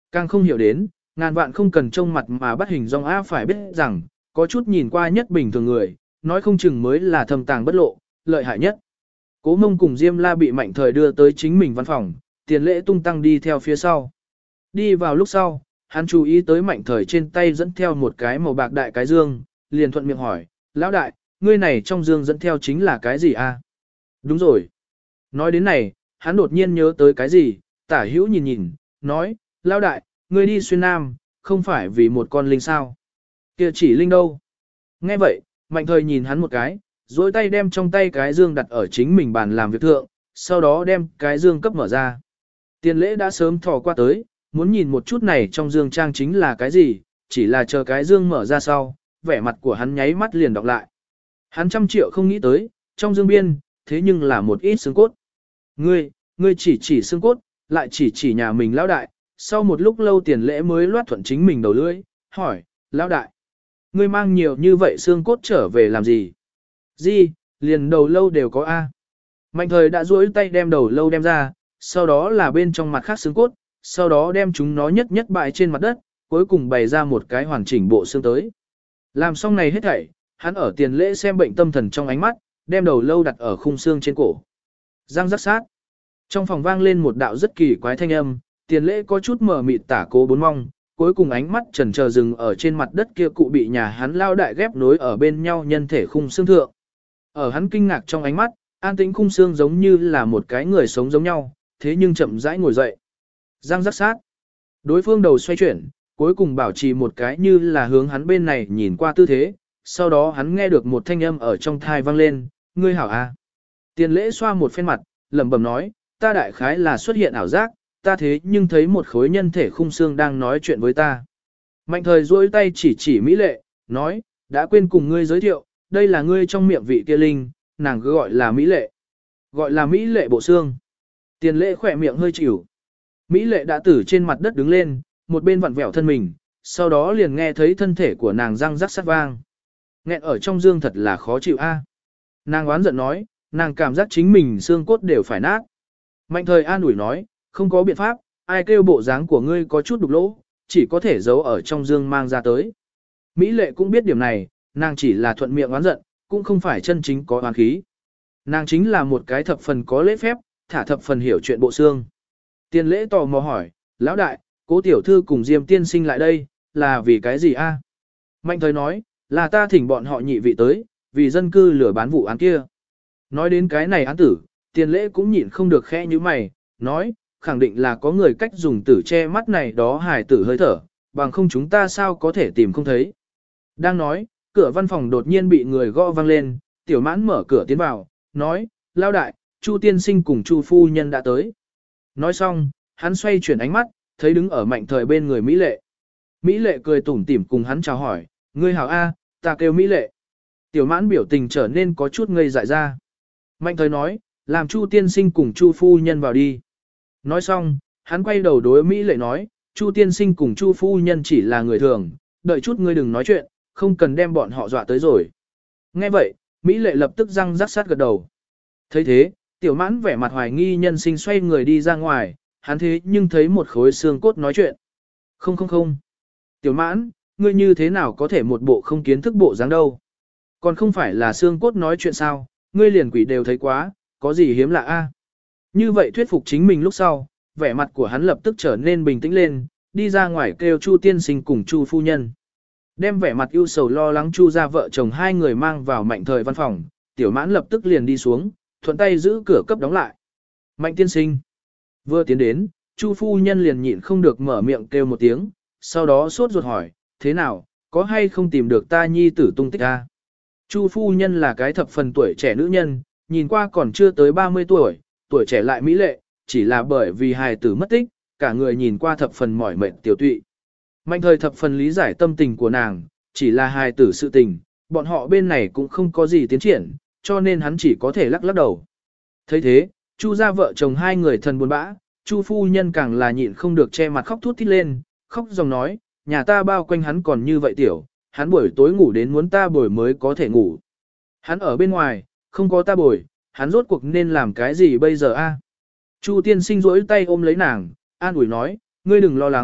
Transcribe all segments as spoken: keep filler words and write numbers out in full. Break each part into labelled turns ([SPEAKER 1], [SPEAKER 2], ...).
[SPEAKER 1] Càng không hiểu đến, ngàn vạn không cần trông mặt mà bắt hình dong á, phải biết rằng, có chút nhìn qua nhất bình thường người, nói không chừng mới là thâm tàng bất lộ, lợi hại nhất. Cố Mông cùng Diêm La bị Mạnh Thời đưa tới chính mình văn phòng, Tiền Lễ tung tăng đi theo phía sau. Đi vào lúc sau, hắn chú ý tới Mạnh Thời trên tay dẫn theo một cái màu bạc đại cái dương, liền thuận miệng hỏi, lão đại, ngươi này trong dương dẫn theo chính là cái gì a? Đúng rồi. Nói đến này, hắn đột nhiên nhớ tới cái gì, tả hữu nhìn nhìn, nói, lão đại, ngươi đi xuyên nam, không phải vì một con linh sao? Kia chỉ linh đâu? Nghe vậy, Mạnh Thời nhìn hắn một cái, duỗi tay đem trong tay cái dương đặt ở chính mình bàn làm việc thượng, sau đó đem cái dương cấp mở ra. Tiền Lễ đã sớm thò qua tới, muốn nhìn một chút này trong dương trang chính là cái gì, chỉ là chờ cái dương mở ra sau, vẻ mặt của hắn nháy mắt liền đọc lại. Hắn trăm triệu không nghĩ tới, trong dương biên, thế nhưng là một ít xương cốt. Ngươi, ngươi chỉ chỉ xương cốt, lại chỉ chỉ nhà mình lão đại, sau một lúc lâu Tiền Lễ mới loát thuận chính mình đầu lưỡi, hỏi, lão đại, ngươi mang nhiều như vậy xương cốt trở về làm gì? Gì, liền đầu lâu đều có A. Mạnh Thời đã duỗi tay đem đầu lâu đem ra, sau đó là bên trong mặt khác xương cốt, sau đó đem chúng nó nhất nhất bại trên mặt đất, cuối cùng bày ra một cái hoàn chỉnh bộ xương tới. Làm xong này hết thảy, hắn ở Tiền Lễ xem bệnh tâm thần trong ánh mắt, đem đầu lâu đặt ở khung xương trên cổ. Răng rắc sát. Trong phòng vang lên một đạo rất kỳ quái thanh âm, Tiền Lễ có chút mở mịt tả cố bốn mong, cuối cùng ánh mắt trần chờ dừng ở trên mặt đất kia cụ bị nhà hắn lao đại ghép nối ở bên nhau nhân thể khung xương thượng. Ở hắn kinh ngạc trong ánh mắt, an tĩnh khung xương giống như là một cái người sống giống nhau, thế nhưng chậm rãi ngồi dậy. Răng rắc sát. Đối phương đầu xoay chuyển, cuối cùng bảo trì một cái như là hướng hắn bên này nhìn qua tư thế, sau đó hắn nghe được một thanh âm ở trong thai vang lên, ngươi hảo a. Tiền Lễ xoa một phen mặt, lẩm bẩm nói, ta đại khái là xuất hiện ảo giác, ta thế nhưng thấy một khối nhân thể khung xương đang nói chuyện với ta. Mạnh Thời duỗi tay chỉ chỉ Mỹ Lệ, nói, đã quên cùng ngươi giới thiệu, đây là ngươi trong miệng vị kia linh, nàng cứ gọi là Mỹ Lệ. Gọi là Mỹ Lệ bộ xương. Tiền Lễ khỏe miệng hơi chịu. Mỹ Lệ đã từ trên mặt đất đứng lên, một bên vặn vẹo thân mình, sau đó liền nghe thấy thân thể của nàng răng rắc sát vang. Nghẹn ở trong dương thật là khó chịu a. Nàng oán giận nói, nàng cảm giác chính mình xương cốt đều phải nát. Mạnh Thời an ủi nói, không có biện pháp, ai kêu bộ dáng của ngươi có chút đục lỗ, chỉ có thể giấu ở trong dương mang ra tới. Mỹ Lệ cũng biết điểm này, nàng chỉ là thuận miệng oán giận, cũng không phải chân chính có oán khí. Nàng chính là một cái thập phần có lễ phép, thả thập phần hiểu chuyện bộ xương. Tiền Lễ tò mò hỏi, lão đại, Cố tiểu thư cùng Diêm tiên sinh lại đây, là vì cái gì a? Mạnh Thời nói, là ta thỉnh bọn họ nhị vị tới, vì dân cư lừa bán vụ án kia. Nói đến cái này án tử, Tiền Lễ cũng nhịn không được khẽ như mày, nói, khẳng định là có người cách dùng tử che mắt này đó hài tử hơi thở, bằng không chúng ta sao có thể tìm không thấy. Đang nói, cửa văn phòng đột nhiên bị người gõ vang lên, Tiểu Mãn mở cửa tiến vào, nói, lao đại, Chu tiên sinh cùng Chu phu nhân đã tới. Nói xong, hắn xoay chuyển ánh mắt, thấy đứng ở Mạnh Thời bên người Mỹ Lệ. Mỹ Lệ cười tủm tỉm cùng hắn chào hỏi, ngươi hảo A, ta kêu Mỹ Lệ. Tiểu Mãn biểu tình trở nên có chút ngây dại ra. Mạnh Thời nói, làm Chu tiên sinh cùng Chu phu nhân vào đi. Nói xong, hắn quay đầu đối Mỹ Lệ nói, Chu tiên sinh cùng Chu phu nhân chỉ là người thường, đợi chút ngươi đừng nói chuyện, không cần đem bọn họ dọa tới rồi. Nghe vậy, Mỹ Lệ lập tức răng rắc sát gật đầu. Thấy thế, Tiểu Mãn vẻ mặt hoài nghi nhân sinh xoay người đi ra ngoài, hắn thế nhưng thấy một khối xương cốt nói chuyện. Không không không. Tiểu Mãn, ngươi như thế nào có thể một bộ không kiến thức bộ dáng đâu? Còn không phải là xương cốt nói chuyện sao, ngươi liền quỷ đều thấy quá, có gì hiếm lạ a? Như vậy thuyết phục chính mình lúc sau, vẻ mặt của hắn lập tức trở nên bình tĩnh lên, đi ra ngoài kêu Chu tiên sinh cùng Chu phu nhân. Đem vẻ mặt ưu sầu lo lắng Chu ra vợ chồng hai người mang vào Mạnh Thời văn phòng, Tiểu Mãn lập tức liền đi xuống, thuận tay giữ cửa cấp đóng lại. Mạnh tiên sinh. Vừa tiến đến, Chu phu nhân liền nhịn không được mở miệng kêu một tiếng, sau đó sốt ruột hỏi, thế nào, có hay không tìm được ta nhi tử tung tích a? Chu phu nhân là cái thập phần tuổi trẻ nữ nhân, nhìn qua còn chưa tới ba mươi tuổi, tuổi trẻ lại mỹ lệ, chỉ là bởi vì hài tử mất tích, cả người nhìn qua thập phần mỏi mệt tiểu tụy. Mạnh Thời thập phần lý giải tâm tình của nàng, chỉ là hài tử sự tình, bọn họ bên này cũng không có gì tiến triển, cho nên hắn chỉ có thể lắc lắc đầu. Thấy thế, Chu gia vợ chồng hai người thần buồn bã, Chu phu nhân càng là nhịn không được che mặt khóc thút thít lên, khóc dòng nói, nhà ta bao quanh hắn còn như vậy tiểu, hắn buổi tối ngủ đến muốn ta bồi mới có thể ngủ. Hắn ở bên ngoài, không có ta bồi, hắn rốt cuộc nên làm cái gì bây giờ a? Chu tiên sinh rỗi tay ôm lấy nàng, an ủi nói, ngươi đừng lo lắng,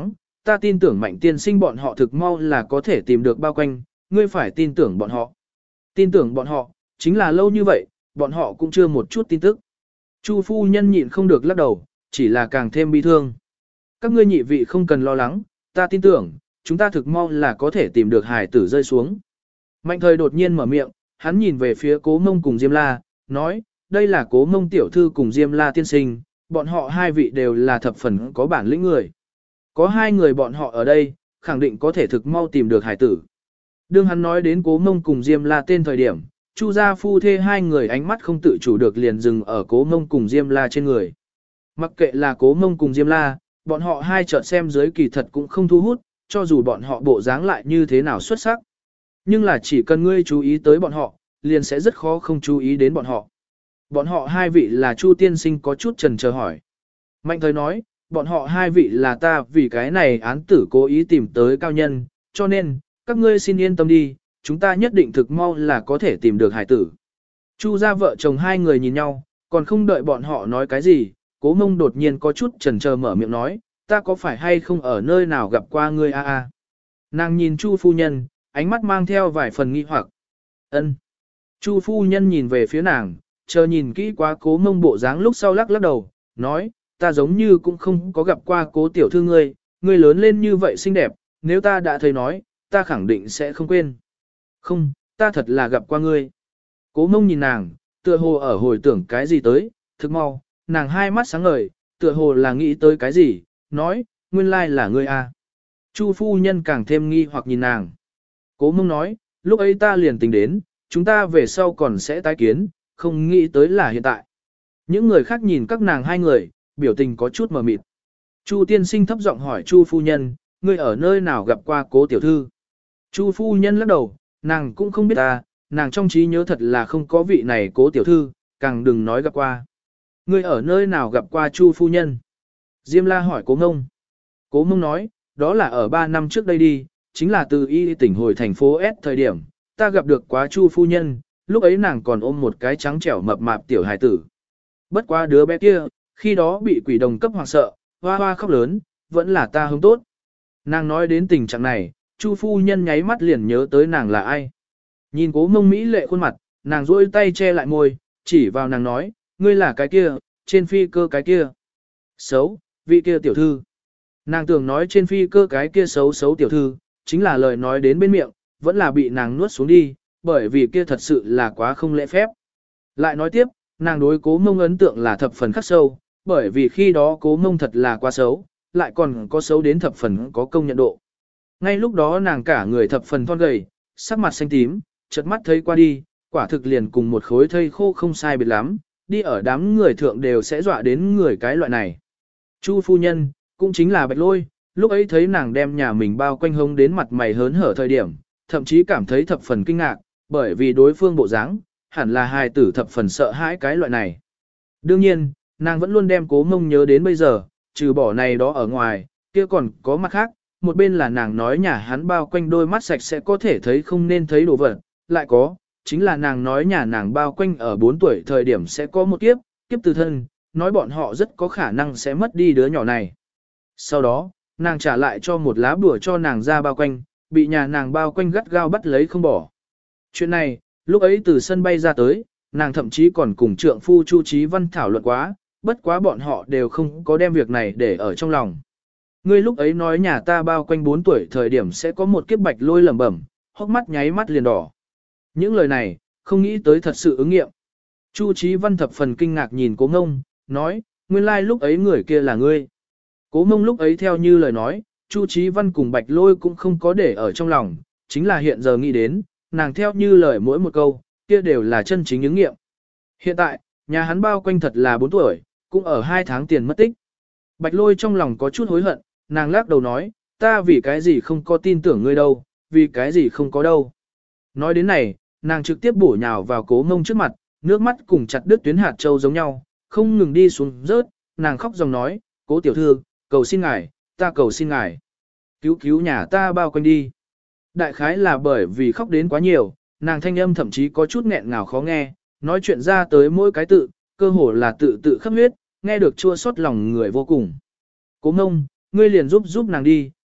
[SPEAKER 1] ta tin tưởng Mạnh tiên sinh bọn họ thực mau là có thể tìm được bao quanh, ngươi phải tin tưởng bọn họ. Tin tưởng bọn họ, chính là lâu như vậy, bọn họ cũng chưa một chút tin tức. Chu phu nhân nhịn không được lắc đầu, chỉ là càng thêm bi thương. Các ngươi nhị vị không cần lo lắng, ta tin tưởng, chúng ta thực mau là có thể tìm được hải tử rơi xuống. Mạnh thời đột nhiên mở miệng, hắn nhìn về phía cố mông cùng Diêm La, nói, đây là cố mông tiểu thư cùng Diêm La tiên sinh, bọn họ hai vị đều là thập phần có bản lĩnh người. Có hai người bọn họ ở đây, khẳng định có thể thực mau tìm được hải tử. Đương hắn nói đến cố mông cùng Diêm La tên thời điểm, Chu gia phu thê hai người ánh mắt không tự chủ được liền dừng ở cố mông cùng Diêm La trên người. Mặc kệ là cố mông cùng Diêm La, bọn họ hai chợt xem dưới kỳ thật cũng không thu hút, cho dù bọn họ bộ dáng lại như thế nào xuất sắc. Nhưng là chỉ cần ngươi chú ý tới bọn họ, liền sẽ rất khó không chú ý đến bọn họ. Bọn họ hai vị là Chu tiên sinh có chút chần chờ hỏi. Mạnh thời nói, bọn họ hai vị là ta vì cái này án tử cố ý tìm tới cao nhân, cho nên, các ngươi xin yên tâm đi, chúng ta nhất định thực mau là có thể tìm được hải tử. Chu gia vợ chồng hai người nhìn nhau, còn không đợi bọn họ nói cái gì, cố mông đột nhiên có chút chần chờ mở miệng nói, ta có phải hay không ở nơi nào gặp qua ngươi a a? Nàng nhìn Chu phu nhân, ánh mắt mang theo vài phần nghi hoặc. Ân. Chu phu nhân nhìn về phía nàng, chờ nhìn kỹ quá cố mông bộ dáng lúc sau lắc lắc đầu, nói, ta giống như cũng không có gặp qua cố tiểu thư ngươi, ngươi lớn lên như vậy xinh đẹp, nếu ta đã thấy nói, ta khẳng định sẽ không quên. Không, ta thật là gặp qua ngươi. Cố mông nhìn nàng, tựa hồ ở hồi tưởng cái gì tới, thực mau, nàng hai mắt sáng ngời, tựa hồ là nghĩ tới cái gì, nói, nguyên lai là ngươi a. Chu phu nhân càng thêm nghi hoặc nhìn nàng. Cố mông nói, lúc ấy ta liền tính đến, chúng ta về sau còn sẽ tái kiến, không nghĩ tới là hiện tại. Những người khác nhìn các nàng hai người, biểu tình có chút mờ mịt. Chu tiên sinh thấp giọng hỏi Chu phu nhân, ngươi ở nơi nào gặp qua cố tiểu thư? Chu phu nhân lắc đầu, nàng cũng không biết ta, nàng trong trí nhớ thật là không có vị này cố tiểu thư, càng đừng nói gặp qua. Ngươi ở nơi nào gặp qua Chu phu nhân? Diêm la hỏi cố mông. Cố mông nói, đó là ở ba năm trước đây đi, chính là từ y tỉnh hồi thành phố S thời điểm, ta gặp được quá Chu phu nhân, lúc ấy nàng còn ôm một cái trắng trẻo mập mạp tiểu hài tử. Bất quá đứa bé kia, khi đó bị quỷ đồng cấp hoàng sợ, hoa hoa khóc lớn, vẫn là ta hông tốt. Nàng nói đến tình trạng này, Chu phu nhân nháy mắt liền nhớ tới nàng là ai. Nhìn cố mông mỹ lệ khuôn mặt, nàng duỗi tay che lại môi, chỉ vào nàng nói, ngươi là cái kia, trên phi cơ cái kia. Xấu, vị kia tiểu thư. Nàng tưởng nói trên phi cơ cái kia xấu xấu tiểu thư, chính là lời nói đến bên miệng, vẫn là bị nàng nuốt xuống đi, bởi vì kia thật sự là quá không lễ phép. Lại nói tiếp, nàng đối cố mông ấn tượng là thập phần khắc sâu, bởi vì khi đó cố mông thật là quá xấu, lại còn có xấu đến thập phần có công nhận độ. Ngay lúc đó nàng cả người thập phần thon gầy, sắc mặt xanh tím, chợt mắt thấy qua đi, quả thực liền cùng một khối thây khô không sai biệt lắm, đi ở đám người thượng đều sẽ dọa đến người cái loại này. Chu phu nhân, cũng chính là Bạch Lôi, lúc ấy thấy nàng đem nhà mình bao quanh hông đến mặt mày hớn hở thời điểm, thậm chí cảm thấy thập phần kinh ngạc, bởi vì đối phương bộ dáng, hẳn là hài tử thập phần sợ hãi cái loại này. Đương nhiên, nàng vẫn luôn đem cố mông nhớ đến bây giờ, trừ bỏ này đó ở ngoài, kia còn có mặt khác, một bên là nàng nói nhà hắn bao quanh đôi mắt sạch sẽ có thể thấy không nên thấy đồ vật, lại có, chính là nàng nói nhà nàng bao quanh ở bốn tuổi thời điểm sẽ có một kiếp, kiếp từ thân, nói bọn họ rất có khả năng sẽ mất đi đứa nhỏ này. Sau đó, nàng trả lại cho một lá bùa cho nàng ra bao quanh, bị nhà nàng bao quanh gắt gao bắt lấy không bỏ. Chuyện này, lúc ấy từ sân bay ra tới, nàng thậm chí còn cùng trượng phu Chu Chí Văn thảo luận quá, bất quá bọn họ đều không có đem việc này để ở trong lòng. Ngươi lúc ấy nói nhà ta bao quanh bốn tuổi thời điểm sẽ có một kiếp Bạch Lôi lẩm bẩm, hốc mắt nháy mắt liền đỏ. Những lời này, không nghĩ tới thật sự ứng nghiệm. Chu Chí Văn thập phần kinh ngạc nhìn Cố Ngông, nói, nguyên lai like lúc ấy người kia là ngươi. Cố Ngông lúc ấy theo như lời nói, Chu Chí Văn cùng Bạch Lôi cũng không có để ở trong lòng, chính là hiện giờ nghĩ đến, nàng theo như lời mỗi một câu, kia đều là chân chính ứng nghiệm. Hiện tại, nhà hắn bao quanh thật là bốn tuổi, cũng ở hai tháng tiền mất tích. Bạch Lôi trong lòng có chút hối hận, nàng lắc đầu nói, ta vì cái gì không có tin tưởng ngươi đâu, vì cái gì không có đâu. Nói đến này, nàng trực tiếp bổ nhào vào Cố Ngông trước mặt, nước mắt cùng chặt đứt tuyến hạt châu giống nhau, không ngừng đi xuống rớt, nàng khóc dòng nói, Cố tiểu thư, cầu xin ngài, ta cầu xin ngài. Cứu cứu nhà ta bao quanh đi. Đại khái là bởi vì khóc đến quá nhiều, nàng thanh âm thậm chí có chút nghẹn ngào khó nghe, nói chuyện ra tới mỗi cái tự, cơ hồ là tự tự khắp huyết, nghe được chua xót lòng người vô cùng. Cố Ngông, ngươi liền giúp giúp nàng đi,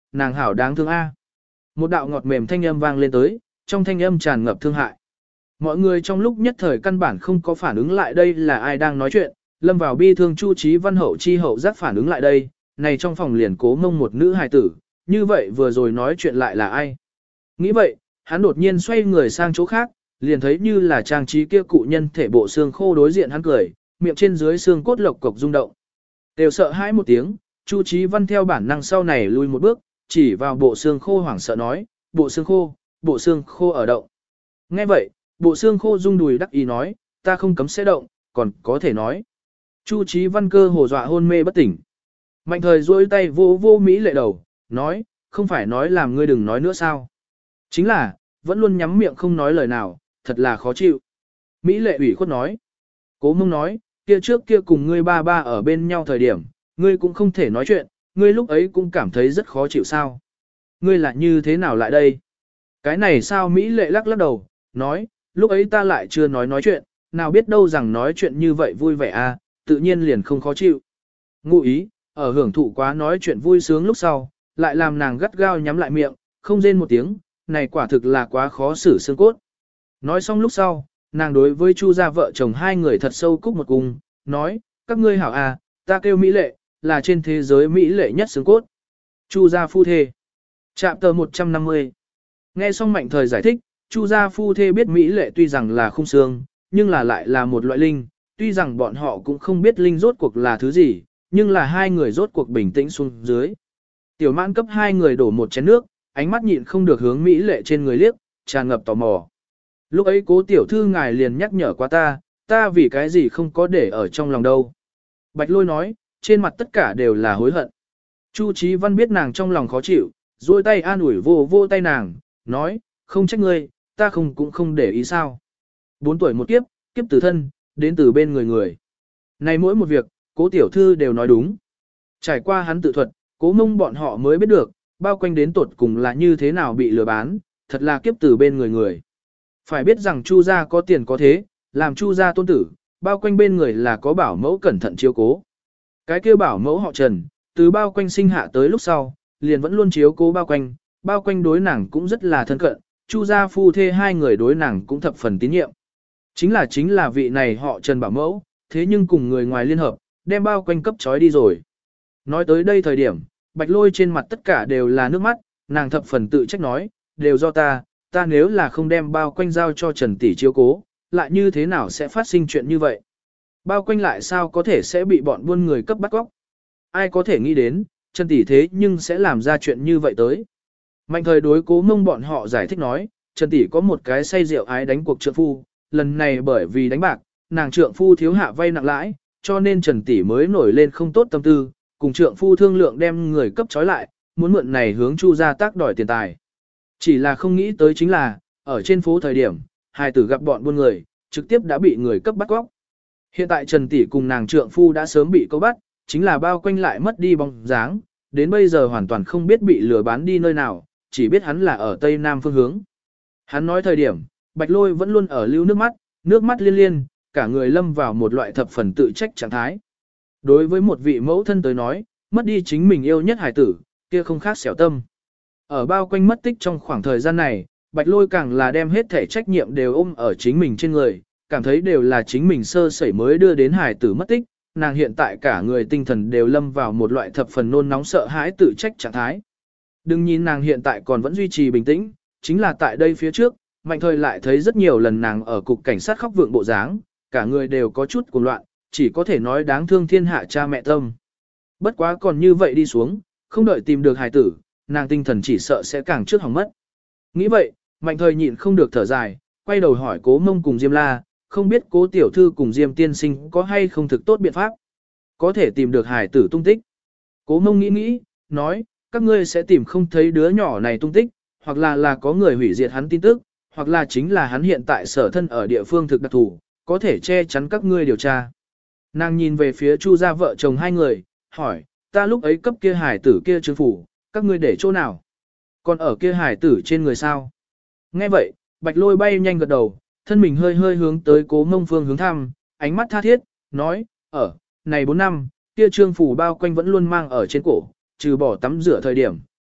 [SPEAKER 1] nàng hảo đáng thương a. Một đạo ngọt mềm thanh âm vang lên tới, trong thanh âm tràn ngập thương hại. Mọi người trong lúc nhất thời căn bản không có phản ứng lại đây là ai đang nói chuyện, lâm vào bi thương Chu Chí Văn hậu chi hậu giác phản ứng lại đây, này trong phòng liền Cố Mông một nữ hài tử, như vậy vừa rồi nói chuyện lại là ai? Nghĩ vậy, hắn đột nhiên xoay người sang chỗ khác, liền thấy như là trang trí kia cụ nhân thể bộ xương khô đối diện hắn cười, miệng trên dưới xương cốt lộc cộc rung động. Đều sợ hãi một tiếng, Chu Chí Văn theo bản năng sau này lùi một bước, chỉ vào bộ xương khô hoảng sợ nói, bộ xương khô, bộ xương khô ở động. Nghe vậy, bộ xương khô rung đùi đắc ý nói, ta không cấm sẽ động, còn có thể nói. Chu Chí Văn cơ hồ dọa hôn mê bất tỉnh. Mạnh thời duỗi tay vô vô Mỹ lệ đầu, nói, không phải nói làm ngươi đừng nói nữa sao. Chính là, vẫn luôn nhắm miệng không nói lời nào, thật là khó chịu. Mỹ lệ ủy khuất nói. Cố Mông nói, kia trước kia cùng ngươi ba ba ở bên nhau thời điểm, ngươi cũng không thể nói chuyện, ngươi lúc ấy cũng cảm thấy rất khó chịu sao. Ngươi là như thế nào lại đây? Cái này sao Mỹ lệ lắc lắc đầu, nói, lúc ấy ta lại chưa nói nói chuyện, nào biết đâu rằng nói chuyện như vậy vui vẻ à, tự nhiên liền không khó chịu. Ngụ ý, ở hưởng thụ quá nói chuyện vui sướng lúc sau, lại làm nàng gắt gao nhắm lại miệng, không rên một tiếng, này quả thực là quá khó xử xương cốt. Nói xong lúc sau, nàng đối với Chu gia vợ chồng hai người thật sâu cúc một cung, nói, các ngươi hảo à, ta kêu Mỹ lệ, là trên thế giới Mỹ lệ nhất xương cốt. Chu gia phu thê. Chạm tờ một trăm năm mươi. Nghe xong Mạnh thời giải thích, Chu gia phu thê biết Mỹ lệ tuy rằng là khung xương, nhưng là lại là một loại linh, tuy rằng bọn họ cũng không biết linh rốt cuộc là thứ gì, nhưng là hai người rốt cuộc bình tĩnh xuống dưới. Tiểu mãn cấp hai người đổ một chén nước, ánh mắt nhịn không được hướng Mỹ lệ trên người liếc, tràn ngập tò mò. Lúc ấy Cố tiểu thư ngài liền nhắc nhở qua ta, ta vì cái gì không có để ở trong lòng đâu. Bạch Lôi nói, trên mặt tất cả đều là hối hận. Chu Chí Văn biết nàng trong lòng khó chịu, duỗi tay an ủi vô vô tay nàng, nói, không trách ngươi, ta không cũng không để ý sao. Bốn tuổi một kiếp, kiếp từ thân, đến từ bên người người. Này mỗi một việc, Cố tiểu thư đều nói đúng. Trải qua hắn tự thuật, Cố Mông bọn họ mới biết được, bao quanh đến tột cùng là như thế nào bị lừa bán, thật là kiếp từ bên người người. Phải biết rằng Chu gia có tiền có thế, làm Chu gia tôn tử, bao quanh bên người là có bảo mẫu cẩn thận chiếu cố. Cái kia bảo mẫu họ Trần, từ bao quanh sinh hạ tới lúc sau, liền vẫn luôn chiếu cố bao quanh, bao quanh đối nàng cũng rất là thân cận, Chu gia phu thê hai người đối nàng cũng thập phần tín nhiệm. Chính là chính là vị này họ Trần bảo mẫu, thế nhưng cùng người ngoài liên hợp, đem bao quanh cấp trói đi rồi. Nói tới đây thời điểm, Bạch Lôi trên mặt tất cả đều là nước mắt, nàng thập phần tự trách nói, đều do ta, ta nếu là không đem bao quanh giao cho Trần tỷ chiếu cố, lại như thế nào sẽ phát sinh chuyện như vậy? Bao quanh lại sao có thể sẽ bị bọn buôn người cấp bắt cóc? Ai có thể nghĩ đến, Trần tỷ thế nhưng sẽ làm ra chuyện như vậy tới? Mạnh thời đối Cố Mông bọn họ giải thích nói, Trần tỷ có một cái say rượu ái đánh cuộc trượng phu, lần này bởi vì đánh bạc, nàng trượng phu thiếu hạ vay nặng lãi, cho nên Trần tỷ mới nổi lên không tốt tâm tư, cùng trượng phu thương lượng đem người cấp trói lại, muốn mượn này hướng Chu gia tác đòi tiền tài. Chỉ là không nghĩ tới chính là, ở trên phố thời điểm, hai tử gặp bọn buôn người, trực tiếp đã bị người cấp bắt cóc. Hiện tại Trần tỷ cùng nàng trượng phu đã sớm bị câu bắt, chính là bao quanh lại mất đi bóng dáng, đến bây giờ hoàn toàn không biết bị lừa bán đi nơi nào, chỉ biết hắn là ở tây nam phương hướng. Hắn nói thời điểm, Bạch Lôi vẫn luôn ở lưu nước mắt, nước mắt liên liên, cả người lâm vào một loại thập phần tự trách trạng thái. Đối với một vị mẫu thân tới nói, mất đi chính mình yêu nhất hải tử, kia không khác xẻo tâm. Ở bao quanh mất tích trong khoảng thời gian này, Bạch Lôi càng là đem hết thể trách nhiệm đều ôm ở chính mình trên người, cảm thấy đều là chính mình sơ sẩy mới đưa đến hải tử mất tích, nàng hiện tại cả người tinh thần đều lâm vào một loại thập phần nôn nóng sợ hãi tự trách trạng thái. Đừng nhìn nàng hiện tại còn vẫn duy trì bình tĩnh, chính là tại đây phía trước, Mạnh thời lại thấy rất nhiều lần nàng ở cục cảnh sát khóc vượng bộ dáng, cả người đều có chút cuồng loạn, chỉ có thể nói đáng thương thiên hạ cha mẹ tâm. Bất quá còn như vậy đi xuống, không đợi tìm được hài tử, nàng tinh thần chỉ sợ sẽ càng trước hỏng mất. Nghĩ vậy, Mạnh thời nhịn không được thở dài, quay đầu hỏi Cố Mông cùng Diêm La, không biết Cố tiểu thư cùng Diêm tiên sinh có hay không thực tốt biện pháp, có thể tìm được hài tử tung tích. Cố Mông nghĩ nghĩ, nói, các ngươi sẽ tìm không thấy đứa nhỏ này tung tích, hoặc là là có người hủy diệt hắn tin tức, hoặc là chính là hắn hiện tại sở thân ở địa phương thực đặc thù, có thể che chắn các ngươi điều tra. Nàng nhìn về phía Chu gia vợ chồng hai người, hỏi, ta lúc ấy cấp kia hải tử kia chứng phủ, các ngươi để chỗ nào? Còn ở kia hải tử trên người sao? Nghe vậy, Bạch Lôi bay nhanh gật đầu, thân mình hơi hơi hướng tới Cố Mông phương hướng thăm, ánh mắt tha thiết, nói, ở, này bốn năm, kia trương phủ bao quanh vẫn luôn mang ở trên cổ, trừ bỏ tắm rửa thời điểm,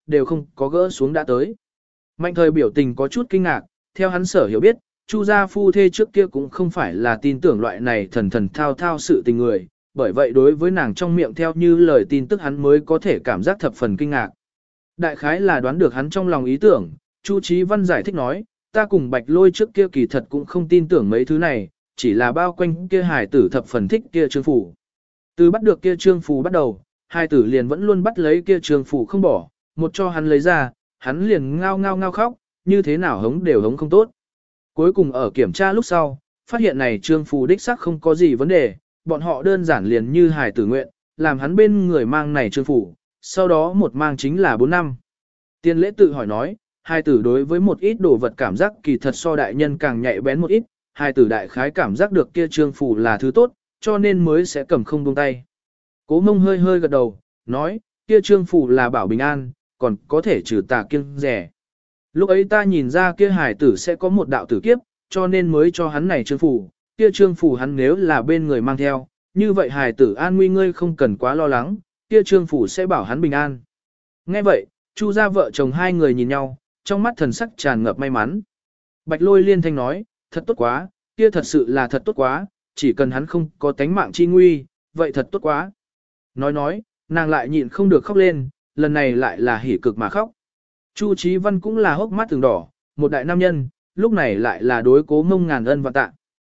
[SPEAKER 1] đều không có gỡ xuống đã tới. Mạnh thời biểu tình có chút kinh ngạc, theo hắn sở hiểu biết, Chu gia phu thê trước kia cũng không phải là tin tưởng loại này thần thần thao thao sự tình người, bởi vậy đối với nàng trong miệng theo như lời tin tức hắn mới có thể cảm giác thập phần kinh ngạc. Đại khái là đoán được hắn trong lòng ý tưởng, Chu Chí Văn giải thích nói, ta cùng Bạch Lôi trước kia kỳ thật cũng không tin tưởng mấy thứ này, chỉ là bao quanh kia hài tử thập phần thích kia trương phủ. Từ bắt được kia trương phủ bắt đầu, hài tử liền vẫn luôn bắt lấy kia trương phủ không bỏ, một cho hắn lấy ra, hắn liền ngao ngao ngao khóc, như thế nào hống đều hống không tốt. Cuối cùng ở kiểm tra lúc sau, phát hiện này trương phủ đích xác không có gì vấn đề, bọn họ đơn giản liền như hài tử nguyện, làm hắn bên người mang này trương phủ, sau đó một mang chính là bốn năm. Tiên lễ tự hỏi nói, hài tử đối với một ít đồ vật cảm giác kỳ thật so đại nhân càng nhạy bén một ít, hài tử đại khái cảm giác được kia trương phủ là thứ tốt, cho nên mới sẽ cầm không buông tay. Cố Mông hơi hơi gật đầu, nói, kia trương phủ là bảo bình an, còn có thể trừ tà kiêng rẻ. Lúc ấy ta nhìn ra kia hài tử sẽ có một đạo tử kiếp, cho nên mới cho hắn này trương phủ, kia trương phủ hắn nếu là bên người mang theo, như vậy hài tử an nguy ngươi không cần quá lo lắng, kia trương phủ sẽ bảo hắn bình an. Nghe vậy, Chu gia vợ chồng hai người nhìn nhau, trong mắt thần sắc tràn ngập may mắn. Bạch Lôi liên thanh nói, thật tốt quá, kia thật sự là thật tốt quá, chỉ cần hắn không có tánh mạng chi nguy, vậy thật tốt quá. Nói nói, nàng lại nhịn không được khóc lên, lần này lại là hỉ cực mà khóc. Chu Chí Văn cũng là hốc mắt từng đỏ, một đại nam nhân, lúc này lại là đối Cố Mông ngàn ân và tạ.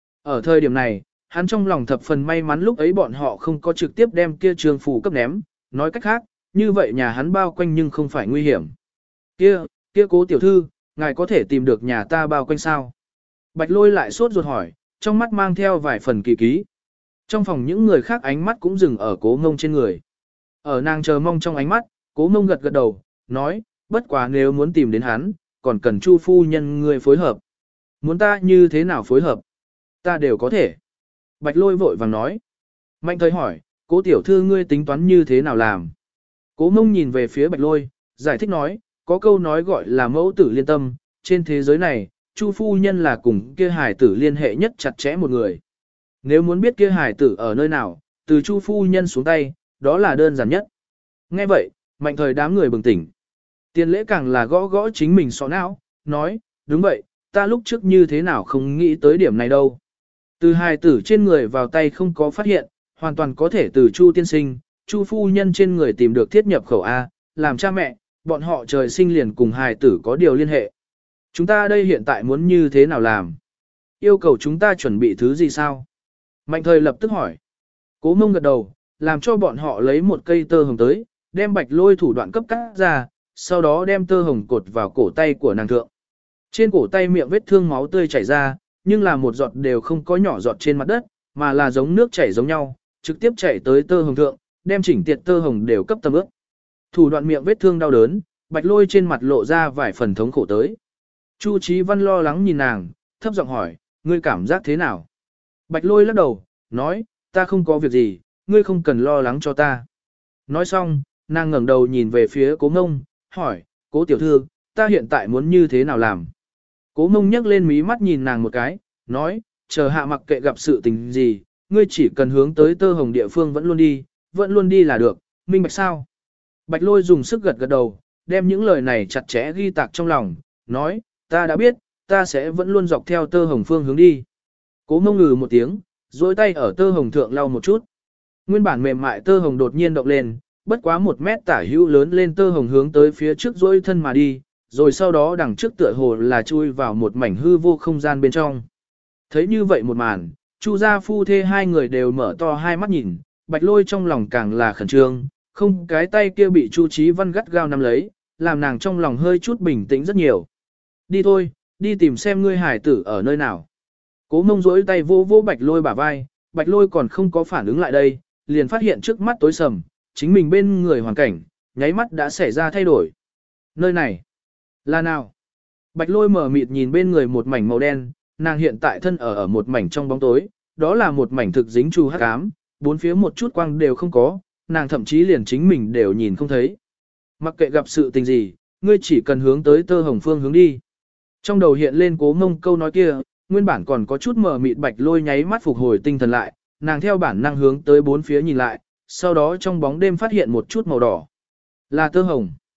[SPEAKER 1] Ở thời điểm này, hắn trong lòng thập phần may mắn lúc ấy bọn họ không có trực tiếp đem kia trường phủ cấp ném, nói cách khác, như vậy nhà hắn bao quanh nhưng không phải nguy hiểm. Kia, kia Cố tiểu thư, ngài có thể tìm được nhà ta bao quanh sao? Bạch Lôi lại sốt ruột hỏi, trong mắt mang theo vài phần kỳ ký. Trong phòng những người khác ánh mắt cũng dừng ở Cố Mông trên người. Ở nàng chờ mong trong ánh mắt, Cố Mông gật gật đầu, nói, bất quá nếu muốn tìm đến hắn, còn cần Chu phu nhân người phối hợp. Muốn ta như thế nào phối hợp? Ta đều có thể. Bạch Lôi vội vàng nói. Mạnh thời hỏi, Cố tiểu thư ngươi tính toán như thế nào làm? Cố Mông nhìn về phía Bạch Lôi, giải thích nói, có câu nói gọi là mẫu tử liên tâm, trên thế giới này, Chu phu nhân là cùng kia hài tử liên hệ nhất chặt chẽ một người. Nếu muốn biết kia hài tử ở nơi nào, từ Chu phu nhân xuống tay, đó là đơn giản nhất. Nghe vậy, Mạnh thời đám người bừng tỉnh. Tiền lễ càng là gõ gõ chính mình sọ não, nói, đúng vậy, ta lúc trước như thế nào không nghĩ tới điểm này đâu. Từ hài tử trên người vào tay không có phát hiện, hoàn toàn có thể từ Chu tiên sinh, Chu phu nhân trên người tìm được thiết nhập khẩu A, làm cha mẹ, bọn họ trời sinh liền cùng hài tử có điều liên hệ. Chúng ta đây hiện tại muốn như thế nào làm? Yêu cầu chúng ta chuẩn bị thứ gì sao? Mạnh thời lập tức hỏi. Cố Mông gật đầu, làm cho bọn họ lấy một cây tơ hồng tới, đem Bạch Lôi thủ đoạn cấp cắt ra, sau đó đem tơ hồng cột vào cổ tay của nàng thượng. Trên cổ tay miệng vết thương máu tươi chảy ra, nhưng là một giọt đều không có nhỏ giọt trên mặt đất, mà là giống nước chảy giống nhau, trực tiếp chảy tới tơ hồng thượng, đem chỉnh tiệt tơ hồng đều cấp tầm ướt. Thủ đoạn miệng vết thương đau đớn, Bạch Lôi trên mặt lộ ra vài phần thống khổ tới. Chu Chí Văn lo lắng nhìn nàng, thấp giọng hỏi, ngươi cảm giác thế nào? Bạch Lôi lắc đầu, nói, ta không có việc gì, ngươi không cần lo lắng cho ta. Nói xong, nàng ngẩng đầu nhìn về phía Cố Mông, hỏi, Cố tiểu thư, ta hiện tại muốn như thế nào làm? Cố Mông nhấc lên mí mắt nhìn nàng một cái, nói, chờ hạ mặc kệ gặp sự tình gì, ngươi chỉ cần hướng tới tơ hồng địa phương vẫn luôn đi, vẫn luôn đi là được, minh bạch sao? Bạch Lôi dùng sức gật gật đầu, đem những lời này chặt chẽ ghi tạc trong lòng, nói, ta đã biết, ta sẽ vẫn luôn dọc theo tơ hồng phương hướng đi. Cố Mông ngừ một tiếng, duỗi tay ở tơ hồng thượng lau một chút. Nguyên bản mềm mại tơ hồng đột nhiên động lên, bất quá một mét tả hữu lớn lên tơ hồng hướng tới phía trước duỗi thân mà đi, rồi sau đó đằng trước tựa hồ là chui vào một mảnh hư vô không gian bên trong. Thấy như vậy một màn, Chu gia phu thê hai người đều mở to hai mắt nhìn, Bạch Lôi trong lòng càng là khẩn trương, không cái tay kia bị Chu Chí Văn gắt gao nắm lấy, làm nàng trong lòng hơi chút bình tĩnh rất nhiều. Đi thôi, đi tìm xem ngươi hải tử ở nơi nào. Cố Mông rỗi tay vô vô Bạch Lôi bả vai, Bạch Lôi còn không có phản ứng lại đây, liền phát hiện trước mắt tối sầm, chính mình bên người hoàn cảnh, nháy mắt đã xảy ra thay đổi. Nơi này, là nào? Bạch Lôi mở mịt nhìn bên người một mảnh màu đen, nàng hiện tại thân ở ở một mảnh trong bóng tối, đó là một mảnh thực dính trù hắc ám, bốn phía một chút quang đều không có, nàng thậm chí liền chính mình đều nhìn không thấy. Mặc kệ gặp sự tình gì, ngươi chỉ cần hướng tới tơ hồng phương hướng đi. Trong đầu hiện lên Cố Mông câu nói kia, nguyên bản còn có chút mờ mịt Bạch Lôi nháy mắt phục hồi tinh thần lại, nàng theo bản năng hướng tới bốn phía nhìn lại, sau đó trong bóng đêm phát hiện một chút màu đỏ. Là tơ hồng.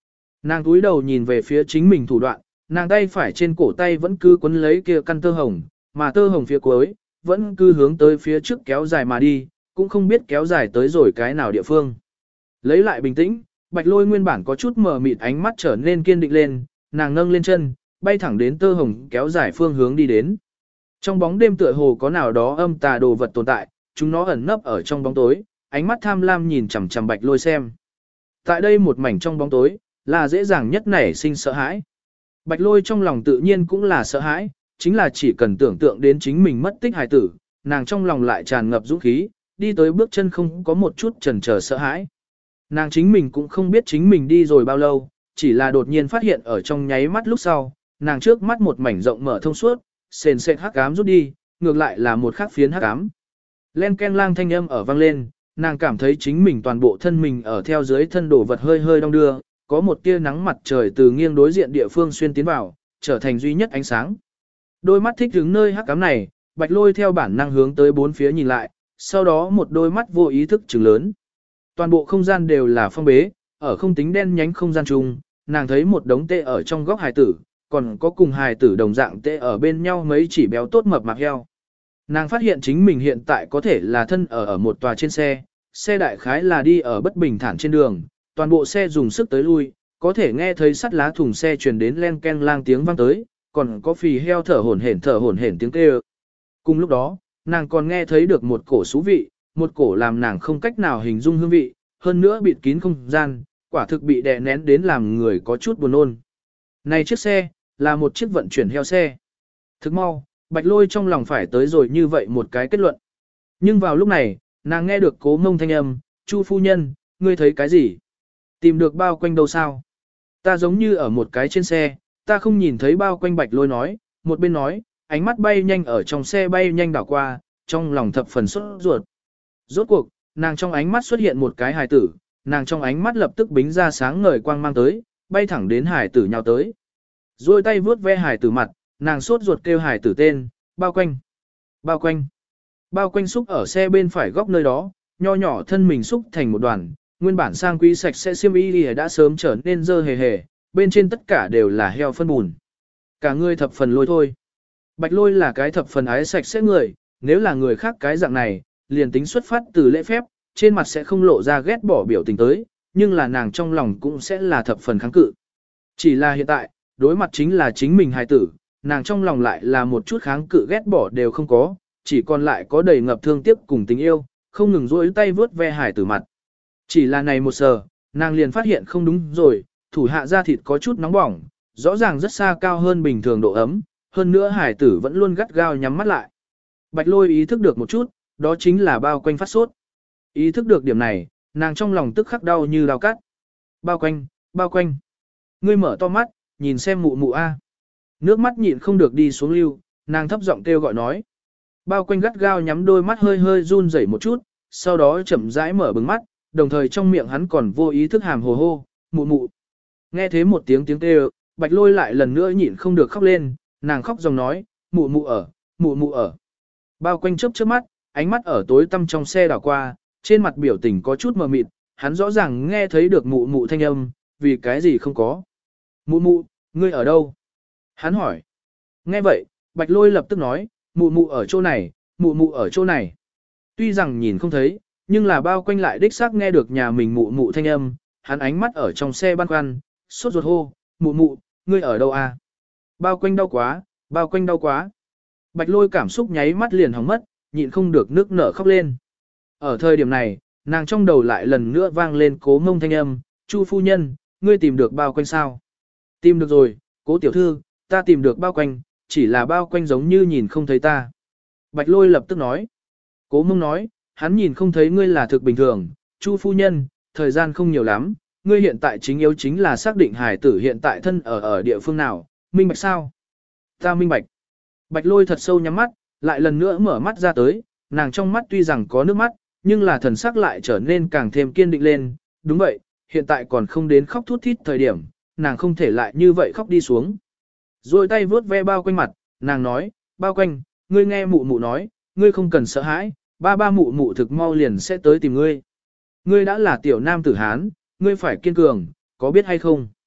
[SPEAKER 1] Nàng túi đầu nhìn về phía chính mình thủ đoạn, nàng tay phải trên cổ tay vẫn cứ quấn lấy kia căn tơ hồng, mà tơ hồng phía cuối, vẫn cứ hướng tới phía trước kéo dài mà đi, cũng không biết kéo dài tới rồi cái nào địa phương. Lấy lại bình tĩnh, Bạch Lôi nguyên bản có chút mờ mịt ánh mắt trở nên kiên định lên, nàng nâng lên chân, bay thẳng đến tơ hồng kéo dài phương hướng đi đến. Trong bóng đêm tựa hồ có nào đó âm tà đồ vật tồn tại, chúng nó ẩn nấp ở trong bóng tối, ánh mắt tham lam nhìn chằm chằm Bạch Lôi xem. Tại đây một mảnh trong bóng tối, là dễ dàng nhất nảy sinh sợ hãi. Bạch Lôi trong lòng tự nhiên cũng là sợ hãi, chính là chỉ cần tưởng tượng đến chính mình mất tích hài tử, nàng trong lòng lại tràn ngập dũng khí, đi tới bước chân không có một chút chần chờ sợ hãi. Nàng chính mình cũng không biết chính mình đi rồi bao lâu, chỉ là đột nhiên phát hiện ở trong nháy mắt lúc sau, nàng trước mắt một mảnh rộng mở thông suốt, sền sệt hắc ám rút đi, ngược lại là một khắc phiến hắc ám. Len ken lang thanh âm ở vang lên, nàng cảm thấy chính mình toàn bộ thân mình ở theo dưới thân đổ vật hơi hơi đong đưa, có một tia nắng mặt trời từ nghiêng đối diện địa phương xuyên tiến vào, trở thành duy nhất ánh sáng. Đôi mắt thích đứng nơi hắc ám này, Bạch Lôi theo bản năng hướng tới bốn phía nhìn lại, sau đó một đôi mắt vô ý thức trừng lớn. Toàn bộ không gian đều là phong bế, ở không tính đen nhánh không gian chung, nàng thấy một đống tê ở trong góc hài tử, còn có cùng hài tử đồng dạng tê ở bên nhau mấy chỉ béo tốt mập mạp heo. Nàng phát hiện chính mình hiện tại có thể là thân ở ở một tòa trên xe, xe đại khái là đi ở bất bình thản trên đường, toàn bộ xe dùng sức tới lui, có thể nghe thấy sắt lá thùng xe truyền đến len ken lang tiếng vang tới, còn có phì heo thở hổn hển thở hổn hển tiếng kêu. Cùng lúc đó, nàng còn nghe thấy được một cổ xú vị, một cổ làm nàng không cách nào hình dung hương vị, hơn nữa bịt kín không gian, quả thực bị đè nén đến làm người có chút buồn nôn. Này chiếc xe, là một chiếc vận chuyển heo xe. Thức mau, Bạch Lôi trong lòng phải tới rồi như vậy một cái kết luận. Nhưng vào lúc này, nàng nghe được Cố Mông thanh âm, Chu phu nhân, ngươi thấy cái gì? Tìm được bao quanh đâu sao? Ta giống như ở một cái trên xe, ta không nhìn thấy bao quanh. Bạch Lôi nói, một bên nói, ánh mắt bay nhanh ở trong xe bay nhanh đảo qua, trong lòng thập phần sốt ruột. Rốt cuộc, nàng trong ánh mắt xuất hiện một cái hài tử, nàng trong ánh mắt lập tức bính ra sáng ngời quang mang tới, bay thẳng đến hài tử nhào tới. Rồi tay vướt ve hài tử mặt, nàng sốt ruột kêu hài tử tên, bao quanh, bao quanh. Bao quanh xúc ở xe bên phải góc nơi đó, nho nhỏ thân mình xúc thành một đoàn, nguyên bản sang quý sạch sẽ xiêm y đã sớm trở nên dơ hề hề, bên trên tất cả đều là heo phân bùn. Cả người thập phần lôi thôi. Bạch Lôi là cái thập phần ái sạch sẽ người, nếu là người khác cái dạng này, liền tính xuất phát từ lễ phép, trên mặt sẽ không lộ ra ghét bỏ biểu tình tới, nhưng là nàng trong lòng cũng sẽ là thập phần kháng cự. Chỉ là hiện tại, đối mặt chính là chính mình hài tử, nàng trong lòng lại là một chút kháng cự ghét bỏ đều không có, chỉ còn lại có đầy ngập thương tiếc cùng tình yêu, không ngừng rỗi tay vướt ve hài tử mặt. Chỉ là này một sờ, nàng liền phát hiện không đúng rồi, thủ hạ da thịt có chút nóng bỏng, rõ ràng rất xa cao hơn bình thường độ ấm, hơn nữa hài tử vẫn luôn gắt gao nhắm mắt lại. Bạch Lôi ý thức được một chút, đó chính là bao quanh phát sốt. Ý thức được điểm này, nàng trong lòng tức khắc đau như đau cắt. Bao quanh, bao quanh. Ngươi mở to mắt, nhìn xem mụ mụ a. Nước mắt nhịn không được đi xuống lưu, nàng thấp giọng kêu gọi nói. Bao quanh gắt gao nhắm đôi mắt hơi hơi run rẩy một chút, sau đó chậm rãi mở bừng mắt, đồng thời trong miệng hắn còn vô ý thức hàm hồ hô, mụ mụ. Nghe thế một tiếng tiếng kêu, Bạch Lôi lại lần nữa nhịn không được khóc lên, nàng khóc dòng nói, mụ mụ ở, mụ mụ ở. Bao quanh chớp chớp mắt, ánh mắt ở tối tăm trong xe đảo qua, trên mặt biểu tình có chút mờ mịt, hắn rõ ràng nghe thấy được mụ mụ thanh âm, vì cái gì không có. Mụ mụ, ngươi ở đâu? Hắn hỏi. Nghe vậy, Bạch Lôi lập tức nói, mụ mụ ở chỗ này, mụ mụ ở chỗ này. Tuy rằng nhìn không thấy, nhưng là bao quanh lại đích xác nghe được nhà mình mụ mụ thanh âm, hắn ánh mắt ở trong xe băn khoăn, sốt ruột hô, mụ mụ, ngươi ở đâu à? Bao quanh đau quá, bao quanh đau quá. Bạch Lôi cảm xúc nháy mắt liền hỏng mất, nhịn không được nước nở khóc lên. Ở thời điểm này, nàng trong đầu lại lần nữa vang lên Cố Mông thanh âm, Chu phu nhân, ngươi tìm được bao quanh sao? Tìm được rồi, Cố tiểu thư, ta tìm được bao quanh, chỉ là bao quanh giống như nhìn không thấy ta. Bạch Lôi lập tức nói. Cố Mông nói, hắn nhìn không thấy ngươi là thực bình thường, Chu phu nhân, thời gian không nhiều lắm, ngươi hiện tại chính yếu chính là xác định hải tử hiện tại thân ở ở địa phương nào, minh bạch sao? Ta minh bạch. Bạch Lôi thật sâu nhắm mắt, lại lần nữa mở mắt ra tới, nàng trong mắt tuy rằng có nước mắt, nhưng là thần sắc lại trở nên càng thêm kiên định lên, đúng vậy, hiện tại còn không đến khóc thút thít thời điểm, nàng không thể lại như vậy khóc đi xuống. Rồi tay vuốt ve bao quanh mặt, nàng nói, bao quanh, ngươi nghe mụ mụ nói, ngươi không cần sợ hãi, ba ba mụ mụ thực mau liền sẽ tới tìm ngươi. Ngươi đã là tiểu nam tử Hán, ngươi phải kiên cường, có biết hay không?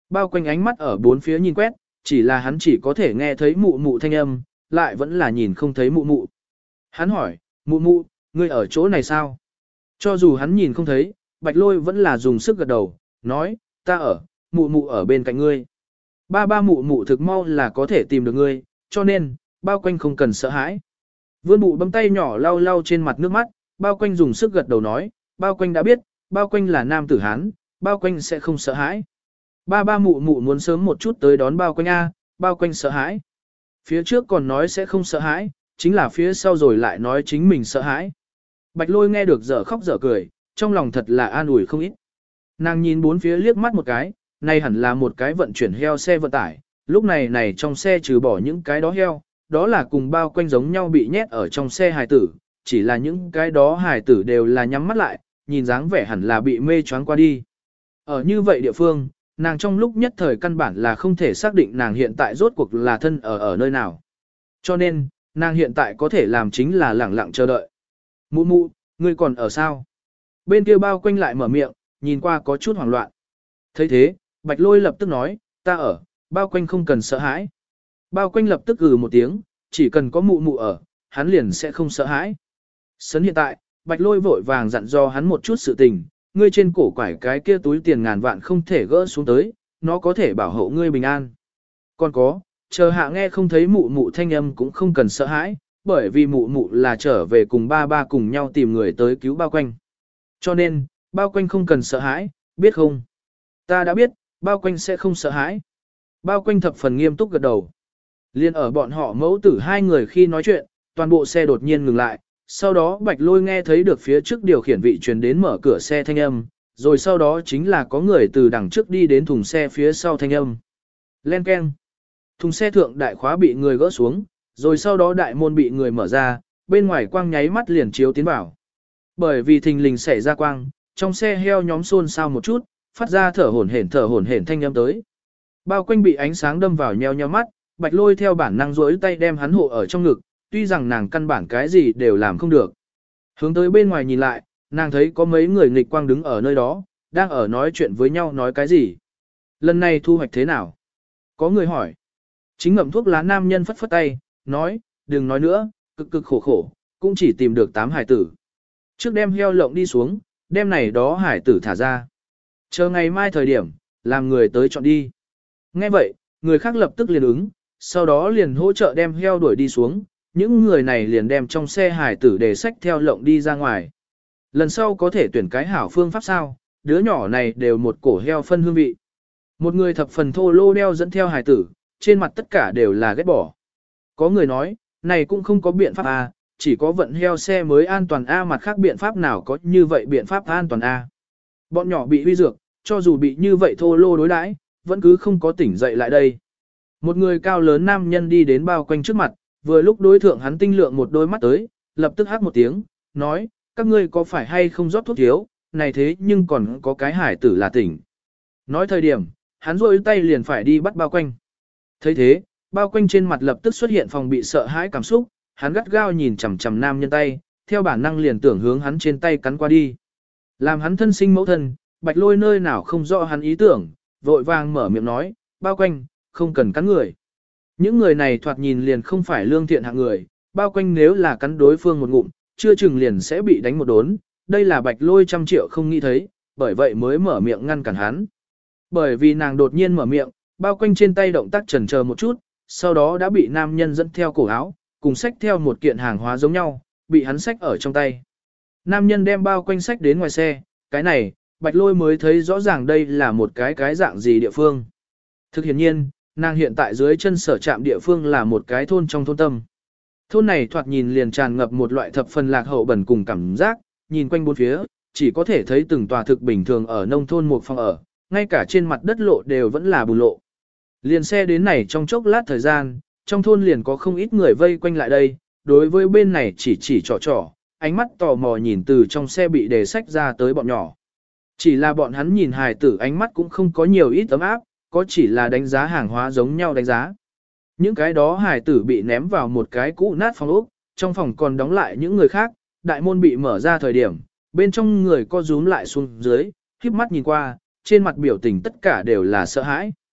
[SPEAKER 1] Bao quanh ánh mắt ở bốn phía nhìn quét, chỉ là hắn chỉ có thể nghe thấy mụ mụ thanh âm, lại vẫn là nhìn không thấy mụ mụ. Hắn hỏi, mụ mụ, ngươi ở chỗ này sao? Cho dù hắn nhìn không thấy, Bạch Lôi vẫn là dùng sức gật đầu, nói, ta ở, mụ mụ ở bên cạnh ngươi. Ba ba mụ mụ thực mau là có thể tìm được ngươi, cho nên, bao quanh không cần sợ hãi. Vươn bụ bấm tay nhỏ lau lau trên mặt nước mắt, bao quanh dùng sức gật đầu nói, bao quanh đã biết, bao quanh là nam tử Hán, bao quanh sẽ không sợ hãi. Ba ba mụ mụ muốn sớm một chút tới đón bao quanh A, bao quanh sợ hãi. Phía trước còn nói sẽ không sợ hãi, chính là phía sau rồi lại nói chính mình sợ hãi. Bạch Lôi nghe được dở khóc dở cười, trong lòng thật là an ủi không ít. Nàng nhìn bốn phía liếc mắt một cái, này hẳn là một cái vận chuyển heo xe vận tải, lúc này này trong xe trừ bỏ những cái đó heo, đó là cùng bao quanh giống nhau bị nhét ở trong xe hài tử, chỉ là những cái đó hài tử đều là nhắm mắt lại, nhìn dáng vẻ hẳn là bị mê choáng qua đi. Ở như vậy địa phương, nàng trong lúc nhất thời căn bản là không thể xác định nàng hiện tại rốt cuộc là thân ở ở nơi nào. Cho nên, nàng hiện tại có thể làm chính là lẳng lặng chờ đợi. Mụ mụ, ngươi còn ở sao? Bên kia bao quanh lại mở miệng, nhìn qua có chút hoảng loạn. thấy thế, Bạch Lôi lập tức nói, ta ở, bao quanh không cần sợ hãi. Bao quanh lập tức gừ một tiếng, chỉ cần có mụ mụ ở, hắn liền sẽ không sợ hãi. Sấn hiện tại, Bạch Lôi vội vàng dặn dò hắn một chút sự tình, ngươi trên cổ quải cái kia túi tiền ngàn vạn không thể gỡ xuống tới, nó có thể bảo hộ ngươi bình an. Còn có, chờ hạ nghe không thấy mụ mụ thanh âm cũng không cần sợ hãi, bởi vì mụ mụ là trở về cùng ba ba cùng nhau tìm người tới cứu bao quanh. Cho nên, bao quanh không cần sợ hãi, biết không? Ta đã biết, bao quanh sẽ không sợ hãi. Bao quanh thập phần nghiêm túc gật đầu. Liên ở bọn họ mẫu tử hai người khi nói chuyện, toàn bộ xe đột nhiên ngừng lại, sau đó Bạch Lôi nghe thấy được phía trước điều khiển vị truyền đến mở cửa xe thanh âm, rồi sau đó chính là có người từ đằng trước đi đến thùng xe phía sau thanh âm. Len keng. Thùng xe thượng đại khóa bị người gỡ xuống, rồi sau đó đại môn bị người mở ra, bên ngoài quang nháy mắt liền chiếu tiến vào. Bởi vì thình lình xảy ra quang, trong xe heo nhóm xôn xao một chút, phát ra thở hổn hển thở hổn hển thanh âm tới. Bao quanh bị ánh sáng đâm vào nheo nheo mắt, Bạch Lôi theo bản năng duỗi tay đem hắn hộ ở trong ngực, tuy rằng nàng căn bản cái gì đều làm không được. Hướng tới bên ngoài nhìn lại, nàng thấy có mấy người nghịch quang đứng ở nơi đó, đang ở nói chuyện với nhau nói cái gì. Lần này thu hoạch thế nào? Có người hỏi. Chính ngậm thuốc lá nam nhân phất phất tay, nói, đừng nói nữa, cực cực khổ khổ, cũng chỉ tìm được tám hải tử. Trước đem heo lộng đi xuống, đem này đó hải tử thả ra. Chờ ngày mai thời điểm, làm người tới chọn đi. Nghe vậy, người khác lập tức liền ứng, sau đó liền hỗ trợ đem heo đuổi đi xuống, những người này liền đem trong xe hải tử để sách theo lộng đi ra ngoài. Lần sau có thể tuyển cái hảo phương pháp sao, đứa nhỏ này đều một cổ heo phân hương vị. Một người thập phần thô lô đeo dẫn theo hải tử, trên mặt tất cả đều là ghét bỏ. Có người nói, này cũng không có biện pháp A, chỉ có vận heo xe mới an toàn A, mặt khác biện pháp nào có như vậy biện pháp an toàn A. Bọn nhỏ bị huy dược, cho dù bị như vậy thô lô đối đãi, vẫn cứ không có tỉnh dậy lại đây. Một người cao lớn nam nhân đi đến bao quanh trước mặt, vừa lúc đối thượng hắn tinh lượng một đôi mắt tới, lập tức hát một tiếng, nói, các ngươi có phải hay không rót thuốc thiếu, này thế nhưng còn có cái hải tử là tỉnh. Nói thời điểm, hắn rôi tay liền phải đi bắt bao quanh. thấy thế, bao quanh trên mặt lập tức xuất hiện phòng bị sợ hãi cảm xúc, hắn gắt gao nhìn chằm chằm nam nhân tay, theo bản năng liền tưởng hướng hắn trên tay cắn qua đi. Làm hắn thân sinh mẫu thân, Bạch Lôi nơi nào không rõ hắn ý tưởng, vội vàng mở miệng nói, bao quanh, không cần cắn người. Những người này thoạt nhìn liền không phải lương thiện hạng người, bao quanh nếu là cắn đối phương một ngụm, chưa chừng liền sẽ bị đánh một đốn, đây là Bạch Lôi trăm triệu không nghĩ thấy, bởi vậy mới mở miệng ngăn cản hắn. Bởi vì nàng đột nhiên mở miệng, bao quanh trên tay động tác chần chờ một chút, sau đó đã bị nam nhân dẫn theo cổ áo, cùng xách theo một kiện hàng hóa giống nhau, bị hắn xách ở trong tay. Nam nhân đem bao quanh xách đến ngoài xe, cái này, Bạch Lôi mới thấy rõ ràng đây là một cái cái dạng gì địa phương. Thực hiện nhiên, nàng hiện tại dưới chân sở trạm địa phương là một cái thôn trong thôn tâm. Thôn này thoạt nhìn liền tràn ngập một loại thập phần lạc hậu bẩn cùng cảm giác, nhìn quanh bốn phía, chỉ có thể thấy từng tòa thực bình thường ở nông thôn một phòng ở, ngay cả trên mặt đất lộ đều vẫn là bùn lộ. Liền xe đến này trong chốc lát thời gian, trong thôn liền có không ít người vây quanh lại đây, đối với bên này chỉ chỉ trò trò, ánh mắt tò mò nhìn từ trong xe bị đề sách ra tới bọn nhỏ. Chỉ là bọn hắn nhìn hài tử ánh mắt cũng không có nhiều ít ấm áp, có chỉ là đánh giá hàng hóa giống nhau đánh giá. Những cái đó hài tử bị ném vào một cái cũ nát phòng ốc, trong phòng còn đóng lại những người khác, đại môn bị mở ra thời điểm, bên trong người co rúm lại xuống dưới, khiếp mắt nhìn qua, trên mặt biểu tình tất cả đều là sợ hãi.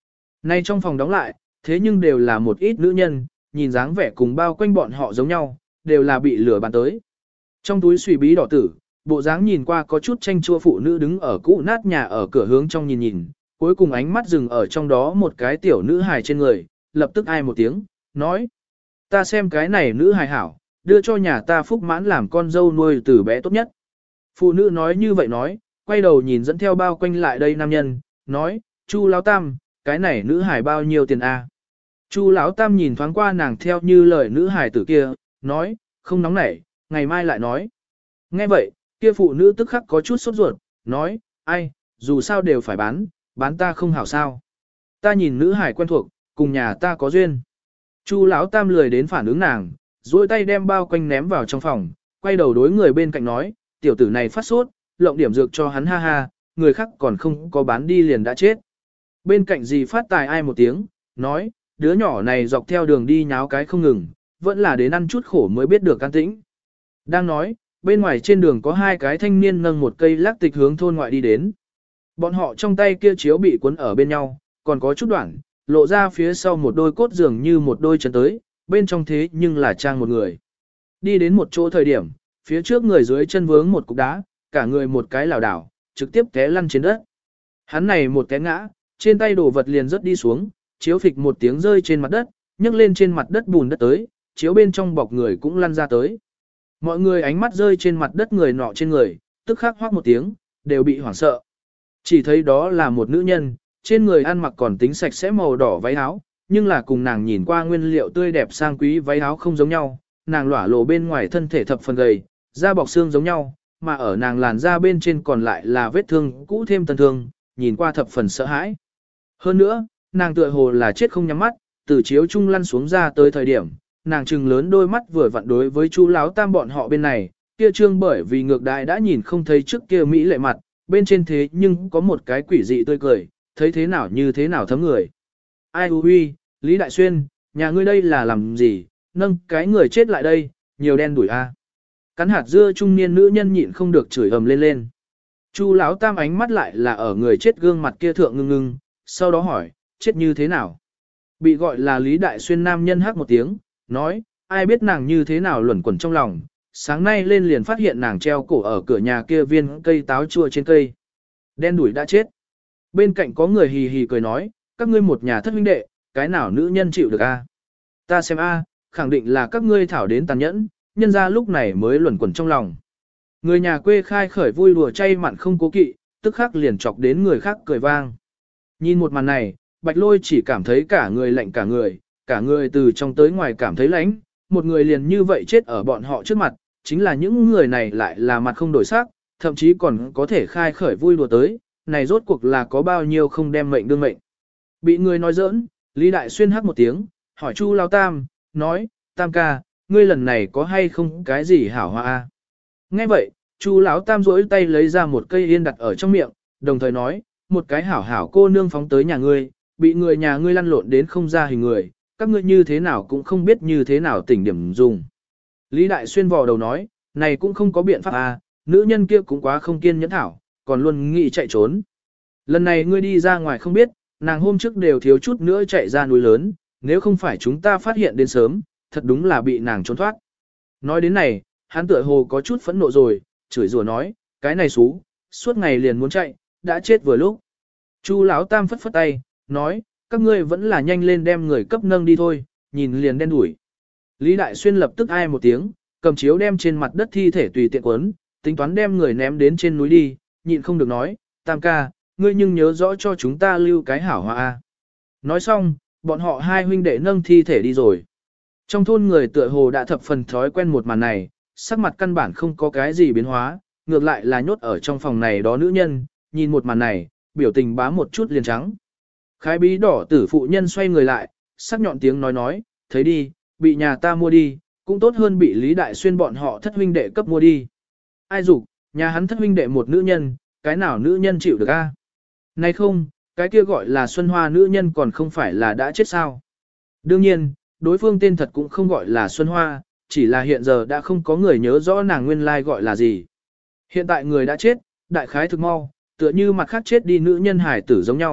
[SPEAKER 1] Nay trong phòng đóng lại, thế nhưng đều là một ít nữ nhân, nhìn dáng vẻ cùng bao quanh bọn họ giống nhau, đều là bị lửa bàn tới. Trong túi suy bí đỏ tử, bộ dáng nhìn qua có chút tranh chua phụ nữ đứng ở cũ nát nhà ở cửa hướng trong nhìn nhìn, cuối cùng ánh mắt dừng ở trong đó một cái tiểu nữ hài trên người, lập tức ai một tiếng, nói. Ta xem cái này nữ hài hảo, đưa cho nhà ta phúc mãn làm con dâu nuôi từ bé tốt nhất. Phụ nữ nói như vậy nói, quay đầu nhìn dẫn theo bao quanh lại đây nam nhân, nói, Chu Lão Tam, cái này nữ hài bao nhiêu tiền a? Chu Lão Tam nhìn thoáng qua nàng theo như lời nữ hài tử kia, nói, không nóng nảy, ngày mai lại nói. Nghe vậy, kia phụ nữ tức khắc có chút sốt ruột, nói, ai, dù sao đều phải bán, bán ta không hảo sao. Ta nhìn nữ hài quen thuộc, cùng nhà ta có duyên. Chu Lão Tam lười đến phản ứng nàng, duỗi tay đem bao quanh ném vào trong phòng, quay đầu đối người bên cạnh nói, tiểu tử này phát sốt, lộng điểm dược cho hắn ha ha, người khác còn không có bán đi liền đã chết. Bên cạnh dì phát tài ai một tiếng, nói, đứa nhỏ này dọc theo đường đi nháo cái không ngừng, vẫn là đến ăn chút khổ mới biết được can tĩnh. Đang nói, bên ngoài trên đường có hai cái thanh niên nâng một cây lác tịch hướng thôn ngoại đi đến. Bọn họ trong tay kia chiếu bị cuốn ở bên nhau, còn có chút đoạn, lộ ra phía sau một đôi cốt dường như một đôi chân tới, bên trong thế nhưng là trang một người. Đi đến một chỗ thời điểm, phía trước người dưới chân vướng một cục đá, cả người một cái lảo đảo, trực tiếp té lăn trên đất. Hắn này một té ngã, trên tay đồ vật liền rớt đi xuống, chiếu phịch một tiếng rơi trên mặt đất, nhấc lên trên mặt đất bùn đất tới, chiếu bên trong bọc người cũng lăn ra tới. Mọi người ánh mắt rơi trên mặt đất người nọ trên người, tức khắc hoác một tiếng, đều bị hoảng sợ. Chỉ thấy đó là một nữ nhân, trên người ăn mặc còn tính sạch sẽ màu đỏ váy áo, nhưng là cùng nàng nhìn qua nguyên liệu tươi đẹp sang quý váy áo không giống nhau, nàng lỏa lộ bên ngoài thân thể thập phần gầy, da bọc xương giống nhau, mà ở nàng làn da bên trên còn lại là vết thương cũ thêm tân thương, nhìn qua thập phần sợ hãi. Hơn nữa, nàng tựa hồ là chết không nhắm mắt, từ chiếu trung lăn xuống ra tới thời điểm, nàng trừng lớn đôi mắt vừa vặn đối với Chu Lão Tam bọn họ bên này, kia trương bởi vì ngược đại đã nhìn không thấy trước kia mỹ lệ mặt, bên trên thế nhưng có một cái quỷ dị tươi cười, thấy thế nào như thế nào thấm người. Ai hư huy, Lý Đại Xuyên, nhà ngươi đây là làm gì, nâng cái người chết lại đây, nhiều đen đuổi a. Cắn hạt dưa trung niên nữ nhân nhịn không được chửi ầm lên lên. Chu Lão Tam ánh mắt lại là ở người chết gương mặt kia thượng ngưng ngưng, sau đó hỏi, chết như thế nào? Bị gọi là Lý Đại Xuyên nam nhân hát một tiếng, nói, ai biết nàng như thế nào luẩn quẩn trong lòng, sáng nay lên liền phát hiện nàng treo cổ ở cửa nhà kia viên cây táo chua trên cây. Đen đuổi đã chết. Bên cạnh có người hì hì cười nói, các ngươi một nhà thất huynh đệ, cái nào nữ nhân chịu được a? Ta xem a, khẳng định là các ngươi thảo đến tàn nhẫn, nhân ra lúc này mới luẩn quẩn trong lòng. Người nhà quê khai khởi vui đùa chay mặn không cố kỵ, tức khắc liền chọc đến người khác cười vang. Nhìn một màn này, Bạch Lôi chỉ cảm thấy cả người lạnh cả người, cả người từ trong tới ngoài cảm thấy lạnh, một người liền như vậy chết ở bọn họ trước mặt, chính là những người này lại là mặt không đổi sắc, thậm chí còn có thể khai khởi vui đùa tới, này rốt cuộc là có bao nhiêu không đem mệnh đương mệnh. Bị người nói giỡn, Lý Đại Xuyên hắc một tiếng, hỏi Chu Lão Tam, nói, Tam ca, ngươi lần này có hay không cái gì hảo hoa a? Nghe vậy, Chu Lão Tam rỗi tay lấy ra một cây yên đặt ở trong miệng, đồng thời nói, một cái hảo hảo cô nương phóng tới nhà ngươi, bị người nhà ngươi lăn lộn đến không ra hình người, các ngươi như thế nào cũng không biết như thế nào tỉnh điểm dùng. Lý Đại Xuyên vò đầu nói, này cũng không có biện pháp à, nữ nhân kia cũng quá không kiên nhẫn thảo, còn luôn nghĩ chạy trốn. Lần này ngươi đi ra ngoài không biết, nàng hôm trước đều thiếu chút nữa chạy ra núi lớn, nếu không phải chúng ta phát hiện đến sớm, thật đúng là bị nàng trốn thoát. Nói đến này, hắn tựa hồ có chút phẫn nộ rồi, chửi rủa nói, cái này xú, suốt ngày liền muốn chạy, đã chết vừa lúc. Chu Lão Tam phất phất tay, nói, các ngươi vẫn là nhanh lên đem người cấp nâng đi thôi, nhìn liền đen đuổi. Lý Đại Xuyên lập tức ai một tiếng, cầm chiếu đem trên mặt đất thi thể tùy tiện quấn, tính toán đem người ném đến trên núi đi, nhịn không được nói, Tam ca, ngươi nhưng nhớ rõ cho chúng ta lưu cái hảo hoa a. Nói xong, bọn họ hai huynh đệ nâng thi thể đi rồi. Trong thôn người tựa hồ đã thập phần thói quen một màn này, sắc mặt căn bản không có cái gì biến hóa, ngược lại là nhốt ở trong phòng này đó nữ nhân, nhìn một màn này, biểu tình bám một chút liền trắng. Khái bí đỏ tử phụ nhân xoay người lại, sắc nhọn tiếng nói nói, thấy đi, bị nhà ta mua đi, cũng tốt hơn bị Lý Đại Xuyên bọn họ thất huynh đệ cấp mua đi. Ai dục, nhà hắn thất huynh đệ một nữ nhân, cái nào nữ nhân chịu được a? Này không, cái kia gọi là Xuân Hoa nữ nhân còn không phải là đã chết sao? Đương nhiên, đối phương tên thật cũng không gọi là Xuân Hoa, chỉ là hiện giờ đã không có người nhớ rõ nàng nguyên lai gọi là gì. Hiện tại người đã chết, đại khái thực mau, tựa như mặt khác chết đi nữ nhân hải tử giống nhau,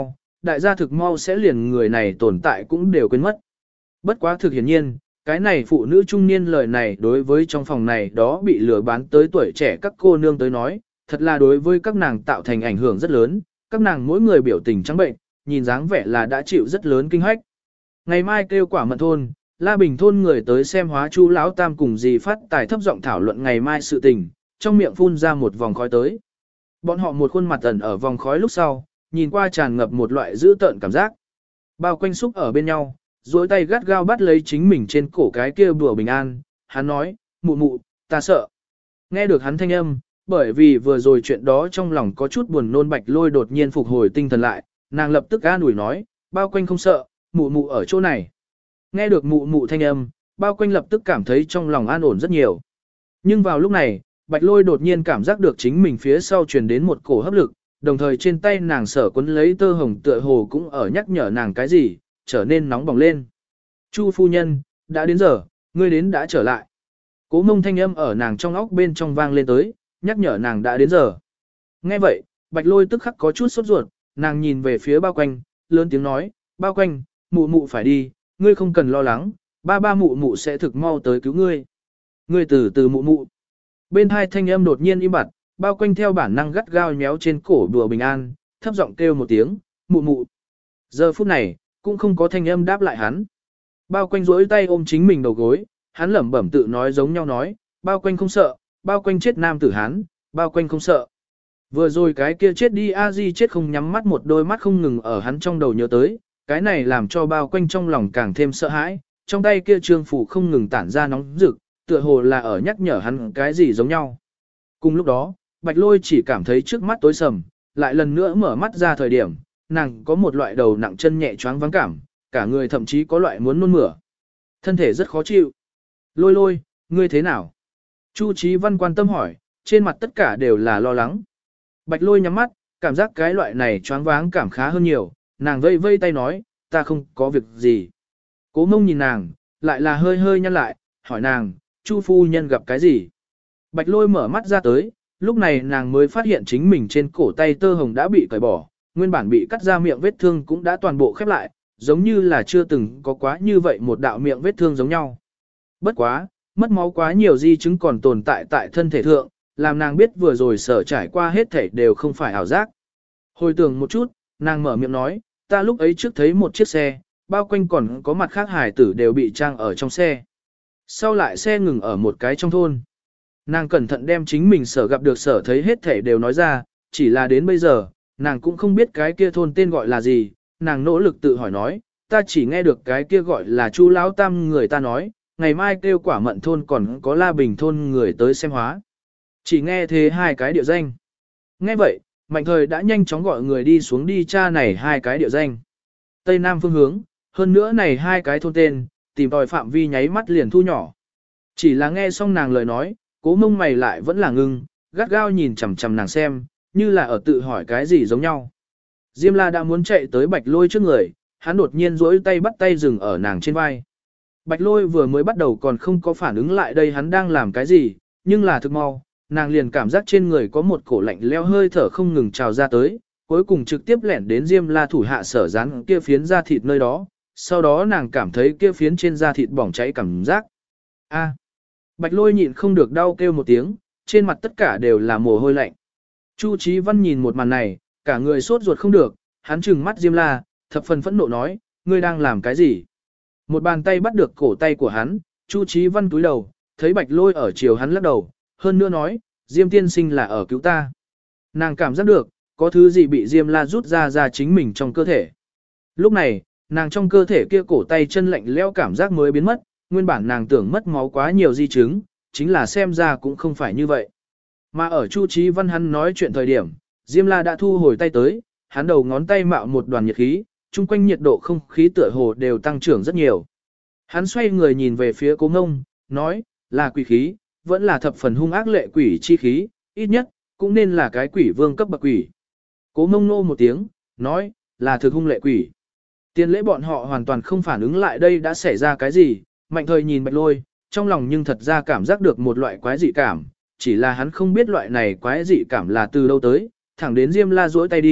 [SPEAKER 1] đại gia thực mau sẽ liền người này tồn tại cũng đều quên mất. Bất quá thực hiển nhiên, cái này phụ nữ trung niên lời này đối với trong phòng này đó bị lừa bán tới tuổi trẻ các cô nương tới nói, thật là đối với các nàng tạo thành ảnh hưởng rất lớn, các nàng mỗi người biểu tình trắng bệnh, nhìn dáng vẻ là đã chịu rất lớn kinh hách. Ngày mai kêu quả mận thôn, La Bình thôn người tới xem hóa chu lão tam cùng dì phát tài thấp giọng thảo luận ngày mai sự tình, trong miệng phun ra một vòng khói tới. Bọn họ một khuôn mặt ẩn ở vòng khói lúc sau, nhìn qua tràn ngập một loại dữ tợn cảm giác. Bao quanh xúc ở bên nhau, duỗi tay gắt gao bắt lấy chính mình trên cổ cái kia bùa bình an, hắn nói, mụ mụ, ta sợ. Nghe được hắn thanh âm, bởi vì vừa rồi chuyện đó trong lòng có chút buồn nôn Bạch Lôi đột nhiên phục hồi tinh thần lại, nàng lập tức an ủi nói, bao quanh không sợ, mụ mụ ở chỗ này. Nghe được mụ mụ thanh âm, bao quanh lập tức cảm thấy trong lòng an ổn rất nhiều. Nhưng vào lúc này, Bạch Lôi đột nhiên cảm giác được chính mình phía sau truyền đến một cổ hấp lực, đồng thời trên tay nàng sở quấn lấy tơ hồng tựa hồ cũng ở nhắc nhở nàng cái gì, trở nên nóng bỏng lên. Chu phu nhân, đã đến giờ, ngươi đến đã trở lại. Cố Mông thanh âm ở nàng trong óc bên trong vang lên tới, nhắc nhở nàng đã đến giờ. Nghe vậy, Bạch Lôi tức khắc có chút sốt ruột, nàng nhìn về phía bao quanh, lớn tiếng nói, bao quanh, mụ mụ phải đi, ngươi không cần lo lắng, ba ba mụ mụ sẽ thực mau tới cứu ngươi. Ngươi từ từ mụ mụ. Bên hai thanh âm đột nhiên im bặt, bao quanh theo bản năng gắt gao nhéo trên cổ đùa bình an, thấp giọng kêu một tiếng, mụ mụ. Giờ phút này, cũng không có thanh âm đáp lại hắn. Bao quanh rỗi tay ôm chính mình đầu gối, hắn lẩm bẩm tự nói giống nhau nói, bao quanh không sợ, bao quanh chết nam tử hắn, bao quanh không sợ. Vừa rồi cái kia chết đi a di chết không nhắm mắt một đôi mắt không ngừng ở hắn trong đầu nhớ tới, cái này làm cho bao quanh trong lòng càng thêm sợ hãi, trong tay kia trương phủ không ngừng tản ra nóng rực, tựa hồ là ở nhắc nhở hắn cái gì giống nhau. Cùng lúc đó, Bạch Lôi chỉ cảm thấy trước mắt tối sầm, lại lần nữa mở mắt ra thời điểm, nàng có một loại đầu nặng chân nhẹ choáng vắng cảm, cả người thậm chí có loại muốn nôn mửa. Thân thể rất khó chịu. Lôi lôi, ngươi thế nào? Chu Chí Văn quan tâm hỏi, trên mặt tất cả đều là lo lắng. Bạch Lôi nhắm mắt, cảm giác cái loại này choáng váng cảm khá hơn nhiều, nàng vây vây tay nói, ta không có việc gì. Cố Mông nhìn nàng, lại là hơi hơi nhăn lại, hỏi nàng, Chu phu nhân gặp cái gì? Bạch Lôi mở mắt ra tới, lúc này nàng mới phát hiện chính mình trên cổ tay tơ hồng đã bị cởi bỏ, nguyên bản bị cắt ra miệng vết thương cũng đã toàn bộ khép lại, giống như là chưa từng có quá như vậy một đạo miệng vết thương giống nhau. Bất quá, mất máu quá nhiều di chứng còn tồn tại tại thân thể thượng, làm nàng biết vừa rồi sở trải qua hết thể đều không phải ảo giác. Hồi tưởng một chút, nàng mở miệng nói, ta lúc ấy trước thấy một chiếc xe, bao quanh còn có mặt khác hải tử đều bị trang ở trong xe. Sau lại xe ngừng ở một cái trong thôn. Nàng cẩn thận đem chính mình sở gặp được sở thấy hết thể đều nói ra, chỉ là đến bây giờ, nàng cũng không biết cái kia thôn tên gọi là gì, nàng nỗ lực tự hỏi nói, ta chỉ nghe được cái kia gọi là Chu Lão Tam người ta nói, ngày mai kêu quả mận thôn còn có La Bình thôn người tới xem hóa. Chỉ nghe thế hai cái địa danh. Nghe vậy, Mạnh Thời đã nhanh chóng gọi người đi xuống đi tra này hai cái địa danh. Tây Nam phương hướng, hơn nữa này hai cái thôn tên, tìm tòi phạm vi nháy mắt liền thu nhỏ. Chỉ là nghe xong nàng lời nói, Cố Mông mày lại vẫn là ngưng, gắt gao nhìn chằm chằm nàng xem, như là ở tự hỏi cái gì giống nhau. Diêm La đã muốn chạy tới Bạch Lôi trước người, hắn đột nhiên duỗi tay bắt tay dừng ở nàng trên vai. Bạch Lôi vừa mới bắt đầu còn không có phản ứng lại đây hắn đang làm cái gì, nhưng là thực mau, nàng liền cảm giác trên người có một cổ lạnh leo hơi thở không ngừng trào ra tới, cuối cùng trực tiếp lẻn đến Diêm La thủ hạ sở dán kia phiến da thịt nơi đó, sau đó nàng cảm thấy kia phiến trên da thịt bỏng cháy cảm giác. A. Bạch Lôi nhịn không được đau kêu một tiếng, trên mặt tất cả đều là mồ hôi lạnh. Chu Chí Văn nhìn một màn này, cả người sốt ruột không được, hắn trừng mắt Diêm La, thập phần phẫn nộ nói, ngươi đang làm cái gì? Một bàn tay bắt được cổ tay của hắn, Chu Chí Văn túi đầu, thấy Bạch Lôi ở chiều hắn lắc đầu, hơn nữa nói, Diêm tiên sinh là ở cứu ta. Nàng cảm giác được, có thứ gì bị Diêm La rút ra ra chính mình trong cơ thể. Lúc này, nàng trong cơ thể kia cổ tay chân lạnh lẽo cảm giác mới biến mất, nguyên bản nàng tưởng mất máu quá nhiều di chứng, chính là xem ra cũng không phải như vậy. Mà ở Chu Chí Văn hắn nói chuyện thời điểm, Diêm La đã thu hồi tay tới, hắn đầu ngón tay mạo một đoàn nhiệt khí, chung quanh nhiệt độ không khí tựa hồ đều tăng trưởng rất nhiều. Hắn xoay người nhìn về phía Cố Ngông, nói, là quỷ khí, vẫn là thập phần hung ác lệ quỷ chi khí, ít nhất, cũng nên là cái quỷ vương cấp bậc quỷ. Cố Ngông nô một tiếng, nói, là thực hung lệ quỷ. Tiền lễ bọn họ hoàn toàn không phản ứng lại đây đã xảy ra cái gì, Mạnh Thời nhìn Bạch Lôi, trong lòng nhưng thật ra cảm giác được một loại quái dị cảm, chỉ là hắn không biết loại này quái dị cảm là từ đâu tới, thẳng đến Diêm La duỗi tay đi,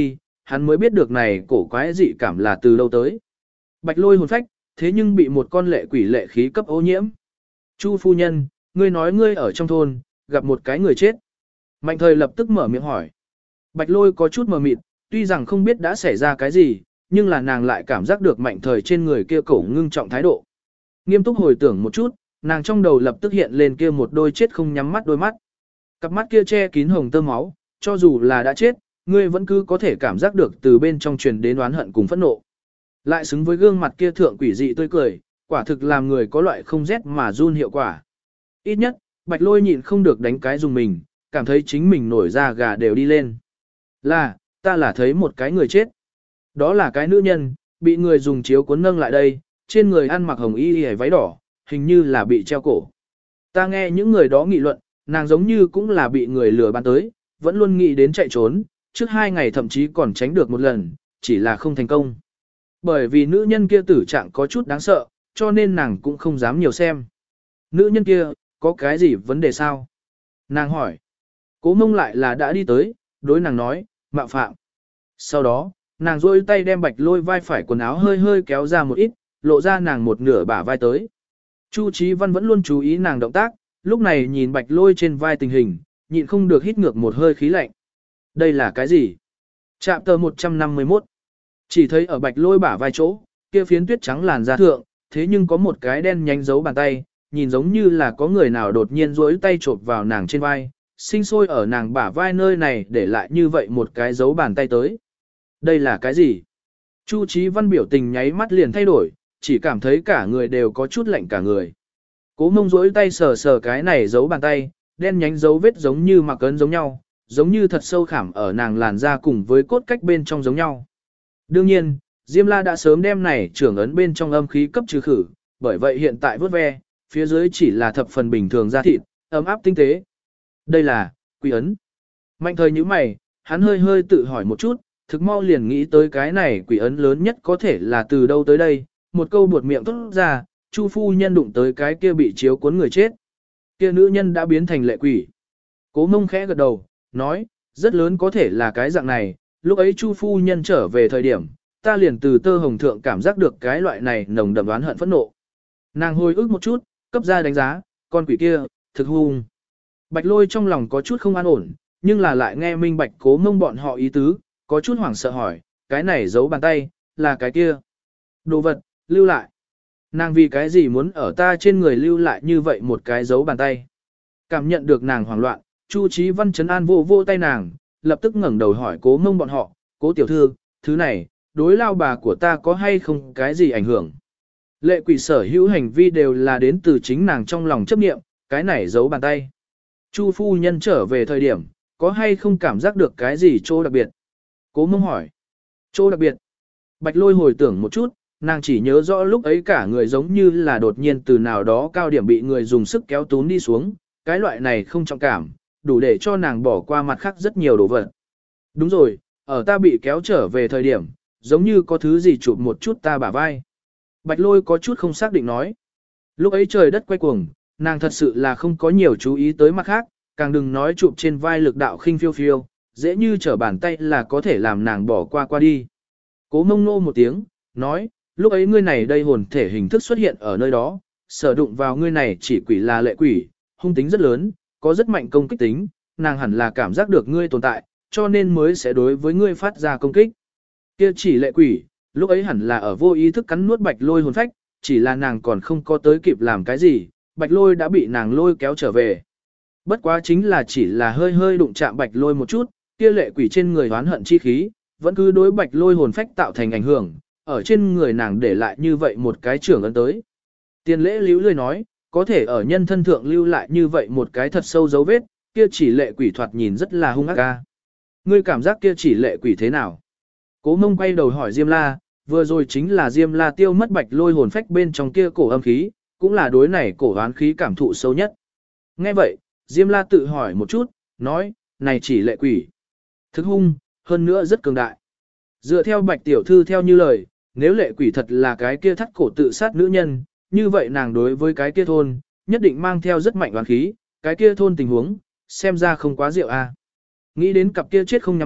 [SPEAKER 1] hắn mới biết được này cổ quái dị cảm là từ lâu tới. Bạch Lôi hồn phách, thế nhưng bị một con lệ quỷ lệ khí cấp ô nhiễm. Chu phu nhân, ngươi nói ngươi ở trong thôn, gặp một cái người chết. Mạnh thời lập tức mở miệng hỏi. Bạch Lôi có chút mờ mịt, tuy rằng không biết đã xảy ra cái gì, nhưng là nàng lại cảm giác được mạnh thời trên người kia cổ ngưng trọng thái độ. Nghiêm túc hồi tưởng một chút, nàng trong đầu lập tức hiện lên kia một đôi chết không nhắm mắt đôi mắt. Cặp mắt kia che kín hồng tơ máu, cho dù là đã chết, ngươi vẫn cứ có thể cảm giác được từ bên trong truyền đến oán hận cùng phẫn nộ. Lại xứng với gương mặt kia thượng quỷ dị tươi cười, quả thực làm người có loại không rét mà run hiệu quả. Ít nhất, Bạch Lôi nhịn không được đánh cái dùng mình, cảm thấy chính mình nổi da gà đều đi lên. Là, ta là thấy một cái người chết. Đó là cái nữ nhân, bị người dùng chiếu cuốn nâng lại đây, trên người ăn mặc hồng y y váy đỏ, hình như là bị treo cổ. Ta nghe những người đó nghị luận, nàng giống như cũng là bị người lừa bán tới, vẫn luôn nghĩ đến chạy trốn, trước hai ngày thậm chí còn tránh được một lần, chỉ là không thành công. Bởi vì nữ nhân kia tử trạng có chút đáng sợ, cho nên nàng cũng không dám nhiều xem. Nữ nhân kia, có cái gì vấn đề sao? Nàng hỏi. Cố Mông lại là đã đi tới, đối nàng nói, mạo phạm. Sau đó, nàng rôi tay đem Bạch Lôi vai phải quần áo hơi hơi kéo ra một ít, lộ ra nàng một nửa bả vai tới. Chu Chí Văn vẫn luôn chú ý nàng động tác, lúc này nhìn Bạch Lôi trên vai tình hình, nhịn không được hít ngược một hơi khí lạnh. Đây là cái gì? Trạm tờ một trăm năm mươi mốt. Chỉ thấy ở Bạch Lôi bả vai chỗ, kia phiến tuyết trắng làn da thượng, thế nhưng có một cái đen nhánh dấu bàn tay, nhìn giống như là có người nào đột nhiên duỗi tay chộp vào nàng trên vai, sinh sôi ở nàng bả vai nơi này để lại như vậy một cái dấu bàn tay tới. Đây là cái gì? Chu Chí Văn biểu tình nháy mắt liền thay đổi, chỉ cảm thấy cả người đều có chút lạnh cả người. Cố Mông duỗi tay sờ sờ cái này dấu bàn tay, đen nhánh dấu vết giống như mặc ấn giống nhau, giống như thật sâu khảm ở nàng làn da cùng với cốt cách bên trong giống nhau. Đương nhiên, Diêm La đã sớm đem này trưởng ấn bên trong âm khí cấp trừ khử, bởi vậy hiện tại vớt ve, phía dưới chỉ là thập phần bình thường da thịt, ấm áp tinh tế. Đây là, quỷ ấn. Mạnh thời như mày, hắn hơi hơi tự hỏi một chút, thực mau liền nghĩ tới cái này quỷ ấn lớn nhất có thể là từ đâu tới đây, một câu buột miệng tốt ra, Chu phu nhân đụng tới cái kia bị chiếu cuốn người chết. Kia nữ nhân đã biến thành lệ quỷ. Cố Mông khẽ gật đầu, nói, rất lớn có thể là cái dạng này, lúc ấy Chu phu nhân trở về thời điểm, ta liền từ tơ hồng thượng cảm giác được cái loại này nồng đậm đoán hận phẫn nộ. Nàng hồi ức một chút, cấp ra đánh giá, con quỷ kia, thực hung. Bạch Lôi trong lòng có chút không an ổn, nhưng là lại nghe minh bạch Cố Mông bọn họ ý tứ, có chút hoảng sợ hỏi, cái này giấu bàn tay, là cái kia. Đồ vật, lưu lại. Nàng vì cái gì muốn ở ta trên người lưu lại như vậy một cái dấu bàn tay. Cảm nhận được nàng hoảng loạn, Chu Chí Văn trấn an vô vô tay nàng, lập tức ngẩng đầu hỏi Cố Mông bọn họ, Cố tiểu thư, thứ này, đối lao bà của ta có hay không cái gì ảnh hưởng. Lệ quỷ sở hữu hành vi đều là đến từ chính nàng trong lòng chấp niệm, cái này giấu bàn tay. Chu phu nhân trở về thời điểm, có hay không cảm giác được cái gì chỗ đặc biệt? Cố Mông hỏi. Chỗ đặc biệt. Bạch Lôi hồi tưởng một chút, nàng chỉ nhớ rõ lúc ấy cả người giống như là đột nhiên từ nào đó cao điểm bị người dùng sức kéo tún đi xuống, cái loại này không trọng cảm, đủ để cho nàng bỏ qua mặt khác rất nhiều đồ vật. Đúng rồi, ở ta bị kéo trở về thời điểm, giống như có thứ gì chụp một chút ta bả vai. Bạch Lôi có chút không xác định nói. Lúc ấy trời đất quay cuồng, nàng thật sự là không có nhiều chú ý tới mặt khác, càng đừng nói chụp trên vai lực đạo khinh phiêu phiêu, dễ như trở bàn tay là có thể làm nàng bỏ qua qua đi. Cố Mông nô một tiếng, nói, lúc ấy ngươi này đây hồn thể hình thức xuất hiện ở nơi đó, sở đụng vào ngươi này chỉ quỷ là lệ quỷ, hung tính rất lớn, có rất mạnh công kích tính, nàng hẳn là cảm giác được ngươi tồn tại, cho nên mới sẽ đối với ngươi phát ra công kích. Kia chỉ lệ quỷ, lúc ấy hẳn là ở vô ý thức cắn nuốt Bạch Lôi hồn phách, chỉ là nàng còn không có tới kịp làm cái gì, Bạch Lôi đã bị nàng lôi kéo trở về. Bất quá chính là chỉ là hơi hơi đụng chạm Bạch Lôi một chút, kia lệ quỷ trên người oán hận chi khí, vẫn cứ đối Bạch Lôi hồn phách tạo thành ảnh hưởng, ở trên người nàng để lại như vậy một cái trưởng ấn tới. Tiền lễ líu lười nói, có thể ở nhân thân thượng lưu lại như vậy một cái thật sâu dấu vết, kia chỉ lệ quỷ thoạt nhìn rất là hung ác ca. Ngươi cảm giác kia chỉ lệ quỷ thế nào? Cố Mông quay đầu hỏi Diêm La, vừa rồi chính là Diêm La tiêu mất Bạch Lôi hồn phách bên trong kia cổ âm khí, cũng là đối này cổ oán khí cảm thụ sâu nhất. Nghe vậy, Diêm La tự hỏi một chút, nói, này chỉ lệ quỷ. Thức hung, hơn nữa rất cường đại. Dựa theo Bạch Tiểu Thư theo như lời, nếu lệ quỷ thật là cái kia thắt cổ tự sát nữ nhân, như vậy nàng đối với cái kia thôn, nhất định mang theo rất mạnh oán khí, cái kia thôn tình huống, xem ra không quá rượu a. Nghĩ đến cặp kia chết không nhắm mắt,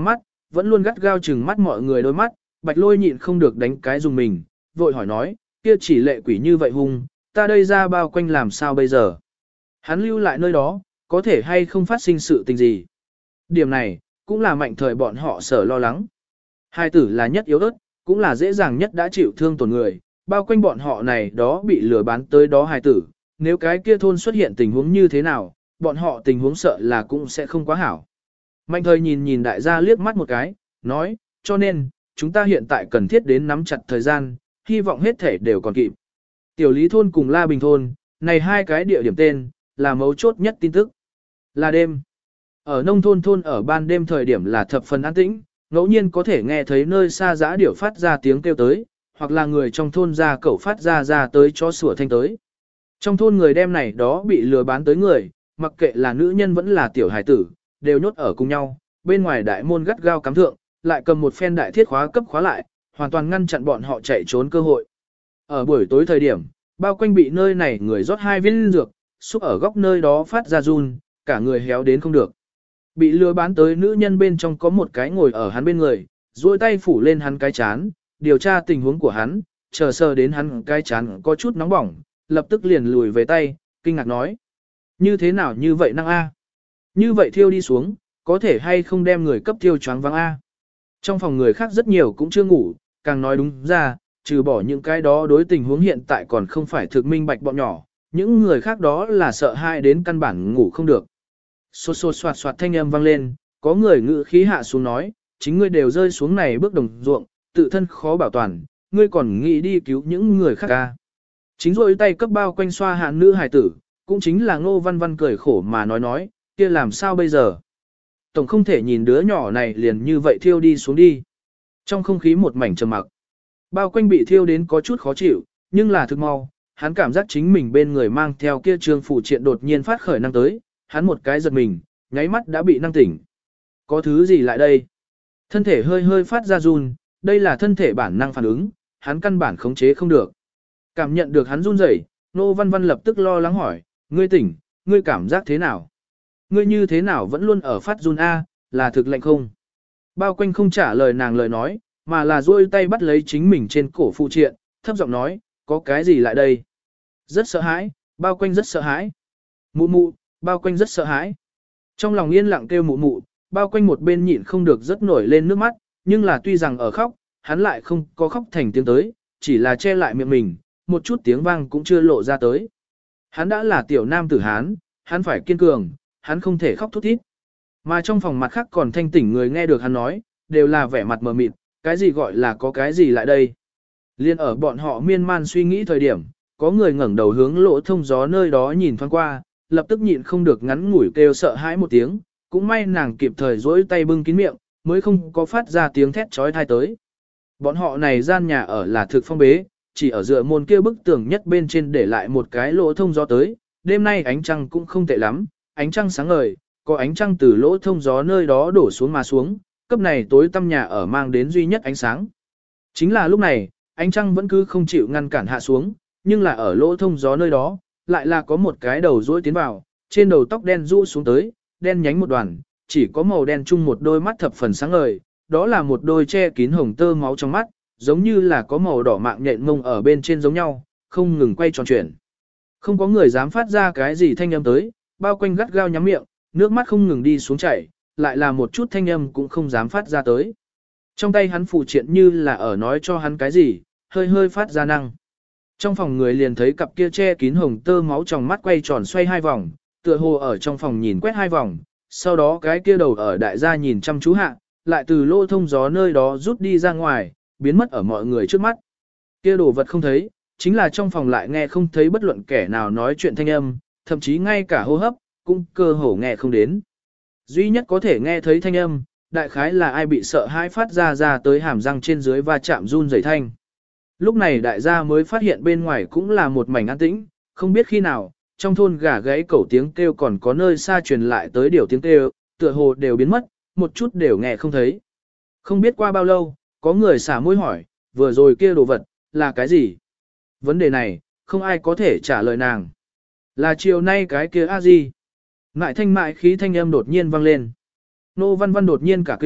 [SPEAKER 1] vẫn luôn gắt gao chừng mắt mọi người đôi mắt, Bạch Lôi nhịn không được đánh cái dùng mình, vội hỏi nói, kia chỉ lệ quỷ như vậy hung, ta đây ra bao quanh làm sao bây giờ? Hắn lưu lại nơi đó, có thể hay không phát sinh sự tình gì? Điểm này, cũng là mạnh thời bọn họ sở lo lắng. Hai tử là nhất yếu ớt, cũng là dễ dàng nhất đã chịu thương tổn người, bao quanh bọn họ này đó bị lừa bán tới đó hai tử, nếu cái kia thôn xuất hiện tình huống như thế nào, bọn họ tình huống sợ là cũng sẽ không quá hảo. Mạnh thời nhìn nhìn đại gia liếc mắt một cái, nói, cho nên, chúng ta hiện tại cần thiết đến nắm chặt thời gian, hy vọng hết thể đều còn kịp. Tiểu Lý thôn cùng La Bình thôn, này hai cái địa điểm tên, là mấu chốt nhất tin tức. Là đêm. Ở nông thôn thôn ở ban đêm thời điểm là thập phần an tĩnh, ngẫu nhiên có thể nghe thấy nơi xa giã điểu phát ra tiếng kêu tới, hoặc là người trong thôn ra cẩu phát ra ra tới cho sủa thanh tới. Trong thôn người đem này đó bị lừa bán tới người, mặc kệ là nữ nhân vẫn là tiểu hài tử, đều nhốt ở cùng nhau, bên ngoài đại môn gắt gao cắm thượng, lại cầm một phen đại thiết khóa cấp khóa lại, hoàn toàn ngăn chặn bọn họ chạy trốn cơ hội. Ở buổi tối thời điểm, bao quanh bị nơi này người rót hai viên dược, xúc ở góc nơi đó phát ra run, cả người héo đến không được. Bị lừa bán tới nữ nhân bên trong có một cái ngồi ở hắn bên người, duỗi tay phủ lên hắn cái chán, điều tra tình huống của hắn, chờ sờ đến hắn cái chán có chút nóng bỏng, lập tức liền lùi về tay, kinh ngạc nói. Như thế nào như vậy năng A? Như vậy thiêu đi xuống, có thể hay không đem người cấp thiêu choáng váng A? Trong phòng người khác rất nhiều cũng chưa ngủ, càng nói đúng ra, trừ bỏ những cái đó đối tình huống hiện tại còn không phải thực minh bạch bọn nhỏ, những người khác đó là sợ hãi đến căn bản ngủ không được. Xôn xôn xoạt xoạt thanh âm vang lên, có người ngự khí hạ xuống nói, chính ngươi đều rơi xuống này bước đồng ruộng, tự thân khó bảo toàn, ngươi còn nghĩ đi cứu những người khác ca. Chính rồi tay cấp bao quanh xoa hạ nữ hài tử, cũng chính là Ngô Văn Văn cười khổ mà nói nói, kia làm sao bây giờ? Tổng không thể nhìn đứa nhỏ này liền như vậy thiêu đi xuống đi. Trong không khí một mảnh trầm mặc. Bao quanh bị thiêu đến có chút khó chịu, nhưng là thực mau, hắn cảm giác chính mình bên người mang theo kia trương phủ triện đột nhiên phát khởi năng tới, hắn một cái giật mình, nháy mắt đã bị năng tỉnh. Có thứ gì lại đây? Thân thể hơi hơi phát ra run, đây là thân thể bản năng phản ứng, hắn căn bản khống chế không được. Cảm nhận được hắn run rẩy, Nô Văn Văn lập tức lo lắng hỏi, ngươi tỉnh, ngươi cảm giác thế nào? Ngươi như thế nào vẫn luôn ở phát run A, là thực lạnh không? Bao quanh không trả lời nàng lời nói, mà là duỗi tay bắt lấy chính mình trên cổ phụ triện, thấp giọng nói, có cái gì lại đây? Rất sợ hãi, bao quanh rất sợ hãi. Mụ mụ, bao quanh rất sợ hãi. Trong lòng yên lặng kêu mụ mụ, bao quanh một bên nhịn không được rất nổi lên nước mắt, nhưng là tuy rằng ở khóc, hắn lại không có khóc thành tiếng tới, chỉ là che lại miệng mình, một chút tiếng vang cũng chưa lộ ra tới. Hắn đã là tiểu nam tử Hán, hắn phải kiên cường, hắn không thể khóc thút thít. Mà trong phòng mặt khác còn thanh tỉnh người nghe được hắn nói, đều là vẻ mặt mờ mịt, cái gì gọi là có cái gì lại đây. Liên ở bọn họ miên man suy nghĩ thời điểm, có người ngẩng đầu hướng lỗ thông gió nơi đó nhìn thoáng qua, lập tức nhịn không được ngắn ngủi kêu sợ hãi một tiếng, cũng may nàng kịp thời duỗi tay bưng kín miệng, mới không có phát ra tiếng thét chói tai tới. Bọn họ này gian nhà ở là thực phong bế, chỉ ở dựa môn kia bức tường nhất bên trên để lại một cái lỗ thông gió tới, đêm nay ánh trăng cũng không tệ lắm, ánh trăng sáng ngời, có ánh trăng từ lỗ thông gió nơi đó đổ xuống mà xuống, cấp này tối tăm nhà ở mang đến duy nhất ánh sáng. Chính là lúc này, ánh trăng vẫn cứ không chịu ngăn cản hạ xuống, nhưng là ở lỗ thông gió nơi đó, lại là có một cái đầu rỗi tiến vào, trên đầu tóc đen rũ xuống tới, đen nhánh một đoàn, chỉ có màu đen chung một đôi mắt thập phần sáng ngời, đó là một đôi che kín hồng tơ máu trong mắt, giống như là có màu đỏ mạng nhện mông ở bên trên giống nhau, không ngừng quay tròn chuyển. Không có người dám phát ra cái gì thanh âm tới, bao quanh gắt gao nhắm miệng, nước mắt không ngừng đi xuống chảy, lại là một chút thanh âm cũng không dám phát ra tới. Trong tay hắn phụ triện như là ở nói cho hắn cái gì, hơi hơi phát ra năng. Trong phòng người liền thấy cặp kia che kín hồng tơ máu trong mắt quay tròn xoay hai vòng, tựa hồ ở trong phòng nhìn quét hai vòng, sau đó cái kia đầu ở đại gia nhìn chăm chú hạ, lại từ lỗ thông gió nơi đó rút đi ra ngoài, biến mất ở mọi người trước mắt. Kia đồ vật không thấy, chính là trong phòng lại nghe không thấy bất luận kẻ nào nói chuyện thanh âm, thậm chí ngay cả hô hấp, cũng cơ hồ nghe không đến. Duy nhất có thể nghe thấy thanh âm, đại khái là ai bị sợ hãi phát ra ra tới hàm răng trên dưới và chạm run rẩy thanh. Lúc này đại gia mới phát hiện bên ngoài cũng là một mảnh an tĩnh, không biết khi nào, trong thôn gà gáy cẩu tiếng kêu còn có nơi xa truyền lại tới điều tiếng kêu, tựa hồ đều biến mất, một chút đều nghe không thấy. Không biết qua bao lâu, có người xả môi hỏi, vừa rồi kia đồ vật, là cái gì? Vấn đề này, không ai có thể trả lời nàng. Là chiều nay cái kia a gì? Mại thanh mại khí thanh âm đột nhiên vang lên. Nô Văn Văn đột nhiên cả kinh,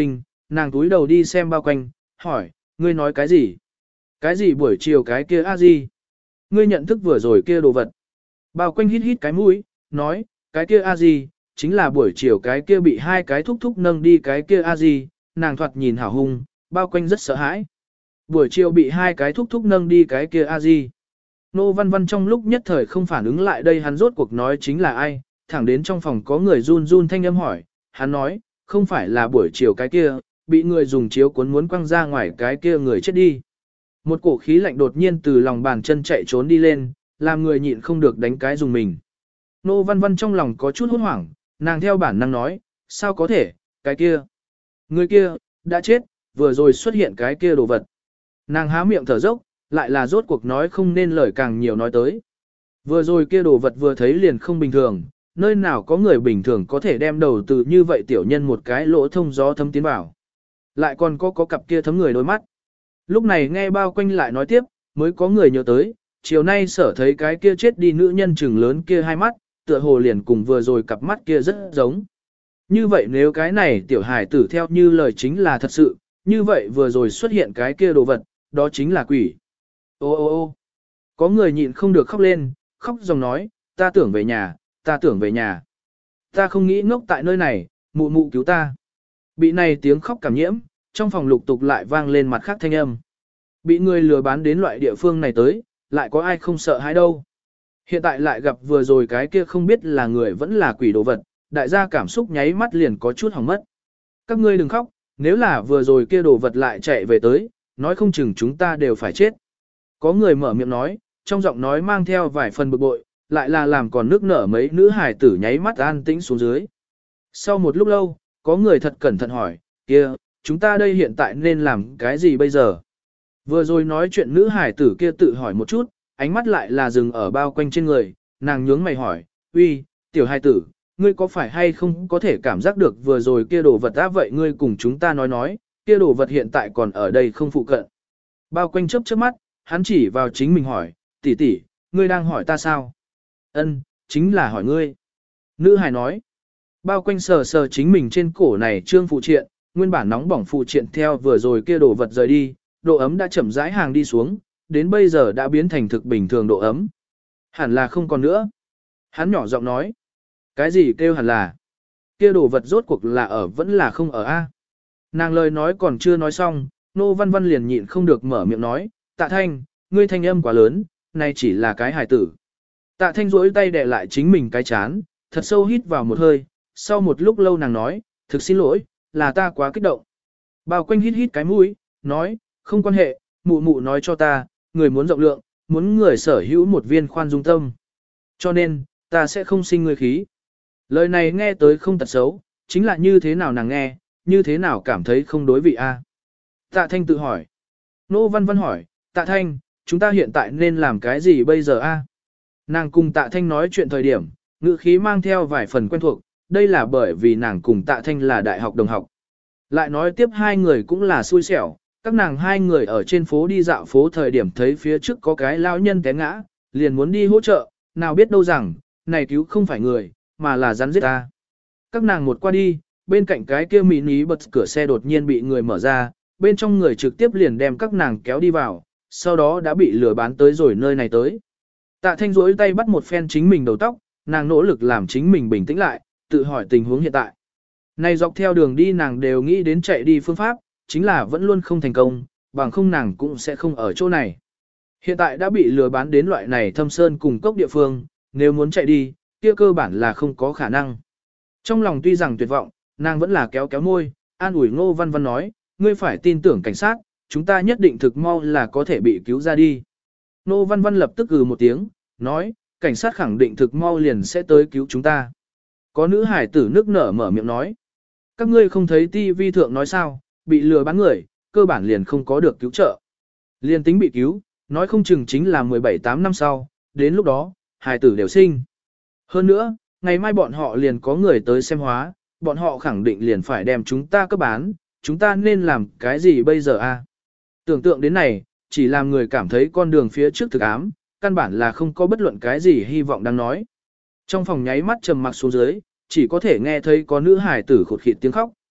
[SPEAKER 1] nàng túi đầu đi xem bao quanh, hỏi, ngươi nói cái gì? Cái gì buổi chiều cái kia a gì? Ngươi nhận thức vừa rồi kia đồ vật. Bao quanh hít hít cái mũi, nói, cái kia a gì, chính là buổi chiều cái kia bị hai cái thúc thúc nâng đi cái kia a gì, nàng thoạt nhìn hảo hung, bao quanh rất sợ hãi. Buổi chiều bị hai cái thúc thúc nâng đi cái kia a gì. Nô Văn Văn trong lúc nhất thời không phản ứng lại đây hắn rốt cuộc nói chính là ai, thẳng đến trong phòng có người run run thanh âm hỏi, hắn nói, không phải là buổi chiều cái kia, bị người dùng chiếu cuốn muốn quăng ra ngoài cái kia người chết đi. Một cổ khí lạnh đột nhiên từ lòng bàn chân chạy trốn đi lên, làm người nhịn không được đánh cái dùng mình. Nô Văn Văn trong lòng có chút hốt hoảng, nàng theo bản năng nói, sao có thể, cái kia, người kia, đã chết, vừa rồi xuất hiện cái kia đồ vật. Nàng há miệng thở dốc, lại là rốt cuộc nói không nên lời càng nhiều nói tới. Vừa rồi kia đồ vật vừa thấy liền không bình thường, nơi nào có người bình thường có thể đem đầu từ như vậy tiểu nhân một cái lỗ thông gió thấm tiến vào. Lại còn có có cặp kia thấm người đôi mắt. Lúc này nghe bao quanh lại nói tiếp, mới có người nhớ tới, chiều nay sở thấy cái kia chết đi nữ nhân trừng lớn kia hai mắt, tựa hồ liền cùng vừa rồi cặp mắt kia rất giống. Như vậy nếu cái này tiểu hài tử theo như lời chính là thật sự, như vậy vừa rồi xuất hiện cái kia đồ vật, đó chính là quỷ. Ô ô ô có người nhịn không được khóc lên, khóc dòng nói, ta tưởng về nhà, ta tưởng về nhà. Ta không nghĩ ngốc tại nơi này, mụ mụ cứu ta. Bị này tiếng khóc cảm nhiễm, trong phòng lục tục lại vang lên mặt khác thanh âm. Bị người lừa bán đến loại địa phương này tới, lại có ai không sợ hãi đâu. Hiện tại lại gặp vừa rồi cái kia không biết là người vẫn là quỷ đồ vật, đại gia cảm xúc nháy mắt liền có chút hỏng mất. Các ngươi đừng khóc, nếu là vừa rồi kia đồ vật lại chạy về tới, nói không chừng chúng ta đều phải chết. Có người mở miệng nói, trong giọng nói mang theo vài phần bực bội, lại là làm còn nước nở mấy nữ hài tử nháy mắt an tĩnh xuống dưới. Sau một lúc lâu, có người thật cẩn thận hỏi, kia, chúng ta đây hiện tại nên làm cái gì bây giờ? Vừa rồi nói chuyện nữ hài tử kia tự hỏi một chút, ánh mắt lại là dừng ở bao quanh trên người, nàng nhướng mày hỏi, uy, tiểu hài tử, ngươi có phải hay không có thể cảm giác được vừa rồi kia đồ vật á vậy ngươi cùng chúng ta nói nói, kia đồ vật hiện tại còn ở đây không phụ cận. Bao quanh chớp chớp mắt, hắn chỉ vào chính mình hỏi, tỷ tỷ, ngươi đang hỏi ta sao? Ân, chính là hỏi ngươi. Nữ hài nói, bao quanh sờ sờ chính mình trên cổ này trương phụ triện, nguyên bản nóng bỏng phụ triện theo vừa rồi kia đồ vật rời đi, độ ấm đã chậm rãi hàng đi xuống, đến bây giờ đã biến thành thực bình thường độ ấm. Hẳn là không còn nữa. Hắn nhỏ giọng nói, cái gì kêu hẳn là, kia đồ vật rốt cuộc là ở vẫn là không ở a. Nàng lời nói còn chưa nói xong, Nô Văn Văn liền nhịn không được mở miệng nói, Tạ Thanh, ngươi thanh âm quá lớn, này chỉ là cái hài tử. Tạ Thanh duỗi tay đè lại chính mình cái chán, thật sâu hít vào một hơi, sau một lúc lâu nàng nói, thực xin lỗi, là ta quá kích động. Bao quanh hít hít cái mũi, nói, không quan hệ, mụ mụ nói cho ta, người muốn rộng lượng, muốn người sở hữu một viên khoan dung tâm. Cho nên, ta sẽ không sinh ngươi khí. Lời này nghe tới không tật xấu, chính là như thế nào nàng nghe, như thế nào cảm thấy không đối vị a? Tạ Thanh tự hỏi. Nô Văn Văn hỏi, Tạ Thanh, chúng ta hiện tại nên làm cái gì bây giờ a? Nàng cùng Tạ Thanh nói chuyện thời điểm, ngữ khí mang theo vài phần quen thuộc, đây là bởi vì nàng cùng Tạ Thanh là đại học đồng học. Lại nói tiếp hai người cũng là xui xẻo, các nàng hai người ở trên phố đi dạo phố thời điểm thấy phía trước có cái lao nhân té ngã, liền muốn đi hỗ trợ, nào biết đâu rằng, này cứu không phải người, mà là rắn giết ta. Các nàng một qua đi, bên cạnh cái kia mini bật cửa xe đột nhiên bị người mở ra, bên trong người trực tiếp liền đem các nàng kéo đi vào, sau đó đã bị lừa bán tới rồi nơi này tới. Tạ Thanh duỗi tay bắt một phen chính mình đầu tóc, nàng nỗ lực làm chính mình bình tĩnh lại, tự hỏi tình huống hiện tại. Này dọc theo đường đi nàng đều nghĩ đến chạy đi phương pháp, chính là vẫn luôn không thành công, bằng không nàng cũng sẽ không ở chỗ này. Hiện tại đã bị lừa bán đến loại này thâm sơn cùng cốc địa phương, nếu muốn chạy đi, kia cơ bản là không có khả năng. Trong lòng tuy rằng tuyệt vọng, nàng vẫn là kéo kéo môi, an ủi Ngô Văn Văn nói, ngươi phải tin tưởng cảnh sát, chúng ta nhất định thực mau là có thể bị cứu ra đi. Ngô Văn Văn lập tức gừ một tiếng, nói, cảnh sát khẳng định thực mau liền sẽ tới cứu chúng ta. Có nữ hải tử nước nở mở miệng nói, các ngươi không thấy tivi thượng nói sao, bị lừa bán người, cơ bản liền không có được cứu trợ. Liên tính bị cứu, nói không chừng chính là mười bảy tám năm sau, đến lúc đó, hải tử đều sinh. Hơn nữa, ngày mai bọn họ liền có người tới xem hóa, bọn họ khẳng định liền phải đem chúng ta cấp bán, chúng ta nên làm cái gì bây giờ a? Tưởng tượng đến này, chỉ làm người cảm thấy con đường phía trước thực ám, căn bản là không có bất luận cái gì hy vọng đang nói. Trong phòng nháy mắt trầm mặc xuống dưới, chỉ có thể nghe thấy có nữ hải tử khụt khịt tiếng khóc.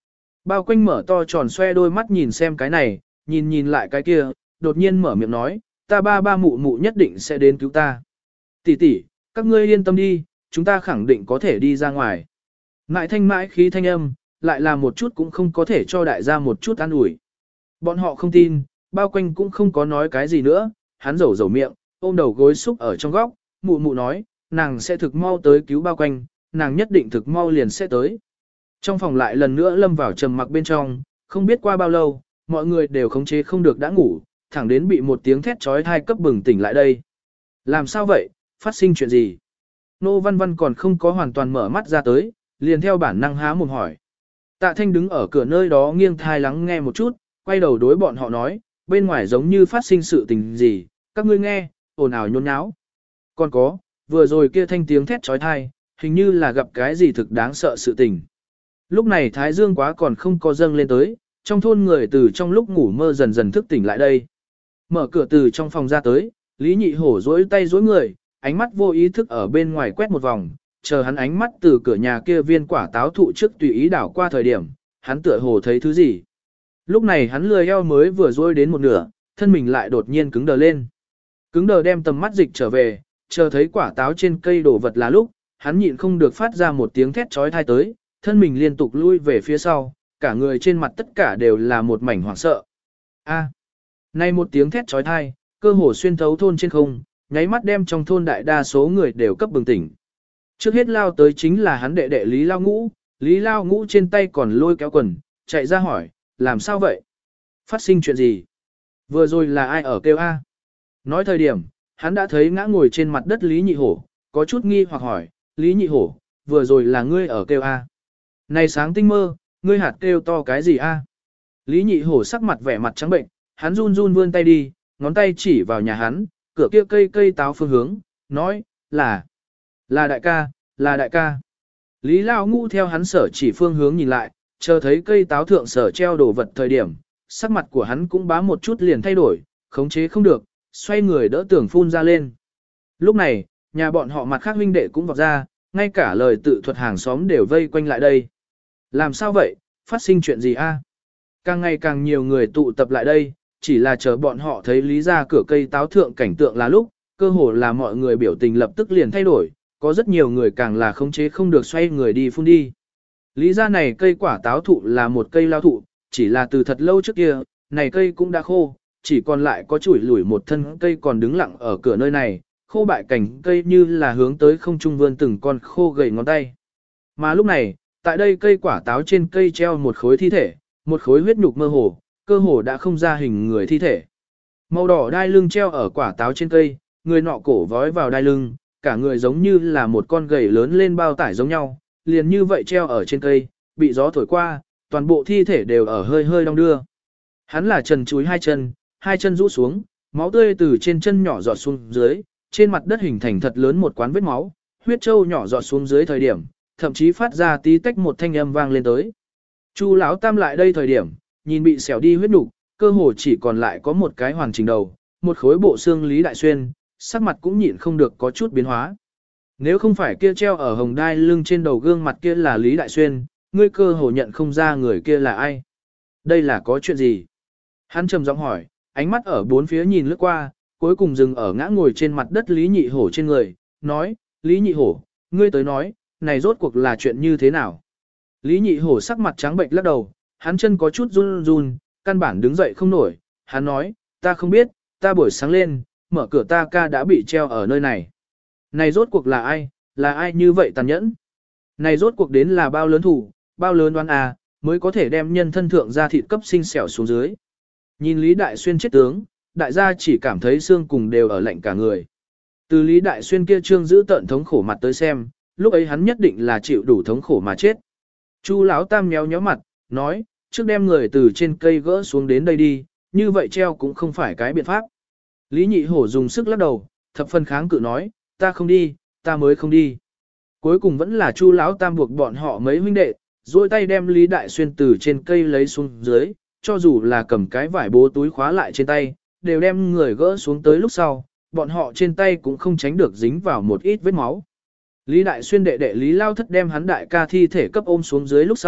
[SPEAKER 1] Bao quanh mở to tròn xoe đôi mắt nhìn xem cái này, nhìn nhìn lại cái kia, đột nhiên mở miệng nói, ta ba ba mụ mụ nhất định sẽ đến cứu ta. Tỷ tỷ, các ngươi yên tâm đi, chúng ta khẳng định có thể đi ra ngoài. Mãi thanh mãi khí thanh âm, lại là một chút cũng không có thể cho đại gia một chút an ủi. Bọn họ không tin, bao quanh cũng không có nói cái gì nữa, hắn rầu rầu miệng, ôm đầu gối xúc ở trong góc, mụ mụ nói, nàng sẽ thực mau tới cứu bao quanh, nàng nhất định thực mau liền sẽ tới. Trong phòng lại lần nữa lâm vào trầm mặc bên trong, không biết qua bao lâu, mọi người đều khống chế không được đã ngủ, thẳng đến bị một tiếng thét trói thai cấp bừng tỉnh lại đây. Làm sao vậy, phát sinh chuyện gì? Nô Văn Văn còn không có hoàn toàn mở mắt ra tới, liền theo bản năng há mồm hỏi. Tạ Thanh đứng ở cửa nơi đó nghiêng thai lắng nghe một chút, quay đầu đối bọn họ nói, bên ngoài giống như phát sinh sự tình gì, các ngươi nghe, ồn ào nhốn nháo. Còn có, vừa rồi kia thanh tiếng thét trói thai, hình như là gặp cái gì thực đáng sợ sự tình. Lúc này Thái Dương quá còn không có dâng lên tới, trong thôn người từ trong lúc ngủ mơ dần dần thức tỉnh lại đây. Mở cửa từ trong phòng ra tới, Lý Nhị Hổ duỗi tay duỗi người, ánh mắt vô ý thức ở bên ngoài quét một vòng, chờ hắn ánh mắt từ cửa nhà kia viên quả táo thụ trước tùy ý đảo qua thời điểm, hắn tựa hồ thấy thứ gì. Lúc này hắn lười eo mới vừa duỗi đến một nửa, thân mình lại đột nhiên cứng đờ lên. Cứng đờ đem tầm mắt dịch trở về, chờ thấy quả táo trên cây đổ vật là lúc, hắn nhịn không được phát ra một tiếng thét chói tai tới, thân mình liên tục lui về phía sau, cả người trên mặt tất cả đều là một mảnh hoảng sợ. A, nay một tiếng thét chói tai, cơ hồ xuyên thấu thôn trên không, nháy mắt đem trong thôn đại đa số người đều cấp bừng tỉnh. Trước hết lao tới chính là hắn đệ đệ Lý Lao Ngũ, Lý Lao Ngũ trên tay còn lôi kéo quần, chạy ra hỏi, làm sao vậy? Phát sinh chuyện gì? Vừa rồi là ai ở kêu A? Nói thời điểm, hắn đã thấy ngã ngồi trên mặt đất Lý Nhị Hổ, có chút nghi hoặc hỏi, Lý Nhị Hổ, vừa rồi là ngươi ở kêu A. Này sáng tinh mơ, ngươi hạt kêu to cái gì A? Lý Nhị Hổ sắc mặt vẻ mặt trắng bệnh, hắn run run vươn tay đi, ngón tay chỉ vào nhà hắn, cửa kia cây cây táo phương hướng, nói, là, là đại ca, là đại ca. Lý Lao Ngũ theo hắn sở chỉ phương hướng nhìn lại, chờ thấy cây táo thượng sở treo đồ vật thời điểm, sắc mặt của hắn cũng bá một chút liền thay đổi, khống chế không được, xoay người đỡ tưởng phun ra lên. Lúc này, nhà bọn họ mặt khác huynh đệ cũng vọt ra, ngay cả lời tự thuật hàng xóm đều vây quanh lại đây. Làm sao vậy, phát sinh chuyện gì a? Càng ngày càng nhiều người tụ tập lại đây, chỉ là chờ bọn họ thấy Lý ra cửa cây táo thượng cảnh tượng là lúc, cơ hồ là mọi người biểu tình lập tức liền thay đổi, có rất nhiều người càng là khống chế không được xoay người đi phun đi. Lý ra này cây quả táo thụ là một cây lao thụ, chỉ là từ thật lâu trước kia, này cây cũng đã khô, chỉ còn lại có chuỗi lủi một thân cây còn đứng lặng ở cửa nơi này, khô bại cảnh cây như là hướng tới không trung vươn từng con khô gầy ngón tay. Mà lúc này, tại đây cây quả táo trên cây treo một khối thi thể, một khối huyết nhục mơ hồ, cơ hồ đã không ra hình người thi thể. Màu đỏ đai lưng treo ở quả táo trên cây, người nọ cổ vói vào đai lưng, cả người giống như là một con gầy lớn lên bao tải giống nhau, liền như vậy treo ở trên cây, bị gió thổi qua, toàn bộ thi thể đều ở hơi hơi đong đưa. Hắn là trần chúi hai chân, hai chân rũ xuống, máu tươi từ trên chân nhỏ giọt xuống dưới, trên mặt đất hình thành thật lớn một quán vết máu, huyết trâu nhỏ giọt xuống dưới thời điểm, thậm chí phát ra tí tách một thanh âm vang lên tới. Chu lão tam lại đây thời điểm, nhìn bị xẻo đi huyết nục, cơ hồ chỉ còn lại có một cái hoàn chỉnh đầu, một khối bộ xương Lý Đại Xuyên, sắc mặt cũng nhịn không được có chút biến hóa. Nếu không phải kia treo ở hồng đai lưng trên đầu gương mặt kia là Lý Đại Xuyên, ngươi cơ hồ nhận không ra người kia là ai. Đây là có chuyện gì? Hắn trầm giọng hỏi, ánh mắt ở bốn phía nhìn lướt qua, cuối cùng dừng ở ngã ngồi trên mặt đất Lý Nhị Hổ trên người, nói, Lý Nhị Hổ, ngươi tới nói, này rốt cuộc là chuyện như thế nào? Lý Nhị Hổ sắc mặt trắng bệnh lắc đầu, hắn chân có chút run run, căn bản đứng dậy không nổi, hắn nói, ta không biết, ta buổi sáng lên, mở cửa ta ca đã bị treo ở nơi này. Này rốt cuộc là ai, là ai như vậy tàn nhẫn? Này rốt cuộc đến là bao lớn thủ, bao lớn đoán à, mới có thể đem nhân thân thượng ra thịt cấp sinh xẻo xuống dưới. Nhìn Lý Đại Xuyên chết tướng, đại gia chỉ cảm thấy xương cùng đều ở lạnh cả người. Từ Lý Đại Xuyên kia trương giữ tận thống khổ mặt tới xem, lúc ấy hắn nhất định là chịu đủ thống khổ mà chết. Chu lão tam nhéo nhéo mặt, nói, trước đem người từ trên cây gỡ xuống đến đây đi, như vậy treo cũng không phải cái biện pháp. Lý Nhị Hổ dùng sức lắc đầu, thập phân kháng cự nói, ta không đi, ta mới không đi. Cuối cùng vẫn là Chu lão tam buộc bọn họ mấy huynh đệ, duỗi tay đem Lý Đại Xuyên từ trên cây lấy xuống dưới, cho dù là cầm cái vải bố túi khóa lại trên tay, đều đem người gỡ xuống tới lúc sau, bọn họ trên tay cũng không tránh được dính vào một ít vết máu. Lý Đại Xuyên đệ đệ Lý Lao Thất đem hắn đại ca thi thể cấp ôm xuống dưới lúc sau,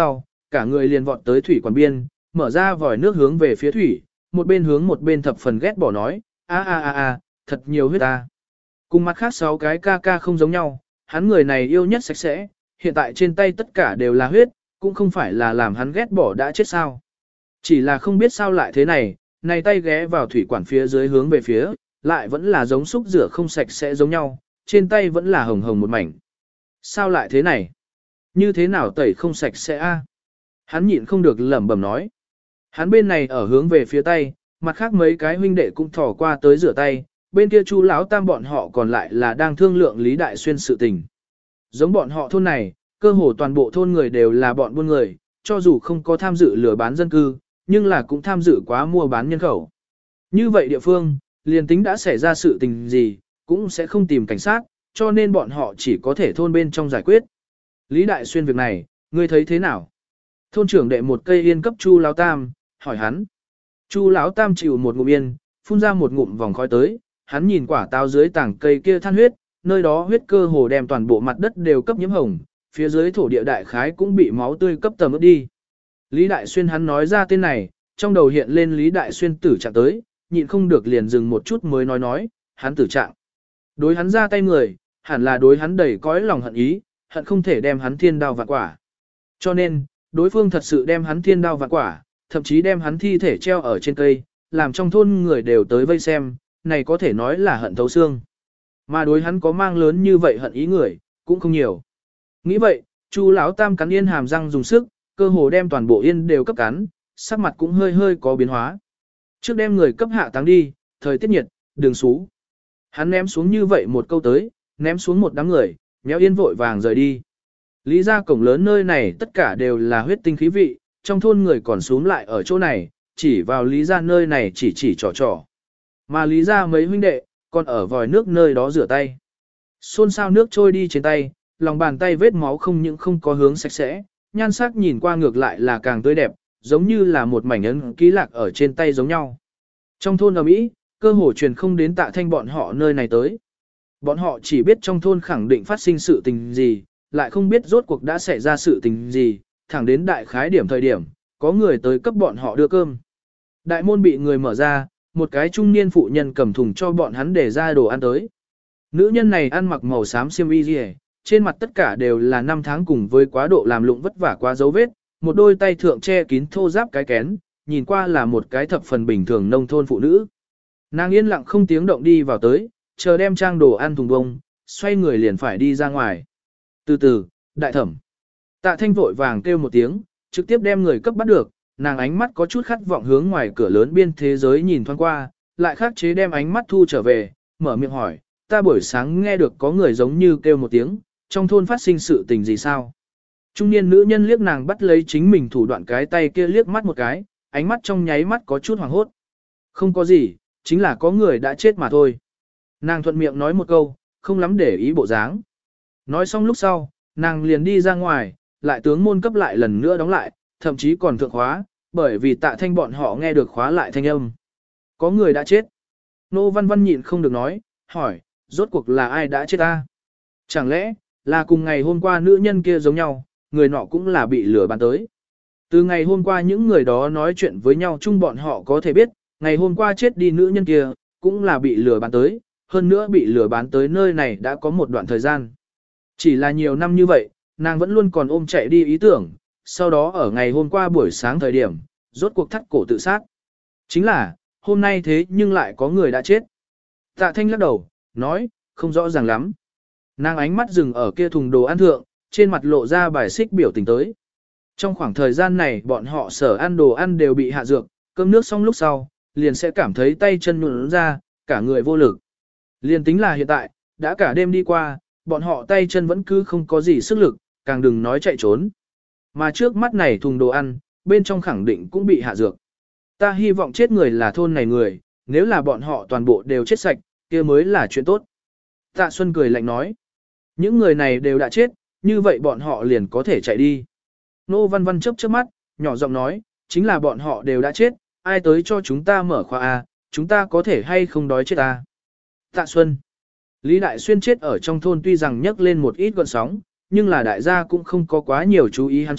[SPEAKER 1] cả người liền vọt tới thủy quản biên, mở ra vòi nước hướng về phía thủy, một bên hướng một bên thập phần ghét bỏ nói, a a a a, thật nhiều huyết ta. Cùng mặt khác sáu cái ca ca không giống nhau, hắn người này yêu nhất sạch sẽ, hiện tại trên tay tất cả đều là huyết, cũng không phải là làm hắn ghét bỏ đã chết sao. Chỉ là không biết sao lại thế này, này tay ghé vào thủy quản phía dưới hướng về phía, lại vẫn là giống xúc rửa không sạch sẽ giống nhau, trên tay vẫn là hồng hồng một mảnh. Sao lại thế này? Như thế nào tẩy không sạch sẽ a? Hắn nhịn không được lẩm bẩm nói. Hắn bên này ở hướng về phía tay, mặt khác mấy cái huynh đệ cũng thò qua tới rửa tay, bên kia Chu lão tam bọn họ còn lại là đang thương lượng Lý Đại Xuyên sự tình. Giống bọn họ thôn này, cơ hồ toàn bộ thôn người đều là bọn buôn người, cho dù không có tham dự lừa bán dân cư, nhưng là cũng tham dự quá mua bán nhân khẩu. Như vậy địa phương, liền tính đã xảy ra sự tình gì, cũng sẽ không tìm cảnh sát, cho nên bọn họ chỉ có thể thôn bên trong giải quyết. Lý Đại Xuyên việc này, ngươi thấy thế nào? Thôn trưởng đệ một cây yên cấp Chu lão tam, hỏi hắn. Chu lão tam chịu một ngụm yên, phun ra một ngụm vòng khói tới, hắn nhìn quả táo dưới tảng cây kia than huyết, nơi đó huyết cơ hồ đem toàn bộ mặt đất đều cấp nhiễm hồng, phía dưới thổ địa đại khái cũng bị máu tươi cấp tầm ướt đi. Lý Đại Xuyên hắn nói ra tên này, trong đầu hiện lên Lý Đại Xuyên tử trạng tới, nhịn không được liền dừng một chút mới nói nói, hắn tử trạng. Đối hắn ra tay người, hẳn là đối hắn đầy cõi lòng hận ý, hận không thể đem hắn thiên đao vạn quả. Cho nên, đối phương thật sự đem hắn thiên đao vạn quả, thậm chí đem hắn thi thể treo ở trên cây, làm trong thôn người đều tới vây xem, này có thể nói là hận thấu xương. Mà đối hắn có mang lớn như vậy hận ý người, cũng không nhiều. Nghĩ vậy, Chu lão tam cắn yên hàm răng dùng sức, cơ hồ đem toàn bộ yên đều cấp cắn, sắc mặt cũng hơi hơi có biến hóa. Trước đem người cấp hạ táng đi, thời tiết nhiệt, đường xú. Hắn ném xuống như vậy một câu tới, ném xuống một đám người, méo yên vội vàng rời đi. Lý ra cổng lớn nơi này tất cả đều là huyết tinh khí vị, trong thôn người còn xuống lại ở chỗ này, chỉ vào Lý ra nơi này chỉ chỉ trò trò. Mà Lý ra mấy huynh đệ, còn ở vòi nước nơi đó rửa tay. Xôn xao nước trôi đi trên tay, lòng bàn tay vết máu không những không có hướng sạch sẽ, nhan sắc nhìn qua ngược lại là càng tươi đẹp, giống như là một mảnh ấn ký lạc ở trên tay giống nhau. Trong thôn ở Mỹ, cơ hồ truyền không đến Tạ Thanh bọn họ nơi này tới. Bọn họ chỉ biết trong thôn khẳng định phát sinh sự tình gì, lại không biết rốt cuộc đã xảy ra sự tình gì, thẳng đến đại khái điểm thời điểm, có người tới cấp bọn họ đưa cơm. Đại môn bị người mở ra, một cái trung niên phụ nhân cầm thùng cho bọn hắn để ra đồ ăn tới. Nữ nhân này ăn mặc màu xám xiêm y rìa, trên mặt tất cả đều là năm tháng cùng với quá độ làm lụng vất vả quá dấu vết, một đôi tay thượng che kín thô giáp cái kén, nhìn qua là một cái thập phần bình thường nông thôn phụ nữ. Nàng yên lặng không tiếng động đi vào tới, chờ đem trang đồ ăn thùng bông, xoay người liền phải đi ra ngoài. Từ từ, đại thẩm. Tạ Thanh vội vàng kêu một tiếng, trực tiếp đem người cấp bắt được, nàng ánh mắt có chút khát vọng hướng ngoài cửa lớn biên thế giới nhìn thoáng qua, lại khắc chế đem ánh mắt thu trở về, mở miệng hỏi, ta buổi sáng nghe được có người giống như kêu một tiếng, trong thôn phát sinh sự tình gì sao? Trung niên nữ nhân liếc nàng bắt lấy chính mình thủ đoạn cái tay kia liếc mắt một cái, ánh mắt trong nháy mắt có chút hoảng hốt. Không có gì, chính là có người đã chết mà thôi. Nàng thuận miệng nói một câu, không lắm để ý bộ dáng. Nói xong lúc sau, nàng liền đi ra ngoài, lại tướng môn cấp lại lần nữa đóng lại, thậm chí còn thượng khóa, bởi vì Tạ Thanh bọn họ nghe được khóa lại thanh âm. Có người đã chết. Nô Văn Văn nhịn không được nói, hỏi, rốt cuộc là ai đã chết ta? Chẳng lẽ, là cùng ngày hôm qua nữ nhân kia giống nhau, người nọ cũng là bị lừa bán tới. Từ ngày hôm qua những người đó nói chuyện với nhau chung bọn họ có thể biết, ngày hôm qua chết đi nữ nhân kia, cũng là bị lừa bán tới, hơn nữa bị lừa bán tới nơi này đã có một đoạn thời gian. Chỉ là nhiều năm như vậy, nàng vẫn luôn còn ôm chạy đi ý tưởng, sau đó ở ngày hôm qua buổi sáng thời điểm, rốt cuộc thắt cổ tự sát. Chính là, hôm nay thế nhưng lại có người đã chết. Tạ Thanh lắc đầu, nói, không rõ ràng lắm. Nàng ánh mắt dừng ở kia thùng đồ ăn thượng, trên mặt lộ ra bài xích biểu tình tới. Trong khoảng thời gian này bọn họ sở ăn đồ ăn đều bị hạ dược, cơm nước xong lúc sau, liền sẽ cảm thấy tay chân nhuận ra, cả người vô lực. Liền tính là hiện tại, đã cả đêm đi qua, bọn họ tay chân vẫn cứ không có gì sức lực, càng đừng nói chạy trốn. Mà trước mắt này thùng đồ ăn, bên trong khẳng định cũng bị hạ dược. Ta hy vọng chết người là thôn này người, nếu là bọn họ toàn bộ đều chết sạch, kia mới là chuyện tốt. Tạ Xuân cười lạnh nói, những người này đều đã chết, như vậy bọn họ liền có thể chạy đi. Nô Văn Văn chớp chớp mắt, nhỏ giọng nói, chính là bọn họ đều đã chết, ai tới cho chúng ta mở khoa A, chúng ta có thể hay không đói chết ta. Tạ Xuân, Lý Đại Xuyên chết ở trong thôn tuy rằng nhấc lên một ít gọn sóng, nhưng là đại gia cũng không có quá nhiều chú ý hắn chết,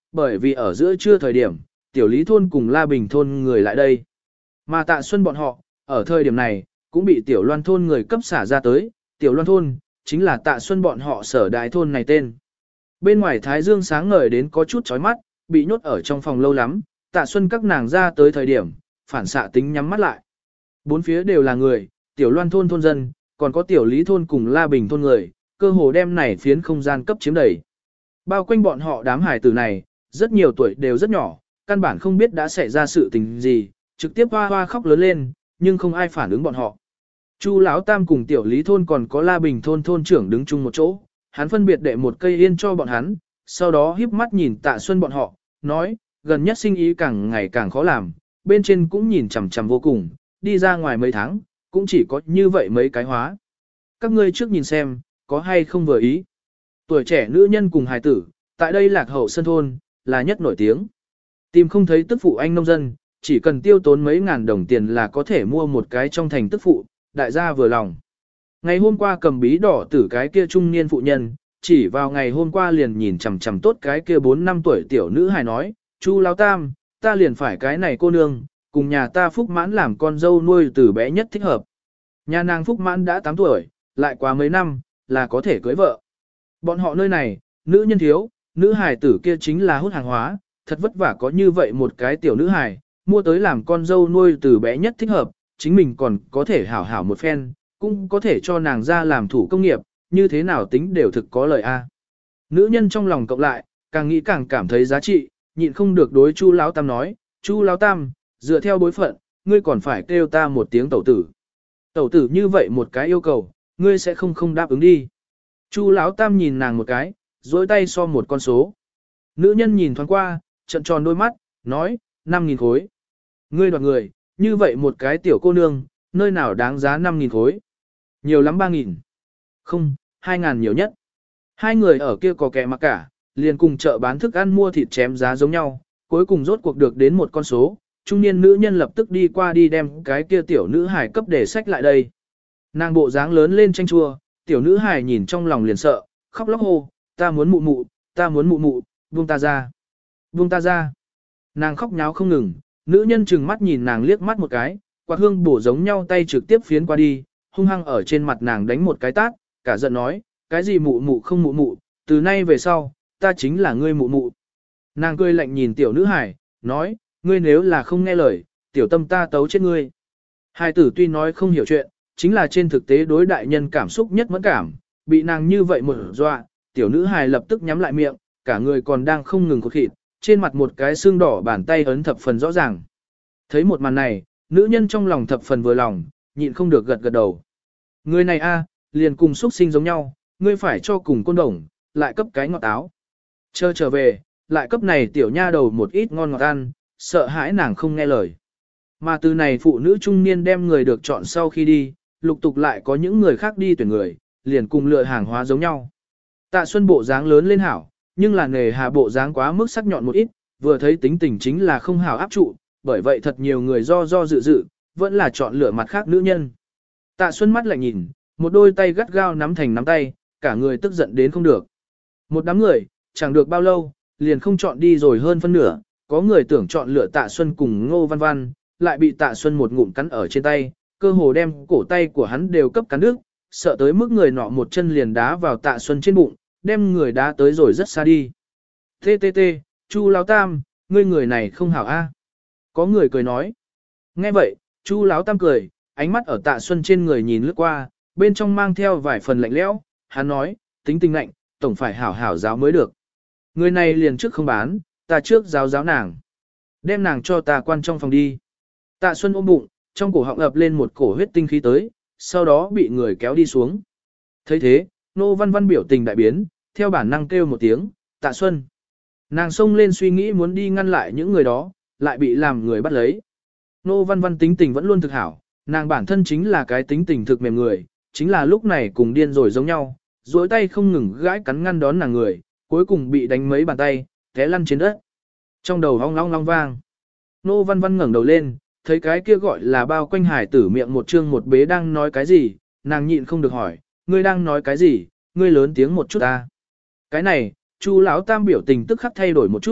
[SPEAKER 1] bởi vì ở giữa trưa thời điểm, tiểu lý thôn cùng La Bình thôn người lại đây. Mà Tạ Xuân bọn họ, ở thời điểm này, cũng bị tiểu loan thôn người cấp xả ra tới, tiểu loan thôn, chính là Tạ Xuân bọn họ sở đại thôn này tên. Bên ngoài thái dương sáng ngời đến có chút chói mắt, bị nhốt ở trong phòng lâu lắm, Tạ Xuân các nàng ra tới thời điểm, phản xạ tính nhắm mắt lại. Bốn phía đều là người, tiểu loan thôn thôn dân, còn có tiểu lý thôn cùng La Bình thôn người, cơ hồ đem này phiến không gian cấp chiếm đầy. Bao quanh bọn họ đám hải tử này, rất nhiều tuổi đều rất nhỏ, căn bản không biết đã xảy ra sự tình gì, trực tiếp hoa hoa khóc lớn lên, nhưng không ai phản ứng bọn họ. Chu Lão Tam cùng tiểu lý thôn còn có La Bình thôn thôn trưởng đứng chung một chỗ, hắn phân biệt đệ một cây yên cho bọn hắn, sau đó híp mắt nhìn Tạ Xuân bọn họ, nói, gần nhất sinh ý càng ngày càng khó làm, bên trên cũng nhìn chằm chằm vô cùng, đi ra ngoài mấy tháng, cũng chỉ có như vậy mấy cái hóa. Các ngươi trước nhìn xem, có hay không vừa ý. Tuổi trẻ nữ nhân cùng hài tử, tại đây Lạc Hậu Sơn thôn, là nhất nổi tiếng. Tìm không thấy tức phụ anh nông dân, chỉ cần tiêu tốn mấy ngàn đồng tiền là có thể mua một cái trong thành tức phụ, đại gia vừa lòng. Ngày hôm qua cầm bí đỏ tử cái kia trung niên phụ nhân, chỉ vào ngày hôm qua liền nhìn chằm chằm tốt cái kia bốn năm tuổi tiểu nữ hài nói, Chu Lão Tam, ta liền phải cái này cô nương, cùng nhà ta Phúc Mãn làm con dâu nuôi từ bé nhất thích hợp. Nhà nàng Phúc Mãn đã tám tuổi, lại quá mấy năm, là có thể cưới vợ. Bọn họ nơi này, nữ nhân thiếu, nữ hài tử kia chính là hút hàng hóa, thật vất vả có như vậy một cái tiểu nữ hài, mua tới làm con dâu nuôi từ bé nhất thích hợp, chính mình còn có thể hảo hảo một phen, cũng có thể cho nàng ra làm thủ công nghiệp, như thế nào tính đều thực có lợi a. Nữ nhân trong lòng cộng lại, càng nghĩ càng cảm thấy giá trị, nhịn không được đối Chu Lão Tam nói, Chu Lão Tam, dựa theo bối phận, ngươi còn phải kêu ta một tiếng tẩu tử. Tẩu tử như vậy một cái yêu cầu, ngươi sẽ không không đáp ứng đi. Chu Lão Tam nhìn nàng một cái, dối tay so một con số. Nữ nhân nhìn thoáng qua, trận tròn đôi mắt, nói, năm nghìn khối. Ngươi đoạt người, như vậy một cái tiểu cô nương, nơi nào đáng giá năm nghìn khối. Nhiều lắm ba nghìn. Không, hai ngàn nhiều nhất. Hai người ở kia có kẻ mặc cả, liền cùng chợ bán thức ăn mua thịt chém giá giống nhau, cuối cùng rốt cuộc được đến một con số. Trung niên nữ nhân lập tức đi qua đi đem cái kia tiểu nữ hải cấp để sách lại đây. Nàng bộ dáng lớn lên tranh chua, tiểu nữ hải nhìn trong lòng liền sợ, khóc lóc hô, ta muốn mụ mụ, ta muốn mụ mụ, buông ta ra, buông ta ra. Nàng khóc nháo không ngừng, nữ nhân chừng mắt nhìn nàng liếc mắt một cái, quạt hương bổ giống nhau tay trực tiếp phiến qua đi, hung hăng ở trên mặt nàng đánh một cái tát, cả giận nói, cái gì mụ mụ không mụ mụ, từ nay về sau, ta chính là ngươi mụ mụ. Nàng cười lạnh nhìn tiểu nữ hải, nói, ngươi nếu là không nghe lời, tiểu tâm ta tấu chết ngươi. Hai tử tuy nói không hiểu chuyện, chính là trên thực tế đối đại nhân cảm xúc nhất mẫn cảm, bị nàng như vậy một dọa, tiểu nữ hài lập tức nhắm lại miệng, cả người còn đang không ngừng cột khịt, trên mặt một cái xương đỏ bàn tay ấn thập phần rõ ràng. Thấy một màn này, nữ nhân trong lòng thập phần vừa lòng, nhịn không được gật gật đầu. Người này a, liền cùng xuất sinh giống nhau, ngươi phải cho cùng côn đồng, lại cấp cái ngọt áo. Chờ trở về, lại cấp này tiểu nha đầu một ít ngon ngọt ăn, sợ hãi nàng không nghe lời. Mà từ này phụ nữ trung niên đem người được chọn sau khi đi, lục tục lại có những người khác đi tuyển người, liền cùng lựa hàng hóa giống nhau. Tạ Xuân bộ dáng lớn lên hảo, nhưng là nghề hà bộ dáng quá mức sắc nhọn một ít, vừa thấy tính tình chính là không hảo áp trụ, bởi vậy thật nhiều người do do dự dự, vẫn là chọn lựa mặt khác nữ nhân. Tạ Xuân mắt lại nhìn, một đôi tay gắt gao nắm thành nắm tay, cả người tức giận đến không được. Một đám người, chẳng được bao lâu, liền không chọn đi rồi hơn phân nửa, có người tưởng chọn lựa Tạ Xuân cùng Ngô Văn Văn, lại bị Tạ Xuân một ngụm cắn ở trên tay, cơ hồ đem cổ tay của hắn đều cấp cắn đứt, sợ tới mức người nọ một chân liền đá vào Tạ Xuân trên bụng, đem người đá tới rồi rất xa đi. Tê tê tê, Chu Lão Tam, ngươi người này không hảo a. Có người cười nói. Nghe vậy, Chu Lão Tam cười, ánh mắt ở Tạ Xuân trên người nhìn lướt qua, bên trong mang theo vài phần lạnh lẽo, hắn nói, tính tình lạnh, tổng phải hảo hảo giáo mới được. Người này liền trước không bán, ta trước giáo giáo nàng. Đem nàng cho ta quan trong phòng đi. Tạ Xuân ôm bụng, trong cổ họng ập lên một cổ huyết tinh khí tới, sau đó bị người kéo đi xuống. thấy thế, Nô Văn Văn biểu tình đại biến, theo bản năng kêu một tiếng, Tạ Xuân. Nàng xông lên suy nghĩ muốn đi ngăn lại những người đó, lại bị làm người bắt lấy. Nô Văn Văn tính tình vẫn luôn thực hảo, nàng bản thân chính là cái tính tình thực mềm người, chính là lúc này cùng điên rồi giống nhau, duỗi tay không ngừng gãi cắn ngăn đón nàng người, cuối cùng bị đánh mấy bàn tay, té lăn trên đất. Trong đầu ong long long vang. Nô Văn Văn ngẩng đầu lên, thấy cái kia gọi là bao quanh hải tử miệng một trương một bế đang nói cái gì, nàng nhịn không được hỏi, ngươi đang nói cái gì, ngươi lớn tiếng một chút ta. Cái này, Chu Lão Tam biểu tình tức khắc thay đổi một chút,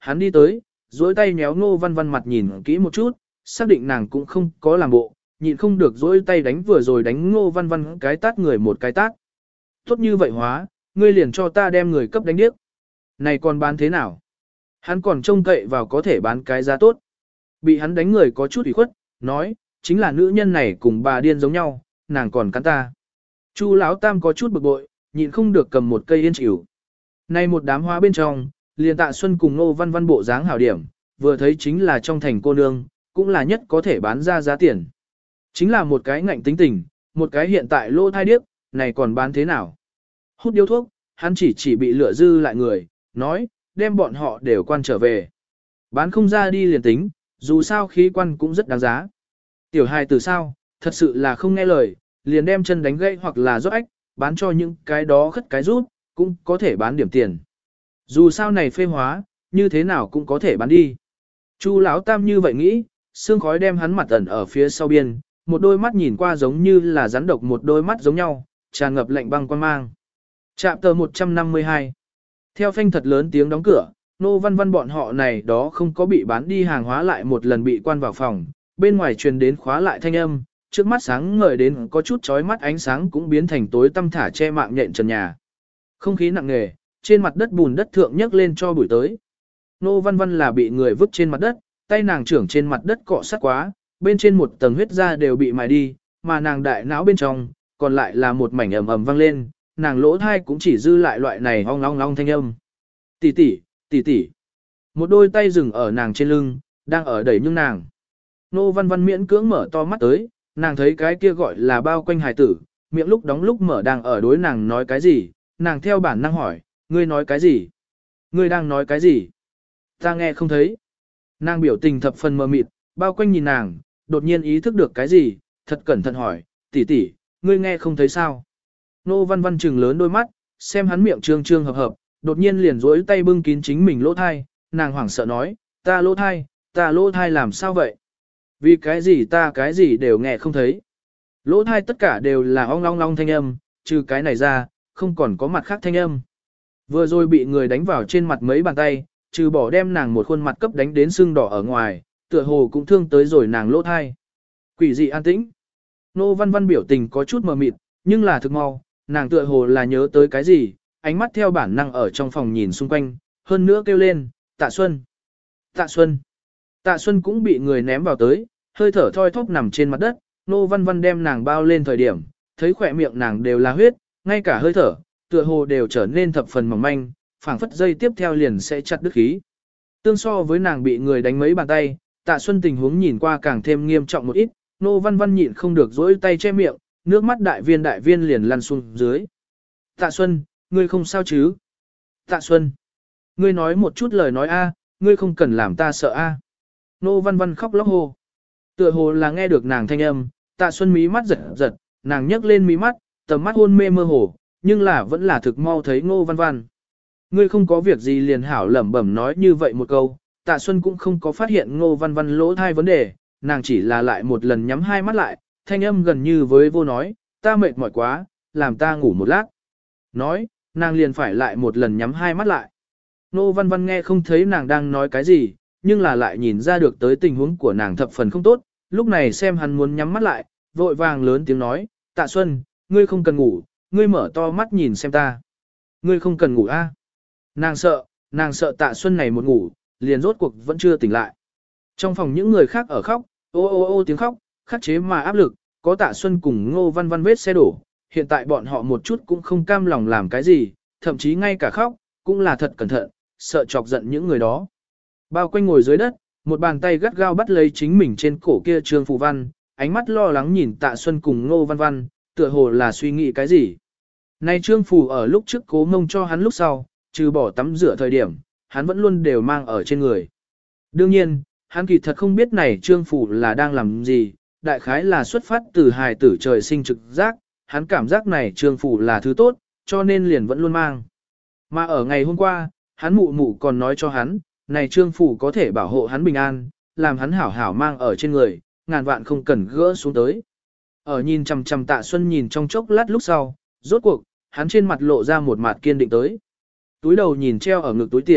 [SPEAKER 1] hắn đi tới, duỗi tay nhéo Ngô Văn Văn mặt nhìn kỹ một chút, xác định nàng cũng không có làm bộ, nhịn không được duỗi tay đánh vừa rồi đánh Ngô Văn Văn cái tát người một cái tát. Tốt như vậy hóa, ngươi liền cho ta đem người cấp đánh điếc. Này còn bán thế nào? Hắn còn trông cậy vào có thể bán cái giá tốt. Bị hắn đánh người có chút ủy khuất, nói, chính là nữ nhân này cùng bà điên giống nhau, nàng còn cắn ta. Chu Lão Tam có chút bực bội, nhịn không được cầm một cây yên chịu. Này một đám hóa bên trong, liền Tạ Xuân cùng Ngô Văn Văn bộ dáng hảo điểm, vừa thấy chính là trong thành cô nương, cũng là nhất có thể bán ra giá tiền. Chính là một cái ngạnh tính tình, một cái hiện tại lô thai điếc, này còn bán thế nào? Hút điếu thuốc, hắn chỉ chỉ bị lửa dư lại người, nói, đem bọn họ đều quan trở về. Bán không ra đi liền tính, dù sao khí quan cũng rất đáng giá. Tiểu hài từ sao, thật sự là không nghe lời, liền đem chân đánh gãy hoặc là rót ách, bán cho những cái đó khất cái rút, cũng có thể bán điểm tiền. Dù sao này phê hóa, như thế nào cũng có thể bán đi. Chu Lão Tam như vậy nghĩ, sương khói đem hắn mặt ẩn ở phía sau biên, một đôi mắt nhìn qua giống như là rắn độc một đôi mắt giống nhau, tràn ngập lạnh băng quan mang. Trạm tờ một trăm năm mươi hai. Theo phanh thật lớn tiếng đóng cửa, Nô Văn Văn bọn họ này đó không có bị bán đi hàng hóa lại một lần bị quan vào phòng, bên ngoài truyền đến khóa lại thanh âm, trước mắt sáng ngời đến có chút chói mắt ánh sáng cũng biến thành tối tăm thả che mạng nhện trần nhà. Không khí nặng nề, trên mặt đất bùn đất thượng nhấc lên cho buổi tới. Nô Văn Văn là bị người vứt trên mặt đất, tay nàng trưởng trên mặt đất cọ sát quá, bên trên một tầng huyết da đều bị mài đi, mà nàng đại não bên trong, còn lại là một mảnh ầm ầm vang lên, nàng lỗ thai cũng chỉ dư lại loại này ong long long thanh âm. Tỷ tỷ, tỷ tỷ. Một đôi tay dừng ở nàng trên lưng, đang ở đẩy nhưng nàng. Nô Văn Văn miễn cưỡng mở to mắt tới, nàng thấy cái kia gọi là bao quanh hài tử, miệng lúc đóng lúc mở đang ở đối nàng nói cái gì, nàng theo bản năng hỏi, ngươi nói cái gì? Ngươi đang nói cái gì? Ta nghe không thấy. Nàng biểu tình thập phần mờ mịt, bao quanh nhìn nàng, đột nhiên ý thức được cái gì, thật cẩn thận hỏi, tỷ tỷ, ngươi nghe không thấy sao? Nô Văn Văn trừng lớn đôi mắt, xem hắn miệng trương trương hợp hợp, đột nhiên liền rối tay bưng kín chính mình lỗ thai, nàng hoảng sợ nói, ta lỗ thai, ta lỗ thai làm sao vậy? Vì cái gì ta cái gì đều nghe không thấy. Lỗ thai tất cả đều là ong long long thanh âm, trừ cái này ra, không còn có mặt khác thanh âm. Vừa rồi bị người đánh vào trên mặt mấy bàn tay, trừ bỏ đem nàng một khuôn mặt cấp đánh đến sưng đỏ ở ngoài, tựa hồ cũng thương tới rồi nàng lỗ thai. Quỷ dị an tĩnh. Nô Văn Văn biểu tình có chút mờ mịt, nhưng là thực mau, nàng tựa hồ là nhớ tới cái gì, ánh mắt theo bản năng ở trong phòng nhìn xung quanh, hơn nữa kêu lên, Tạ Xuân. Tạ Xuân. Tạ Xuân cũng bị người ném vào tới, hơi thở thoi thóp nằm trên mặt đất, Nô Văn Văn đem nàng bao lên thời điểm, thấy khỏe miệng nàng đều là huyết, ngay cả hơi thở, tựa hồ đều trở nên thập phần mỏng manh, phảng phất dây tiếp theo liền sẽ chặt đứt khí. Tương so với nàng bị người đánh mấy bàn tay, Tạ Xuân tình huống nhìn qua càng thêm nghiêm trọng một ít, Nô Văn Văn nhịn không được dỗi tay che miệng, nước mắt đại viên đại viên liền lăn xuống dưới. Tạ Xuân, ngươi không sao chứ? Tạ Xuân, ngươi nói một chút lời nói a, ngươi không cần làm ta sợ a. Nô Văn Văn khóc lóc hô. Tựa hồ là nghe được nàng thanh âm, Tạ Xuân mí mắt giật giật, nàng nhấc lên mí mắt, tầm mắt hôn mê mơ hồ, nhưng là vẫn là thực mau thấy Ngô Văn Văn. Ngươi không có việc gì liền hảo lẩm bẩm nói như vậy một câu, Tạ Xuân cũng không có phát hiện Ngô Văn Văn lỗ thai vấn đề, nàng chỉ là lại một lần nhắm hai mắt lại, thanh âm gần như với vô nói, ta mệt mỏi quá, làm ta ngủ một lát. Nói, nàng liền phải lại một lần nhắm hai mắt lại. Ngô Văn Văn nghe không thấy nàng đang nói cái gì, nhưng là lại nhìn ra được tới tình huống của nàng thập phần không tốt, lúc này xem hắn muốn nhắm mắt lại, vội vàng lớn tiếng nói, Tạ Xuân, ngươi không cần ngủ, ngươi mở to mắt nhìn xem ta. Ngươi không cần ngủ a. Nàng sợ, nàng sợ Tạ Xuân này một ngủ, liền rốt cuộc vẫn chưa tỉnh lại. Trong phòng những người khác ở khóc, ô ô ô tiếng khóc, khắc chế mà áp lực, có Tạ Xuân cùng Ngô Văn Văn vết xe đổ, hiện tại bọn họ một chút cũng không cam lòng làm cái gì, thậm chí ngay cả khóc, cũng là thật cẩn thận, sợ chọc giận những người đó. Bao quanh ngồi dưới đất, một bàn tay gắt gao bắt lấy chính mình trên cổ kia Trương Phù Văn, ánh mắt lo lắng nhìn Tạ Xuân cùng Ngô Văn Văn, tựa hồ là suy nghĩ cái gì. Nay Trương Phù ở lúc trước Cố Mông cho hắn lúc sau, trừ bỏ tắm rửa thời điểm, hắn vẫn luôn đều mang ở trên người. Đương nhiên, hắn kỳ thật không biết này Trương Phù là đang làm gì, đại khái là xuất phát từ hài tử trời sinh trực giác, hắn cảm giác này Trương Phù là thứ tốt, cho nên liền vẫn luôn mang. Mà ở ngày hôm qua, hắn mụ mụ còn nói cho hắn, này Trương Phù có thể bảo hộ hắn bình an, làm hắn hảo hảo mang ở trên người, ngàn vạn không cần gỡ xuống tới. Ở nhìn chằm chằm Tạ Xuân nhìn trong chốc lát lúc sau, rốt cuộc, hắn trên mặt lộ ra một mặt kiên định tới. Túi đầu nhìn treo ở ngực túi tiền,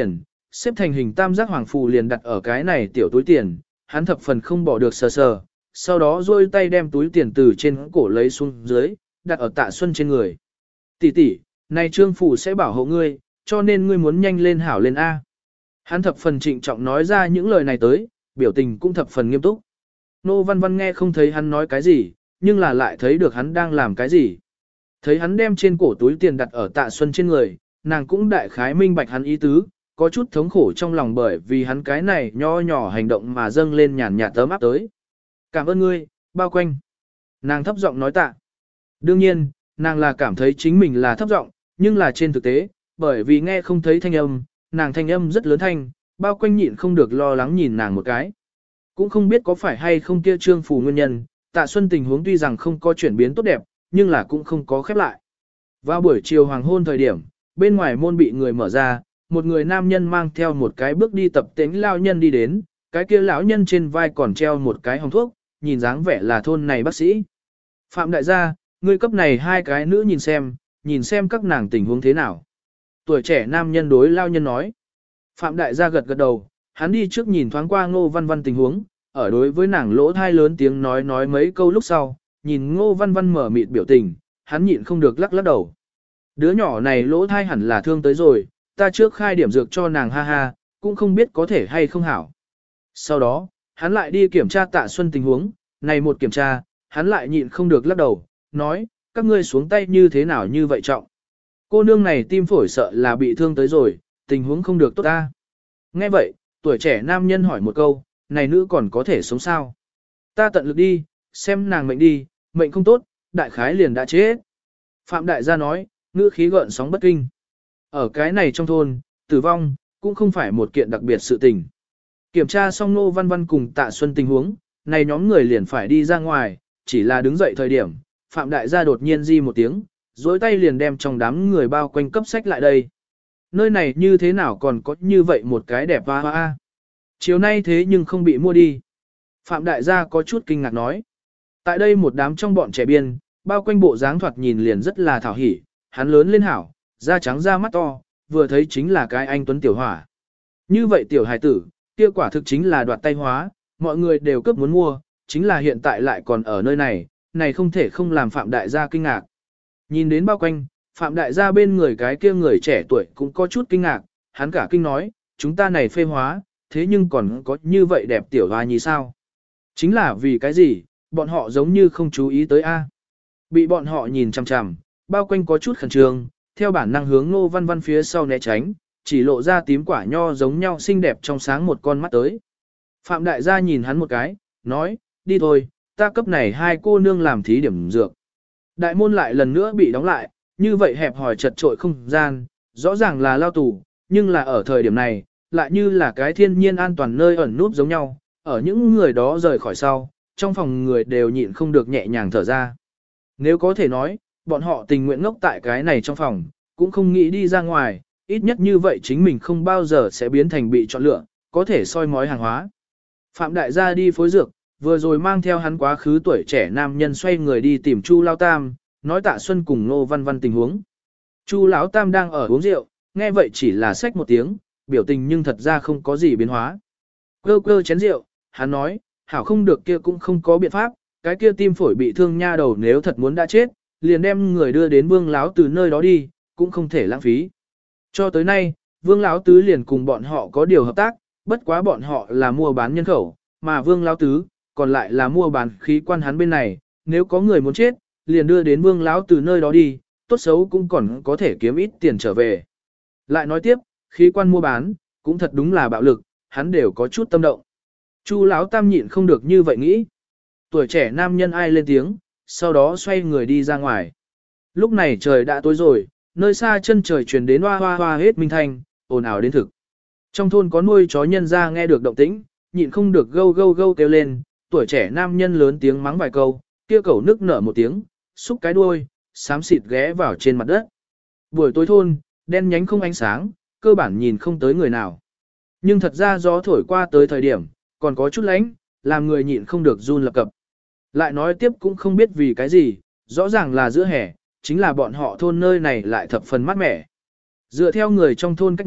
[SPEAKER 1] xếp thành hình tam giác hoàng phù liền đặt ở cái này tiểu túi tiền, hắn thập phần không bỏ được sờ sờ, sau đó duỗi tay đem túi tiền từ trên cổ lấy xuống dưới, đặt ở Tạ Xuân trên người. Tỷ tỷ, này trương phủ sẽ bảo hộ ngươi, cho nên ngươi muốn nhanh lên hảo lên A. Hắn thập phần trịnh trọng nói ra những lời này tới, biểu tình cũng thập phần nghiêm túc. Nô Văn Văn nghe không thấy hắn nói cái gì, nhưng là lại thấy được hắn đang làm cái gì. Thấy hắn đem trên cổ túi tiền đặt ở Tạ Xuân trên người, nàng cũng đại khái minh bạch hắn ý tứ, có chút thống khổ trong lòng bởi vì hắn cái này nho nhỏ hành động mà dâng lên nhàn nhạt tấm áp tới. Cảm ơn ngươi, bao quanh. Nàng thấp giọng nói tạ. Đương nhiên, nàng là cảm thấy chính mình là thấp giọng, nhưng là trên thực tế, bởi vì nghe không thấy thanh âm, nàng thanh âm rất lớn thanh, bao quanh nhịn không được lo lắng nhìn nàng một cái. Cũng không biết có phải hay không kia trương phù nguyên nhân, Tạ Xuân tình huống tuy rằng không có chuyển biến tốt đẹp, nhưng là cũng không có khép lại. Vào buổi chiều hoàng hôn thời điểm, bên ngoài môn bị người mở ra, một người nam nhân mang theo một cái bước đi tập tễnh lao nhân đi đến, cái kia lão nhân trên vai còn treo một cái hồng thuốc, nhìn dáng vẻ là thôn này bác sĩ. Phạm đại gia, ngươi cấp này hai cái nữ nhìn xem, nhìn xem các nàng tình huống thế nào. Tuổi trẻ nam nhân đối lao nhân nói. Phạm đại gia gật gật đầu, hắn đi trước nhìn thoáng qua Ngô Văn Văn tình huống, ở đối với nàng lỗ thai lớn tiếng nói nói mấy câu lúc sau, nhìn Ngô Văn Văn mở mịt biểu tình, hắn nhịn không được lắc lắc đầu. Đứa nhỏ này lỗ thai hẳn là thương tới rồi, ta trước khai điểm dược cho nàng ha ha, cũng không biết có thể hay không hảo. Sau đó, hắn lại đi kiểm tra Tạ Xuân tình huống, này một kiểm tra, hắn lại nhịn không được lắc đầu, nói, các ngươi xuống tay như thế nào như vậy trọng. Cô nương này tim phổi sợ là bị thương tới rồi, tình huống không được tốt ta. Nghe vậy, tuổi trẻ nam nhân hỏi một câu, này nữ còn có thể sống sao? Ta tận lực đi, xem nàng mệnh đi, mệnh không tốt, đại khái liền đã chết. Phạm đại gia nói, ngữ khí gợn sóng bất kinh. Ở cái này trong thôn, tử vong, cũng không phải một kiện đặc biệt sự tình. Kiểm tra xong Nô Văn Văn cùng Tạ Xuân tình huống, này nhóm người liền phải đi ra ngoài, chỉ là đứng dậy thời điểm, Phạm đại gia đột nhiên di một tiếng, dối tay liền đem trong đám người bao quanh cấp sách lại đây. Nơi này như thế nào còn có như vậy một cái đẹp hoa hoa. Chiều nay thế nhưng không bị mua đi. Phạm đại gia có chút kinh ngạc nói. Tại đây một đám trong bọn trẻ biên, bao quanh bộ dáng thoạt nhìn liền rất là thảo hỉ, hắn lớn lên hảo, da trắng da mắt to, vừa thấy chính là cái anh tuấn tiểu hỏa. Như vậy tiểu hài tử, kia quả thực chính là đoạt tay hóa, mọi người đều cấp muốn mua, chính là hiện tại lại còn ở nơi này, này không thể không làm Phạm đại gia kinh ngạc. Nhìn đến bao quanh, Phạm đại gia bên người cái kia người trẻ tuổi cũng có chút kinh ngạc, hắn cả kinh nói, chúng ta này phê hóa, thế nhưng còn có như vậy đẹp tiểu hoa như sao? Chính là vì cái gì, bọn họ giống như không chú ý tới a. Bị bọn họ nhìn chằm chằm, bao quanh có chút khẩn trương, theo bản năng hướng Ngô Văn Văn phía sau né tránh, chỉ lộ ra tím quả nho giống nhau xinh đẹp trong sáng một con mắt tới. Phạm đại gia nhìn hắn một cái, nói, đi thôi, ta cấp này hai cô nương làm thí điểm dược. Đại môn lại lần nữa bị đóng lại, như vậy hẹp hòi chật trội không gian, rõ ràng là lao tù, nhưng là ở thời điểm này, lại như là cái thiên nhiên an toàn nơi ẩn núp giống nhau, ở những người đó rời khỏi sau, trong phòng người đều nhịn không được nhẹ nhàng thở ra. Nếu có thể nói, bọn họ tình nguyện ngốc tại cái này trong phòng, cũng không nghĩ đi ra ngoài, ít nhất như vậy chính mình không bao giờ sẽ biến thành bị chọn lựa, có thể soi mói hàng hóa. Phạm đại gia đi phối dược, vừa rồi mang theo hắn quá khứ tuổi trẻ nam nhân xoay người đi tìm Chu Lao Tam, nói Tạ Xuân cùng Nô Văn Văn tình huống. Chu Lão Tam đang ở uống rượu, nghe vậy chỉ là xách một tiếng, biểu tình nhưng thật ra không có gì biến hóa. Cơ cơ chén rượu, hắn nói, hảo không được kia cũng không có biện pháp, cái kia tim phổi bị thương nha đầu nếu thật muốn đã chết, liền đem người đưa đến Vương Lão từ nơi đó đi, cũng không thể lãng phí. Cho tới nay, Vương Lão Tứ liền cùng bọn họ có điều hợp tác, bất quá bọn họ là mua bán nhân khẩu, mà Vương Lão Tứ, còn lại là mua bán khí quan hắn bên này, nếu có người muốn chết, liền đưa đến Vương Lão từ nơi đó đi, tốt xấu cũng còn có thể kiếm ít tiền trở về. Lại nói tiếp, khí quan mua bán, cũng thật đúng là bạo lực, hắn đều có chút tâm động. Chu Lão Tam nhịn không được như vậy nghĩ. Tuổi trẻ nam nhân ai lên tiếng, sau đó xoay người đi ra ngoài. Lúc này trời đã tối rồi, nơi xa chân trời truyền đến hoa hoa hoa hết minh thanh, ồn ào đến thực. Trong thôn có nuôi chó nhân ra nghe được động tĩnh, nhịn không được gâu gâu gâu kêu lên, tuổi trẻ nam nhân lớn tiếng mắng vài câu, kia cẩu nức nở một tiếng, xúc cái đuôi, xám xịt ghé vào trên mặt đất. Buổi tối thôn, đen nhánh không ánh sáng, cơ bản nhìn không tới người nào. Nhưng thật ra gió thổi qua tới thời điểm, còn có chút lánh, làm người nhịn không được run lập cập. Lại nói tiếp cũng không biết vì cái gì, rõ ràng là giữa hè, chính là bọn họ thôn nơi này lại thập phần mát mẻ. Dựa theo người trong thôn cách nói,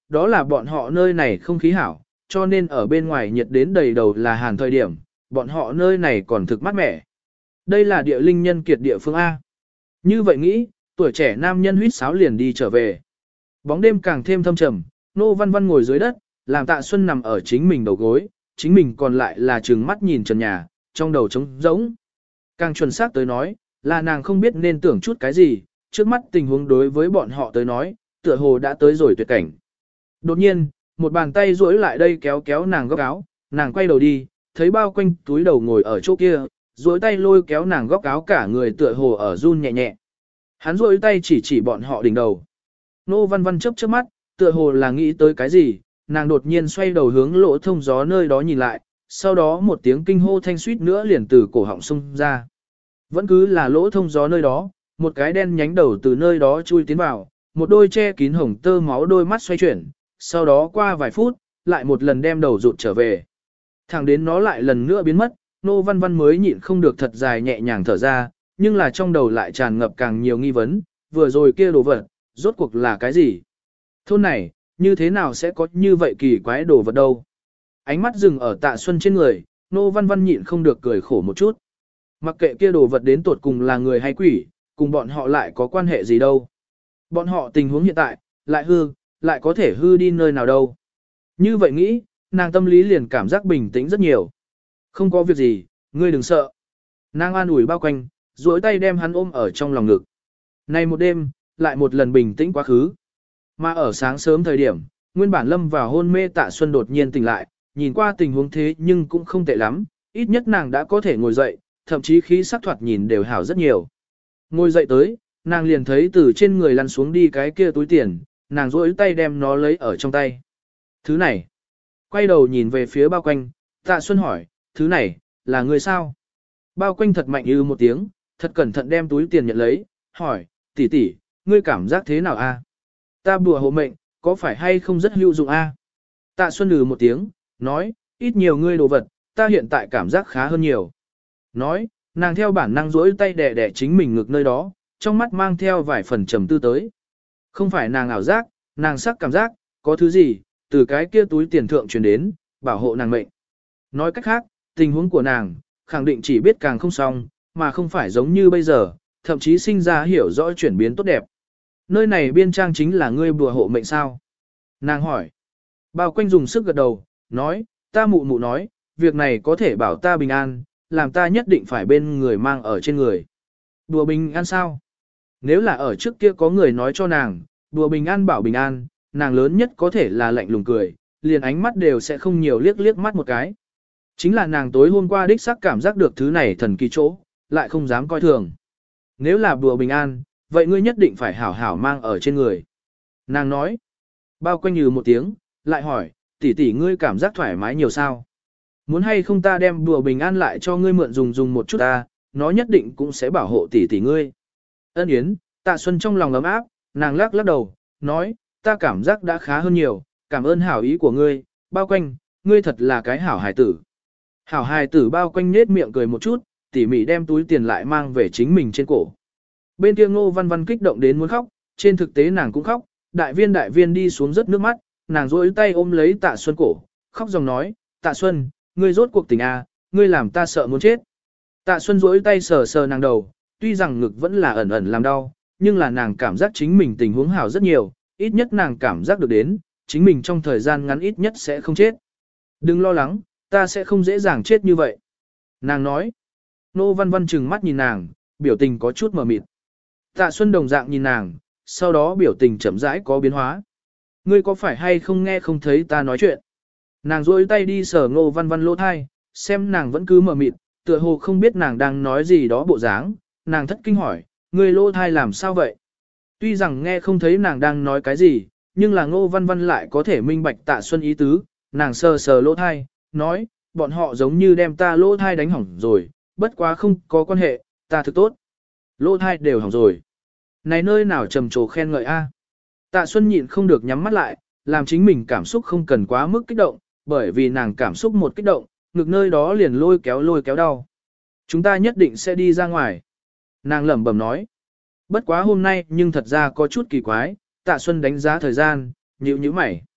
[SPEAKER 1] đó là bọn họ nơi này không khí hảo, cho nên ở bên ngoài nhiệt đến đầy đầu là hàn thời điểm, bọn họ nơi này còn thực mát mẻ. Đây là địa linh nhân kiệt địa phương A. Như vậy nghĩ, tuổi trẻ nam nhân huýt sáo liền đi trở về. Bóng đêm càng thêm thâm trầm, Nô Văn Văn ngồi dưới đất, làm Tạ Xuân nằm ở chính mình đầu gối, chính mình còn lại là trừng mắt nhìn trần nhà, trong đầu trống rỗng. Càng chuẩn xác tới nói, là nàng không biết nên tưởng chút cái gì, trước mắt tình huống đối với bọn họ tới nói, tựa hồ đã tới rồi tuyệt cảnh. Đột nhiên, một bàn tay duỗi lại đây kéo kéo nàng góc áo, nàng quay đầu đi, thấy bao quanh túi đầu ngồi ở chỗ kia, duỗi tay lôi kéo nàng góc áo cả người tựa hồ ở run nhẹ nhẹ. Hắn duỗi tay chỉ chỉ bọn họ đỉnh đầu. Nô Văn Văn chớp chớp mắt, tựa hồ là nghĩ tới cái gì, nàng đột nhiên xoay đầu hướng lỗ thông gió nơi đó nhìn lại, sau đó một tiếng kinh hô thanh suýt nữa liền từ cổ họng xung ra. Vẫn cứ là lỗ thông gió nơi đó, một cái đen nhánh đầu từ nơi đó chui tiến vào, một đôi che kín hồng tơ máu đôi mắt xoay chuyển, sau đó qua vài phút, lại một lần đem đầu rụt trở về. Thẳng đến nó lại lần nữa biến mất, Nô Văn Văn mới nhịn không được thật dài nhẹ nhàng thở ra, nhưng là trong đầu lại tràn ngập càng nhiều nghi vấn, vừa rồi kia đồ vật, rốt cuộc là cái gì? Thôn này, như thế nào sẽ có như vậy kỳ quái đồ vật đâu? Ánh mắt dừng ở Tạ Xuân trên người, Nô Văn Văn nhịn không được cười khổ một chút. Mặc kệ kia đồ vật đến tuột cùng là người hay quỷ, cùng bọn họ lại có quan hệ gì đâu. Bọn họ tình huống hiện tại, lại hư, lại có thể hư đi nơi nào đâu. Như vậy nghĩ, nàng tâm lý liền cảm giác bình tĩnh rất nhiều. Không có việc gì, ngươi đừng sợ. Nàng an ủi bao quanh, duỗi tay đem hắn ôm ở trong lòng ngực. Này một đêm, lại một lần bình tĩnh quá khứ. Mà ở sáng sớm thời điểm, nguyên bản lâm vào hôn mê Tạ Xuân đột nhiên tỉnh lại, nhìn qua tình huống thế nhưng cũng không tệ lắm, ít nhất nàng đã có thể ngồi dậy, thậm chí khí sắc thoạt nhìn đều hảo rất nhiều. Ngồi dậy tới, nàng liền thấy từ trên người lăn xuống đi cái kia túi tiền, nàng duỗi tay đem nó lấy ở trong tay. Thứ này, quay đầu nhìn về phía bao quanh, Tạ Xuân hỏi, thứ này, là người sao? Bao quanh thật mạnh ư một tiếng, thật cẩn thận đem túi tiền nhận lấy, hỏi, tỷ tỷ, ngươi cảm giác thế nào a? Ta bùa hộ mệnh, có phải hay không rất hữu dụng a? Tạ Xuân lừ một tiếng, nói, ít nhiều ngươi đồ vật, ta hiện tại cảm giác khá hơn nhiều. Nói, nàng theo bản năng duỗi tay đè đè chính mình ngực nơi đó, trong mắt mang theo vài phần trầm tư tới. Không phải nàng ảo giác, nàng sắc cảm giác, có thứ gì, từ cái kia túi tiền thượng truyền đến, bảo hộ nàng mệnh. Nói cách khác, tình huống của nàng, khẳng định chỉ biết càng không xong, mà không phải giống như bây giờ, thậm chí sinh ra hiểu rõ chuyển biến tốt đẹp. Nơi này biên trang chính là ngươi bùa hộ mệnh sao? Nàng hỏi. Bao quanh dùng sức gật đầu, nói, ta mụ mụ nói, việc này có thể bảo ta bình an, làm ta nhất định phải bên người mang ở trên người. Đùa bình an sao? Nếu là ở trước kia có người nói cho nàng, đùa bình an bảo bình an, nàng lớn nhất có thể là lạnh lùng cười, liền ánh mắt đều sẽ không nhiều liếc liếc mắt một cái. Chính là nàng tối hôm qua đích xác cảm giác được thứ này thần kỳ chỗ, lại không dám coi thường. Nếu là đùa bình an, vậy ngươi nhất định phải hảo hảo mang ở trên người. Nàng nói, bao quanh như một tiếng, lại hỏi, tỷ tỷ ngươi cảm giác thoải mái nhiều sao? Muốn hay không ta đem đùa bình an lại cho ngươi mượn dùng dùng một chút ta, nó nhất định cũng sẽ bảo hộ tỷ tỷ ngươi. Ân Yến, Tạ Xuân trong lòng ấm áp, nàng lắc lắc đầu, nói, ta cảm giác đã khá hơn nhiều, cảm ơn hảo ý của ngươi, bao quanh, ngươi thật là cái hảo hài tử. Hảo hài tử bao quanh nết miệng cười một chút, tỉ mỉ đem túi tiền lại mang về chính mình trên cổ. Bên kia Ngô Văn Văn kích động đến muốn khóc, trên thực tế nàng cũng khóc, đại viên đại viên đi xuống rất nước mắt, nàng rỗi tay ôm lấy Tạ Xuân cổ, khóc dòng nói, Tạ Xuân, ngươi rốt cuộc tình à, ngươi làm ta sợ muốn chết. Tạ Xuân rỗi tay sờ sờ nàng đầu, tuy rằng ngực vẫn là ẩn ẩn làm đau, nhưng là nàng cảm giác chính mình tình huống hảo rất nhiều, ít nhất nàng cảm giác được đến, chính mình trong thời gian ngắn ít nhất sẽ không chết. Đừng lo lắng, ta sẽ không dễ dàng chết như vậy. Nàng nói, Nô Văn Văn trừng mắt nhìn nàng, biểu tình có chút mờ mịt. Tạ Xuân đồng dạng nhìn nàng, sau đó biểu tình chậm rãi có biến hóa. Ngươi có phải hay không nghe không thấy ta nói chuyện? Nàng rỗi tay đi sờ Ngô Văn Văn lỗ thai, xem nàng vẫn cứ mờ mịt, tựa hồ không biết nàng đang nói gì đó bộ dáng, nàng thất kinh hỏi, ngươi lỗ thai làm sao vậy? Tuy rằng nghe không thấy nàng đang nói cái gì, nhưng là Ngô Văn Văn lại có thể minh bạch Tạ Xuân ý tứ, nàng sờ sờ lỗ thai, nói, bọn họ giống như đem ta lỗ thai đánh hỏng rồi, bất quá không có quan hệ, ta thực tốt. Lỗ thai đều hỏng rồi. Này nơi nào trầm trồ khen ngợi a? Tạ Xuân nhịn không được nhắm mắt lại, làm chính mình cảm xúc không cần quá mức kích động, bởi vì nàng cảm xúc một kích động, ngực nơi đó liền lôi kéo lôi kéo đau. Chúng ta nhất định sẽ đi ra ngoài. Nàng lẩm bẩm nói. Bất quá hôm nay nhưng thật ra có chút kỳ quái, Tạ Xuân đánh giá thời gian, nhíu nhíu mày.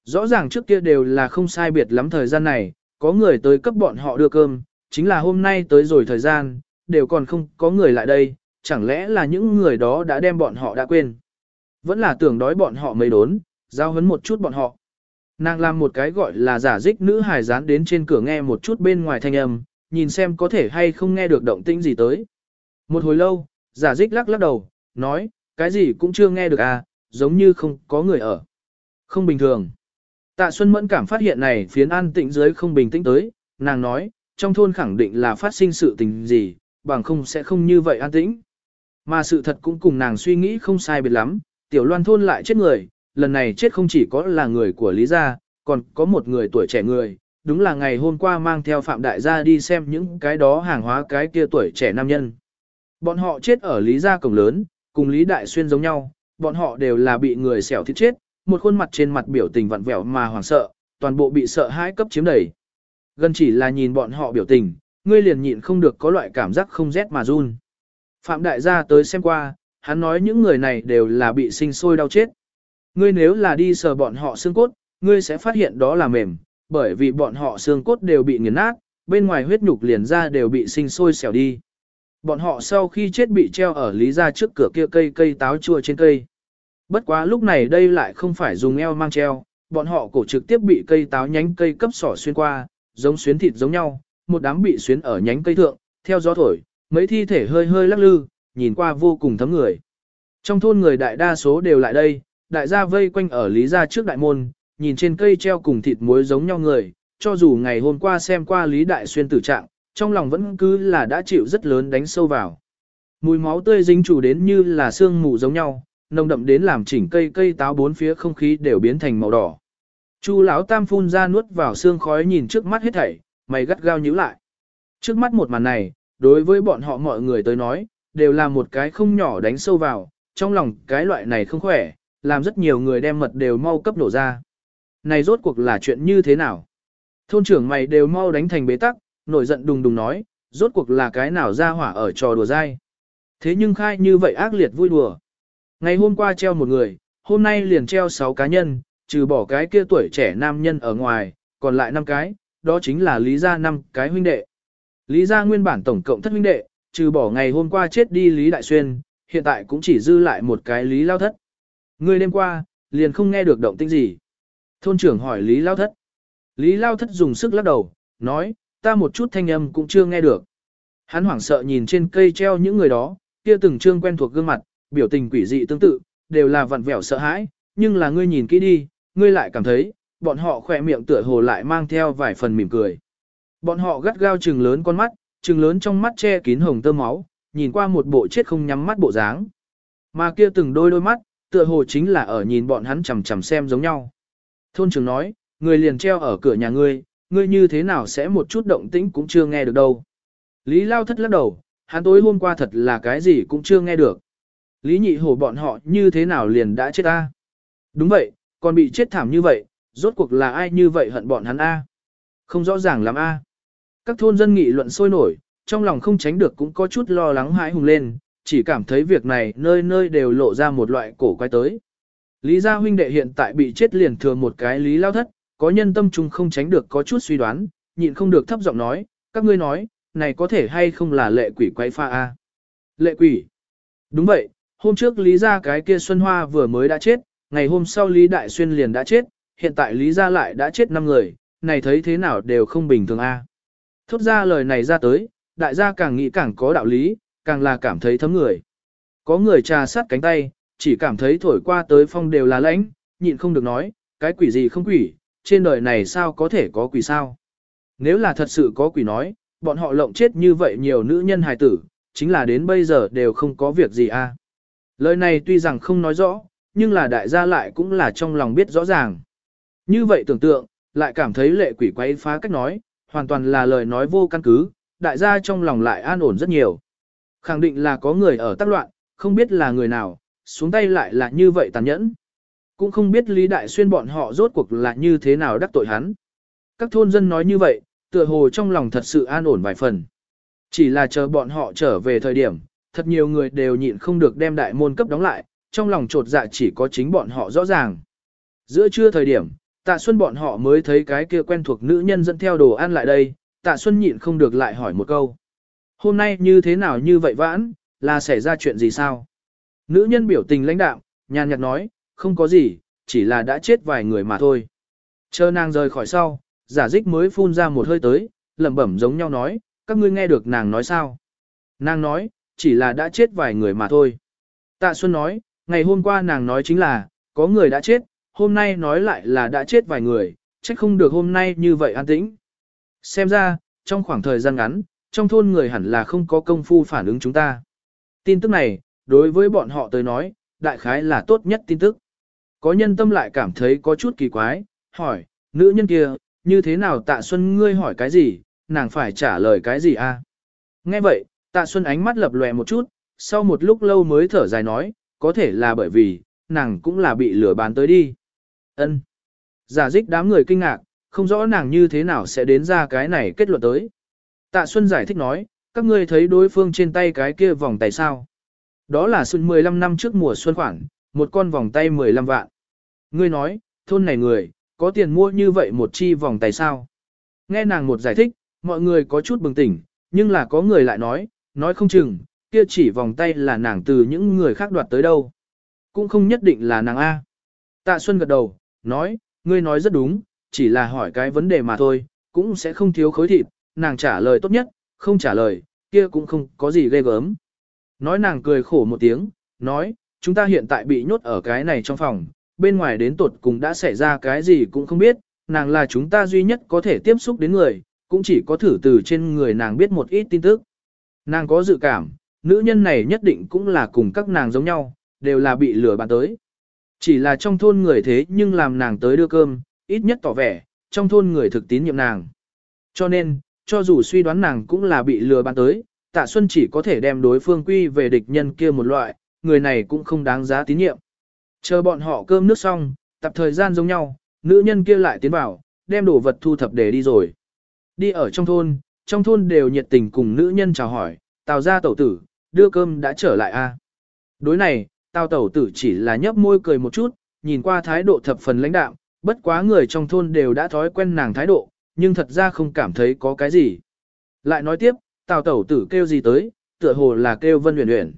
[SPEAKER 1] Rõ ràng trước kia đều là không sai biệt lắm thời gian này, có người tới cấp bọn họ đưa cơm, chính là hôm nay tới rồi thời gian, đều còn không có người lại đây, chẳng lẽ là những người đó đã đem bọn họ đã quên. Vẫn là tưởng đói bọn họ mấy đốn, giao hấn một chút bọn họ. Nàng làm một cái gọi là giả dích nữ hài dán đến trên cửa nghe một chút bên ngoài thanh âm, nhìn xem có thể hay không nghe được động tĩnh gì tới. Một hồi lâu, giả dích lắc lắc đầu, nói, cái gì cũng chưa nghe được à, giống như không có người ở. Không bình thường. Tạ Xuân Mẫn cảm phát hiện này phiến an tĩnh dưới không bình tĩnh tới, nàng nói, trong thôn khẳng định là phát sinh sự tình gì, bằng không sẽ không như vậy an tĩnh. Mà sự thật cũng cùng nàng suy nghĩ không sai biệt lắm, tiểu loan thôn lại chết người, lần này chết không chỉ có là người của Lý gia, còn có một người tuổi trẻ người, đúng là ngày hôm qua mang theo Phạm Đại gia đi xem những cái đó hàng hóa cái kia tuổi trẻ nam nhân. Bọn họ chết ở Lý gia cổng lớn, cùng Lý Đại Xuyên giống nhau, bọn họ đều là bị người xẻo thịt chết, một khuôn mặt trên mặt biểu tình vặn vẹo mà hoảng sợ, toàn bộ bị sợ hãi cấp chiếm đầy. Gần chỉ là nhìn bọn họ biểu tình, ngươi liền nhịn không được có loại cảm giác không rét mà run. Phạm Đại gia tới xem qua, hắn nói những người này đều là bị sinh sôi đau chết. Ngươi nếu là đi sờ bọn họ xương cốt, ngươi sẽ phát hiện đó là mềm, bởi vì bọn họ xương cốt đều bị nghiền nát, bên ngoài huyết nhục liền ra đều bị sinh sôi xẻo đi. Bọn họ sau khi chết bị treo ở Lý gia trước cửa kia cây cây táo chua trên cây. Bất quá lúc này đây lại không phải dùng eo mang treo, bọn họ cổ trực tiếp bị cây táo nhánh cây cấp sỏ xuyên qua, giống xuyến thịt giống nhau, một đám bị xuyến ở nhánh cây thượng, theo gió thổi, mấy thi thể hơi hơi lắc lư, nhìn qua vô cùng thấm người. Trong thôn người đại đa số đều lại đây, đại gia vây quanh ở Lý gia trước đại môn, nhìn trên cây treo cùng thịt muối giống nhau người, cho dù ngày hôm qua xem qua Lý Đại Xuyên tử trạng, trong lòng vẫn cứ là đã chịu rất lớn đánh sâu vào. Mùi máu tươi dính chủ đến như là sương mù giống nhau, nồng đậm đến làm chỉnh cây cây táo bốn phía không khí đều biến thành màu đỏ. Chu lão tam phun ra nuốt vào sương khói nhìn trước mắt hết thảy, mày gắt gao nhíu lại. Trước mắt một màn này, đối với bọn họ mọi người tới nói, đều là một cái không nhỏ đánh sâu vào, trong lòng cái loại này không khỏe, làm rất nhiều người đem mật đều mau cấp nổ ra. Này rốt cuộc là chuyện như thế nào? Thôn trưởng mày đều mau đánh thành bế tắc, nổi giận đùng đùng nói, rốt cuộc là cái nào ra hỏa ở trò đùa dai. Thế nhưng khai như vậy ác liệt vui đùa. Ngày hôm qua treo một người, hôm nay liền treo sáu cá nhân, trừ bỏ cái kia tuổi trẻ nam nhân ở ngoài, còn lại năm cái, đó chính là Lý gia năm cái huynh đệ. Lý gia nguyên bản tổng cộng thất huynh đệ, trừ bỏ ngày hôm qua chết đi Lý Đại Xuyên, hiện tại cũng chỉ dư lại một cái Lý Lao Thất. Người đêm qua, liền không nghe được động tĩnh gì. Thôn trưởng hỏi Lý Lao Thất. Lý Lao Thất dùng sức lắc đầu, nói, ta một chút thanh âm cũng chưa nghe được. Hắn hoảng sợ nhìn trên cây treo những người đó, kia từng trương quen thuộc gương mặt, biểu tình quỷ dị tương tự, đều là vặn vẹo sợ hãi, nhưng là ngươi nhìn kỹ đi, ngươi lại cảm thấy, bọn họ khỏe miệng tựa hồ lại mang theo vài phần mỉm cười. Bọn họ gắt gao trừng lớn con mắt, trừng lớn trong mắt che kín hồng tơ máu, nhìn qua một bộ chết không nhắm mắt bộ dáng. Mà kia từng đôi đôi mắt, tựa hồ chính là ở nhìn bọn hắn chằm chằm xem giống nhau. Thôn trưởng nói, người liền treo ở cửa nhà ngươi, ngươi như thế nào sẽ một chút động tĩnh cũng chưa nghe được đâu. Lý Lao Thất lắc đầu, hắn tối hôm qua thật là cái gì cũng chưa nghe được. Lý Nhị Hổ bọn họ như thế nào liền đã chết a? Đúng vậy, còn bị chết thảm như vậy, rốt cuộc là ai như vậy hận bọn hắn a? Không rõ ràng lắm a. Các thôn dân nghị luận sôi nổi, trong lòng không tránh được cũng có chút lo lắng hãi hùng lên, chỉ cảm thấy việc này nơi nơi đều lộ ra một loại cổ quái tới. Lý gia huynh đệ hiện tại bị chết liền thừa một cái Lý Lao Thất, có nhân tâm trung không tránh được có chút suy đoán, nhịn không được thấp giọng nói, các ngươi nói, này có thể hay không là lệ quỷ quái pha a? Lệ quỷ? Đúng vậy, hôm trước Lý gia cái kia Xuân Hoa vừa mới đã chết, ngày hôm sau Lý Đại Xuyên liền đã chết, hiện tại Lý gia lại đã chết năm người, này thấy thế nào đều không bình thường a. Thốt ra lời này ra tới, đại gia càng nghĩ càng có đạo lý, càng là cảm thấy thấm người. Có người trà sát cánh tay, chỉ cảm thấy thổi qua tới phong đều là lãnh, nhịn không được nói, cái quỷ gì không quỷ, trên đời này sao có thể có quỷ sao? Nếu là thật sự có quỷ nói, bọn họ lộng chết như vậy nhiều nữ nhân hài tử, chính là đến bây giờ đều không có việc gì a. Lời này tuy rằng không nói rõ, nhưng là đại gia lại cũng là trong lòng biết rõ ràng. Như vậy tưởng tượng, lại cảm thấy lệ quỷ quấy phá cách nói, hoàn toàn là lời nói vô căn cứ, đại gia trong lòng lại an ổn rất nhiều. Khẳng định là có người ở tác loạn, không biết là người nào, xuống tay lại là như vậy tàn nhẫn. Cũng không biết Lý Đại Xuyên bọn họ rốt cuộc là như thế nào đắc tội hắn. Các thôn dân nói như vậy, tựa hồ trong lòng thật sự an ổn vài phần. Chỉ là chờ bọn họ trở về thời điểm, thật nhiều người đều nhịn không được đem đại môn cấp đóng lại, trong lòng trột dạ chỉ có chính bọn họ rõ ràng. Giữa trưa thời điểm, Tạ Xuân bọn họ mới thấy cái kia quen thuộc nữ nhân dẫn theo đồ ăn lại đây, Tạ Xuân nhịn không được lại hỏi một câu. Hôm nay như thế nào như vậy vãn, là xảy ra chuyện gì sao? Nữ nhân biểu tình lãnh đạm, nhàn nhạt nói, không có gì, chỉ là đã chết vài người mà thôi. Chờ nàng rời khỏi sau, giả dích mới phun ra một hơi tới, lẩm bẩm giống nhau nói, các ngươi nghe được nàng nói sao? Nàng nói, chỉ là đã chết vài người mà thôi. Tạ Xuân nói, ngày hôm qua nàng nói chính là, có người đã chết, hôm nay nói lại là đã chết vài người, trách không được hôm nay như vậy an tĩnh. Xem ra, trong khoảng thời gian ngắn, trong thôn người hẳn là không có công phu phản ứng chúng ta. Tin tức này, đối với bọn họ tới nói, đại khái là tốt nhất tin tức. Có nhân tâm lại cảm thấy có chút kỳ quái, hỏi, nữ nhân kia, như thế nào Tạ Xuân ngươi hỏi cái gì, nàng phải trả lời cái gì a? Nghe vậy, Tạ Xuân ánh mắt lập lòe một chút, sau một lúc lâu mới thở dài nói, có thể là bởi vì, nàng cũng là bị lừa bán tới đi. Ân. Giả dích đám người kinh ngạc, không rõ nàng như thế nào sẽ đến ra cái này kết luận tới. Tạ Xuân giải thích nói, các ngươi thấy đối phương trên tay cái kia vòng tay sao? Đó là xuân mười lăm năm trước mùa xuân khoản, một con vòng tay mười lăm vạn. Ngươi nói, thôn này người, có tiền mua như vậy một chi vòng tay sao? Nghe nàng một giải thích, mọi người có chút bừng tỉnh, nhưng là có người lại nói, nói không chừng, kia chỉ vòng tay là nàng từ những người khác đoạt tới đâu. Cũng không nhất định là nàng A. Tạ Xuân gật đầu, nói, ngươi nói rất đúng, chỉ là hỏi cái vấn đề mà thôi, cũng sẽ không thiếu khối thịt, nàng trả lời tốt nhất, không trả lời, kia cũng không có gì ghê gớm. Nói nàng cười khổ một tiếng, nói, chúng ta hiện tại bị nhốt ở cái này trong phòng, bên ngoài đến tột cùng đã xảy ra cái gì cũng không biết, nàng là chúng ta duy nhất có thể tiếp xúc đến người, cũng chỉ có thử từ trên người nàng biết một ít tin tức. Nàng có dự cảm, nữ nhân này nhất định cũng là cùng các nàng giống nhau, đều là bị lừa bán tới. Chỉ là trong thôn người thế nhưng làm nàng tới đưa cơm, ít nhất tỏ vẻ, trong thôn người thực tín nhiệm nàng. Cho nên, cho dù suy đoán nàng cũng là bị lừa bán tới, Tạ Xuân chỉ có thể đem đối phương quy về địch nhân kia một loại, người này cũng không đáng giá tín nhiệm. Chờ bọn họ cơm nước xong, tập thời gian giống nhau, nữ nhân kia lại tiến vào, đem đồ vật thu thập để đi rồi. Đi ở trong thôn, trong thôn đều nhiệt tình cùng nữ nhân chào hỏi, Tào gia tẩu tử, đưa cơm đã trở lại a. À? Đối này, Tào tẩu tử chỉ là nhấp môi cười một chút, nhìn qua thái độ thập phần lãnh đạm, bất quá người trong thôn đều đã thói quen nàng thái độ, nhưng thật ra không cảm thấy có cái gì. Lại nói tiếp, Tào tẩu tử kêu gì tới, tựa hồ là kêu Vân Uyển Uyển.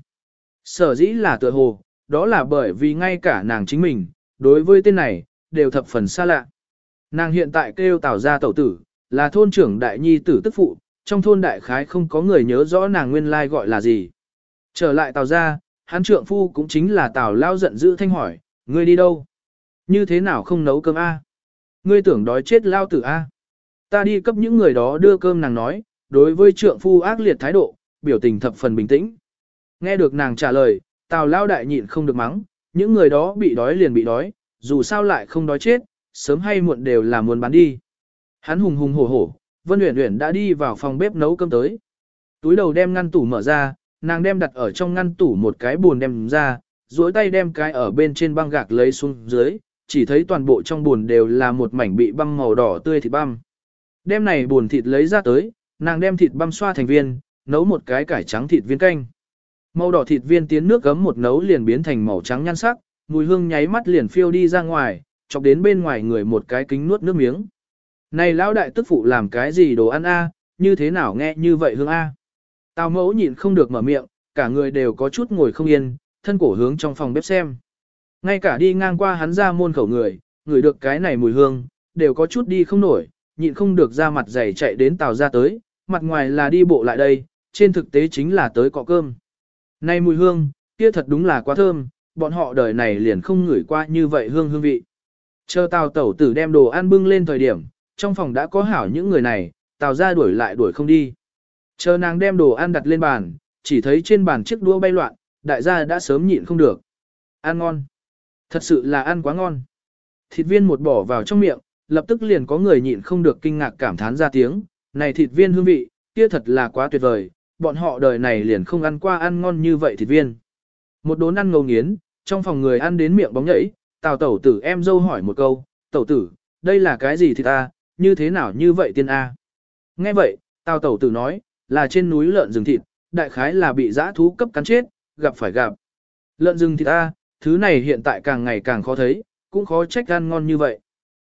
[SPEAKER 1] Sở dĩ là tựa hồ, đó là bởi vì ngay cả nàng chính mình, đối với tên này, đều thập phần xa lạ. Nàng hiện tại kêu Tào gia tẩu tử, là thôn trưởng đại nhi tử tức phụ, trong thôn đại khái không có người nhớ rõ nàng nguyên lai gọi là gì. Trở lại Tào gia, hắn trượng phu cũng chính là Tào lao giận dữ thanh hỏi, ngươi đi đâu? Như thế nào không nấu cơm a? Ngươi tưởng đói chết lao tử a? Ta đi cấp những người đó đưa cơm nàng nói, đối với trượng phu ác liệt thái độ, biểu tình thập phần bình tĩnh. Nghe được nàng trả lời, Tào lao đại nhịn không được mắng, những người đó bị đói liền bị đói, dù sao lại không đói chết, sớm hay muộn đều là muốn bán đi. Hắn hùng hùng hổ hổ, Vân Uyển Uyển đã đi vào phòng bếp nấu cơm tới. Túi đầu đem ngăn tủ mở ra, nàng đem đặt ở trong ngăn tủ một cái buồn đem ra, duỗi tay đem cái ở bên trên băng gạc lấy xuống dưới, chỉ thấy toàn bộ trong buồn đều là một mảnh bị băm màu đỏ tươi thịt băm. Đem này buồn thịt lấy ra tới, nàng đem thịt băm xoa thành viên, nấu một cái cải trắng thịt viên canh. Màu đỏ thịt viên tiến nước gấm một nấu liền biến thành màu trắng nhan sắc, mùi hương nháy mắt liền phiêu đi ra ngoài, chọc đến bên ngoài người một cái kính nuốt nước miếng. Này lão đại tức phụ làm cái gì đồ ăn a, như thế nào nghe như vậy hương a. Tào mẫu nhịn không được mở miệng, cả người đều có chút ngồi không yên, thân cổ hướng trong phòng bếp xem. Ngay cả đi ngang qua hắn ra môn khẩu người, ngửi được cái này mùi hương, đều có chút đi không nổi, nhịn không được ra mặt dày chạy đến Tào ra tới, mặt ngoài là đi bộ lại đây, trên thực tế chính là tới cọ cơm. Này mùi hương, kia thật đúng là quá thơm, bọn họ đời này liền không ngửi qua như vậy hương hương vị. Chờ Tào tẩu tử đem đồ ăn bưng lên thời điểm, trong phòng đã có hảo những người này, Tào ra đuổi lại đuổi không đi. Chờ nàng đem đồ ăn đặt lên bàn, chỉ thấy trên bàn chiếc đũa bay loạn, đại gia đã sớm nhịn không được. Ăn ngon. Thật sự là ăn quá ngon. Thịt viên một bỏ vào trong miệng, lập tức liền có người nhịn không được kinh ngạc cảm thán ra tiếng. Này thịt viên hương vị, kia thật là quá tuyệt vời, bọn họ đời này liền không ăn qua ăn ngon như vậy thịt viên. Một đốn ăn ngầu nghiến, trong phòng người ăn đến miệng bóng nhảy, Tào tẩu tử em dâu hỏi một câu, tẩu tử, đây là cái gì thịt ta, như thế nào như vậy tiên A. Nghe vậy, Tào tẩu tử nói, là trên núi lợn rừng thịt, đại khái là bị dã thú cấp cắn chết, gặp phải gặp. Lợn rừng thịt A, thứ này hiện tại càng ngày càng khó thấy, cũng khó trách ăn ngon như vậy.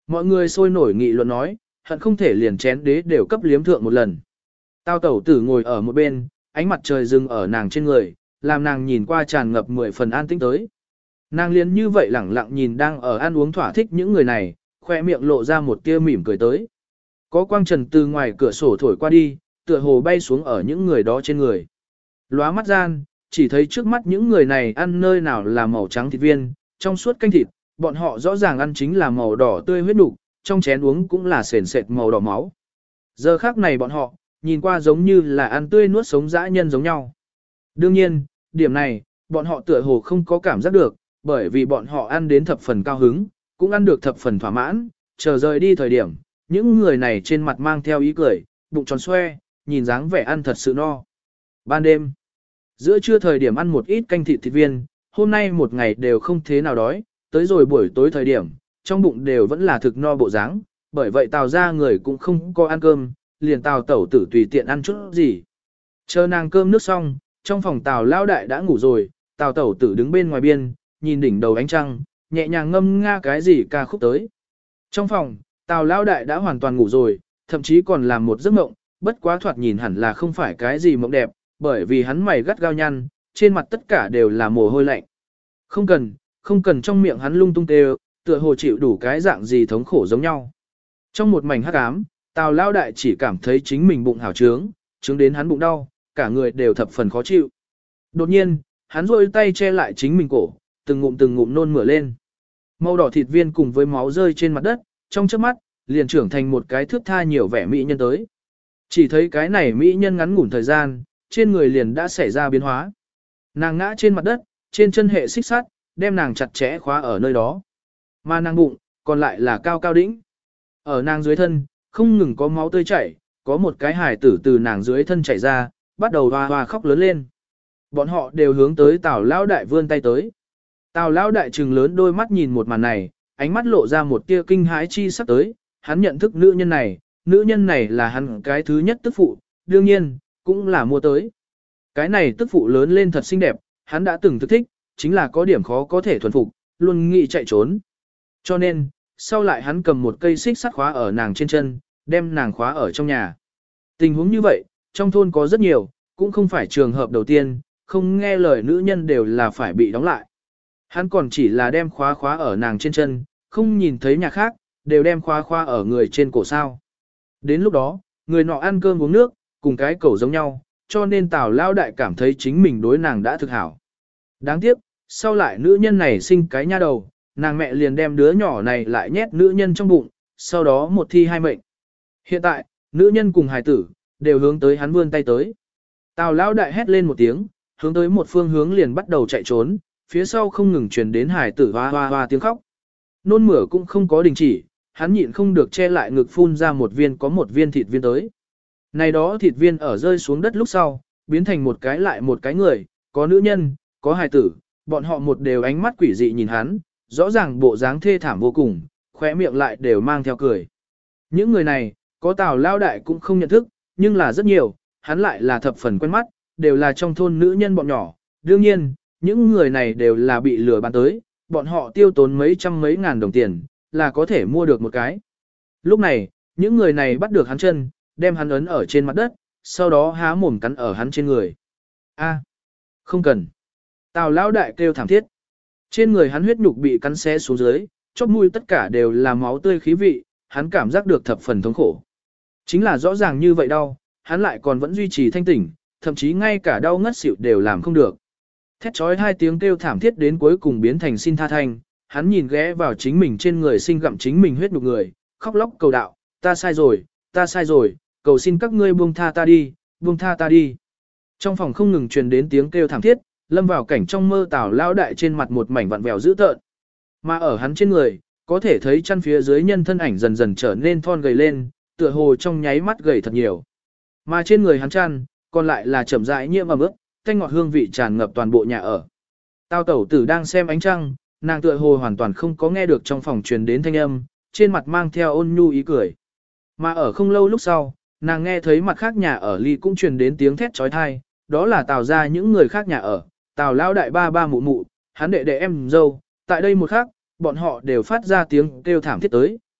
[SPEAKER 1] Mọi người sôi nổi nghị luận nói, hận không thể liền chén đế đều cấp liếm thượng một lần. Tào tẩu tử ngồi ở một bên, ánh mặt trời dừng ở nàng trên người, làm nàng nhìn qua tràn ngập mười phần an tĩnh tới. Nàng liền như vậy lẳng lặng nhìn đang ở ăn uống thỏa thích những người này, khoe miệng lộ ra một tia mỉm cười tới. Có quang trần từ ngoài cửa sổ thổi qua đi, tựa hồ bay xuống ở những người đó trên người. Lóa mắt gian, chỉ thấy trước mắt những người này ăn nơi nào là màu trắng thịt viên, trong suốt canh thịt, bọn họ rõ ràng ăn chính là màu đỏ tươi huyết nục, trong chén uống cũng là sền sệt màu đỏ máu. Giờ khác này bọn họ, nhìn qua giống như là ăn tươi nuốt sống dã nhân giống nhau. Đương nhiên, điểm này, bọn họ tựa hồ không có cảm giác được, bởi vì bọn họ ăn đến thập phần cao hứng, cũng ăn được thập phần thỏa mãn, chờ rời đi thời điểm, những người này trên mặt mang theo ý cười, bụng tròn xoe, nhìn dáng vẻ ăn thật sự no. Ban đêm, giữa trưa thời điểm ăn một ít canh thịt thịt viên, hôm nay một ngày đều không thế nào đói, tới rồi buổi tối thời điểm, trong bụng đều vẫn là thực no bộ dáng, bởi vậy Tào ra người cũng không có ăn cơm, liền Tào tẩu tử tùy tiện ăn chút gì. Chờ nàng cơm nước xong, trong phòng Tào lao đại đã ngủ rồi, Tào tẩu tử đứng bên ngoài biên, nhìn đỉnh đầu ánh trăng, nhẹ nhàng ngâm nga cái gì ca khúc tới. Trong phòng, Tào lao đại đã hoàn toàn ngủ rồi, thậm chí còn làm một giấc mộng, bất quá thoạt nhìn hẳn là không phải cái gì mộng đẹp, bởi vì hắn mày gắt gao nhăn, trên mặt tất cả đều là mồ hôi lạnh. Không cần, không cần trong miệng hắn lung tung tê, tựa hồ chịu đủ cái dạng gì thống khổ giống nhau. Trong một mảnh hắc ám, Tào lao đại chỉ cảm thấy chính mình bụng hảo trướng, trướng đến hắn bụng đau, cả người đều thập phần khó chịu. Đột nhiên, hắn rôi tay che lại chính mình cổ, từng ngụm từng ngụm nôn mửa lên. Màu đỏ thịt viên cùng với máu rơi trên mặt đất, trong chớp mắt, liền trưởng thành một cái thước tha nhiều vẻ mỹ nhân tới. Chỉ thấy cái này mỹ nhân ngắn ngủn thời gian, trên người liền đã xảy ra biến hóa. Nàng ngã trên mặt đất, trên chân hệ xích sắt, đem nàng chặt chẽ khóa ở nơi đó. Mà nàng bụng, còn lại là cao cao đĩnh. Ở nàng dưới thân, không ngừng có máu tươi chảy, có một cái hài tử từ nàng dưới thân chảy ra, bắt đầu hoa hoa khóc lớn lên. Bọn họ đều hướng tới Tào lão đại vươn tay tới. Tào lão đại trừng lớn đôi mắt nhìn một màn này, ánh mắt lộ ra một tia kinh hãi chi sắc tới, hắn nhận thức nữ nhân này, nữ nhân này là hắn cái thứ nhất tức phụ, đương nhiên, cũng là mua tới. Cái này tức phụ lớn lên thật xinh đẹp, hắn đã từng thức thích, chính là có điểm khó có thể thuần phục, luôn nghĩ chạy trốn. Cho nên, sau lại hắn cầm một cây xích sắt khóa ở nàng trên chân, đem nàng khóa ở trong nhà. Tình huống như vậy, trong thôn có rất nhiều, cũng không phải trường hợp đầu tiên, không nghe lời nữ nhân đều là phải bị đóng lại. Hắn còn chỉ là đem khóa khóa ở nàng trên chân, không nhìn thấy nhà khác, đều đem khóa khóa ở người trên cổ sao. Đến lúc đó, người nọ ăn cơm uống nước, cùng cái cẩu giống nhau, cho nên Tào lao đại cảm thấy chính mình đối nàng đã thực hảo. Đáng tiếc, sau lại nữ nhân này sinh cái nha đầu, nàng mẹ liền đem đứa nhỏ này lại nhét nữ nhân trong bụng, sau đó một thi hai mệnh. Hiện tại, nữ nhân cùng hài tử, đều hướng tới hắn vươn tay tới. Tào lão đại hét lên một tiếng, hướng tới một phương hướng liền bắt đầu chạy trốn, phía sau không ngừng truyền đến hài tử hoa hoa hoa tiếng khóc. Nôn mửa cũng không có đình chỉ, hắn nhịn không được che lại ngực phun ra một viên có một viên thịt viên tới. Này đó thịt viên ở rơi xuống đất lúc sau, biến thành một cái lại một cái người, có nữ nhân, có hài tử, bọn họ một đều ánh mắt quỷ dị nhìn hắn, rõ ràng bộ dáng thê thảm vô cùng, khóe miệng lại đều mang theo cười. Những người này, có Tào lao đại cũng không nhận thức, nhưng là rất nhiều, hắn lại là thập phần quen mắt, đều là trong thôn nữ nhân bọn nhỏ. Đương nhiên, những người này đều là bị lừa bán tới, bọn họ tiêu tốn mấy trăm mấy ngàn đồng tiền, là có thể mua được một cái. Lúc này, những người này bắt được hắn chân, đem hắn ấn ở trên mặt đất, sau đó há mồm cắn ở hắn trên người. A, không cần. Tào lão đại kêu thảm thiết. Trên người hắn huyết nhục bị cắn xé xuống dưới, chóp mũi tất cả đều là máu tươi khí vị, hắn cảm giác được thập phần thống khổ. Chính là rõ ràng như vậy đau, hắn lại còn vẫn duy trì thanh tỉnh, thậm chí ngay cả đau ngất xỉu đều làm không được. Thét chói hai tiếng kêu thảm thiết đến cuối cùng biến thành xin tha thanh, hắn nhìn ghé vào chính mình trên người sinh gặm chính mình huyết nhục người, khóc lóc cầu đạo, ta sai rồi, ta sai rồi, cầu xin các ngươi buông tha ta đi, buông tha ta đi. Trong phòng không ngừng truyền đến tiếng kêu thảm thiết, lâm vào cảnh trong mơ Tào lão đại trên mặt một mảnh vặn vẹo dữ tợn. Mà ở hắn trên người, có thể thấy chân phía dưới nhân thân ảnh dần dần trở nên thon gầy lên, tựa hồ trong nháy mắt gầy thật nhiều. Mà trên người hắn chăn, còn lại là chậm rãi nhiễm ẩm ướt, thanh ngọt hương vị tràn ngập toàn bộ nhà ở. Tào tẩu tử đang xem ánh trăng, nàng tựa hồ hoàn toàn không có nghe được trong phòng truyền đến thanh âm, trên mặt mang theo ôn nhu ý cười. Mà ở không lâu lúc sau, nàng nghe thấy mặt khác nhà ở ly cũng truyền đến tiếng thét chói tai, đó là Tào ra những người khác nhà ở, Tào lão đại ba ba mụ mụ, hắn đệ đệ em dâu, tại đây một khắc, bọn họ đều phát ra tiếng kêu thảm thiết tới,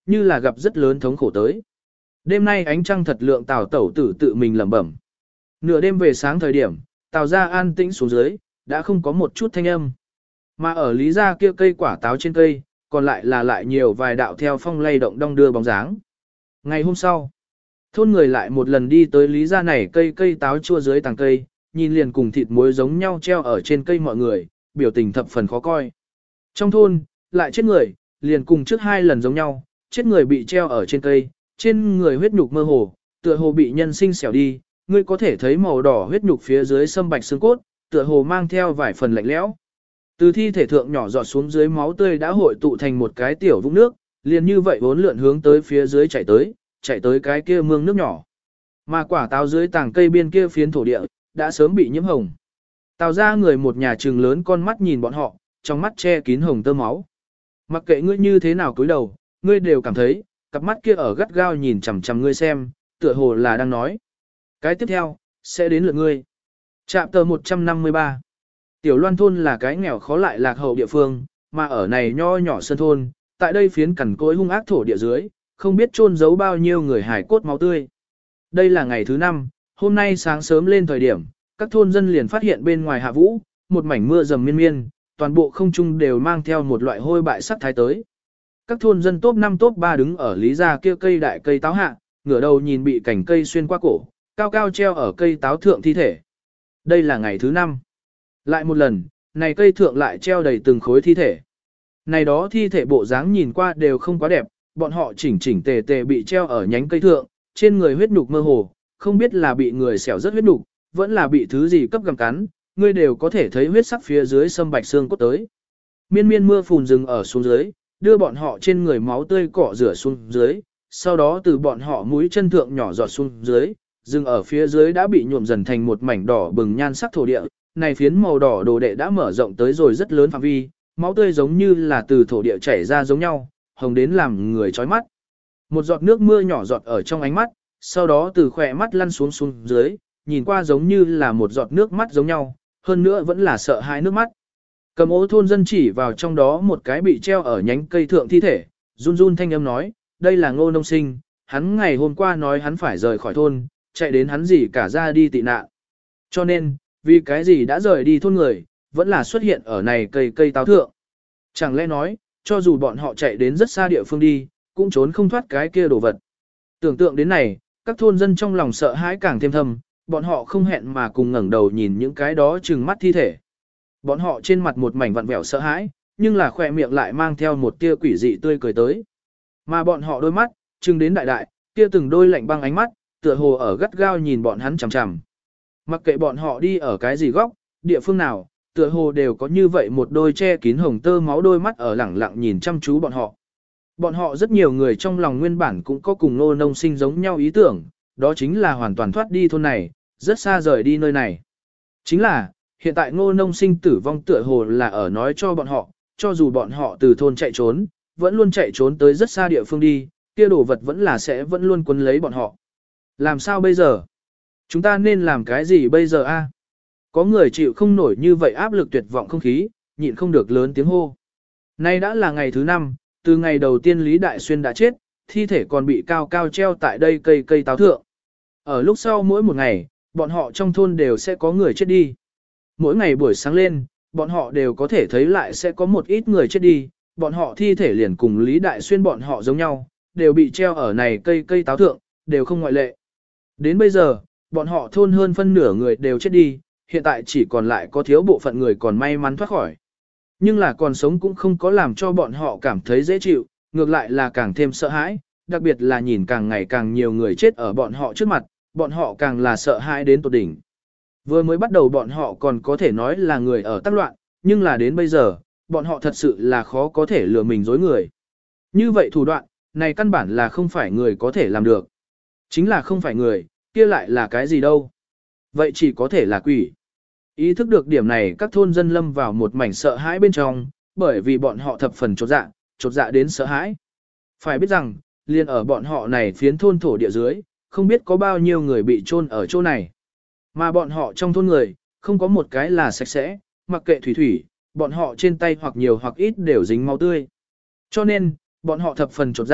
[SPEAKER 1] như là gặp rất lớn thống khổ tới. Đêm nay ánh trăng thật lượng Tào tẩu tử tự mình lẩm bẩm. Nửa đêm về sáng thời điểm, Tào gia an tĩnh xuống dưới, đã không có một chút thanh âm. Mà ở Lý gia kia cây quả táo trên cây, còn lại là lại nhiều vài đạo theo phong lay động đong đưa bóng dáng. Ngày hôm sau, thôn người lại một lần đi tới Lý gia này cây cây táo chua dưới tàng cây, nhìn liền cùng thịt muối giống nhau treo ở trên cây mọi người, biểu tình thập phần khó coi. Trong thôn, lại chết người, liền cùng trước hai lần giống nhau, chết người bị treo ở trên cây, trên người huyết nhục mơ hồ, tựa hồ bị nhân sinh xẻo đi, ngươi có thể thấy màu đỏ huyết nhục phía dưới sâm bạch xương cốt, tựa hồ mang theo vài phần lạnh lẽo. Từ thi thể thượng nhỏ giọt xuống dưới máu tươi đã hội tụ thành một cái tiểu vũng nước, liền như vậy vốn lượn hướng tới phía dưới chạy tới, chạy tới cái kia mương nước nhỏ. Mà quả táo dưới tàng cây biên kia phiến thổ địa, đã sớm bị nhiễm hồng. Tào ra người một nhà trừng lớn con mắt nhìn bọn họ, trong mắt che kín hồng tơ máu. Mặc kệ ngươi như thế nào cúi đầu, ngươi đều cảm thấy, cặp mắt kia ở gắt gao nhìn chằm chằm ngươi xem, tựa hồ là đang nói. Cái tiếp theo, sẽ đến lượt ngươi. Trạm tờ một trăm năm mươi ba. Tiểu Loan thôn là cái nghèo khó lại lạc hậu địa phương, mà ở này nho nhỏ sơn thôn, tại đây phiến cằn cỗi hung ác thổ địa dưới, không biết chôn giấu bao nhiêu người hải cốt máu tươi. Đây là ngày thứ năm, hôm nay sáng sớm lên thời điểm, các thôn dân liền phát hiện bên ngoài hạ vũ, một mảnh mưa rầm miên miên, toàn bộ không trung đều mang theo một loại hôi bại sắc thái tới. Các thôn dân top năm top ba đứng ở lý gia kia cây đại cây táo hạ, ngửa đầu nhìn bị cành cây xuyên qua cổ, cao cao treo ở cây táo thượng thi thể. Đây là ngày thứ năm. Lại một lần, này cây thượng lại treo đầy từng khối thi thể. Này đó thi thể bộ dáng nhìn qua đều không quá đẹp, bọn họ chỉnh chỉnh tề tề bị treo ở nhánh cây thượng, trên người huyết nhục mơ hồ, không biết là bị người xẻo rất huyết nhục, vẫn là bị thứ gì cấp gặm cắn, ngươi đều có thể thấy huyết sắc phía dưới sâm bạch xương cốt tới. Miên miên mưa phùn rừng ở xuống dưới, đưa bọn họ trên người máu tươi cỏ rửa xuống dưới, sau đó từ bọn họ mũi chân thượng nhỏ giọt xuống dưới, rừng ở phía dưới đã bị nhuộm dần thành một mảnh đỏ bừng nhan sắc thổ địa, này phiến màu đỏ đồ đệ đã mở rộng tới rồi rất lớn phạm vi, máu tươi giống như là từ thổ địa chảy ra giống nhau, hồng đến làm người chói mắt. Một giọt nước mưa nhỏ giọt ở trong ánh mắt, sau đó từ khỏe mắt lăn xuống xuống dưới, nhìn qua giống như là một giọt nước mắt giống nhau, hơn nữa vẫn là sợ hãi nước mắt. Cầm ố thôn dân chỉ vào trong đó một cái bị treo ở nhánh cây thượng thi thể, run run thanh âm nói, đây là Ngô Nông Sinh, hắn ngày hôm qua nói hắn phải rời khỏi thôn, chạy đến hắn gì cả ra đi tị nạn. Cho nên, vì cái gì đã rời đi thôn người, vẫn là xuất hiện ở này cây cây táo thượng. Chẳng lẽ nói, cho dù bọn họ chạy đến rất xa địa phương đi, cũng trốn không thoát cái kia đồ vật. Tưởng tượng đến này, các thôn dân trong lòng sợ hãi càng thêm thâm, bọn họ không hẹn mà cùng ngẩng đầu nhìn những cái đó trừng mắt thi thể. Bọn họ trên mặt một mảnh vặn vẹo sợ hãi, nhưng là khỏe miệng lại mang theo một tia quỷ dị tươi cười tới. Mà bọn họ đôi mắt, trừng đến đại đại, kia từng đôi lạnh băng ánh mắt, tựa hồ ở gắt gao nhìn bọn hắn chằm chằm. Mặc kệ bọn họ đi ở cái gì góc, địa phương nào, tựa hồ đều có như vậy một đôi che kín hồng tơ máu đôi mắt ở lẳng lặng nhìn chăm chú bọn họ. Bọn họ rất nhiều người trong lòng nguyên bản cũng có cùng Ngô Nông Sinh giống nhau ý tưởng, đó chính là hoàn toàn thoát đi thôn này, rất xa rời đi nơi này. Chính là, hiện tại Ngô Nông Sinh tử vong tựa hồ là ở nói cho bọn họ, cho dù bọn họ từ thôn chạy trốn, vẫn luôn chạy trốn tới rất xa địa phương đi, kia đồ vật vẫn là sẽ vẫn luôn quấn lấy bọn họ. Làm sao bây giờ? Chúng ta nên làm cái gì bây giờ a? Có người chịu không nổi như vậy áp lực tuyệt vọng không khí, nhịn không được lớn tiếng hô. Nay đã là ngày thứ năm, từ ngày đầu tiên Lý Đại Xuyên đã chết, thi thể còn bị cao cao treo tại đây cây cây táo thượng. Ở lúc sau mỗi một ngày, bọn họ trong thôn đều sẽ có người chết đi. Mỗi ngày buổi sáng lên, bọn họ đều có thể thấy lại sẽ có một ít người chết đi, bọn họ thi thể liền cùng Lý Đại Xuyên bọn họ giống nhau, đều bị treo ở này cây cây táo thượng, đều không ngoại lệ. Đến bây giờ, bọn họ thôn hơn phân nửa người đều chết đi, hiện tại chỉ còn lại có thiếu bộ phận người còn may mắn thoát khỏi. Nhưng là còn sống cũng không có làm cho bọn họ cảm thấy dễ chịu, ngược lại là càng thêm sợ hãi, đặc biệt là nhìn càng ngày càng nhiều người chết ở bọn họ trước mặt, bọn họ càng là sợ hãi đến tột đỉnh. Vừa mới bắt đầu bọn họ còn có thể nói là người ở tác loạn, nhưng là đến bây giờ, bọn họ thật sự là khó có thể lừa mình dối người. Như vậy thủ đoạn, này căn bản là không phải người có thể làm được. Chính là không phải người, kia lại là cái gì đâu. Vậy chỉ có thể là quỷ. Ý thức được điểm này các thôn dân lâm vào một mảnh sợ hãi bên trong, bởi vì bọn họ thập phần chột dạ, chột dạ đến sợ hãi. Phải biết rằng, liền ở bọn họ này phiến thôn thổ địa dưới, không biết có bao nhiêu người bị chôn ở chỗ này. Mà bọn họ trong thôn người, không có một cái là sạch sẽ, mặc kệ thủy thủy, bọn họ trên tay hoặc nhiều hoặc ít đều dính máu tươi. Cho nên, bọn họ thập phần chột dạ,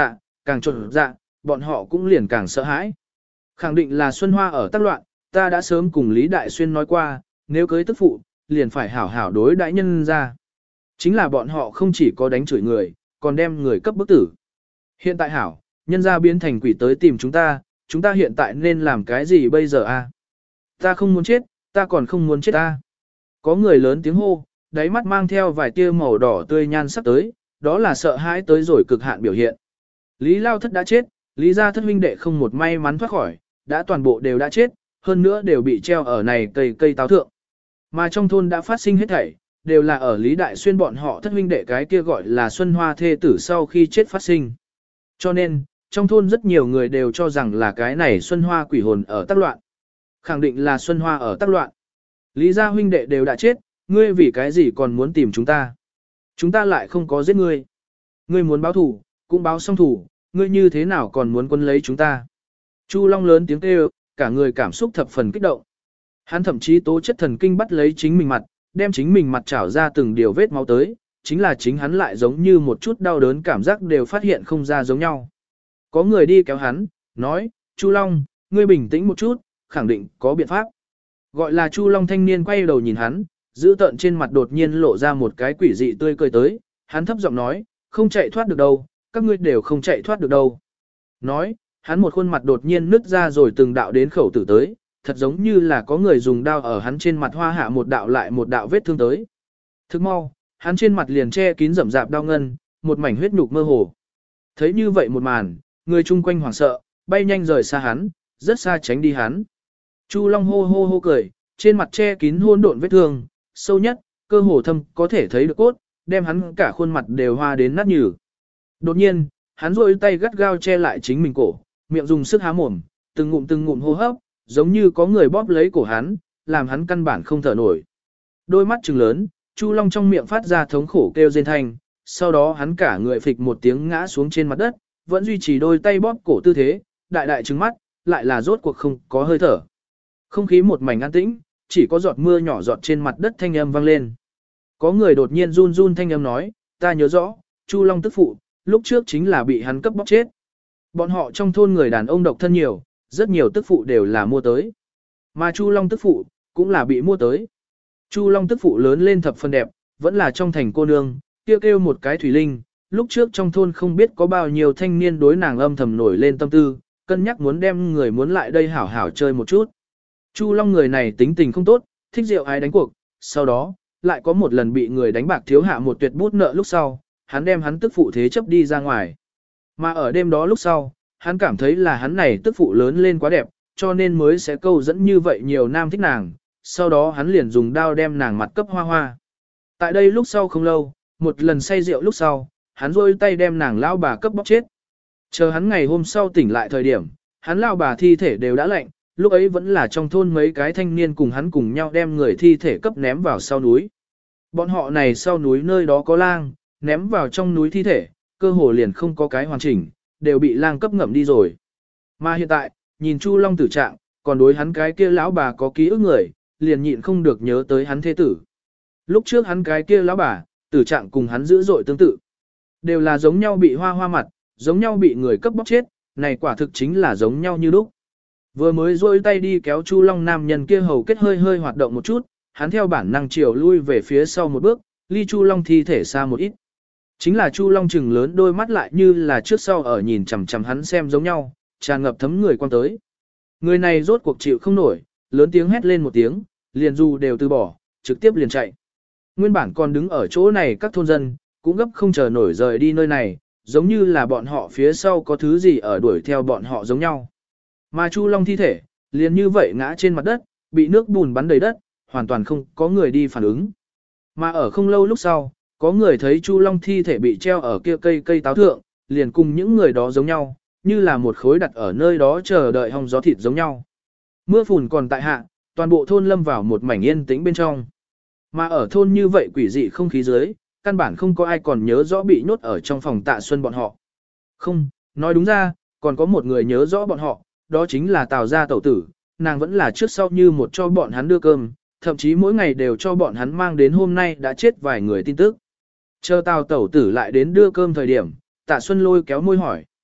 [SPEAKER 1] càng trộn dạ, bọn họ cũng liền càng sợ hãi. Khẳng định là Xuân Hoa ở tác loạn, ta đã sớm cùng Lý Đại Xuyên nói qua, nếu cưới tức phụ, liền phải hảo hảo đối đãi nhân ra. Chính là bọn họ không chỉ có đánh chửi người, còn đem người cấp bức tử. Hiện tại hảo, nhân ra biến thành quỷ tới tìm chúng ta, chúng ta hiện tại nên làm cái gì bây giờ a? Ta không muốn chết, ta còn không muốn chết ta. Có người lớn tiếng hô, đáy mắt mang theo vài tia màu đỏ tươi nhan sắc tới, đó là sợ hãi tới rồi cực hạn biểu hiện. Lý Lao Thất đã chết, Lý gia thất huynh đệ không một may mắn thoát khỏi, đã toàn bộ đều đã chết, hơn nữa đều bị treo ở này cây cây táo thượng. Mà trong thôn đã phát sinh hết thảy, đều là ở Lý Đại Xuyên bọn họ thất huynh đệ cái kia gọi là Xuân Hoa thê tử sau khi chết phát sinh. Cho nên, trong thôn rất nhiều người đều cho rằng là cái này Xuân Hoa quỷ hồn ở tác loạn. Khẳng định là Xuân Hoa ở tác loạn. Lý gia huynh đệ đều đã chết, ngươi vì cái gì còn muốn tìm chúng ta? Chúng ta lại không có giết ngươi. Ngươi muốn báo thủ, cũng báo xong thủ, ngươi như thế nào còn muốn quân lấy chúng ta? Chu Long lớn tiếng kêu, cả người cảm xúc thập phần kích động. Hắn thậm chí tố chất thần kinh bắt lấy chính mình mặt, đem chính mình mặt trảo ra từng điều vết máu tới, chính là chính hắn lại giống như một chút đau đớn cảm giác đều phát hiện không ra giống nhau. Có người đi kéo hắn, nói, Chu Long, ngươi bình tĩnh một chút, khẳng định có biện pháp. Gọi là Chu Long thanh niên quay đầu nhìn hắn, giữ tợn trên mặt đột nhiên lộ ra một cái quỷ dị tươi cười tới, hắn thấp giọng nói, không chạy thoát được đâu, các ngươi đều không chạy thoát được đâu. Nói, hắn một khuôn mặt đột nhiên nứt ra rồi từng đạo đến khẩu tử tới, thật giống như là có người dùng dao ở hắn trên mặt hoa hạ một đạo lại một đạo vết thương tới. Thức mau, hắn trên mặt liền che kín rậm rạp đau ngân, một mảnh huyết nhục mơ hồ. Thấy như vậy một màn, người chung quanh hoảng sợ, bay nhanh rời xa hắn, rất xa tránh đi hắn. Chu Long hô hô hô cười, trên mặt che kín hỗn độn vết thương, sâu nhất, cơ hồ thâm có thể thấy được cốt, đem hắn cả khuôn mặt đều hoa đến nát nhừ. Đột nhiên, hắn rôi tay gắt gao che lại chính mình cổ, miệng dùng sức há mồm, từng ngụm từng ngụm hô hấp, giống như có người bóp lấy cổ hắn, làm hắn căn bản không thở nổi. Đôi mắt trừng lớn, Chu Long trong miệng phát ra thống khổ kêu rên thanh, sau đó hắn cả người phịch một tiếng ngã xuống trên mặt đất, vẫn duy trì đôi tay bóp cổ tư thế, đại đại trừng mắt, lại là rốt cuộc không có hơi thở. Không khí một mảnh an tĩnh, chỉ có giọt mưa nhỏ giọt trên mặt đất thanh âm vang lên. Có người đột nhiên run run thanh âm nói, ta nhớ rõ, Chu Long tức phụ, lúc trước chính là bị hắn cấp bóp chết. Bọn họ trong thôn người đàn ông độc thân nhiều, rất nhiều tức phụ đều là mua tới. Mà Chu Long tức phụ, cũng là bị mua tới. Chu Long tức phụ lớn lên thập phần đẹp, vẫn là trong thành cô nương, kêu kêu một cái thủy linh. Lúc trước trong thôn không biết có bao nhiêu thanh niên đối nàng âm thầm nổi lên tâm tư, cân nhắc muốn đem người muốn lại đây hảo hảo chơi một chút. Chu Long người này tính tình không tốt, thích rượu ái đánh cuộc, sau đó, lại có một lần bị người đánh bạc thiếu hạ một tuyệt bút nợ lúc sau, hắn đem hắn tức phụ thế chấp đi ra ngoài. Mà ở đêm đó lúc sau, hắn cảm thấy là hắn này tức phụ lớn lên quá đẹp, cho nên mới sẽ câu dẫn như vậy nhiều nam thích nàng, sau đó hắn liền dùng đao đem nàng mặt cấp hoa hoa. Tại đây lúc sau không lâu, một lần say rượu lúc sau, hắn rôi tay đem nàng lao bà cấp bóc chết. Chờ hắn ngày hôm sau tỉnh lại thời điểm, hắn lao bà thi thể đều đã lạnh, lúc ấy vẫn là trong thôn mấy cái thanh niên cùng hắn cùng nhau đem người thi thể cấp ném vào sau núi. Bọn họ này sau núi nơi đó có lang, ném vào trong núi thi thể, cơ hồ liền không có cái hoàn chỉnh, đều bị lang cấp ngậm đi rồi. Mà hiện tại, nhìn Chu Long tử trạng, còn đối hắn cái kia lão bà có ký ức người, liền nhịn không được nhớ tới hắn thế tử. Lúc trước hắn cái kia lão bà, tử trạng cùng hắn dữ dội tương tự. Đều là giống nhau bị hoa hoa mặt, giống nhau bị người cấp bóc chết, này quả thực chính là giống nhau như lúc. Vừa mới rôi tay đi kéo Chu Long nam nhân kia hầu kết hơi hơi hoạt động một chút, hắn theo bản năng chiều lui về phía sau một bước, ly Chu Long thi thể xa một ít. Chính là Chu Long trừng lớn đôi mắt lại như là trước sau ở nhìn chằm chằm hắn xem giống nhau, tràn ngập thấm người quan tới. Người này rốt cuộc chịu không nổi, lớn tiếng hét lên một tiếng, liền dù đều từ bỏ, trực tiếp liền chạy. Nguyên bản còn đứng ở chỗ này các thôn dân, cũng gấp không chờ nổi rời đi nơi này, giống như là bọn họ phía sau có thứ gì ở đuổi theo bọn họ giống nhau. Mà Chu Long thi thể, liền như vậy ngã trên mặt đất, bị nước bùn bắn đầy đất, hoàn toàn không có người đi phản ứng. Mà ở không lâu lúc sau, có người thấy Chu Long thi thể bị treo ở kia cây cây táo thượng, liền cùng những người đó giống nhau, như là một khối đặt ở nơi đó chờ đợi hong gió thịt giống nhau. Mưa phùn còn tại hạ, toàn bộ thôn lâm vào một mảnh yên tĩnh bên trong. Mà ở thôn như vậy quỷ dị không khí dưới, căn bản không có ai còn nhớ rõ bị nhốt ở trong phòng Tạ Xuân bọn họ. Không, nói đúng ra, còn có một người nhớ rõ bọn họ, đó chính là Tào gia tẩu tử, nàng vẫn là trước sau như một cho bọn hắn đưa cơm, thậm chí mỗi ngày đều cho bọn hắn mang đến hôm nay đã chết vài người tin tức. Chờ Tào tẩu tử lại đến đưa cơm thời điểm, Tạ Xuân lôi kéo môi hỏi.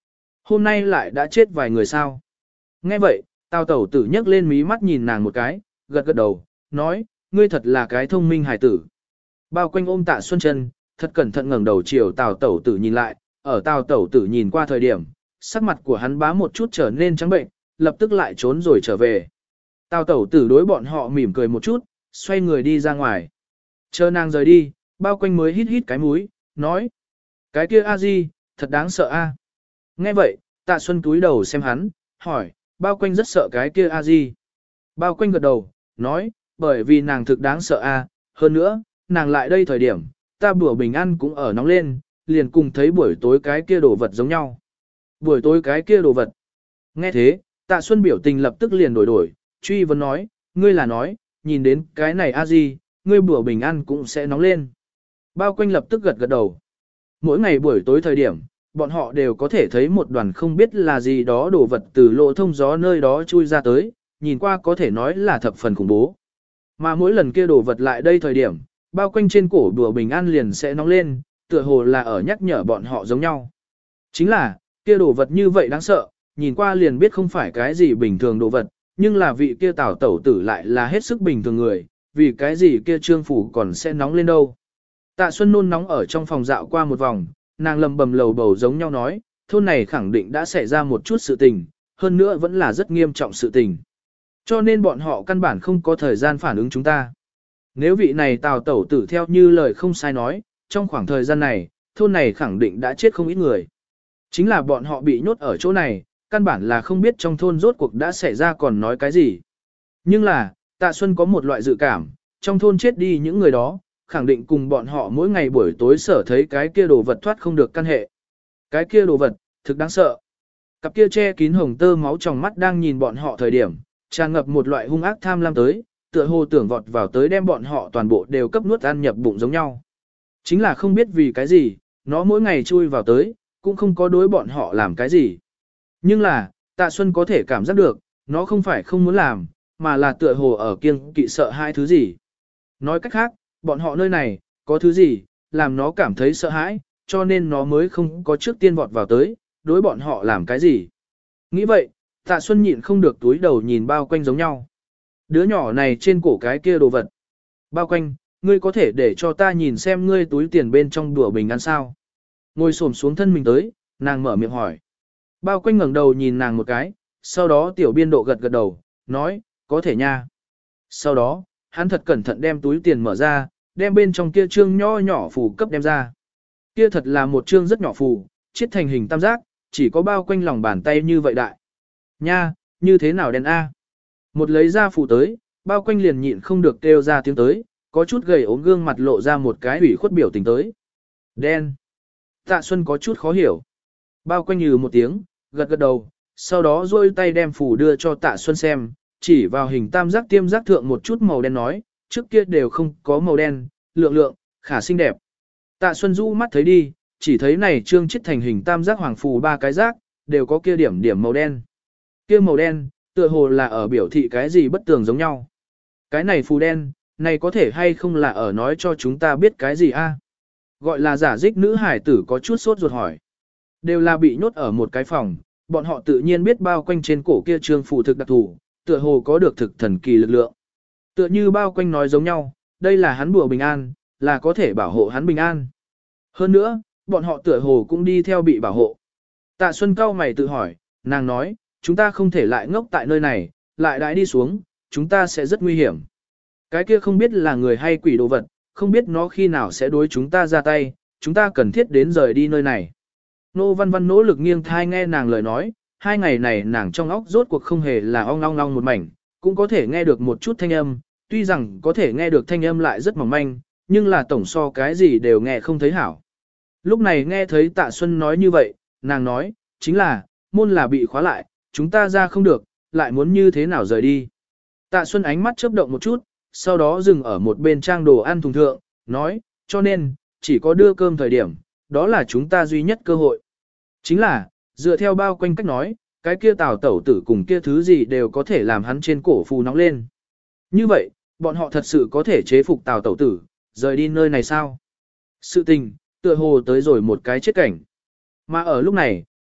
[SPEAKER 1] hôm nay lại đã chết vài người sao. Nghe vậy, Tào tẩu tử nhấc lên mí mắt nhìn nàng một cái, gật gật đầu, nói, ngươi thật là cái thông minh hài tử. Bao quanh ôm Tạ Xuân chân, thật cẩn thận ngẩng đầu chiều Tào tẩu tử nhìn lại, ở Tào tẩu tử nhìn qua thời điểm, sắc mặt của hắn bá một chút trở nên trắng bệnh, lập tức lại trốn rồi trở về. Tào tẩu tử đối bọn họ mỉm cười một chút, xoay người đi ra ngoài. Chờ nàng rời đi, bao quanh mới hít hít cái mũi, nói, cái kia a di, thật đáng sợ a. Nghe vậy, Tạ Xuân túi đầu xem hắn, hỏi, bao quanh rất sợ cái kia a di. Bao quanh gật đầu, nói, bởi vì nàng thực đáng sợ a, hơn nữa, nàng lại đây thời điểm, ta bữa bình ăn cũng ở nóng lên, liền cùng thấy buổi tối cái kia đồ vật giống nhau. Buổi tối cái kia đồ vật. Nghe thế, Tạ Xuân biểu tình lập tức liền đổi đổi, truy vấn nói, ngươi là nói, nhìn đến cái này a di, ngươi bữa bình ăn cũng sẽ nóng lên. Bao quanh lập tức gật gật đầu. Mỗi ngày buổi tối thời điểm, bọn họ đều có thể thấy một đoàn không biết là gì đó đồ vật từ lỗ thông gió nơi đó chui ra tới, nhìn qua có thể nói là thập phần khủng bố. Mà mỗi lần kia đồ vật lại đây thời điểm, bao quanh trên cổ đùa bình an liền sẽ nóng lên, tựa hồ là ở nhắc nhở bọn họ giống nhau. Chính là, kia đồ vật như vậy đáng sợ, nhìn qua liền biết không phải cái gì bình thường đồ vật, nhưng là vị kia tảo tẩu tử lại là hết sức bình thường người, vì cái gì kia trương phủ còn sẽ nóng lên đâu. Tạ Xuân nôn nóng ở trong phòng dạo qua một vòng, nàng lầm bầm lầu bầu giống nhau nói, thôn này khẳng định đã xảy ra một chút sự tình, hơn nữa vẫn là rất nghiêm trọng sự tình. Cho nên bọn họ căn bản không có thời gian phản ứng chúng ta. Nếu vị này tào tẩu tử theo như lời không sai nói, trong khoảng thời gian này, thôn này khẳng định đã chết không ít người. Chính là bọn họ bị nhốt ở chỗ này, căn bản là không biết trong thôn rốt cuộc đã xảy ra còn nói cái gì. Nhưng là, Tạ Xuân có một loại dự cảm, trong thôn chết đi những người đó, khẳng định cùng bọn họ mỗi ngày buổi tối sở thấy cái kia đồ vật thoát không được căn hệ. Cái kia đồ vật, thực đáng sợ. Cặp kia che kín hồng tơ máu trong mắt đang nhìn bọn họ thời điểm, tràn ngập một loại hung ác tham lam tới, tựa hồ tưởng vọt vào tới đem bọn họ toàn bộ đều cấp nuốt ăn nhập bụng giống nhau. Chính là không biết vì cái gì, nó mỗi ngày chui vào tới, cũng không có đối bọn họ làm cái gì. Nhưng là, Tạ Xuân có thể cảm giác được, nó không phải không muốn làm, mà là tựa hồ ở kiêng kỵ sợ hai thứ gì. Nói cách khác, bọn họ nơi này, có thứ gì, làm nó cảm thấy sợ hãi, cho nên nó mới không có trước tiên vọt vào tới, đối bọn họ làm cái gì. Nghĩ vậy, Tạ Xuân nhịn không được túi đầu nhìn bao quanh giống nhau. Đứa nhỏ này trên cổ cái kia đồ vật. Bao quanh, ngươi có thể để cho ta nhìn xem ngươi túi tiền bên trong đùa bình ăn sao. Ngồi xổm xuống thân mình tới, nàng mở miệng hỏi. Bao quanh ngẩng đầu nhìn nàng một cái, sau đó tiểu biên độ gật gật đầu, nói, có thể nha. Sau đó, hắn thật cẩn thận đem túi tiền mở ra, đem bên trong kia trương nho nhỏ phù cấp đem ra. Kia thật là một trương rất nhỏ phù, chiết thành hình tam giác, chỉ có bao quanh lòng bàn tay như vậy đại. Nha, như thế nào đen A? Một lấy ra phù tới, bao quanh liền nhịn không được kêu ra tiếng tới, có chút gầy ốm gương mặt lộ ra một cái ủy khuất biểu tình tới. Đen. Tạ Xuân có chút khó hiểu. Bao quanh như một tiếng, gật gật đầu, sau đó duỗi tay đem phù đưa cho Tạ Xuân xem, chỉ vào hình tam giác tiêm giác thượng một chút màu đen nói, trước kia đều không có màu đen, lượng lượng, khả xinh đẹp. Tạ Xuân rũ mắt thấy đi, chỉ thấy này trương chiết thành hình tam giác hoàng phù ba cái giác, đều có kia điểm điểm màu đen. Kia màu đen, tựa hồ là ở biểu thị cái gì bất tường giống nhau. Cái này phù đen, này có thể hay không là ở nói cho chúng ta biết cái gì a? Gọi là giả dích nữ hải tử có chút sốt ruột hỏi. Đều là bị nhốt ở một cái phòng, bọn họ tự nhiên biết bao quanh trên cổ kia trương phù thực đặc thù, tựa hồ có được thực thần kỳ lực lượng. Tựa như bao quanh nói giống nhau, đây là hắn bùa bình an, là có thể bảo hộ hắn bình an. Hơn nữa, bọn họ tựa hồ cũng đi theo bị bảo hộ. Tạ Xuân cao mày tự hỏi, nàng nói, chúng ta không thể lại ngốc tại nơi này, lại đãi đi xuống, chúng ta sẽ rất nguy hiểm. Cái kia không biết là người hay quỷ đồ vật, không biết nó khi nào sẽ đối chúng ta ra tay, chúng ta cần thiết đến rời đi nơi này. Nô Văn Văn nỗ lực nghiêng thai nghe nàng lời nói, hai ngày này nàng trong óc rốt cuộc không hề là ong long long một mảnh, cũng có thể nghe được một chút thanh âm, tuy rằng có thể nghe được thanh âm lại rất mỏng manh, nhưng là tổng so cái gì đều nghe không thấy hảo. Lúc này nghe thấy Tạ Xuân nói như vậy, nàng nói, chính là, môn là bị khóa lại, chúng ta ra không được, lại muốn như thế nào rời đi. Tạ Xuân ánh mắt chớp động một chút, sau đó dừng ở một bên trang đồ ăn thùng thượng, nói, cho nên, chỉ có đưa cơm thời điểm, đó là chúng ta duy nhất cơ hội. Chính là, dựa theo bao quanh cách nói, cái kia tào tẩu tử cùng kia thứ gì đều có thể làm hắn trên cổ phù nóng lên. Như vậy, bọn họ thật sự có thể chế phục tào tẩu tử, rời đi nơi này sao? Sự tình, tựa hồ tới rồi một cái chết cảnh. Mà ở lúc này,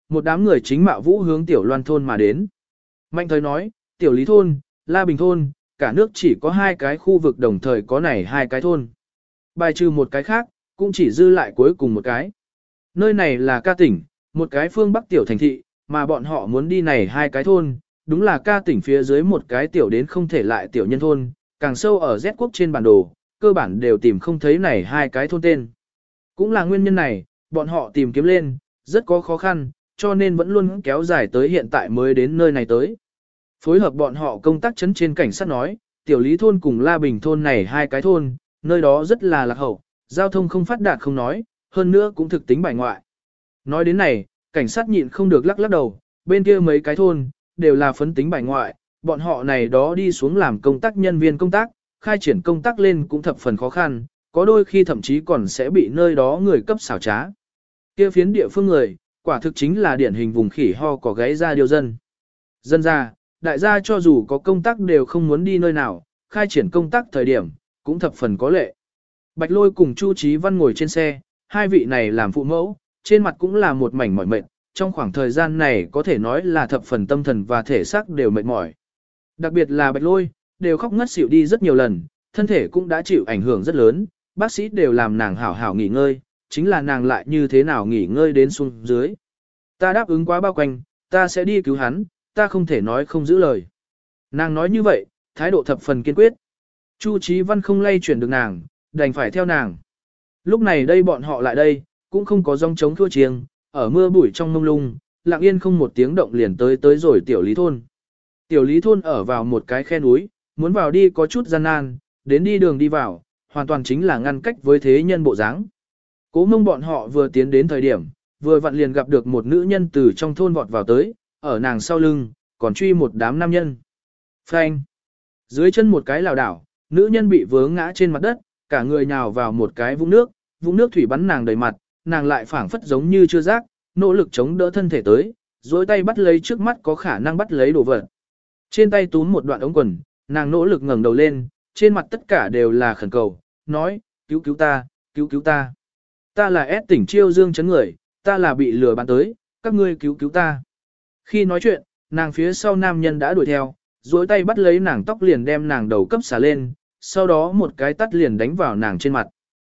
[SPEAKER 1] một đám người chính mạo vũ hướng tiểu loan thôn mà đến. Mạnh thời nói, tiểu lý thôn, La Bình thôn, cả nước chỉ có hai cái khu vực đồng thời có này hai cái thôn. Bài trừ một cái khác, cũng chỉ dư lại cuối cùng một cái. Nơi này là ca tỉnh, một cái phương bắc tiểu thành thị, mà bọn họ muốn đi này hai cái thôn, đúng là ca tỉnh phía dưới một cái tiểu đến không thể lại tiểu nhân thôn, càng sâu ở Z quốc trên bản đồ, cơ bản đều tìm không thấy này hai cái thôn tên. Cũng là nguyên nhân này, bọn họ tìm kiếm lên, rất có khó khăn, cho nên vẫn luôn kéo dài tới hiện tại mới đến nơi này tới. Phối hợp bọn họ công tác chấn trên cảnh sát nói, tiểu lý thôn cùng La Bình thôn này hai cái thôn, nơi đó rất là lạc hậu, giao thông không phát đạt không nói, hơn nữa cũng thực tính bài ngoại. Nói đến này, cảnh sát nhịn không được lắc lắc đầu, bên kia mấy cái thôn, đều là phấn tính bài ngoại, bọn họ này đó đi xuống làm công tác nhân viên công tác, khai triển công tác lên cũng thập phần khó khăn, có đôi khi thậm chí còn sẽ bị nơi đó người cấp xảo trá. Kia phiến địa phương người, quả thực chính là điển hình vùng khỉ ho có gáy ra điều dân. Dân ra, đại gia cho dù có công tác đều không muốn đi nơi nào, khai triển công tác thời điểm, cũng thập phần có lệ. Bạch Lôi cùng Chu Chí Văn ngồi trên xe, hai vị này làm phụ mẫu, trên mặt cũng là một mảnh mỏi mệt, trong khoảng thời gian này có thể nói là thập phần tâm thần và thể xác đều mệt mỏi. Đặc biệt là Bạch Lôi, đều khóc ngất xỉu đi rất nhiều lần, thân thể cũng đã chịu ảnh hưởng rất lớn, bác sĩ đều làm nàng hảo hảo nghỉ ngơi, chính là nàng lại như thế nào nghỉ ngơi đến xuống dưới. Ta đáp ứng quá bao quanh, ta sẽ đi cứu hắn, ta không thể nói không giữ lời. Nàng nói như vậy, thái độ thập phần kiên quyết. Chu Chí Văn không lay chuyển được nàng, đành phải theo nàng. Lúc này đây bọn họ lại đây, cũng không có rong trống thua chiêng, ở mưa bụi trong mông lung, lặng yên không một tiếng động liền tới tới rồi tiểu lý thôn. Tiểu lý thôn ở vào một cái khe núi, muốn vào đi có chút gian nan, đến đi đường đi vào, hoàn toàn chính là ngăn cách với thế nhân bộ dáng. Cố Mông bọn họ vừa tiến đến thời điểm, vừa vặn liền gặp được một nữ nhân từ trong thôn vọt vào tới, ở nàng sau lưng, còn truy một đám nam nhân. Phanh! Dưới chân một cái lảo đảo, nữ nhân bị vướng ngã trên mặt đất, cả người nhào vào một cái vũng nước, vũng nước thủy bắn nàng đầy mặt, nàng lại phảng phất giống như chưa giác, nỗ lực chống đỡ thân thể tới, dối tay bắt lấy trước mắt có khả năng bắt lấy đồ vật. Trên tay túm một đoạn ống quần, nàng nỗ lực ngẩng đầu lên, trên mặt tất cả đều là khẩn cầu, nói, cứu cứu ta, cứu cứu ta. Ta là ép tỉnh Chiêu Dương chấn người, ta là bị lừa bán tới, các ngươi cứu cứu ta. Khi nói chuyện, nàng phía sau nam nhân đã đuổi theo, duỗi tay bắt lấy nàng tóc liền đem nàng đầu cấp xả lên, sau đó một cái tắt liền đánh vào nàng trên mặt.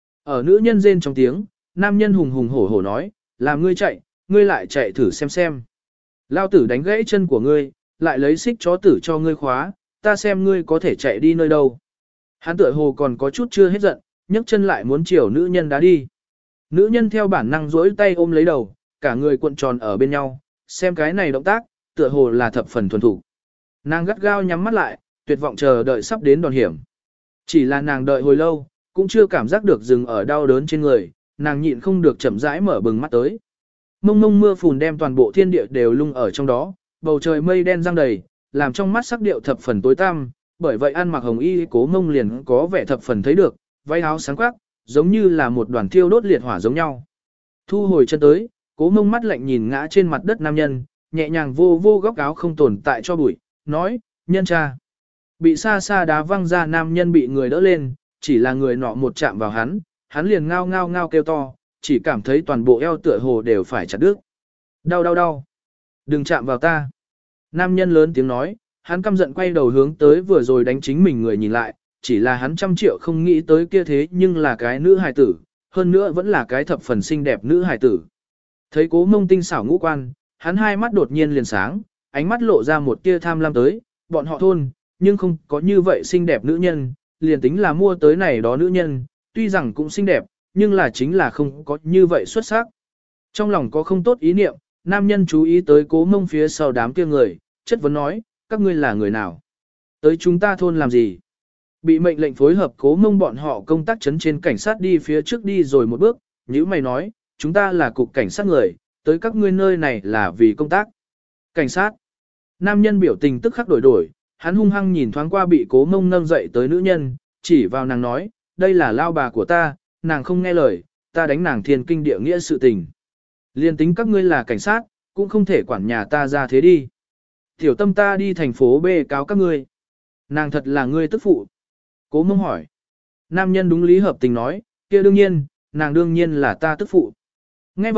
[SPEAKER 1] Ở nữ nhân rên trong tiếng, nam nhân hùng hùng hổ hổ nói, làm ngươi chạy, ngươi lại chạy thử xem xem. Lao tử đánh gãy chân của ngươi, lại lấy xích chó tử cho ngươi khóa, ta xem ngươi có thể chạy đi nơi đâu. Hắn tựa hồ còn có chút chưa hết giận, nhấc chân lại muốn chiều nữ nhân đá đi. Nữ nhân theo bản năng duỗi tay ôm lấy đầu, cả người cuộn tròn ở bên nhau, xem cái này động tác, tựa hồ là thập phần thuần thủ. Nàng gắt gao nhắm mắt lại, tuyệt vọng chờ đợi sắp đến đòn hiểm. Chỉ là nàng đợi hồi lâu, cũng chưa cảm giác được dừng ở đau đớn trên người, nàng nhịn không được chậm rãi mở bừng mắt tới. Mông mông mưa phùn đem toàn bộ thiên địa đều lung ở trong đó, bầu trời mây đen giăng đầy, làm trong mắt sắc điệu thập phần tối tăm, bởi vậy ăn mặc hồng y Cố Mông liền có vẻ thập phần thấy được, váy áo sáng quắc, giống như là một đoàn thiêu đốt liệt hỏa giống nhau. Thu hồi chân tới, Cố Mông mắt lạnh nhìn ngã trên mặt đất nam nhân, nhẹ nhàng vô vô góc áo không tồn tại cho bụi, nói, nhân cha. Bị xa xa đá văng ra nam nhân bị người đỡ lên, chỉ là người nọ một chạm vào hắn, hắn liền ngao ngao ngao kêu to, chỉ cảm thấy toàn bộ eo tựa hồ đều phải chặt đứt. Đau đau đau. Đừng chạm vào ta. Nam nhân lớn tiếng nói, hắn căm giận quay đầu hướng tới vừa rồi đánh chính mình người nhìn lại, chỉ là hắn trăm triệu không nghĩ tới kia thế nhưng là cái nữ hài tử, hơn nữa vẫn là cái thập phần xinh đẹp nữ hài tử. Thấy Cố Mông tinh xảo ngũ quan, hắn hai mắt đột nhiên liền sáng, ánh mắt lộ ra một tia tham lam tới, bọn họ thôn, nhưng không có như vậy xinh đẹp nữ nhân, liền tính là mua tới này đó nữ nhân, tuy rằng cũng xinh đẹp, nhưng là chính là không có như vậy xuất sắc. Trong lòng có không tốt ý niệm, nam nhân chú ý tới Cố Mông phía sau đám kia người, chất vấn nói, các ngươi là người nào? Tới chúng ta thôn làm gì? Bị mệnh lệnh phối hợp Cố Mông bọn họ công tác chấn trên cảnh sát đi phía trước đi rồi một bước, như mày nói, chúng ta là cục cảnh sát người, tới các ngươi nơi này là vì công tác. Cảnh sát. Nam nhân biểu tình tức khắc đổi đổi, hắn hung hăng nhìn thoáng qua bị Cố Mông nâng dậy tới nữ nhân, chỉ vào nàng nói, đây là lao bà của ta, nàng không nghe lời, ta đánh nàng thiên kinh địa nghĩa sự tình. Liên tính các ngươi là cảnh sát, cũng không thể quản nhà ta ra thế đi. Tiểu Tâm ta đi thành phố B cáo các ngươi. Nàng thật là ngươi tức phụ. Cố Mông hỏi. Nam nhân đúng lý hợp tình nói, kia đương nhiên, nàng đương nhiên là ta tức phụ. Nghe vậy,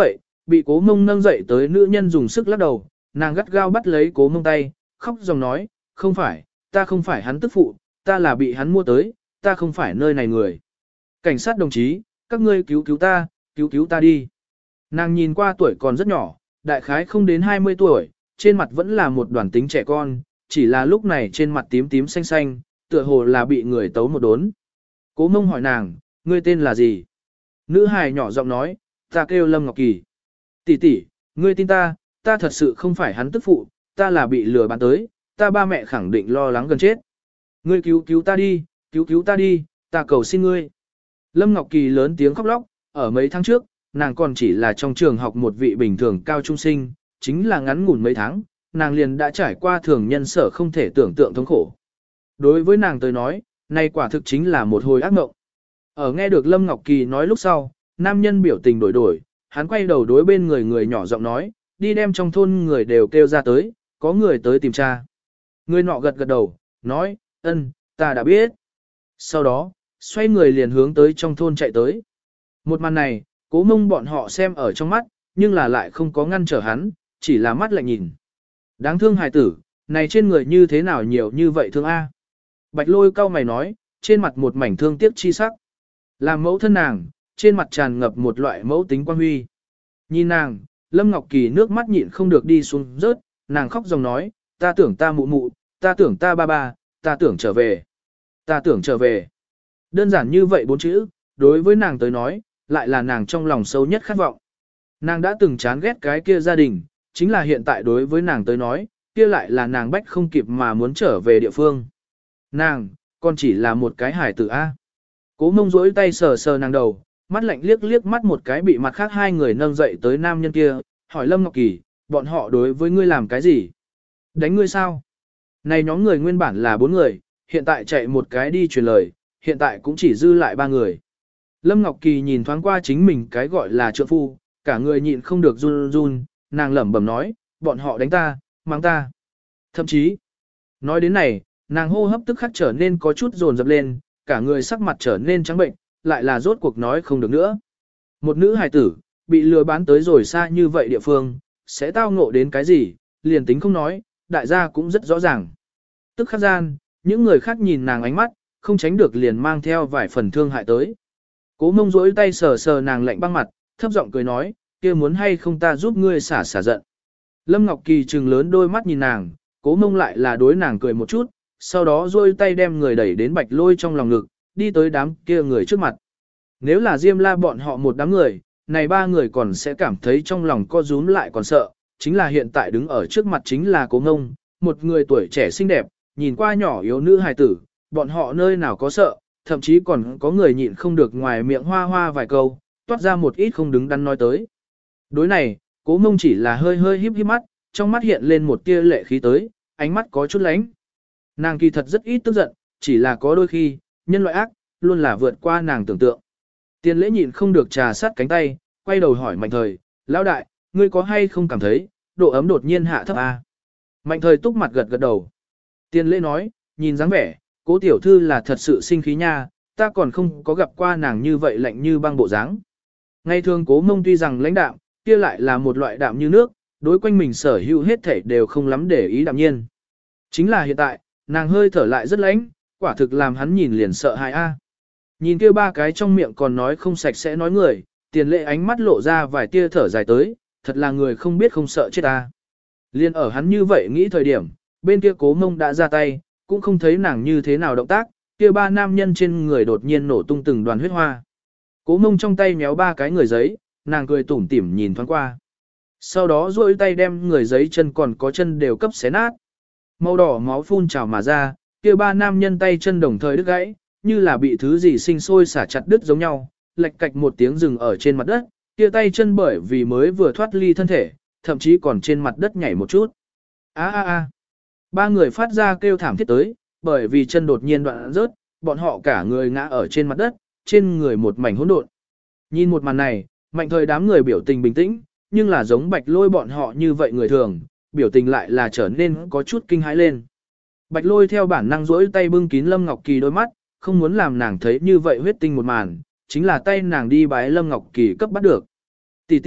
[SPEAKER 1] bị cố mông nâng dậy tới nữ nhân dùng sức lắc đầu, nàng gắt gao bắt lấy cố mông tay, khóc dòng nói, không phải, ta không phải hắn tức phụ, ta là bị hắn mua tới, ta không phải nơi này người. Cảnh sát đồng chí, các ngươi cứu cứu ta, cứu cứu ta đi. Nàng nhìn qua tuổi còn rất nhỏ, đại khái không đến hai mươi tuổi, trên mặt vẫn là một đoàn tính trẻ con, chỉ là lúc này trên mặt tím tím xanh xanh, tựa hồ là bị người tấu một đốn. Cố mông hỏi nàng, ngươi tên là gì? Nữ hài nhỏ giọng nói, ta kêu Lâm Ngọc Kỳ. Tỷ tỷ, ngươi tin ta, ta thật sự không phải hắn tức phụ, ta là bị lừa bán tới, ta ba mẹ khẳng định lo lắng gần chết. Ngươi cứu cứu ta đi, cứu cứu ta đi, ta cầu xin ngươi. Lâm Ngọc Kỳ lớn tiếng khóc lóc, ở mấy tháng trước, nàng còn chỉ là trong trường học một vị bình thường cao trung sinh, chính là ngắn ngủn mấy tháng, nàng liền đã trải qua thường nhân sở không thể tưởng tượng thống khổ. Đối với nàng tới nói, nay quả thực chính là một hồi ác mộng. Ở nghe được Lâm Ngọc Kỳ nói lúc sau, nam nhân biểu tình đổi đổi, hắn quay đầu đối bên người người nhỏ giọng nói, đi đem trong thôn người đều kêu ra tới, có người tới tìm cha. Người nọ gật gật đầu, nói, ân, ta đã biết. Sau đó, xoay người liền hướng tới trong thôn chạy tới. Một màn này, cố mông bọn họ xem ở trong mắt, nhưng là lại không có ngăn trở hắn, chỉ là mắt lạnh nhìn. Đáng thương hài tử, này trên người như thế nào nhiều như vậy thương A. Bạch lôi cau mày nói, trên mặt một mảnh thương tiếc chi sắc. Làm mẫu thân nàng, trên mặt tràn ngập một loại mẫu tính quan huy. Nhìn nàng, Lâm Ngọc Kỳ nước mắt nhịn không được đi xuống rớt, nàng khóc dòng nói, ta tưởng ta mụ mụ, ta tưởng ta ba ba, ta tưởng trở về. Ta tưởng trở về. Đơn giản như vậy bốn chữ, đối với nàng tới nói, lại là nàng trong lòng sâu nhất khát vọng. Nàng đã từng chán ghét cái kia gia đình, chính là hiện tại đối với nàng tới nói, kia lại là nàng bách không kịp mà muốn trở về địa phương. Nàng, còn chỉ là một cái hải tử A. Cố mông rỗi tay sờ sờ nàng đầu, mắt lạnh liếc liếc mắt một cái bị mặt khác hai người nâng dậy tới nam nhân kia, hỏi Lâm Ngọc Kỳ, bọn họ đối với ngươi làm cái gì? Đánh ngươi sao? Này nhóm người nguyên bản là bốn người, hiện tại chạy một cái đi truyền lời, hiện tại cũng chỉ dư lại ba người. Lâm Ngọc Kỳ nhìn thoáng qua chính mình cái gọi là trượng phu, cả người nhịn không được run run, nàng lẩm bẩm nói, bọn họ đánh ta, mắng ta. Thậm chí, nói đến này, nàng hô hấp tức khắc trở nên có chút dồn dập lên, cả người sắc mặt trở nên trắng bệnh, lại là rốt cuộc nói không được nữa. Một nữ hài tử, bị lừa bán tới rồi xa như vậy địa phương, sẽ tao ngộ đến cái gì, liền tính không nói, đại gia cũng rất rõ ràng. Tức khắc gian, những người khác nhìn nàng ánh mắt, không tránh được liền mang theo vài phần thương hại tới. Cố mông rỗi tay sờ sờ nàng lạnh băng mặt, thấp giọng cười nói, kia muốn hay không ta giúp ngươi xả xả giận. Lâm Ngọc Kỳ trừng lớn đôi mắt nhìn nàng, cố mông lại là đối nàng cười một chút, sau đó rôi tay đem người đẩy đến bạch lôi trong lòng ngực, đi tới đám kia người trước mặt. Nếu là Diêm La bọn họ một đám người, này ba người còn sẽ cảm thấy trong lòng co rúm lại còn sợ, chính là hiện tại đứng ở trước mặt chính là cố mông, một người tuổi trẻ xinh đẹp, nhìn qua nhỏ yếu nữ hài tử, bọn họ nơi nào có sợ, thậm chí còn có người nhịn không được ngoài miệng hoa hoa vài câu, toát ra một ít không đứng đắn nói tới. Đối này, cố mông chỉ là hơi hơi híp híp mắt, trong mắt hiện lên một tia lệ khí tới, ánh mắt có chút lánh. Nàng kỳ thật rất ít tức giận, chỉ là có đôi khi, nhân loại ác, luôn là vượt qua nàng tưởng tượng. Tiền lễ nhịn không được trà sát cánh tay, quay đầu hỏi Mạnh Thời, lão đại, ngươi có hay không cảm thấy, độ ấm đột nhiên hạ thấp à? Mạnh Thời túc mặt gật gật đầu. Tiền lễ nói, nhìn dáng vẻ, cố tiểu thư là thật sự sinh khí nha, ta còn không có gặp qua nàng như vậy lạnh như băng bộ dáng. Ngày thường cố mông tuy rằng lãnh đạm, kia lại là một loại đạm như nước, đối quanh mình sở hữu hết thảy đều không lắm để ý đạm nhiên. Chính là hiện tại, nàng hơi thở lại rất lãnh, quả thực làm hắn nhìn liền sợ hãi a. Nhìn kia ba cái trong miệng còn nói không sạch sẽ nói người, tiền lệ ánh mắt lộ ra vài tia thở dài tới, thật là người không biết không sợ chết ta. Liên ở hắn như vậy nghĩ thời điểm, bên kia cố mông đã ra tay, cũng không thấy nàng như thế nào động tác, kia ba nam nhân trên người đột nhiên nổ tung từng đoàn huyết hoa. Cố mông trong tay méo ba cái người giấy, nàng cười tủm tỉm nhìn thoáng qua. Sau đó duỗi tay đem người giấy chân còn có chân đều cấp xé nát. Màu đỏ máu phun trào mà ra, kia ba nam nhân tay chân đồng thời đứt gãy, như là bị thứ gì sinh sôi xả chặt đứt giống nhau, lệch cạch một tiếng rừng ở trên mặt đất, kia tay chân bởi vì mới vừa thoát ly thân thể, thậm chí còn trên mặt đất nhảy một chút. A a a. Ba người phát ra kêu thảm thiết tới, bởi vì chân đột nhiên đoạn rớt, bọn họ cả người ngã ở trên mặt đất, trên người một mảnh hỗn độn. Nhìn một màn này, Mạnh Thời đám người biểu tình bình tĩnh, nhưng là giống Bạch Lôi bọn họ như vậy người thường, biểu tình lại là trở nên có chút kinh hãi lên. Bạch Lôi theo bản năng duỗi tay bưng kín Lâm Ngọc Kỳ đôi mắt, không muốn làm nàng thấy như vậy huyết tinh một màn, chính là tay nàng đi bái Lâm Ngọc Kỳ cấp bắt được. Tỷ tỷ,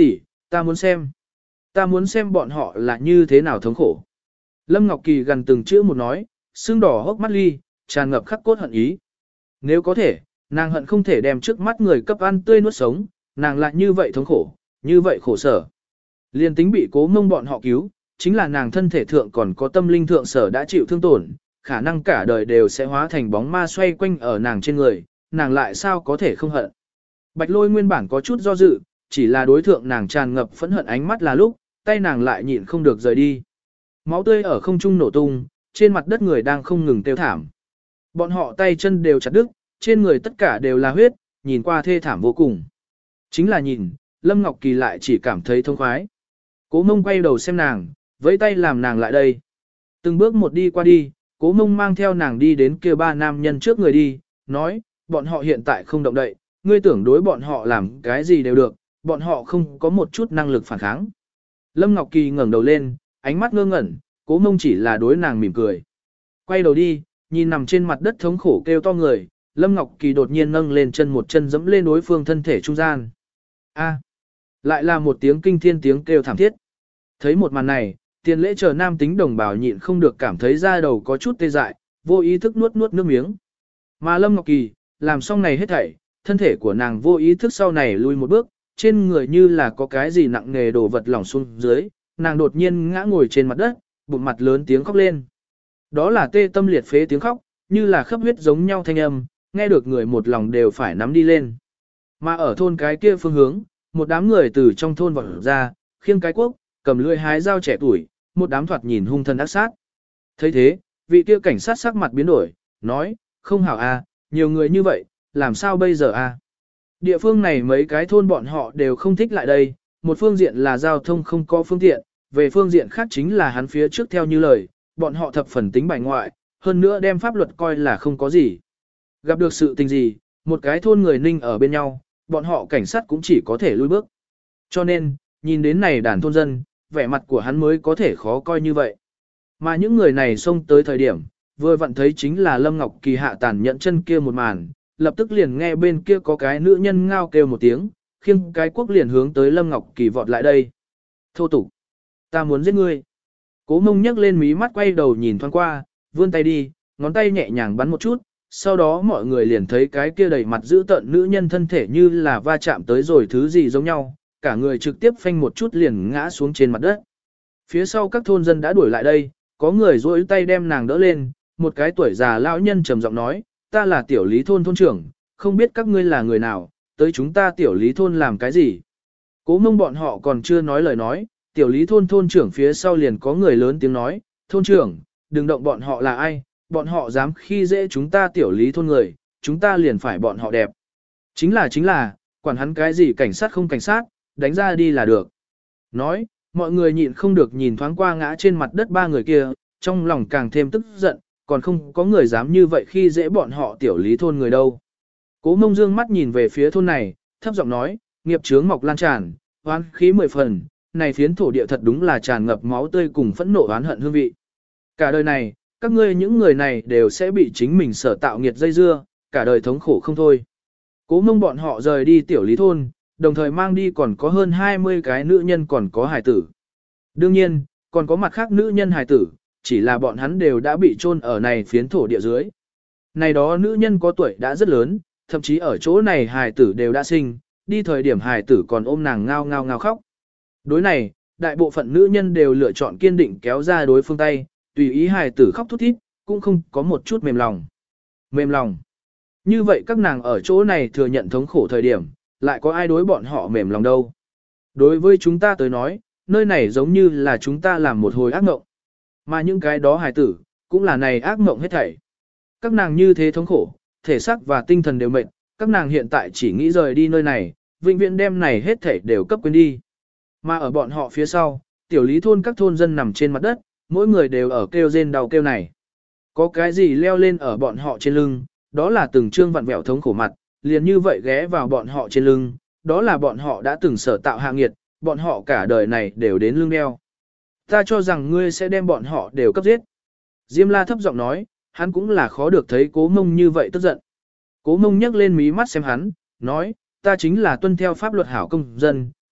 [SPEAKER 1] ta muốn xem. Ta muốn xem bọn họ là như thế nào thống khổ. Lâm Ngọc Kỳ gần từng chữ một nói, sưng đỏ hốc mắt ly, tràn ngập khắc cốt hận ý. Nếu có thể, nàng hận không thể đem trước mắt người cấp ăn tươi nuốt sống, nàng lại như vậy thống khổ, như vậy khổ sở. Liên tính bị Cố Mông bọn họ cứu, chính là nàng thân thể thượng còn có tâm linh thượng sở đã chịu thương tổn, khả năng cả đời đều sẽ hóa thành bóng ma xoay quanh ở nàng trên người, nàng lại sao có thể không hận. Bạch Lôi nguyên bản có chút do dự, chỉ là đối thượng nàng tràn ngập phẫn hận ánh mắt là lúc, tay nàng lại nhịn không được rời đi. Máu tươi ở không trung nổ tung, trên mặt đất người đang không ngừng kêu thảm. Bọn họ tay chân đều chặt đứt, trên người tất cả đều là huyết, nhìn qua thê thảm vô cùng. Chính là nhìn, Lâm Ngọc Kỳ lại chỉ cảm thấy thông khoái. Cố Mông quay đầu xem nàng, vẫy tay làm nàng lại đây. Từng bước một đi qua đi, Cố Mông mang theo nàng đi đến kia ba nam nhân trước người đi, nói, bọn họ hiện tại không động đậy, ngươi tưởng đối bọn họ làm cái gì đều được, bọn họ không có một chút năng lực phản kháng. Lâm Ngọc Kỳ ngẩng đầu lên, ánh mắt ngơ ngẩn, Cố Mông chỉ là đối nàng mỉm cười. Quay đầu đi, nhìn nằm trên mặt đất thống khổ kêu to người, Lâm Ngọc Kỳ đột nhiên nâng lên chân một chân dẫm lên đối phương thân thể trung gian. A, lại là một tiếng kinh thiên tiếng kêu thảm thiết. Thấy một màn này, tiền lễ chờ nam tính đồng bào nhịn không được cảm thấy da đầu có chút tê dại, vô ý thức nuốt nuốt nước miếng. Mà Lâm Ngọc Kỳ, làm xong này hết thảy, thân thể của nàng vô ý thức sau này lùi một bước, trên người như là có cái gì nặng nề đổ vật lỏng xuống dưới, nàng đột nhiên ngã ngồi trên mặt đất, bụng mặt lớn tiếng khóc lên. Đó là tê tâm liệt phế tiếng khóc, như là khắp huyết giống nhau thanh âm, nghe được người một lòng đều phải nắm đi lên. Mà ở thôn cái kia phương hướng, một đám người từ trong thôn vọt ra, khiêng cái cuốc, cầm lưỡi hái dao trẻ tuổi, một đám thoạt nhìn hung thần ác sát. Thấy thế, vị kia cảnh sát sắc mặt biến đổi, nói, không hảo a, nhiều người như vậy, làm sao bây giờ a? Địa phương này mấy cái thôn bọn họ đều không thích lại đây, một phương diện là giao thông không có phương tiện, về phương diện khác chính là hắn phía trước theo như lời, bọn họ thập phần tính bài ngoại, hơn nữa đem pháp luật coi là không có gì. Gặp được sự tình gì, một cái thôn người ninh ở bên nhau, bọn họ cảnh sát cũng chỉ có thể lùi bước. Cho nên, nhìn đến này đàn thôn dân, vẻ mặt của hắn mới có thể khó coi như vậy. Mà những người này xông tới thời điểm, vừa vặn thấy chính là Lâm Ngọc Kỳ hạ tàn nhẫn chân kia một màn, lập tức liền nghe bên kia có cái nữ nhân ngao kêu một tiếng, khiêng cái quốc liền hướng tới Lâm Ngọc Kỳ vọt lại đây. Thô tục, ta muốn giết ngươi. Cố Mông nhấc lên mí mắt quay đầu nhìn thoáng qua, vươn tay đi, ngón tay nhẹ nhàng bắn một chút, sau đó mọi người liền thấy cái kia đầy mặt giữ tợn nữ nhân thân thể như là va chạm tới rồi thứ gì giống nhau, cả người trực tiếp phanh một chút liền ngã xuống trên mặt đất. Phía sau các thôn dân đã đuổi lại đây, có người duỗi tay đem nàng đỡ lên, một cái tuổi già lão nhân trầm giọng nói, ta là tiểu lý thôn thôn trưởng, không biết các ngươi là người nào, tới chúng ta tiểu lý thôn làm cái gì. Cố Mông bọn họ còn chưa nói lời nói, tiểu lý thôn thôn trưởng phía sau liền có người lớn tiếng nói, thôn trưởng, đừng động bọn họ là ai, bọn họ dám khi dễ chúng ta tiểu lý thôn người, chúng ta liền phải bọn họ đẹp. Chính là chính là, quản hắn cái gì cảnh sát không cảnh sát, đánh ra đi là được. Nói, mọi người nhịn không được nhìn thoáng qua ngã trên mặt đất ba người kia, trong lòng càng thêm tức giận, còn không có người dám như vậy khi dễ bọn họ tiểu lý thôn người đâu. Cố Mông dương mắt nhìn về phía thôn này, thấp giọng nói, nghiệp chướng mọc lan tràn, oán khí mười phần, này phiến thổ địa thật đúng là tràn ngập máu tươi cùng phẫn nộ oán hận hương vị. Cả đời này, các ngươi những người này đều sẽ bị chính mình sở tạo nghiệt dây dưa, cả đời thống khổ không thôi. Cố Mông bọn họ rời đi tiểu lý thôn, đồng thời mang đi còn có hơn hai mươi cái nữ nhân còn có hài tử. Đương nhiên, còn có mặt khác nữ nhân hài tử, chỉ là bọn hắn đều đã bị chôn ở này phiến thổ địa dưới. Này đó nữ nhân có tuổi đã rất lớn, thậm chí ở chỗ này hài tử đều đã sinh, đi thời điểm hài tử còn ôm nàng ngao ngao ngao khóc. Đối này, đại bộ phận nữ nhân đều lựa chọn kiên định kéo ra đối phương tay, tùy ý hài tử khóc thút thít, cũng không có một chút mềm lòng. Mềm lòng. Như vậy các nàng ở chỗ này thừa nhận thống khổ thời điểm, lại có ai đối bọn họ mềm lòng đâu. Đối với chúng ta tới nói, nơi này giống như là chúng ta làm một hồi ác mộng. Mà những cái đó hài tử, cũng là này ác mộng hết thảy. Các nàng như thế thống khổ, thể xác và tinh thần đều mệt, các nàng hiện tại chỉ nghĩ rời đi nơi này, vĩnh viễn đem này hết thảy đều cấp quên đi. Mà ở bọn họ phía sau, tiểu lý thôn các thôn dân nằm trên mặt đất, mỗi người đều ở kêu rên đau kêu này. Có cái gì leo lên ở bọn họ trên lưng, đó là từng trương vặn vẹo thống khổ mặt, liền như vậy ghé vào bọn họ trên lưng, đó là bọn họ đã từng sở tạo hạ nghiệt, bọn họ cả đời này đều đến lưng đeo. Ta cho rằng ngươi sẽ đem bọn họ đều cấp giết. Diêm La thấp giọng nói, hắn cũng là khó được thấy Cố Mông như vậy tức giận. Cố Mông nhấc lên mí mắt xem hắn, nói, ta chính là tuân theo pháp luật hảo công dân,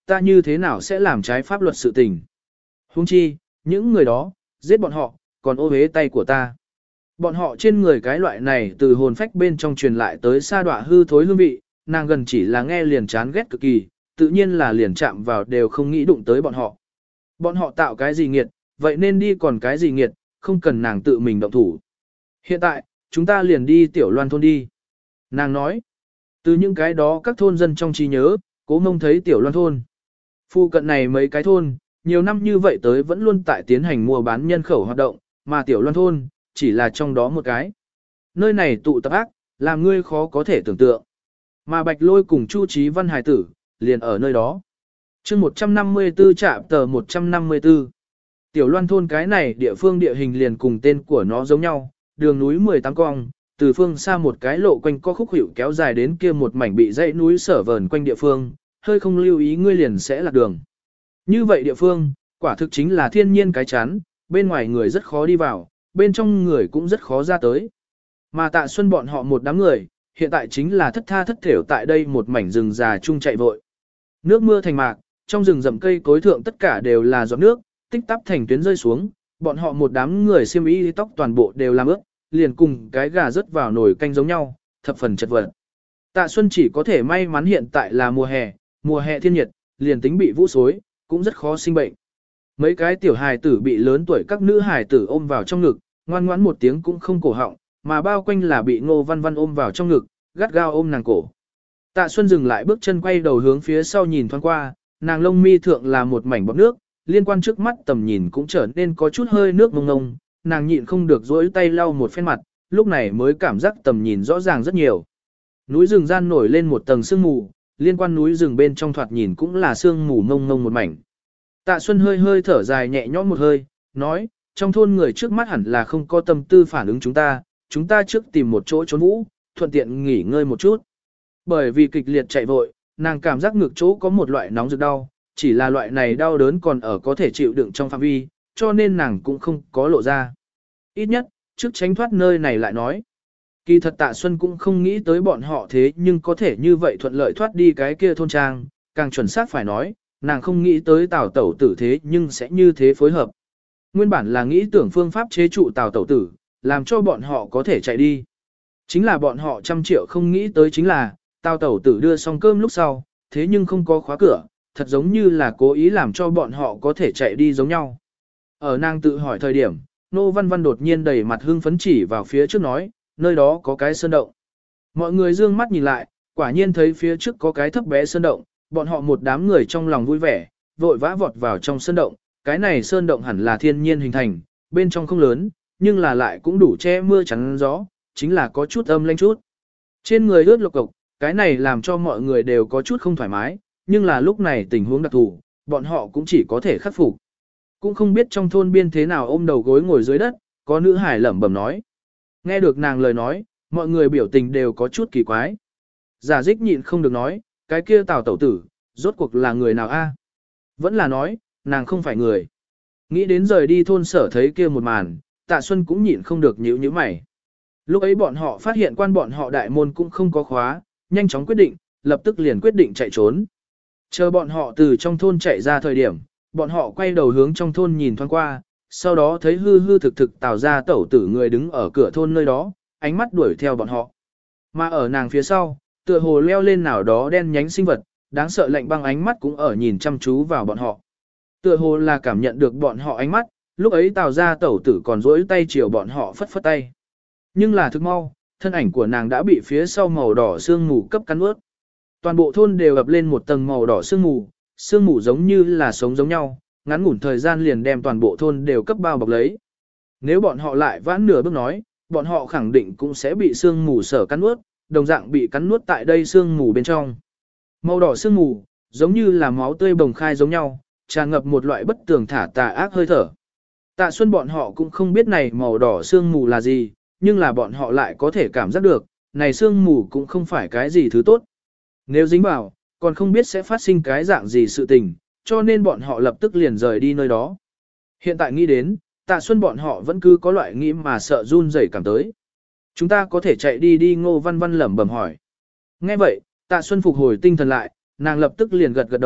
[SPEAKER 1] ta như thế nào sẽ làm trái pháp luật sự tình. Huống chi, những người đó, giết bọn họ, còn ô hế tay của ta. Bọn họ trên người cái loại này từ hồn phách bên trong truyền lại tới sa đọa hư thối hương vị, nàng gần chỉ là nghe liền chán ghét cực kỳ, tự nhiên là liền chạm vào đều không nghĩ đụng tới bọn họ. Bọn họ tạo cái gì nghiệt, vậy nên đi còn cái gì nghiệt, không cần nàng tự mình động thủ. Hiện tại, chúng ta liền đi tiểu loan thôn đi. Nàng nói, từ những cái đó các thôn dân trong trí nhớ, Cố Mông thấy tiểu loan thôn. Phu cận này mấy cái thôn, nhiều năm như vậy tới vẫn luôn tại tiến hành mua bán nhân khẩu hoạt động, mà tiểu loan thôn, chỉ là trong đó một cái. Nơi này tụ tập ác, làm ngươi khó có thể tưởng tượng. Mà Bạch Lôi cùng Chu Chí Văn Hải tử, liền ở nơi đó. chương một trăm năm mươi tư trạm tờ một trăm năm mươi tư. Tiểu loan thôn cái này địa phương địa hình liền cùng tên của nó giống nhau, đường núi mười tám cong, từ phương xa một cái lộ quanh co khúc hiệu kéo dài đến kia một mảnh bị dãy núi sở vờn quanh địa phương, hơi không lưu ý ngươi liền sẽ lạc đường. Như vậy địa phương, quả thực chính là thiên nhiên cái chán, bên ngoài người rất khó đi vào, bên trong người cũng rất khó ra tới. Mà Tạ Xuân bọn họ một đám người, hiện tại chính là thất tha thất thểu tại đây một mảnh rừng già chung chạy vội. Nước mưa thành mạc, trong rừng rậm cây cối thượng tất cả đều là giọt nước, tích tắp thành tuyến rơi xuống, bọn họ một đám người xiêm y tóc toàn bộ đều làm ướt, liền cùng cái gà rớt vào nồi canh giống nhau, thập phần chật vật. Tạ Xuân chỉ có thể may mắn hiện tại là mùa hè, mùa hè thiên nhiệt, liền tính bị vũ xối, cũng rất khó sinh bệnh. Mấy cái tiểu hài tử bị lớn tuổi các nữ hài tử ôm vào trong ngực, ngoan ngoãn một tiếng cũng không cổ họng, mà bao quanh là bị Ngô Văn Văn ôm vào trong ngực, gắt gao ôm nàng cổ. Tạ Xuân dừng lại bước chân quay đầu hướng phía sau nhìn thoáng qua, nàng lông mi thượng là một mảnh bọt nước, liên quan trước mắt tầm nhìn cũng trở nên có chút hơi nước mông ngông, nàng nhịn không được dỗi tay lau một phen mặt, lúc này mới cảm giác tầm nhìn rõ ràng rất nhiều. Núi rừng gian nổi lên một tầng sương mù, liên quan núi rừng bên trong thoạt nhìn cũng là sương mù mông ngông một mảnh. Tạ Xuân hơi hơi thở dài nhẹ nhõm một hơi, nói, trong thôn người trước mắt hẳn là không có tâm tư phản ứng chúng ta, chúng ta trước tìm một chỗ trốn vũ, thuận tiện nghỉ ngơi một chút. Bởi vì kịch liệt chạy vội, nàng cảm giác ngực chỗ có một loại nóng rực đau, chỉ là loại này đau đớn còn ở có thể chịu đựng trong phạm vi, cho nên nàng cũng không có lộ ra. Ít nhất, trước tránh thoát nơi này lại nói. Kỳ thật Tạ Xuân cũng không nghĩ tới bọn họ thế nhưng có thể như vậy thuận lợi thoát đi cái kia thôn trang, càng chuẩn xác phải nói, nàng không nghĩ tới Tào Tẩu Tử thế nhưng sẽ như thế phối hợp. Nguyên bản là nghĩ tưởng phương pháp chế trụ Tào Tẩu Tử, làm cho bọn họ có thể chạy đi. Chính là bọn họ trăm triệu không nghĩ tới chính là, Tào Tẩu Tử đưa xong cơm lúc sau, thế nhưng không có khóa cửa, thật giống như là cố ý làm cho bọn họ có thể chạy đi giống nhau. Ở nàng tự hỏi thời điểm, Nô Văn Văn đột nhiên đầy mặt hưng phấn chỉ vào phía trước nói, nơi đó có cái sơn động. Mọi người dương mắt nhìn lại, quả nhiên thấy phía trước có cái thấp bé sơn động, bọn họ một đám người trong lòng vui vẻ, vội vã vọt vào trong sơn động, cái này sơn động hẳn là thiên nhiên hình thành, bên trong không lớn, nhưng là lại cũng đủ che mưa chắn gió, chính là có chút âm lanh chút. Trên người ướt lộc cộc, cái này làm cho mọi người đều có chút không thoải mái, nhưng là lúc này tình huống đặc thù, bọn họ cũng chỉ có thể khắc phục. Cũng không biết trong thôn biên thế nào ôm đầu gối ngồi dưới đất, có nữ hải lẩm bẩm nói. Nghe được nàng lời nói, mọi người biểu tình đều có chút kỳ quái. Giả dích nhịn không được nói, cái kia Tào Tẩu Tử, rốt cuộc là người nào a? Vẫn là nói, nàng không phải người. Nghĩ đến rời đi thôn sở thấy kia một màn, Tạ Xuân cũng nhịn không được nhíu nhíu mày. Lúc ấy bọn họ phát hiện quan bọn họ đại môn cũng không có khóa, nhanh chóng quyết định, lập tức liền quyết định chạy trốn. Chờ bọn họ từ trong thôn chạy ra thời điểm, bọn họ quay đầu hướng trong thôn nhìn thoáng qua, sau đó thấy hư hư thực thực Tào gia Tẩu Tử người đứng ở cửa thôn nơi đó, ánh mắt đuổi theo bọn họ. Mà ở nàng phía sau, tựa hồ leo lên nào đó đen nhánh sinh vật, đáng sợ lạnh băng ánh mắt cũng ở nhìn chăm chú vào bọn họ. Tựa hồ là cảm nhận được bọn họ ánh mắt, lúc ấy Tào gia Tẩu Tử còn duỗi tay chiều bọn họ phất phất tay. Nhưng là thức mau, thân ảnh của nàng đã bị phía sau màu đỏ sương mù cấp cắn ướt. Toàn bộ thôn đều ập lên một tầng màu đỏ sương mù, sương mù giống như là sống giống nhau, ngắn ngủn thời gian liền đem toàn bộ thôn đều cấp bao bọc lấy. Nếu bọn họ lại vãn nửa bước nói, bọn họ khẳng định cũng sẽ bị sương mù sở cắn nuốt, đồng dạng bị cắn nuốt tại đây sương mù bên trong. Màu đỏ sương mù, giống như là máu tươi bồng khai giống nhau, tràn ngập một loại bất tường thả tà ác hơi thở. Tạ Xuân bọn họ cũng không biết này màu đỏ sương mù là gì, nhưng là bọn họ lại có thể cảm giác được, này sương mù cũng không phải cái gì thứ tốt. Nếu dính vào, còn không biết sẽ phát sinh cái dạng gì sự tình, cho nên bọn họ lập tức liền rời đi nơi đó. Hiện tại nghĩ đến, Tạ Xuân bọn họ vẫn cứ có loại nghĩ mà sợ run rẩy cảm tới. Chúng ta có thể chạy đi đi Ngô Văn Văn lẩm bẩm hỏi. Nghe vậy, Tạ Xuân phục hồi tinh thần lại, nàng lập tức liền gật gật đầu,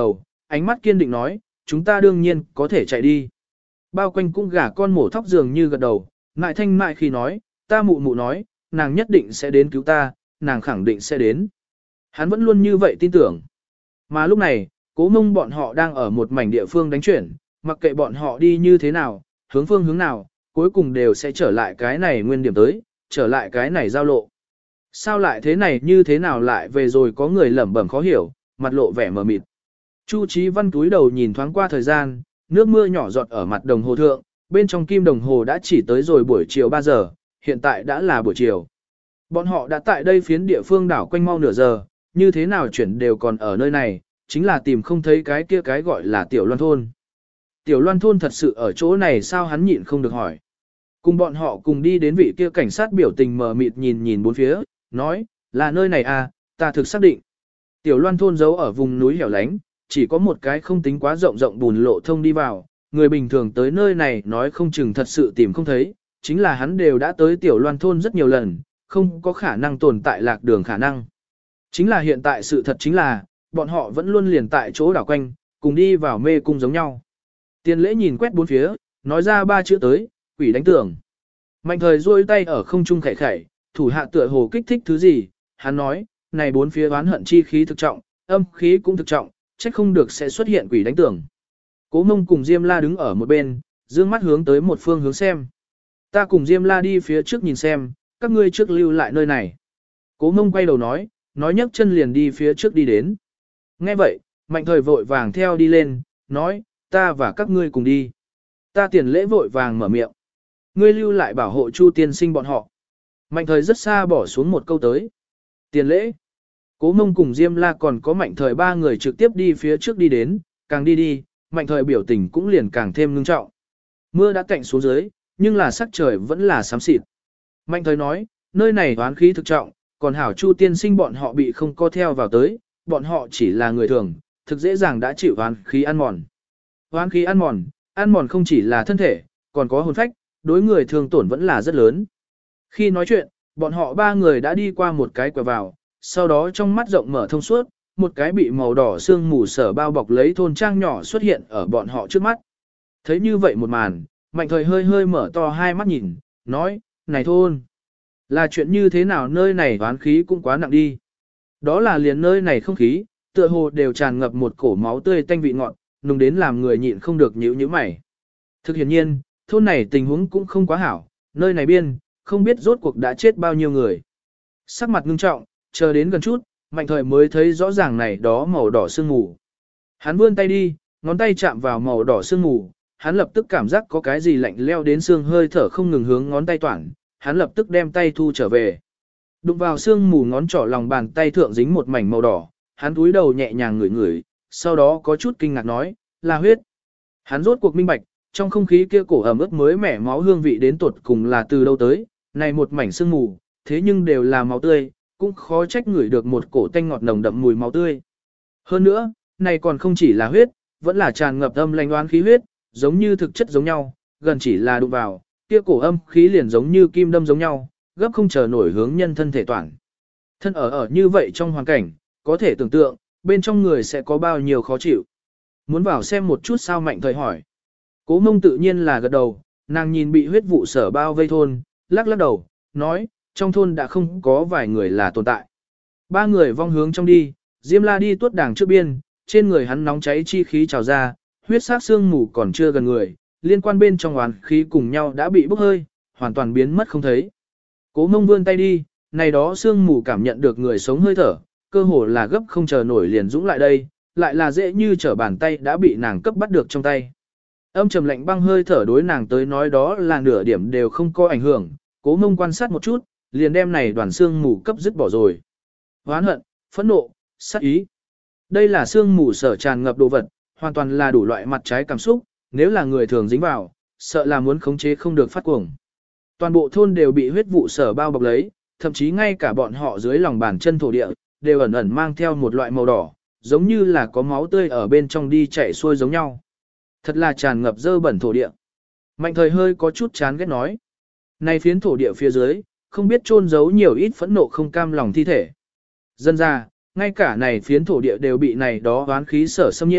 [SPEAKER 1] ánh mắt kiên định nói, chúng ta đương nhiên có thể chạy đi. Bao quanh cũng gả con mổ thóc dường như gật đầu, mại thanh mại khi nói, ta mụ mụ nói, nàng nhất định sẽ đến cứu ta, nàng khẳng định sẽ đến. Hắn vẫn luôn như vậy tin tưởng. Mà lúc này, Cố Mông bọn họ đang ở một mảnh địa phương đánh chuyển, mặc kệ bọn họ đi như thế nào, hướng phương hướng nào, cuối cùng đều sẽ trở lại cái này nguyên điểm tới, trở lại cái này giao lộ. Sao lại thế này như thế nào lại về rồi có người lẩm bẩm khó hiểu, mặt lộ vẻ mờ mịt. Chu Chí Văn túi đầu nhìn thoáng qua thời gian, nước mưa nhỏ giọt ở mặt đồng hồ thượng, bên trong kim đồng hồ đã chỉ tới rồi buổi chiều ba giờ, hiện tại đã là buổi chiều. Bọn họ đã tại đây phiến địa phương đảo quanh mau nửa giờ, như thế nào chuyển đều còn ở nơi này, chính là tìm không thấy cái kia cái gọi là Tiểu Loan Thôn. Tiểu Loan Thôn thật sự ở chỗ này sao hắn nhịn không được hỏi. Cùng bọn họ cùng đi đến vị kia cảnh sát biểu tình mờ mịt nhìn nhìn bốn phía, nói, là nơi này à, ta thực xác định. Tiểu Loan Thôn giấu ở vùng núi hẻo lánh, chỉ có một cái không tính quá rộng rộng bùn lộ thông đi vào, người bình thường tới nơi này nói không chừng thật sự tìm không thấy, chính là hắn đều đã tới Tiểu Loan Thôn rất nhiều lần, không có khả năng tồn tại lạc đường khả năng. Chính là hiện tại sự thật chính là, bọn họ vẫn luôn liền tại chỗ đảo quanh, cùng đi vào mê cung giống nhau. Tiền lễ nhìn quét bốn phía, nói ra ba chữ tới, quỷ đánh tưởng. Mạnh thời duỗi tay ở không trung khẩy khẩy, thủ hạ tựa hồ kích thích thứ gì, hắn nói, này bốn phía oán hận chi khí thực trọng, âm khí cũng thực trọng, trách không được sẽ xuất hiện quỷ đánh tưởng. Cố Mông cùng Diêm La đứng ở một bên, dương mắt hướng tới một phương hướng xem. Ta cùng Diêm La đi phía trước nhìn xem, các ngươi trước lưu lại nơi này. Cố Mông quay đầu nói, nói nhấc chân liền đi phía trước đi đến. Nghe vậy, Mạnh thời vội vàng theo đi lên, nói, ta và các ngươi cùng đi. Ta tiền lễ vội vàng mở miệng. Ngươi lưu lại bảo hộ Chu tiên sinh bọn họ. Mạnh thời rất xa bỏ xuống một câu tới. Tiền lễ. Cố Mông cùng Diêm La còn có Mạnh thời ba người trực tiếp đi phía trước đi đến, càng đi đi, Mạnh thời biểu tình cũng liền càng thêm ngưng trọng. Mưa đã tạnh xuống dưới, nhưng là sắc trời vẫn là xám xịt. Mạnh thời nói, nơi này oán khí thực trọng, còn hảo Chu tiên sinh bọn họ bị không co theo vào tới, bọn họ chỉ là người thường, thực dễ dàng đã chịu oán khí ăn mòn. Oán khí ăn mòn, ăn mòn không chỉ là thân thể, còn có hồn phách, đối người thường tổn vẫn là rất lớn. Khi nói chuyện, bọn họ ba người đã đi qua một cái quẹo vào, sau đó trong mắt rộng mở thông suốt, một cái bị màu đỏ sương mù sở bao bọc lấy thôn trang nhỏ xuất hiện ở bọn họ trước mắt. Thấy như vậy một màn, Mạnh thời hơi hơi mở to hai mắt nhìn, nói, này thôn, là chuyện như thế nào nơi này oán khí cũng quá nặng đi. Đó là liền nơi này không khí, tựa hồ đều tràn ngập một cổ máu tươi tanh vị ngọt, nùng đến làm người nhịn không được nhíu nhíu mày. Thực hiện nhiên, thôn này tình huống cũng không quá hảo, nơi này biên, không biết rốt cuộc đã chết bao nhiêu người. Sắc mặt ngưng trọng, chờ đến gần chút, Mạnh thời mới thấy rõ ràng này đó màu đỏ sương mù. Hắn vươn tay đi, ngón tay chạm vào màu đỏ sương mù, hắn lập tức cảm giác có cái gì lạnh leo đến xương hơi thở không ngừng hướng ngón tay toản, hắn lập tức đem tay thu trở về. Đụng vào sương mù ngón trỏ lòng bàn tay thượng dính một mảnh màu đỏ, hắn túi đầu nhẹ nhàng ngửi ngửi, sau đó có chút kinh ngạc nói, là huyết. Hắn rốt cuộc minh bạch, trong không khí kia cổ ẩm ướt mới mẻ máu hương vị đến tột cùng là từ đâu tới, này một mảnh sương mù, thế nhưng đều là máu tươi, cũng khó trách ngửi được một cổ tanh ngọt nồng đậm mùi máu tươi. Hơn nữa, này còn không chỉ là huyết, vẫn là tràn ngập âm lanh oán khí huyết, giống như thực chất giống nhau, gần chỉ là đụng vào, kia cổ âm khí liền giống như kim đâm giống nhau, gấp không chờ nổi hướng nhân thân thể toàn. Thân ở ở như vậy trong hoàn cảnh, có thể tưởng tượng, bên trong người sẽ có bao nhiêu khó chịu. Muốn vào xem một chút sao Mạnh thời hỏi. Cố Mông tự nhiên là gật đầu, nàng nhìn bị huyết vụ sở bao vây thôn, lắc lắc đầu, nói, trong thôn đã không có vài người là tồn tại. Ba người vong hướng trong đi, Diêm La đi tuốt đàng trước biên, trên người hắn nóng cháy chi khí trào ra, huyết sắc xương mù còn chưa gần người, liên quan bên trong oán khí cùng nhau đã bị bốc hơi, hoàn toàn biến mất không thấy. Cố Mông vươn tay đi, này đó xương mù cảm nhận được người sống hơi thở, cơ hồ là gấp không chờ nổi liền dũng lại đây, lại là dễ như trở bàn tay đã bị nàng cấp bắt được trong tay. Âm trầm lạnh băng hơi thở đối nàng tới nói đó là nửa điểm đều không có ảnh hưởng, Cố Mông quan sát một chút, liền đem này đoàn xương mù cấp dứt bỏ rồi. Hoán hận, phẫn nộ, sát ý. Đây là xương mù sở tràn ngập đồ vật, hoàn toàn là đủ loại mặt trái cảm xúc, nếu là người thường dính vào, sợ là muốn khống chế không được phát cuồng. Toàn bộ thôn đều bị huyết vụ sở bao bọc lấy, thậm chí ngay cả bọn họ dưới lòng bàn chân thổ địa, đều ẩn ẩn mang theo một loại màu đỏ, giống như là có máu tươi ở bên trong đi chảy xuôi giống nhau. Thật là tràn ngập dơ bẩn thổ địa. Mạnh thời hơi có chút chán ghét nói. Này phiến thổ địa phía dưới, không biết chôn giấu nhiều ít phẫn nộ không cam lòng thi thể. Dân ra, ngay cả này phiến thổ địa đều bị này đó oán khí sở xâm nhiễm,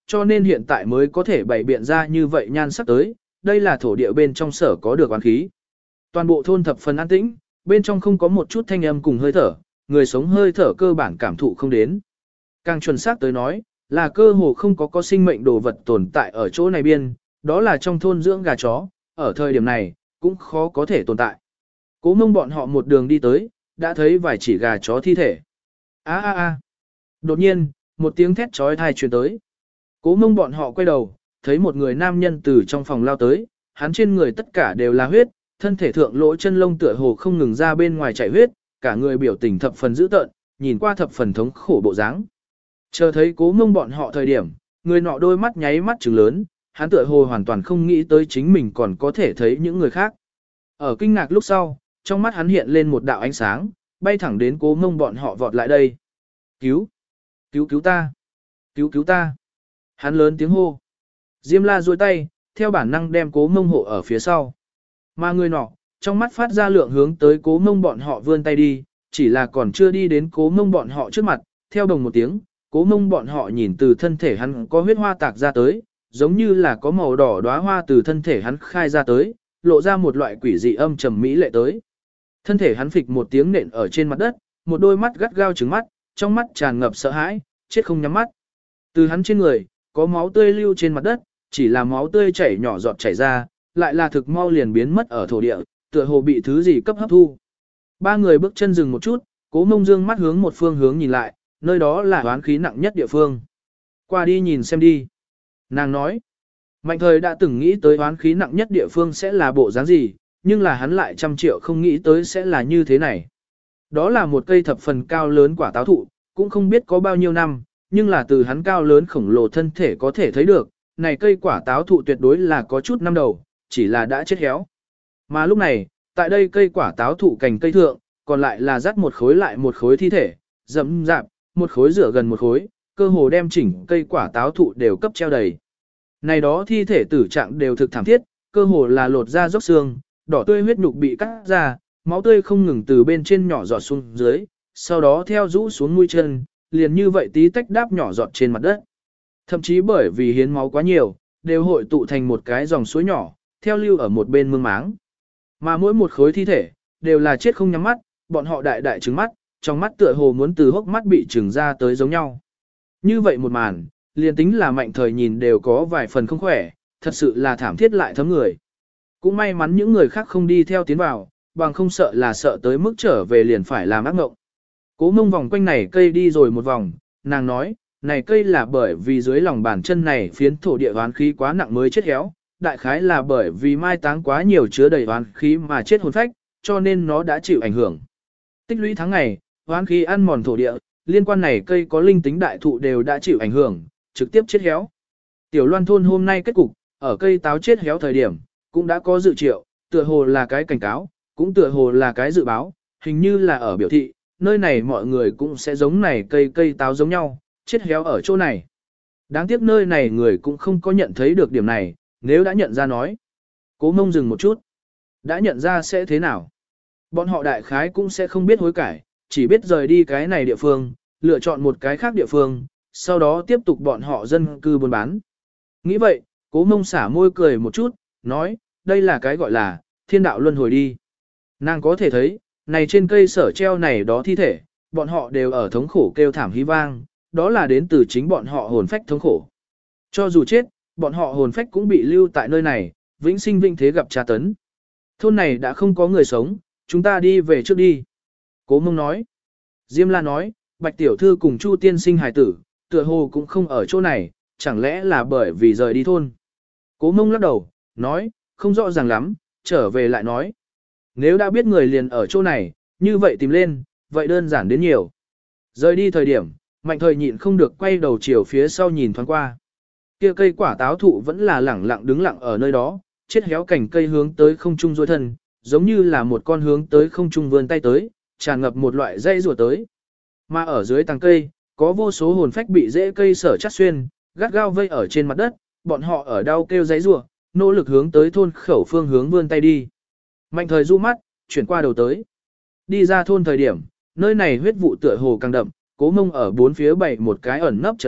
[SPEAKER 1] cho nên hiện tại mới có thể bày biện ra như vậy nhan sắc tới, đây là thổ địa bên trong sở có được oán khí. Toàn bộ thôn thập phần an tĩnh, bên trong không có một chút thanh âm cùng hơi thở, người sống hơi thở cơ bản cảm thụ không đến. Càng chuẩn xác tới nói, là cơ hồ không có có sinh mệnh đồ vật tồn tại ở chỗ này biên, đó là trong thôn dưỡng gà chó, ở thời điểm này, cũng khó có thể tồn tại. Cố Mông bọn họ một đường đi tới, đã thấy vài chỉ gà chó thi thể. A a a. Đột nhiên, một tiếng thét chói tai truyền tới. Cố Mông bọn họ quay đầu, thấy một người nam nhân từ trong phòng lao tới, hắn trên người tất cả đều là huyết, thân thể thượng lỗ chân lông tựa hồ không ngừng ra bên ngoài chảy huyết, cả người biểu tình thập phần dữ tợn, nhìn qua thập phần thống khổ bộ dáng. Chờ thấy Cố Mông bọn họ thời điểm, người nọ đôi mắt nháy mắt trừng lớn, hắn tựa hồ hoàn toàn không nghĩ tới chính mình còn có thể thấy những người khác. Ở kinh ngạc lúc sau, trong mắt hắn hiện lên một đạo ánh sáng, bay thẳng đến Cố Mông bọn họ vọt lại đây. Cứu! Cứu cứu ta! Cứu cứu ta! Hắn lớn tiếng hô. Diêm La duỗi tay, theo bản năng đem Cố Mông hộ ở phía sau. Mà người nọ, trong mắt phát ra lượng hướng tới Cố Mông bọn họ vươn tay đi, chỉ là còn chưa đi đến Cố Mông bọn họ trước mặt, theo đồng một tiếng, Cố Mông bọn họ nhìn từ thân thể hắn có huyết hoa tạc ra tới, giống như là có màu đỏ đóa hoa từ thân thể hắn khai ra tới, lộ ra một loại quỷ dị âm trầm mỹ lệ tới. Thân thể hắn phịch một tiếng nện ở trên mặt đất, một đôi mắt gắt gao trừng mắt, trong mắt tràn ngập sợ hãi, chết không nhắm mắt. Từ hắn trên người, có máu tươi lưu trên mặt đất, chỉ là máu tươi chảy nhỏ giọt chảy ra, lại là thực mau liền biến mất ở thổ địa, tựa hồ bị thứ gì cấp hấp thu. Ba người bước chân dừng một chút, Cố Mông dương mắt hướng một phương hướng nhìn lại, nơi đó là oán khí nặng nhất địa phương. Qua đi nhìn xem đi. Nàng nói, Mạnh Thời đã từng nghĩ tới oán khí nặng nhất địa phương sẽ là bộ dáng gì, nhưng là hắn lại trăm triệu không nghĩ tới sẽ là như thế này. Đó là một cây thập phần cao lớn quả táo thụ, cũng không biết có bao nhiêu năm, nhưng là từ hắn cao lớn khổng lồ thân thể có thể thấy được, này cây quả táo thụ tuyệt đối là có chút năm đầu, chỉ là đã chết héo. Mà lúc này, tại đây cây quả táo thụ cành cây thượng, còn lại là dắt một khối lại một khối thi thể, dẫm dạp, một khối rửa gần một khối, cơ hồ đem chỉnh cây quả táo thụ đều cấp treo đầy. Này đó thi thể tử trạng đều thực thảm thiết, cơ hồ là lột da dốc xương, đỏ tươi huyết nhục bị cắt ra, máu tươi không ngừng từ bên trên nhỏ giọt xuống dưới, sau đó theo rũ xuống mũi chân, liền như vậy tí tách đáp nhỏ giọt trên mặt đất. Thậm chí bởi vì hiến máu quá nhiều, đều hội tụ thành một cái dòng suối nhỏ, theo lưu ở một bên mương máng. Mà mỗi một khối thi thể, đều là chết không nhắm mắt, bọn họ đại đại trừng mắt, trong mắt tựa hồ muốn từ hốc mắt bị trừng ra tới giống nhau. Như vậy một màn, liền tính là Mạnh Thời nhìn đều có vài phần không khỏe, thật sự là thảm thiết lại thấm người. Cũng may mắn những người khác không đi theo tiến vào, bằng không sợ là sợ tới mức trở về liền phải làm ác mộng. Cố Mông vòng quanh này cây đi rồi một vòng, nàng nói, này cây là bởi vì dưới lòng bàn chân này phiến thổ địa oán khí quá nặng mới chết héo, đại khái là bởi vì mai táng quá nhiều chứa đầy oán khí mà chết hồn phách, cho nên nó đã chịu ảnh hưởng. Tích lũy tháng ngày, oán khí ăn mòn thổ địa, liên quan này cây có linh tính đại thụ đều đã chịu ảnh hưởng, trực tiếp chết héo. Tiểu Loan thôn hôm nay kết cục, ở cây táo chết héo thời điểm, cũng đã có dự triệu, tựa hồ là cái cảnh cáo, cũng tựa hồ là cái dự báo, hình như là ở biểu thị, nơi này mọi người cũng sẽ giống này cây cây táo giống nhau, chết héo ở chỗ này. Đáng tiếc nơi này người cũng không có nhận thấy được điểm này, nếu đã nhận ra nói. Cố Mông dừng một chút. Đã nhận ra sẽ thế nào? Bọn họ đại khái cũng sẽ không biết hối cải, chỉ biết rời đi cái này địa phương, lựa chọn một cái khác địa phương, sau đó tiếp tục bọn họ dân cư buôn bán. Nghĩ vậy, Cố Mông xả môi cười một chút, nói, đây là cái gọi là, thiên đạo luân hồi đi. Nàng có thể thấy, này trên cây sở treo này đó thi thể, bọn họ đều ở thống khổ kêu thảm hí vang, đó là đến từ chính bọn họ hồn phách thống khổ. Cho dù chết, bọn họ hồn phách cũng bị lưu tại nơi này, vĩnh sinh vĩnh thế gặp tra tấn. Thôn này đã không có người sống, chúng ta đi về trước đi. Cố Mông nói. Diêm La nói, Bạch Tiểu Thư cùng Chu Tiên Sinh hài tử, tựa hồ cũng không ở chỗ này, chẳng lẽ là bởi vì rời đi thôn. Cố Mông lắc đầu, nói, không rõ ràng lắm, trở về lại nói. Nếu đã biết người liền ở chỗ này, như vậy tìm lên, vậy đơn giản đến nhiều. Rời đi thời điểm, Mạnh Thời nhịn không được quay đầu chiều phía sau nhìn thoáng qua. Kia cây quả táo thụ vẫn là lẳng lặng đứng lặng ở nơi đó, chết héo cành cây hướng tới không trung duỗi thân, giống như là một con hướng tới không trung vươn tay tới, tràn ngập một loại dây rùa tới. Mà ở dưới tàng cây, có vô số hồn phách bị rễ cây sở chắt xuyên, gắt gao vây ở trên mặt đất, bọn họ ở đau kêu dây rùa, nỗ lực hướng tới thôn khẩu phương hướng vươn tay đi. Mạnh Thời du mắt, chuyển qua đầu tới. Đi ra thôn thời điểm, nơi này huyết vụ tựa hồ càng đậm, Cố Mông ở bốn phía bày một cái ẩn nấp trận pháp,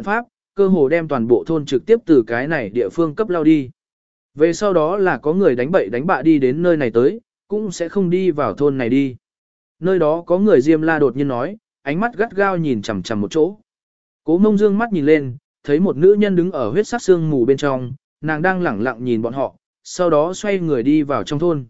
[SPEAKER 1] cơ hồ đem toàn bộ thôn trực tiếp từ cái này địa phương cấp lao đi. Về sau đó là có người đánh bậy đánh bạ đi đến nơi này tới, cũng sẽ không đi vào thôn này đi. Nơi đó có người Diêm La đột nhiên nói, ánh mắt gắt gao nhìn chằm chằm một chỗ. Cố Mông dương mắt nhìn lên, thấy một nữ nhân đứng ở huyết sắc sương mù bên trong, nàng đang lẳng lặng nhìn bọn họ, sau đó xoay người đi vào trong thôn.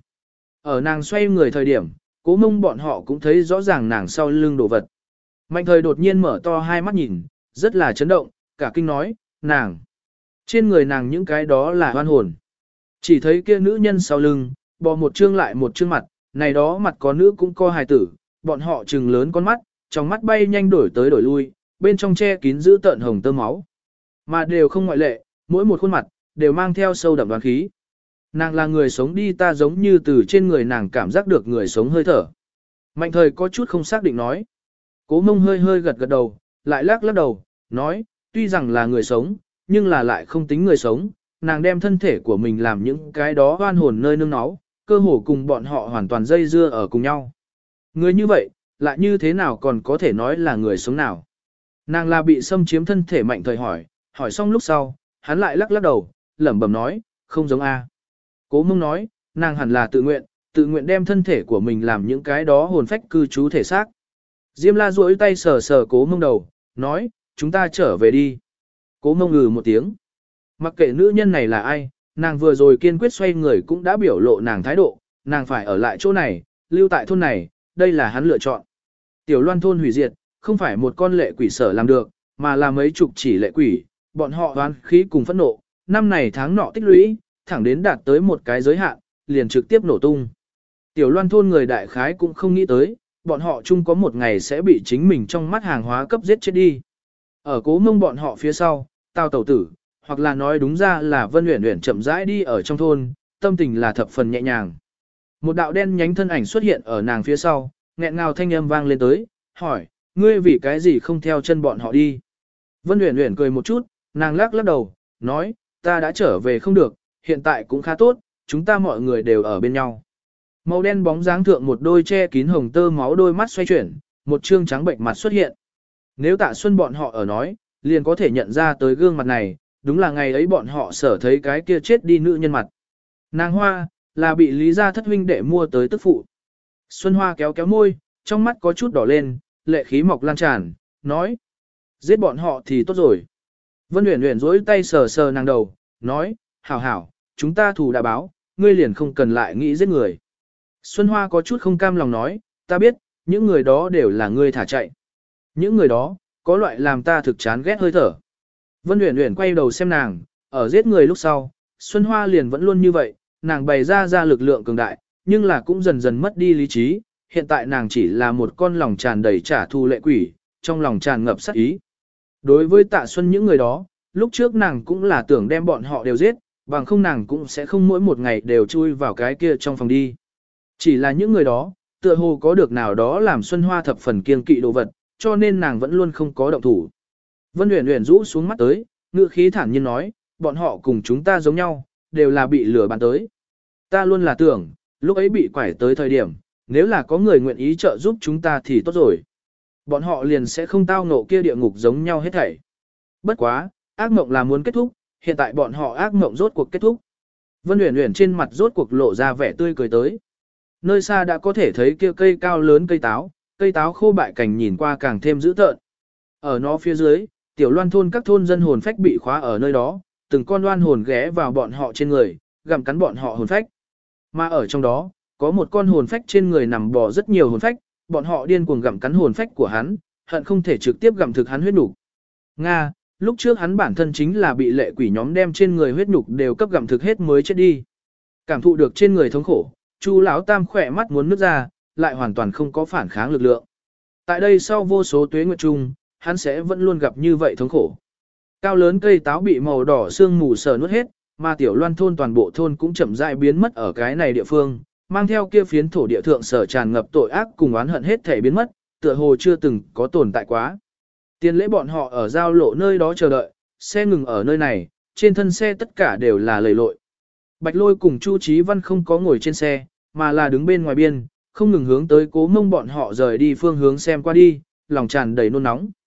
[SPEAKER 1] Ở nàng xoay người thời điểm, Cố Mông bọn họ cũng thấy rõ ràng nàng sau lưng đồ vật. Mạnh thời đột nhiên mở to hai mắt nhìn, rất là chấn động, cả kinh nói, nàng. Trên người nàng những cái đó là oan hồn. Chỉ thấy kia nữ nhân sau lưng, bò một chương lại một chương mặt, này đó mặt có nữ cũng có hài tử, bọn họ trừng lớn con mắt, trong mắt bay nhanh đổi tới đổi lui, bên trong che kín giữ tợn hồng tơ máu. Mà đều không ngoại lệ, mỗi một khuôn mặt, đều mang theo sâu đậm đoán khí. Nàng là người sống đi, ta giống như từ trên người nàng cảm giác được người sống hơi thở. Mạnh thời có chút không xác định nói. Cố Mông hơi hơi gật gật đầu, lại lắc lắc đầu, nói, tuy rằng là người sống, nhưng là lại không tính người sống, nàng đem thân thể của mình làm những cái đó oan hồn nơi nương náu, cơ hồ cùng bọn họ hoàn toàn dây dưa ở cùng nhau. Người như vậy, lại như thế nào còn có thể nói là người sống nào? Nàng là bị xâm chiếm thân thể. Mạnh thời hỏi, hỏi xong lúc sau, hắn lại lắc lắc đầu, lẩm bẩm nói, không giống A. Cố Mông nói, nàng hẳn là tự nguyện, tự nguyện đem thân thể của mình làm những cái đó hồn phách cư trú thể xác. Diêm La duỗi tay sờ sờ Cố Mông đầu, nói, chúng ta trở về đi. Cố Mông ngừ một tiếng. Mặc kệ nữ nhân này là ai, nàng vừa rồi kiên quyết xoay người cũng đã biểu lộ nàng thái độ, nàng phải ở lại chỗ này, lưu tại thôn này, đây là hắn lựa chọn. Tiểu Loan thôn hủy diệt, không phải một con lệ quỷ sở làm được, mà là mấy chục chỉ lệ quỷ, bọn họ oán khí cùng phẫn nộ, năm này tháng nọ tích lũy, thẳng đến đạt tới một cái giới hạn, liền trực tiếp nổ tung. Tiểu Loan thôn người đại khái cũng không nghĩ tới, bọn họ chung có một ngày sẽ bị chính mình trong mắt hàng hóa cấp giết chết đi. Ở Cố Mông bọn họ phía sau, Tào tẩu tử, hoặc là nói đúng ra là Vân Uyển Uyển chậm rãi đi ở trong thôn, tâm tình là thập phần nhẹ nhàng. Một đạo đen nhánh thân ảnh xuất hiện ở nàng phía sau, nghẹn ngào thanh âm vang lên tới, hỏi, ngươi vì cái gì không theo chân bọn họ đi? Vân Uyển Uyển cười một chút, nàng lắc lắc đầu, nói, ta đã trở về không được, hiện tại cũng khá tốt, chúng ta mọi người đều ở bên nhau. Màu đen bóng dáng thượng một đôi che kín hồng tơ máu đôi mắt xoay chuyển, một trương trắng bệnh mặt xuất hiện. Nếu Tạ Xuân bọn họ ở nói, liền có thể nhận ra tới gương mặt này, đúng là ngày ấy bọn họ sở thấy cái kia chết đi nữ nhân mặt. Nàng Hoa, là bị Lý gia thất huynh đệ mua tới tức phụ. Xuân Hoa kéo kéo môi, trong mắt có chút đỏ lên, lệ khí mọc lan tràn, nói. Giết bọn họ thì tốt rồi. Vân Uyển Uyển duỗi tay sờ sờ nàng đầu, nói, hảo hảo, chúng ta thù đã báo, ngươi liền không cần lại nghĩ giết người. Xuân Hoa có chút không cam lòng nói, ta biết, những người đó đều là ngươi thả chạy. Những người đó, có loại làm ta thực chán ghét hơi thở. Vân Uyển Uyển quay đầu xem nàng, ở giết người lúc sau, Xuân Hoa liền vẫn luôn như vậy, nàng bày ra ra lực lượng cường đại, nhưng là cũng dần dần mất đi lý trí, hiện tại nàng chỉ là một con lòng tràn đầy trả thù lệ quỷ, trong lòng tràn ngập sát ý. Đối với Tạ Xuân những người đó, lúc trước nàng cũng là tưởng đem bọn họ đều giết, bằng không nàng cũng sẽ không mỗi một ngày đều chui vào cái kia trong phòng đi. Chỉ là những người đó, tựa hồ có được nào đó làm Xuân Hoa thập phần kiêng kỵ đồ vật, cho nên nàng vẫn luôn không có động thủ. Vân Uyển Uyển rũ xuống mắt tới, ngữ khí thản nhiên nói, bọn họ cùng chúng ta giống nhau, đều là bị lừa bán tới. Ta luôn là tưởng, lúc ấy bị quải tới thời điểm, nếu là có người nguyện ý trợ giúp chúng ta thì tốt rồi. Bọn họ liền sẽ không tao ngộ kia địa ngục giống nhau hết thảy. Bất quá, ác mộng là muốn kết thúc, hiện tại bọn họ ác mộng rốt cuộc kết thúc. Vân Uyển Uyển trên mặt rốt cuộc lộ ra vẻ tươi cười tới. Nơi xa đã có thể thấy kia cây cao lớn cây táo, cây táo khô bại cảnh nhìn qua càng thêm dữ tợn. Ở nó phía dưới, Tiểu Loan thôn các thôn dân hồn phách bị khóa ở nơi đó, từng con loan hồn ghé vào bọn họ trên người, gặm cắn bọn họ hồn phách. Mà ở trong đó, có một con hồn phách trên người nằm bò rất nhiều hồn phách, bọn họ điên cuồng gặm cắn hồn phách của hắn, hận không thể trực tiếp gặm thực hắn huyết nục. Nga, lúc trước hắn bản thân chính là bị lệ quỷ nhóm đem trên người huyết nục đều cấp gặm thực hết mới chết đi. Cảm thụ được trên người thống khổ, Chu lão tam khỏe mắt muốn nứt ra, lại hoàn toàn không có phản kháng lực lượng. Tại đây sau vô số tuế nguyệt chung, hắn sẽ vẫn luôn gặp như vậy thống khổ. Cao lớn cây táo bị màu đỏ sương mù sờ nuốt hết, mà Tiểu Loan thôn toàn bộ thôn cũng chậm rãi biến mất ở cái này địa phương, mang theo kia phiến thổ địa thượng sở tràn ngập tội ác cùng oán hận hết thể biến mất, tựa hồ chưa từng có tồn tại quá. Tiền lễ bọn họ ở giao lộ nơi đó chờ đợi, xe ngừng ở nơi này, trên thân xe tất cả đều là lầy lội. Bạch Lôi cùng Chu Chí Văn không có ngồi trên xe, mà là đứng bên ngoài biên, không ngừng hướng tới Cố Mông bọn họ rời đi phương hướng xem qua đi, lòng tràn đầy nôn nóng.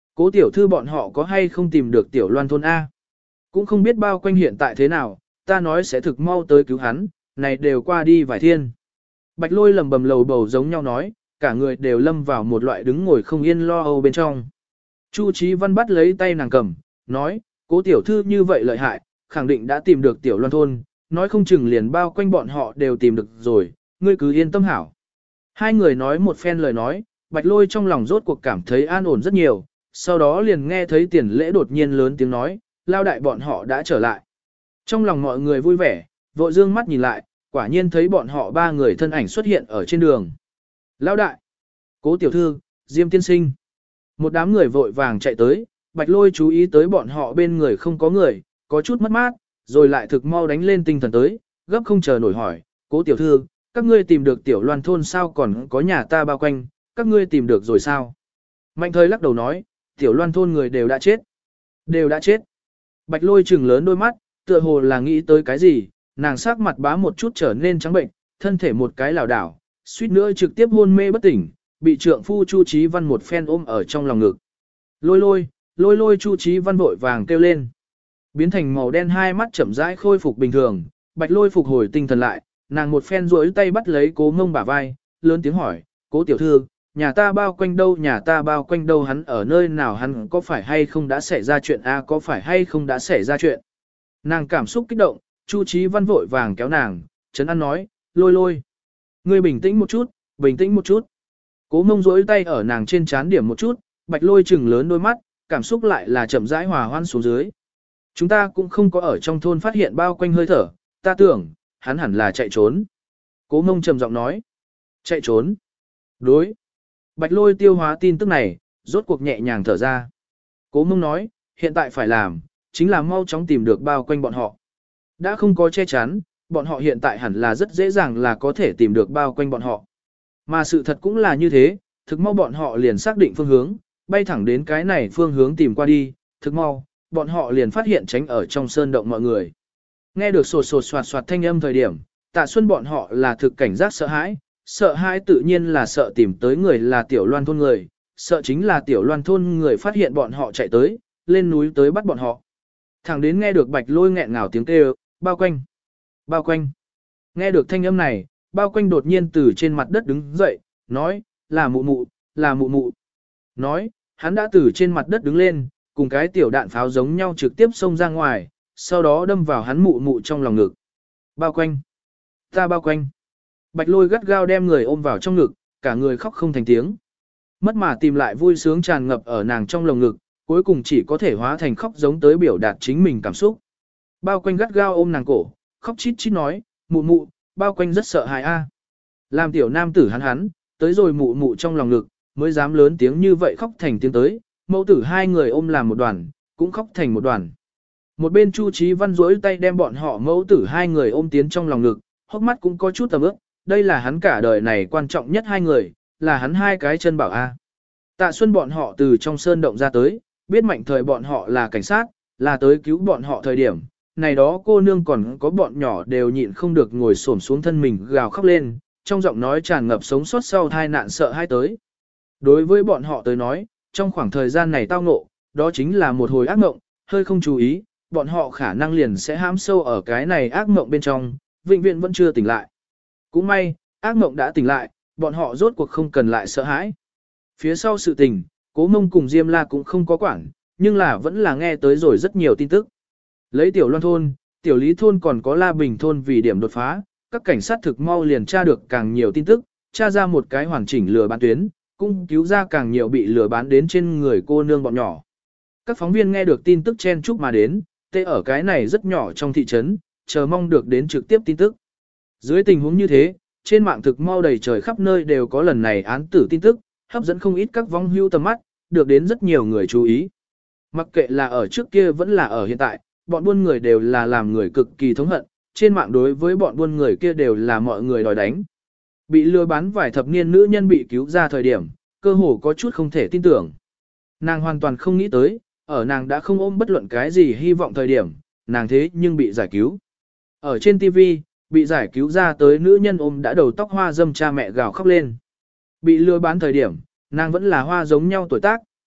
[SPEAKER 1] Cố tiểu thư bọn họ có hay không tìm được tiểu loan thôn A? Cũng không biết bao quanh hiện tại thế nào, ta nói sẽ thực mau tới cứu hắn, này đều qua đi vài thiên. Bạch lôi lầm bầm lầu bầu giống nhau nói, cả người đều lâm vào một loại đứng ngồi không yên lo âu bên trong. Chu Chí Văn bắt lấy tay nàng cầm, nói, cố tiểu thư như vậy lợi hại, khẳng định đã tìm được tiểu loan thôn, nói không chừng liền bao quanh bọn họ đều tìm được rồi, ngươi cứ yên tâm hảo. Hai người nói một phen lời nói, bạch lôi trong lòng rốt cuộc cảm thấy an ổn rất nhiều, sau đó liền nghe thấy tiền lễ đột nhiên lớn tiếng nói, lao đại bọn họ đã trở lại. Trong lòng mọi người vui vẻ, vội dương mắt nhìn lại, quả nhiên thấy bọn họ ba người thân ảnh xuất hiện ở trên đường. Lao đại, cố tiểu thư, Diêm tiên sinh. Một đám người vội vàng chạy tới, bạch lôi chú ý tới bọn họ bên người không có người, có chút mất mát, rồi lại thực mau đánh lên tinh thần tới, gấp không chờ nổi hỏi, cố tiểu thư, các ngươi tìm được tiểu loan thôn sao còn có nhà ta bao quanh, các ngươi tìm được rồi sao? Mạnh thời lắc đầu nói, tiểu loan thôn người đều đã chết. Đều đã chết. Bạch lôi trừng lớn đôi mắt, tựa hồ là nghĩ tới cái gì, nàng sắc mặt bá một chút trở nên trắng bệnh, thân thể một cái lảo đảo, suýt nữa trực tiếp hôn mê bất tỉnh, bị trượng phu Chu Chí Văn một phen ôm ở trong lòng ngực. Lôi lôi, lôi lôi Chu Chí Văn vội vàng kêu lên. Biến thành màu đen hai mắt chậm rãi khôi phục bình thường, bạch lôi phục hồi tinh thần lại, nàng một phen duỗi tay bắt lấy cố mông bả vai, lớn tiếng hỏi, cố tiểu thư, nhà ta bao quanh đâu, nhà ta bao quanh đâu, hắn ở nơi nào, hắn có phải hay không đã xảy ra chuyện a, có phải hay không đã xảy ra chuyện. Nàng cảm xúc kích động, Chu Chí Văn vội vàng kéo nàng, trấn an nói, lôi lôi, ngươi bình tĩnh một chút, bình tĩnh một chút. Cố mông duỗi tay ở nàng trên trán điểm một chút, bạch lôi trừng lớn đôi mắt, cảm xúc lại là chậm rãi hòa hoan xuống dưới. Chúng ta cũng không có ở trong thôn phát hiện bao quanh hơi thở, ta tưởng, hắn hẳn là chạy trốn. Cố mông trầm giọng nói, chạy trốn. Đối. Bạch lôi tiêu hóa tin tức này, rốt cuộc nhẹ nhàng thở ra. Cố mông nói, hiện tại phải làm, chính là mau chóng tìm được bao quanh bọn họ. Đã không có che chắn, bọn họ hiện tại hẳn là rất dễ dàng là có thể tìm được bao quanh bọn họ. Mà sự thật cũng là như thế, thực mau bọn họ liền xác định phương hướng, bay thẳng đến cái này phương hướng tìm qua đi, thực mau, bọn họ liền phát hiện tránh ở trong sơn động mọi người. Nghe được sột sột soạt soạt thanh âm thời điểm, Tạ Xuân bọn họ là thực cảnh giác sợ hãi, sợ hãi tự nhiên là sợ tìm tới người là tiểu loan thôn người, sợ chính là tiểu loan thôn người phát hiện bọn họ chạy tới, lên núi tới bắt bọn họ. Thẳng đến nghe được bạch lôi nghẹn ngào tiếng kêu, bao quanh, bao quanh. Nghe được thanh âm này, bao quanh đột nhiên từ trên mặt đất đứng dậy, nói, là mụ mụ, là mụ mụ. Nói, hắn đã từ trên mặt đất đứng lên, cùng cái tiểu đạn pháo giống nhau trực tiếp xông ra ngoài, sau đó đâm vào hắn mụ mụ trong lòng ngực. Bao quanh, ta bao quanh. Bạch lôi gắt gao đem người ôm vào trong ngực, cả người khóc không thành tiếng. Mất mà tìm lại vui sướng tràn ngập ở nàng trong lồng ngực, cuối cùng chỉ có thể hóa thành khóc giống tới biểu đạt chính mình cảm xúc. Bao quanh gắt gao ôm nàng cổ, khóc chít chít nói, mụ mụ, bao quanh rất sợ hãi a. Làm tiểu nam tử hắn hắn, tới rồi mụ mụ trong lòng ngực, mới dám lớn tiếng như vậy khóc thành tiếng tới, mẫu tử hai người ôm làm một đoàn, cũng khóc thành một đoàn. Một bên Chu Chí Văn duỗi tay đem bọn họ mẫu tử hai người ôm tiến trong lòng ngực, hốc mắt cũng có chút tầm ướp, đây là hắn cả đời này quan trọng nhất hai người, là hắn hai cái chân bảo a. Tạ Xuân bọn họ từ trong sơn động ra tới, biết mạnh thời bọn họ là cảnh sát, là tới cứu bọn họ thời điểm, này đó cô nương còn có bọn nhỏ đều nhịn không được ngồi xổm xuống thân mình gào khóc lên, trong giọng nói tràn ngập sống sót sau tai nạn sợ hãi tới. Đối với bọn họ tới nói, trong khoảng thời gian này tao ngộ, đó chính là một hồi ác mộng, hơi không chú ý, bọn họ khả năng liền sẽ hãm sâu ở cái này ác mộng bên trong, vĩnh viễn vẫn chưa tỉnh lại. Cũng may, ác mộng đã tỉnh lại, bọn họ rốt cuộc không cần lại sợ hãi. Phía sau sự tình, Cố Mông cùng Diêm La cũng không có quản, nhưng là vẫn là nghe tới rồi rất nhiều tin tức. Lấy Tiểu Loan thôn, Tiểu Lý thôn còn có La Bình thôn vì điểm đột phá, các cảnh sát thực mau liền tra được càng nhiều tin tức, tra ra một cái hoàn chỉnh lừa bán tuyến, cũng cứu ra càng nhiều bị lừa bán đến trên người cô nương bọn nhỏ. Các phóng viên nghe được tin tức chen chúc mà đến, tê ở cái này rất nhỏ trong thị trấn, chờ mong được đến trực tiếp tin tức. Dưới tình huống như thế, trên mạng thực mau đầy trời khắp nơi đều có lần này án tử tin tức, hấp dẫn không ít các vong hưu tầm mắt, được đến rất nhiều người chú ý. Mặc kệ là ở trước kia vẫn là ở hiện tại, bọn buôn người đều là làm người cực kỳ thống hận, trên mạng đối với bọn buôn người kia đều là mọi người đòi đánh. Bị lừa bán vài thập niên nữ nhân bị cứu ra thời điểm, cơ hồ có chút không thể tin tưởng. Nàng hoàn toàn không nghĩ tới, ở nàng đã không ôm bất luận cái gì hy vọng thời điểm, nàng thế nhưng bị giải cứu. Ở trên ti vi, bị giải cứu ra tới nữ nhân ôm đã đầu tóc hoa dâm cha mẹ gào khóc lên. Bị lừa bán thời điểm, nàng vẫn là hoa giống nhau tuổi tác,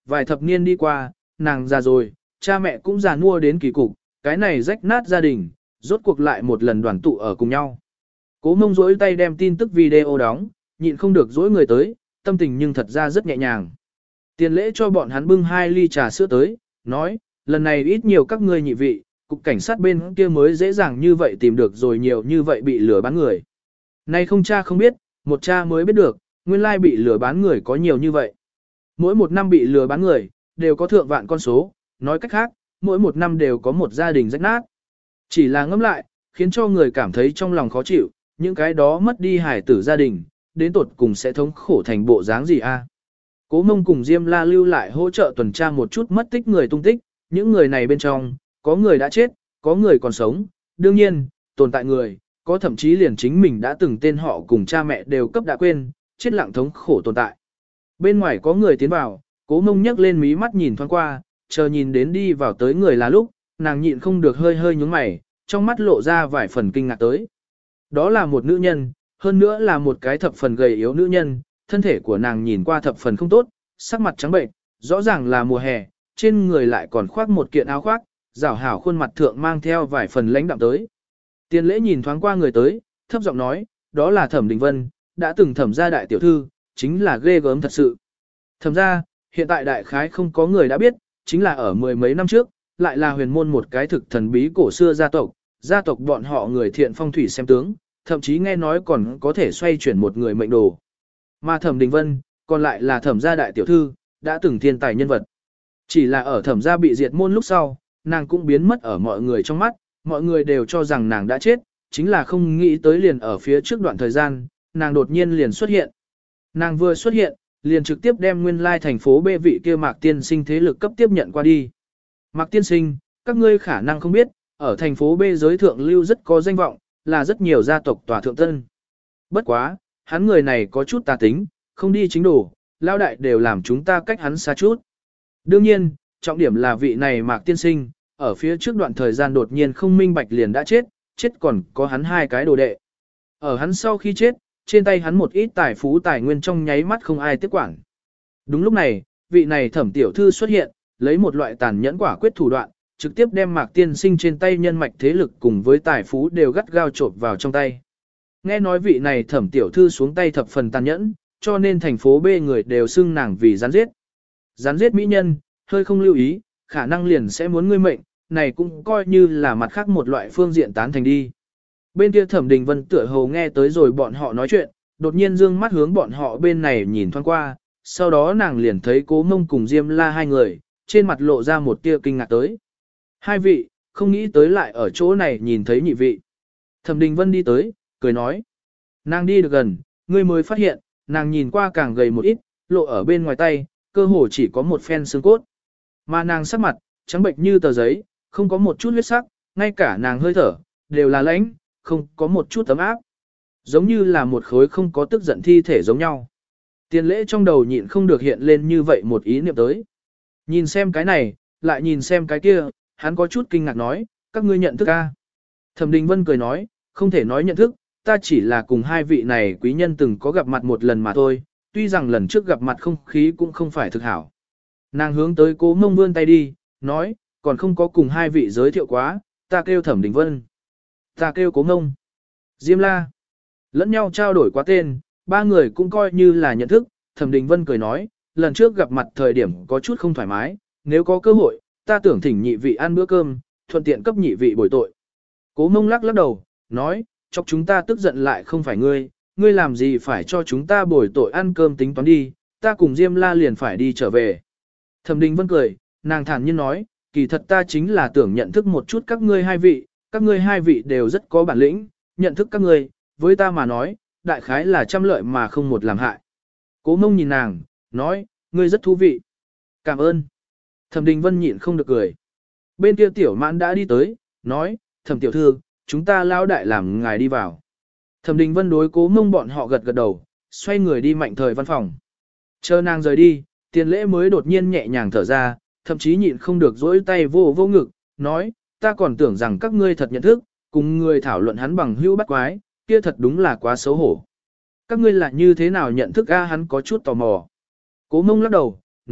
[SPEAKER 1] vài thập niên đi qua, nàng già rồi, cha mẹ cũng già nua đến kỳ cục, cái này rách nát gia đình, rốt cuộc lại một lần đoàn tụ ở cùng nhau. Cố Mông rỗi tay đem tin tức video đóng, nhịn không được dỗi người tới, tâm tình nhưng thật ra rất nhẹ nhàng. Tiền lễ cho bọn hắn bưng hai ly trà sữa tới, nói, lần này ít nhiều các ngươi nhị vị, cục cảnh sát bên kia mới dễ dàng như vậy tìm được rồi nhiều như vậy bị lừa bán người. Nay không cha không biết, một cha mới biết được, nguyên lai bị lừa bán người có nhiều như vậy. Mỗi một năm bị lừa bán người, đều có thượng vạn con số, nói cách khác, mỗi một năm đều có một gia đình rách nát. Chỉ là ngẫm lại, khiến cho người cảm thấy trong lòng khó chịu, những cái đó mất đi hài tử gia đình, đến tột cùng sẽ thống khổ thành bộ dáng gì a? Cố Mông cùng Diêm La lưu lại hỗ trợ tuần tra một chút mất tích người tung tích, những người này bên trong, có người đã chết, có người còn sống, đương nhiên, tồn tại người, có thậm chí liền chính mình đã từng tên họ cùng cha mẹ đều cấp đã quên, chết lặng thống khổ tồn tại. Bên ngoài có người tiến vào, Cố Mông nhấc lên mí mắt nhìn thoáng qua, chờ nhìn đến đi vào tới người là lúc, nàng nhịn không được hơi hơi nhướng mày, trong mắt lộ ra vài phần kinh ngạc tới. Đó là một nữ nhân, hơn nữa là một cái thập phần gầy yếu nữ nhân, thân thể của nàng nhìn qua thập phần không tốt, sắc mặt trắng bệnh, rõ ràng là mùa hè, trên người lại còn khoác một kiện áo khoác, rảo hảo khuôn mặt thượng mang theo vài phần lãnh đạm tới. Tiền lễ nhìn thoáng qua người tới, thấp giọng nói, đó là Thẩm Đình Vân, đã từng thẩm gia đại tiểu thư, chính là ghê gớm thật sự. Thẩm gia, hiện tại đại khái không có người đã biết, chính là ở mười mấy năm trước, lại là huyền môn một cái thực thần bí cổ xưa gia tộc, gia tộc bọn họ người thiện phong thủy xem tướng, thậm chí nghe nói còn có thể xoay chuyển một người mệnh đồ. Mà Thẩm Đình Vân, còn lại là thẩm gia đại tiểu thư, đã từng thiên tài nhân vật. Chỉ là ở thẩm gia bị diệt môn lúc sau, nàng cũng biến mất ở mọi người trong mắt, mọi người đều cho rằng nàng đã chết, chính là không nghĩ tới liền ở phía trước đoạn thời gian, nàng đột nhiên liền xuất hiện. Nàng vừa xuất hiện, liền trực tiếp đem nguyên lai thành phố bê vị kia Mạc Tiên Sinh thế lực cấp tiếp nhận qua đi. Mạc Tiên Sinh, các ngươi khả năng không biết, ở thành phố B giới thượng lưu rất có danh vọng, là rất nhiều gia tộc tòa thượng tân. Bất quá, hắn người này có chút tà tính, không đi chính đồ, lao đại đều làm chúng ta cách hắn xa chút. Đương nhiên, trọng điểm là vị này Mạc Tiên Sinh, ở phía trước đoạn thời gian đột nhiên không minh bạch liền đã chết, chết còn có hắn hai cái đồ đệ. Ở hắn sau khi chết, trên tay hắn một ít tài phú tài nguyên trong nháy mắt không ai tiếp quản. Đúng lúc này, vị này thẩm tiểu thư xuất hiện, lấy một loại tàn nhẫn quả quyết thủ đoạn, trực tiếp đem Mạc Tiên Sinh trên tay nhân mạch thế lực cùng với tài phú đều gắt gao trộn vào trong tay. Nghe nói vị này thẩm tiểu thư xuống tay thập phần tàn nhẫn, cho nên thành phố B người đều xưng nàng vì gián giết. Gián giết mỹ nhân, hơi không lưu ý, khả năng liền sẽ muốn ngươi mệnh, này cũng coi như là mặt khác một loại phương diện tán thành đi. Bên kia Thẩm Đình Vân tựa hồ nghe tới rồi bọn họ nói chuyện, đột nhiên dương mắt hướng bọn họ bên này nhìn thoáng qua, sau đó nàng liền thấy Cố Mông cùng Diêm La hai người, trên mặt lộ ra một tia kinh ngạc tới. Hai vị, không nghĩ tới lại ở chỗ này nhìn thấy nhị vị. Thẩm Đình Vân đi tới, cười nói. Nàng đi được gần, ngươi mới phát hiện, nàng nhìn qua càng gầy một ít, lộ ở bên ngoài tay, cơ hồ chỉ có một phen xương cốt. Mà nàng sắc mặt, trắng bệnh như tờ giấy, không có một chút huyết sắc, ngay cả nàng hơi thở, đều là lãnh, không có một chút ấm áp. Giống như là một khối không có tức giận thi thể giống nhau. Tiền lễ trong đầu nhịn không được hiện lên như vậy một ý niệm tới. Nhìn xem cái này, lại nhìn xem cái kia, hắn có chút kinh ngạc nói, các ngươi nhận thức a? Thẩm Đình Vân cười nói, không thể nói nhận thức, ta chỉ là cùng hai vị này quý nhân từng có gặp mặt một lần mà thôi, tuy rằng lần trước gặp mặt không khí cũng không phải thực hảo. Nàng hướng tới Cố Mông vươn tay đi, nói, còn không có cùng hai vị giới thiệu quá, ta kêu Thẩm Đình Vân. Ta kêu Cố Mông. Diêm La. Lẫn nhau trao đổi qua tên, ba người cũng coi như là nhận thức, Thẩm Đình Vân cười nói, lần trước gặp mặt thời điểm có chút không thoải mái, nếu có cơ hội, ta tưởng thỉnh nhị vị ăn bữa cơm, thuận tiện cấp nhị vị bồi tội. Cố Mông lắc lắc đầu, nói, chọc chúng ta tức giận lại không phải ngươi, ngươi làm gì phải cho chúng ta bồi tội ăn cơm tính toán đi, ta cùng Diêm La liền phải đi trở về. Thẩm Đình Vân cười, nàng thản nhiên nói, kỳ thật ta chính là tưởng nhận thức một chút các ngươi hai vị, các ngươi hai vị đều rất có bản lĩnh, nhận thức các ngươi, với ta mà nói, đại khái là trăm lợi mà không một làm hại. Cố Mông nhìn nàng, nói, ngươi rất thú vị. Cảm ơn. Thẩm Đình Vân nhịn không được cười. Bên kia tiểu mãn đã đi tới, nói, Thẩm tiểu thư, chúng ta lão đại làm ngài đi vào. Thẩm Đình Vân đối Cố Mông bọn họ gật gật đầu, xoay người đi Mạnh Thời văn phòng. Chờ nàng rời đi, Tiền Lễ mới đột nhiên nhẹ nhàng thở ra, thậm chí nhịn không được dỗi tay vô vô ngực, nói, ta còn tưởng rằng các ngươi thật nhận thức, cùng người thảo luận hắn bằng hữu bắt quái, kia thật đúng là quá xấu hổ. Các ngươi là như thế nào nhận thức a? Hắn có chút tò mò. Cố Mông lắc đầu, nói,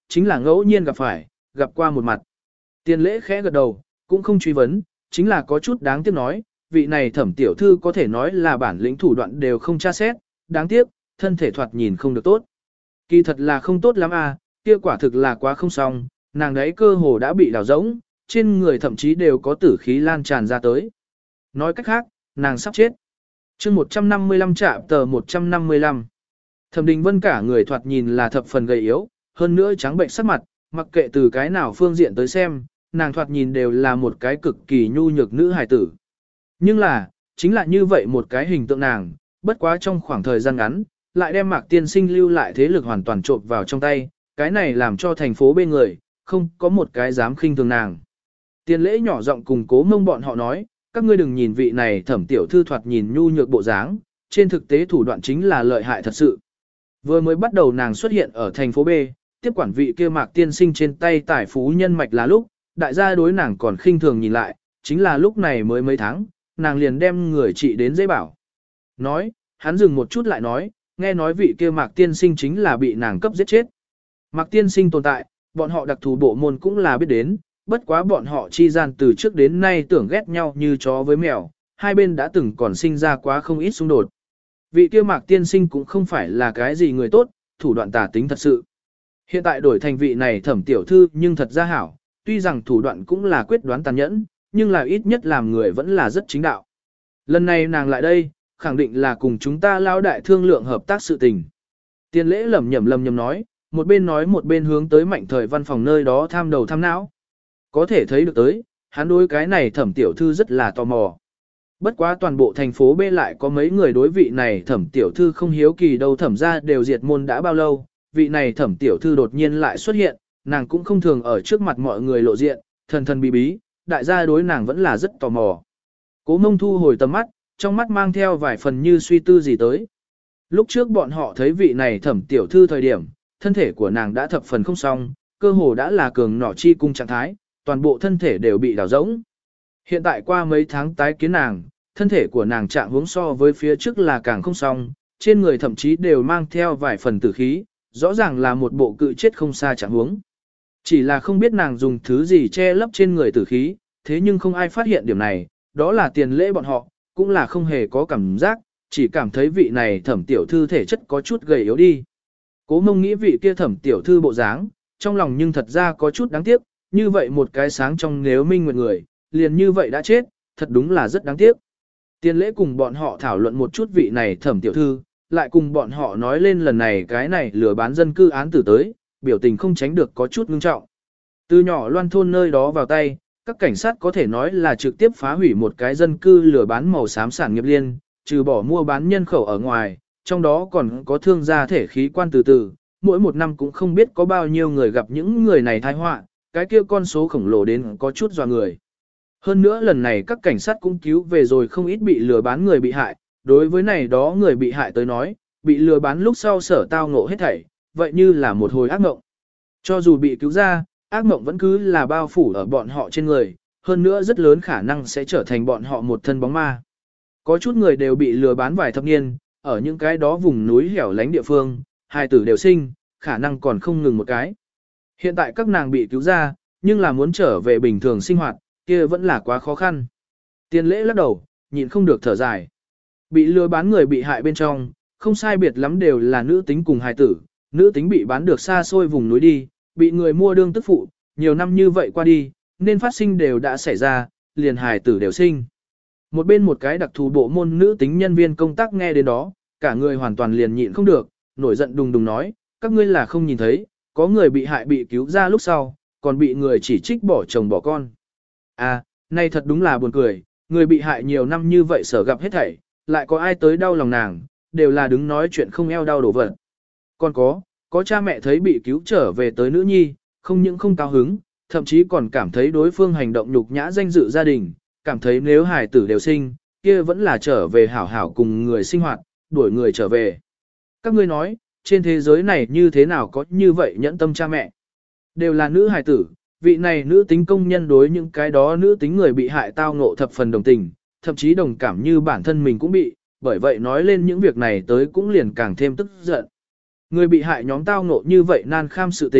[SPEAKER 1] chính là ngẫu nhiên gặp phải, gặp qua một mặt. Tiền lễ khẽ gật đầu, cũng không truy vấn, chính là có chút đáng tiếc nói, vị này thẩm tiểu thư có thể nói là bản lĩnh thủ đoạn đều không tra xét, đáng tiếc, thân thể thoạt nhìn không được tốt. Kỳ thật là không tốt lắm à, kia quả thực là quá không xong, nàng đấy cơ hồ đã bị đào rỗng, trên người thậm chí đều có tử khí lan tràn ra tới. Nói cách khác, nàng sắp chết. chương một trăm năm mươi lăm trạm tờ một trăm năm mươi lăm. Thẩm Đình Vân cả người thoạt nhìn là thập phần gầy yếu, hơn nữa trắng bệnh sắc mặt, mặc kệ từ cái nào phương diện tới xem, nàng thoạt nhìn đều là một cái cực kỳ nhu nhược nữ hài tử. Nhưng là, chính là như vậy một cái hình tượng nàng, bất quá trong khoảng thời gian ngắn, lại đem Mạc Tiên Sinh lưu lại thế lực hoàn toàn trộn vào trong tay, cái này làm cho thành phố bên người, không có một cái dám khinh thường nàng. Tiền lễ nhỏ giọng cùng Cố Mông bọn họ nói, các ngươi đừng nhìn vị này thẩm tiểu thư thoạt nhìn nhu nhược bộ dáng, trên thực tế thủ đoạn chính là lợi hại thật sự. Vừa mới bắt đầu nàng xuất hiện ở thành phố B, tiếp quản vị kia Mạc Tiên Sinh trên tay tài phú nhân mạch là lúc, đại gia đối nàng còn khinh thường nhìn lại, chính là lúc này mới mấy tháng, nàng liền đem người trị đến dễ bảo. Nói, hắn dừng một chút lại nói, nghe nói vị kia Mạc Tiên Sinh chính là bị nàng cấp giết chết. Mạc Tiên Sinh tồn tại, bọn họ đặc thù bộ môn cũng là biết đến, bất quá bọn họ chi gian từ trước đến nay tưởng ghét nhau như chó với mèo, hai bên đã từng còn sinh ra quá không ít xung đột. Vị kia Mạc Tiên Sinh cũng không phải là cái gì người tốt, thủ đoạn tà tính thật sự. Hiện tại đổi thành vị này thẩm tiểu thư nhưng thật ra hảo, tuy rằng thủ đoạn cũng là quyết đoán tàn nhẫn, nhưng là ít nhất làm người vẫn là rất chính đạo. Lần này nàng lại đây, khẳng định là cùng chúng ta lao đại thương lượng hợp tác sự tình. Tiên lễ lẩm nhẩm lẩm nhẩm nói, một bên nói một bên hướng tới mạnh thời văn phòng nơi đó tham đầu tham não. Có thể thấy được tới, hắn đối cái này thẩm tiểu thư rất là tò mò. Bất quá toàn bộ thành phố B lại có mấy người đối vị này thẩm tiểu thư không hiếu kỳ đâu, thẩm ra đều diệt môn đã bao lâu, vị này thẩm tiểu thư đột nhiên lại xuất hiện, nàng cũng không thường ở trước mặt mọi người lộ diện, thần thần bí bí, đại gia đối nàng vẫn là rất tò mò. Cố Mông thu hồi tầm mắt, trong mắt mang theo vài phần như suy tư gì tới. Lúc trước bọn họ thấy vị này thẩm tiểu thư thời điểm, thân thể của nàng đã thập phần không xong, cơ hồ đã là cường nỏ chi cung trạng thái, toàn bộ thân thể đều bị đào rỗng. Hiện tại qua mấy tháng tái kiến nàng, thân thể của nàng trạng hướng so với phía trước là càng không xong, trên người thậm chí đều mang theo vài phần tử khí, rõ ràng là một bộ cự chết không xa trạng hướng. Chỉ là không biết nàng dùng thứ gì che lấp trên người tử khí, thế nhưng không ai phát hiện điểm này, đó là tiền lễ bọn họ, cũng là không hề có cảm giác, chỉ cảm thấy vị này thẩm tiểu thư thể chất có chút gầy yếu đi. Cố Mông nghĩ vị kia thẩm tiểu thư bộ dáng, trong lòng nhưng thật ra có chút đáng tiếc, như vậy một cái sáng trong nếu minh nguyệt người, liền như vậy đã chết, thật đúng là rất đáng tiếc. Tiền lễ cùng bọn họ thảo luận một chút vị này thẩm tiểu thư, lại cùng bọn họ nói lên lần này cái này lừa bán dân cư án tử tới, biểu tình không tránh được có chút ngưng trọng. Từ nhỏ loan thôn nơi đó vào tay, các cảnh sát có thể nói là trực tiếp phá hủy một cái dân cư lừa bán màu xám sản nghiệp liên, trừ bỏ mua bán nhân khẩu ở ngoài, trong đó còn có thương gia thể khí quan từ từ, mỗi một năm cũng không biết có bao nhiêu người gặp những người này tai họa, cái kia con số khổng lồ đến có chút dọa người. Hơn nữa lần này các cảnh sát cũng cứu về rồi không ít bị lừa bán người bị hại, đối với này đó người bị hại tới nói, bị lừa bán lúc sau sở tao ngộ hết thảy, vậy như là một hồi ác mộng. Cho dù bị cứu ra, ác mộng vẫn cứ là bao phủ ở bọn họ trên người, hơn nữa rất lớn khả năng sẽ trở thành bọn họ một thân bóng ma. Có chút người đều bị lừa bán vài thập niên, ở những cái đó vùng núi hẻo lánh địa phương, hai tử đều sinh, khả năng còn không ngừng một cái. Hiện tại các nàng bị cứu ra, nhưng là muốn trở về bình thường sinh hoạt, kia vẫn là quá khó khăn. Tiền lễ lắc đầu, nhịn không được thở dài. Bị lừa bán người bị hại bên trong, không sai biệt lắm đều là nữ tính cùng hài tử, nữ tính bị bán được xa xôi vùng núi đi, bị người mua đương tức phụ, nhiều năm như vậy qua đi, nên phát sinh đều đã xảy ra, liền hài tử đều sinh. Một bên một cái đặc thù bộ môn nữ tính nhân viên công tác nghe đến đó, cả người hoàn toàn liền nhịn không được, nổi giận đùng đùng nói, các ngươi là không nhìn thấy, có người bị hại bị cứu ra lúc sau, còn bị người chỉ trích bỏ chồng bỏ con. À, này thật đúng là buồn cười, người bị hại nhiều năm như vậy sở gặp hết thảy, lại có ai tới đau lòng nàng, đều là đứng nói chuyện không eo đau đổ vật. Còn có, có cha mẹ thấy bị cứu trở về tới nữ nhi, không những không cao hứng, thậm chí còn cảm thấy đối phương hành động nhục nhã danh dự gia đình, cảm thấy nếu hài tử đều sinh, kia vẫn là trở về hảo hảo cùng người sinh hoạt, đuổi người trở về. Các ngươi nói, trên thế giới này như thế nào có như vậy nhẫn tâm cha mẹ? Đều là nữ hài tử, vị này nữ tính công nhân đối những cái đó nữ tính người bị hại tao ngộ thập phần đồng tình, thậm chí đồng cảm như bản thân mình cũng bị, bởi vậy nói lên những việc này tới cũng liền càng thêm tức giận. Người bị hại nhóm tao ngộ như vậy nan kham sự tình,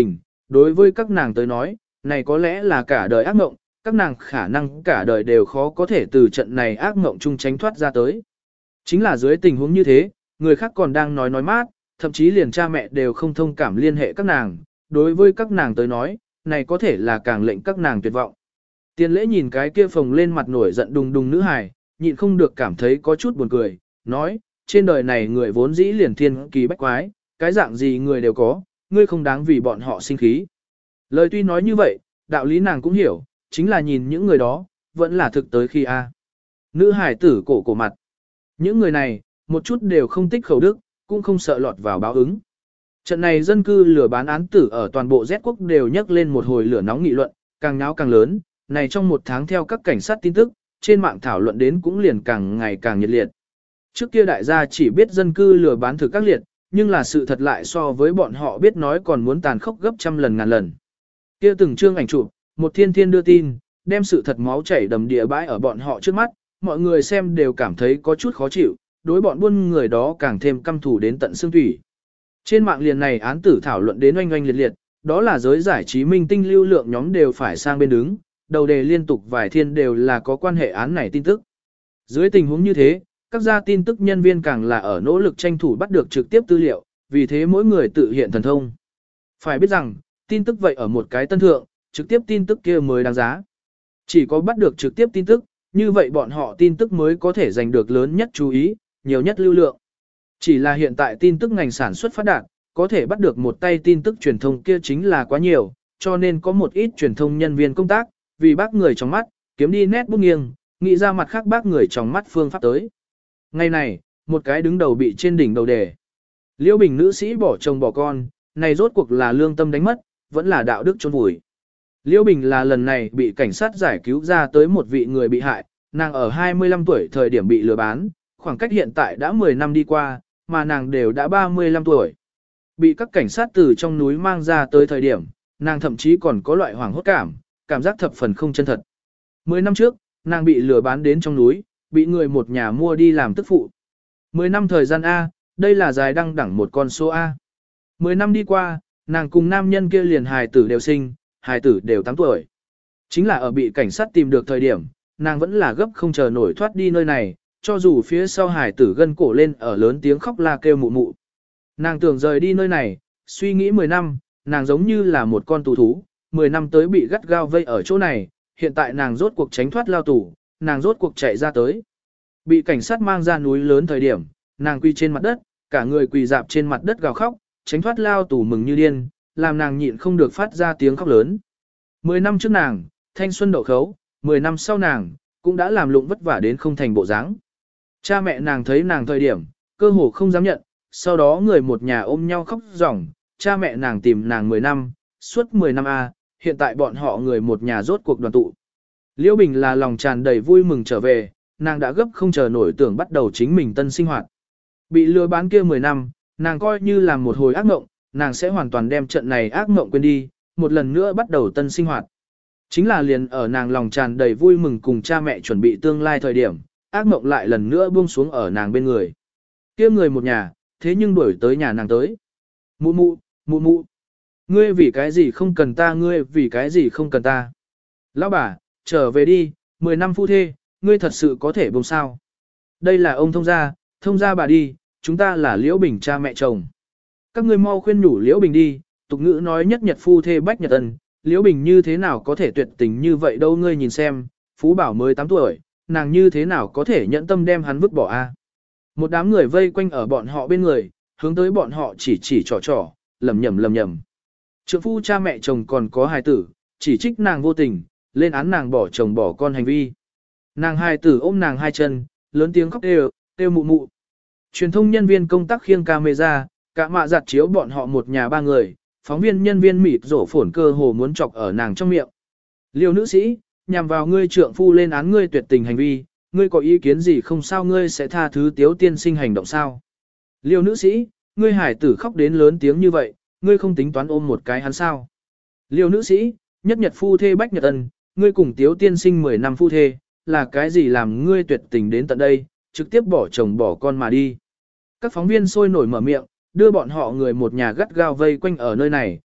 [SPEAKER 1] đối với các nàng tới nói, này có lẽ là cả đời ác mộng, các nàng khả năng cả đời đều khó có thể từ trận này ác mộng chung tránh thoát ra tới. Chính là dưới tình huống như thế, người khác còn đang nói nói mát, thậm chí liền cha mẹ đều không thông cảm liên hệ các nàng, đối với các nàng tới nói, này có thể là càng lệnh các nàng tuyệt vọng. Tiền lễ nhìn cái kia phồng lên mặt nổi giận đùng đùng nữ hài, nhịn không được cảm thấy có chút buồn cười, nói, trên đời này người vốn dĩ liền thiên kỳ bách quái, cái dạng gì người đều có, ngươi không đáng vì bọn họ sinh khí. Lời tuy nói như vậy, đạo lý nàng cũng hiểu, chính là nhìn những người đó, vẫn là thực tới khi a. Nữ hài tử cổ cổ mặt. Những người này, một chút đều không tích khẩu đức, cũng không sợ lọt vào báo ứng. Trận này dân cư lừa bán án tử ở toàn bộ Z quốc đều nhấc lên một hồi lửa nóng nghị luận, càng náo càng lớn, này trong một tháng theo các cảnh sát tin tức, trên mạng thảo luận đến cũng liền càng ngày càng nhiệt liệt. Trước kia đại gia chỉ biết dân cư lừa bán thực các liệt, nhưng là sự thật lại so với bọn họ biết nói còn muốn tàn khốc gấp trăm lần ngàn lần. Kia từng chương ảnh chụp, một thiên thiên đưa tin, đem sự thật máu chảy đầm địa bãi ở bọn họ trước mắt, mọi người xem đều cảm thấy có chút khó chịu, đối bọn buôn người đó càng thêm căm thù đến tận xương thủy. Trên mạng liền này án tử thảo luận đến oanh oanh liệt liệt, đó là giới giải trí minh tinh lưu lượng nhóm đều phải sang bên đứng, đầu đề liên tục vài thiên đều là có quan hệ án này tin tức. Dưới tình huống như thế, các gia tin tức nhân viên càng là ở nỗ lực tranh thủ bắt được trực tiếp tư liệu, vì thế mỗi người tự hiện thần thông. Phải biết rằng, tin tức vậy ở một cái tân thượng, trực tiếp tin tức kia mới đáng giá. Chỉ có bắt được trực tiếp tin tức, như vậy bọn họ tin tức mới có thể giành được lớn nhất chú ý, nhiều nhất lưu lượng. Chỉ là hiện tại tin tức ngành sản xuất phát đạt, có thể bắt được một tay tin tức truyền thông kia chính là quá nhiều, cho nên có một ít truyền thông nhân viên công tác, vì bác người trong mắt, kiếm đi nét bút nghiêng, nghĩ ra mặt khác bác người trong mắt phương pháp tới. Ngày này, một cái đứng đầu bị trên đỉnh đầu đề. Liễu Bình nữ sĩ bỏ chồng bỏ con, này rốt cuộc là lương tâm đánh mất, vẫn là đạo đức chôn vùi. Liễu Bình là lần này bị cảnh sát giải cứu ra tới một vị người bị hại, nàng ở hai mươi lăm tuổi thời điểm bị lừa bán, khoảng cách hiện tại đã mười năm đi qua, mà nàng đều đã ba mươi lăm tuổi. Bị các cảnh sát từ trong núi mang ra tới thời điểm, nàng thậm chí còn có loại hoảng hốt cảm, cảm giác thập phần không chân thật. Mười năm trước, nàng bị lừa bán đến trong núi, bị người một nhà mua đi làm tức phụ. Mười năm thời gian A, đây là dài đăng đẳng một con số A. Mười năm đi qua, nàng cùng nam nhân kia liền hài tử đều sinh, hài tử đều tám tuổi. Chính là ở bị cảnh sát tìm được thời điểm, nàng vẫn là gấp không chờ nổi thoát đi nơi này, cho dù phía sau hài tử gân cổ lên ở lớn tiếng khóc la kêu mụ mụ. Nàng tưởng rời đi nơi này, suy nghĩ mười năm, nàng giống như là một con tù thú, mười năm tới bị gắt gao vây ở chỗ này, hiện tại nàng rốt cuộc tránh thoát lao tù, nàng rốt cuộc chạy ra tới. Bị cảnh sát mang ra núi lớn thời điểm, nàng quỳ trên mặt đất, cả người quỳ dạp trên mặt đất gào khóc, tránh thoát lao tù mừng như điên, làm nàng nhịn không được phát ra tiếng khóc lớn. Mười năm trước nàng, thanh xuân đậu khấu, mười năm sau nàng, cũng đã làm lụng vất vả đến không thành bộ dáng. Cha mẹ nàng thấy nàng thời điểm, cơ hồ không dám nhận, sau đó người một nhà ôm nhau khóc ròng, cha mẹ nàng tìm nàng mười năm, suốt mười năm A, hiện tại bọn họ người một nhà rốt cuộc đoàn tụ. Liễu Bình là lòng tràn đầy vui mừng trở về, nàng đã gấp không chờ nổi tưởng bắt đầu chính mình tân sinh hoạt. Bị lừa bán kia mười năm, nàng coi như là một hồi ác mộng, nàng sẽ hoàn toàn đem trận này ác mộng quên đi, một lần nữa bắt đầu tân sinh hoạt. Chính là liền ở nàng lòng tràn đầy vui mừng cùng cha mẹ chuẩn bị tương lai thời điểm, ác mộng lại lần nữa buông xuống ở nàng bên người. Kia người một nhà, thế nhưng đuổi tới nhà nàng tới. Mụ mụ, mụ mụ. Ngươi vì cái gì không cần ta, ngươi vì cái gì không cần ta. Lão bà, trở về đi, mười năm phu thê, ngươi thật sự có thể buông sao. Đây là ông thông gia, thông gia bà đi, chúng ta là Liễu Bình cha mẹ chồng. Các ngươi mau khuyên nhủ Liễu Bình đi, tục ngữ nói nhất nhật phu thê bách nhật ân, Liễu Bình như thế nào có thể tuyệt tình như vậy đâu, ngươi nhìn xem, Phú Bảo mới tám tuổi, nàng như thế nào có thể nhẫn tâm đem hắn vứt bỏ a? Một đám người vây quanh ở bọn họ bên người, hướng tới bọn họ chỉ chỉ trò trò, lầm nhầm lầm nhầm. Trượng phu cha mẹ chồng còn có hài tử, chỉ trích nàng vô tình, lên án nàng bỏ chồng bỏ con hành vi. Nàng hài tử ôm nàng hai chân, lớn tiếng khóc đều, kêu mụ mụ. Truyền thông nhân viên công tác khiêng camera, cả mạ giặt chiếu bọn họ một nhà ba người, phóng viên nhân viên mịt rổ phổn cơ hồ muốn chọc ở nàng trong miệng. Liêu nữ sĩ, nhằm vào ngươi trượng phu lên án ngươi tuyệt tình hành vi, ngươi có ý kiến gì không, sao ngươi sẽ tha thứ Tiếu tiên sinh hành động sao? Liêu nữ sĩ, ngươi hải tử khóc đến lớn tiếng như vậy, ngươi không tính toán ôm một cái hắn sao? Liêu nữ sĩ, nhất nhật phu thê bách nhật ân, ngươi cùng Tiếu tiên sinh mười năm phu thê, là cái gì làm ngươi tuyệt tình đến tận đây, trực tiếp bỏ chồng bỏ con mà đi? Các phóng viên sôi nổi mở miệng, đưa bọn họ người một nhà gắt gao vây quanh ở nơi này,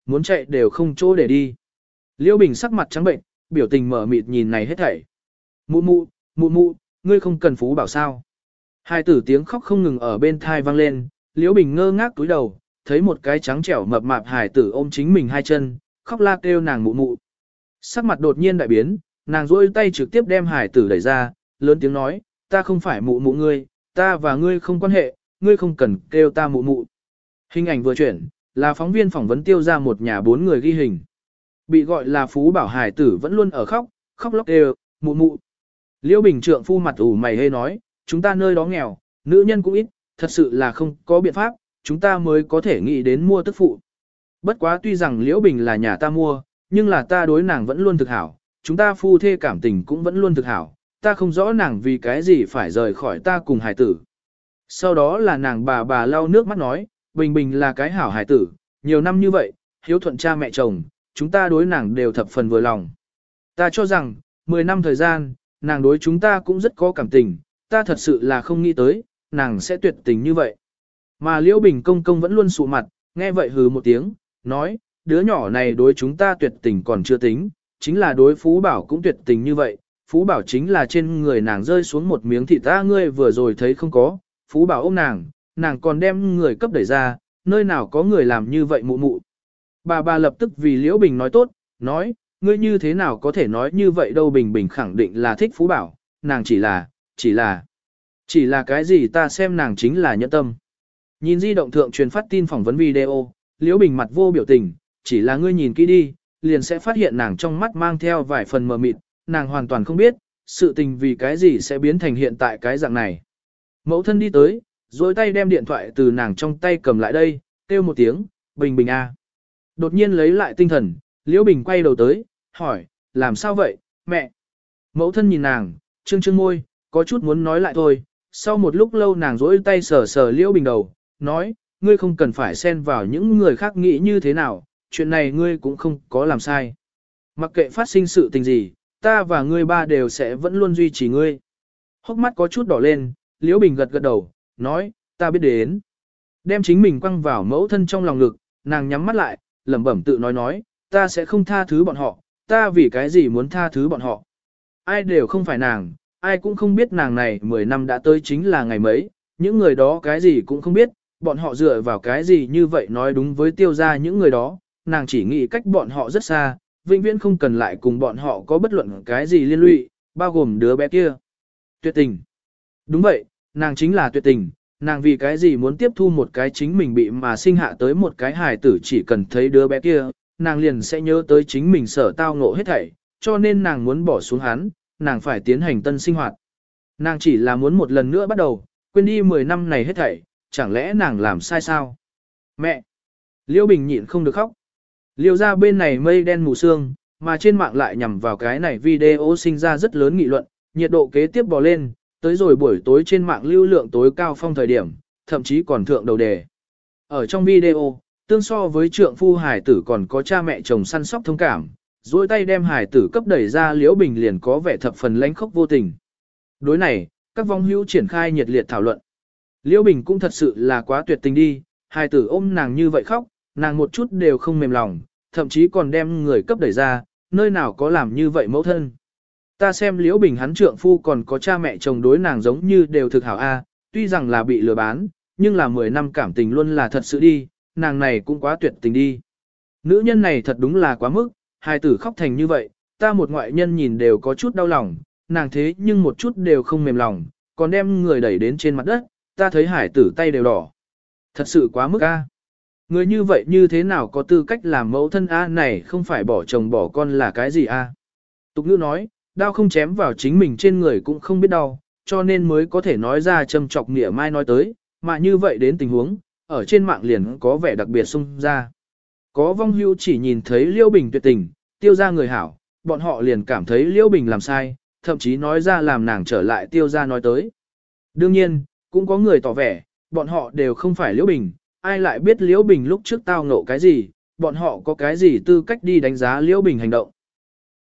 [SPEAKER 1] muốn chạy đều không chỗ để đi. Liễu Bình sắc mặt trắng bệnh, biểu tình mở mịt nhìn này hết thảy. Mụ mụ, mụ mụ, ngươi không cần Phú Bảo sao? Hai tử tiếng khóc không ngừng ở bên thai vang lên, Liễu Bình ngơ ngác túi đầu, thấy một cái trắng trẻo mập mạp hài tử ôm chính mình hai chân, khóc la kêu nàng mụ mụ. Sắc mặt đột nhiên đại biến, nàng duỗi tay trực tiếp đem hài tử đẩy ra, lớn tiếng nói, ta không phải mụ mụ ngươi, ta và ngươi không quan hệ, ngươi không cần kêu ta mụ mụ. Hình ảnh vừa chuyển, là phóng viên phỏng vấn Tiêu ra một nhà bốn người ghi hình. Bị gọi là Phú Bảo hài tử vẫn luôn ở khóc, khóc lóc kêu, mụ mụ. Liễu Bình trượng phu mặt ủ mày hê nói, chúng ta nơi đó nghèo, nữ nhân cũng ít, thật sự là không có biện pháp, chúng ta mới có thể nghĩ đến mua tức phụ. Bất quá tuy rằng Liễu Bình là nhà ta mua, nhưng là ta đối nàng vẫn luôn thực hảo, chúng ta phu thê cảm tình cũng vẫn luôn thực hảo, ta không rõ nàng vì cái gì phải rời khỏi ta cùng hài tử. Sau đó là nàng bà bà lau nước mắt nói, Bình Bình là cái hảo hài tử, nhiều năm như vậy, hiếu thuận cha mẹ chồng, chúng ta đối nàng đều thập phần vừa lòng. Ta cho rằng, mười năm thời gian, nàng đối chúng ta cũng rất có cảm tình, ta thật sự là không nghĩ tới, nàng sẽ tuyệt tình như vậy. Mà Liễu Bình công công vẫn luôn sụ mặt, nghe vậy hừ một tiếng, nói, đứa nhỏ này đối chúng ta tuyệt tình còn chưa tính, chính là đối Phú Bảo cũng tuyệt tình như vậy, Phú Bảo chính là trên người nàng rơi xuống một miếng thịt ta ngươi vừa rồi thấy không có, Phú Bảo ôm nàng, nàng còn đem người cấp đẩy ra, nơi nào có người làm như vậy mụ mụ. Bà bà lập tức vì Liễu Bình nói tốt, nói, ngươi như thế nào có thể nói như vậy đâu. Bình Bình khẳng định là thích Phú Bảo, nàng chỉ là, chỉ là, chỉ là cái gì ta xem nàng chính là nhẫn tâm. Nhìn di động thượng truyền phát tin phỏng vấn video, Liễu Bình mặt vô biểu tình, chỉ là ngươi nhìn kỹ đi, liền sẽ phát hiện nàng trong mắt mang theo vài phần mờ mịt, nàng hoàn toàn không biết, sự tình vì cái gì sẽ biến thành hiện tại cái dạng này. Mẫu thân đi tới, rồi tay đem điện thoại từ nàng trong tay cầm lại đây, kêu một tiếng, Bình Bình a. Đột nhiên lấy lại tinh thần, Liễu Bình quay đầu tới, hỏi, làm sao vậy, mẹ? Mẫu thân nhìn nàng, trương trương môi, có chút muốn nói lại thôi, sau một lúc lâu nàng rỗi tay sờ sờ Liễu Bình đầu, nói, ngươi không cần phải xen vào những người khác nghĩ như thế nào, chuyện này ngươi cũng không có làm sai. Mặc kệ phát sinh sự tình gì, ta và ngươi ba đều sẽ vẫn luôn duy trì ngươi. Hốc mắt có chút đỏ lên, Liễu Bình gật gật đầu, nói, ta biết đến. Đem chính mình quăng vào mẫu thân trong lòng ngực, nàng nhắm mắt lại, lẩm bẩm tự nói nói, ta sẽ không tha thứ bọn họ, ta vì cái gì muốn tha thứ bọn họ. Ai đều không phải nàng, ai cũng không biết nàng này mười năm đã tới chính là ngày mấy, những người đó cái gì cũng không biết, bọn họ dựa vào cái gì như vậy nói đúng với Tiêu ra những người đó, nàng chỉ nghĩ cách bọn họ rất xa, vĩnh viễn không cần lại cùng bọn họ có bất luận cái gì liên lụy, bao gồm đứa bé kia. Tuyệt tình. Đúng vậy, nàng chính là tuyệt tình, nàng vì cái gì muốn tiếp thu một cái chính mình bị mà sinh hạ tới một cái hài tử, chỉ cần thấy đứa bé kia, nàng liền sẽ nhớ tới chính mình sở tao ngộ hết thảy, cho nên nàng muốn bỏ xuống hắn, nàng phải tiến hành tân sinh hoạt. Nàng chỉ là muốn một lần nữa bắt đầu, quên đi mười năm này hết thảy, chẳng lẽ nàng làm sai sao? Mẹ! Liễu Bình nhịn không được khóc. Liễu ra bên này mây đen mù sương, mà trên mạng lại nhằm vào cái này video sinh ra rất lớn nghị luận, nhiệt độ kế tiếp bò lên, tới rồi buổi tối trên mạng lưu lượng tối cao phong thời điểm, thậm chí còn thượng đầu đề. Ở trong video, tương so với trượng phu hải tử còn có cha mẹ chồng săn sóc thông cảm, duỗi tay đem hải tử cấp đẩy ra Liễu Bình liền có vẻ thập phần lãnh khốc vô tình. Đối này, các vong hữu triển khai nhiệt liệt thảo luận. Liễu Bình cũng thật sự là quá tuyệt tình đi, hải tử ôm nàng như vậy khóc, nàng một chút đều không mềm lòng, thậm chí còn đem người cấp đẩy ra, nơi nào có làm như vậy mẫu thân. Ta xem Liễu Bình hắn trượng phu còn có cha mẹ chồng đối nàng giống như đều thực hảo a, tuy rằng là bị lừa bán, nhưng là mười năm cảm tình luôn là thật sự đi, nàng này cũng quá tuyệt tình đi. Nữ nhân này thật đúng là quá mức, hài tử khóc thành như vậy, ta một ngoại nhân nhìn đều có chút đau lòng, nàng thế nhưng một chút đều không mềm lòng, còn đem người đẩy đến trên mặt đất, ta thấy hải tử tay đều đỏ. Thật sự quá mức a. Người như vậy như thế nào có tư cách làm mẫu thân a, này không phải bỏ chồng bỏ con là cái gì a? Tục ngữ nói, đau không chém vào chính mình trên người cũng không biết đau, cho nên mới có thể nói ra châm chọc nghĩa mai nói tới, mà như vậy đến tình huống, ở trên mạng liền có vẻ đặc biệt xung ra. Có vong hưu chỉ nhìn thấy Liễu Bình tuyệt tình, Tiêu ra người hảo, bọn họ liền cảm thấy Liễu Bình làm sai, thậm chí nói ra làm nàng trở lại Tiêu ra nói tới. Đương nhiên, cũng có người tỏ vẻ, bọn họ đều không phải Liễu Bình, ai lại biết Liễu Bình lúc trước tao ngộ cái gì, bọn họ có cái gì tư cách đi đánh giá Liễu Bình hành động.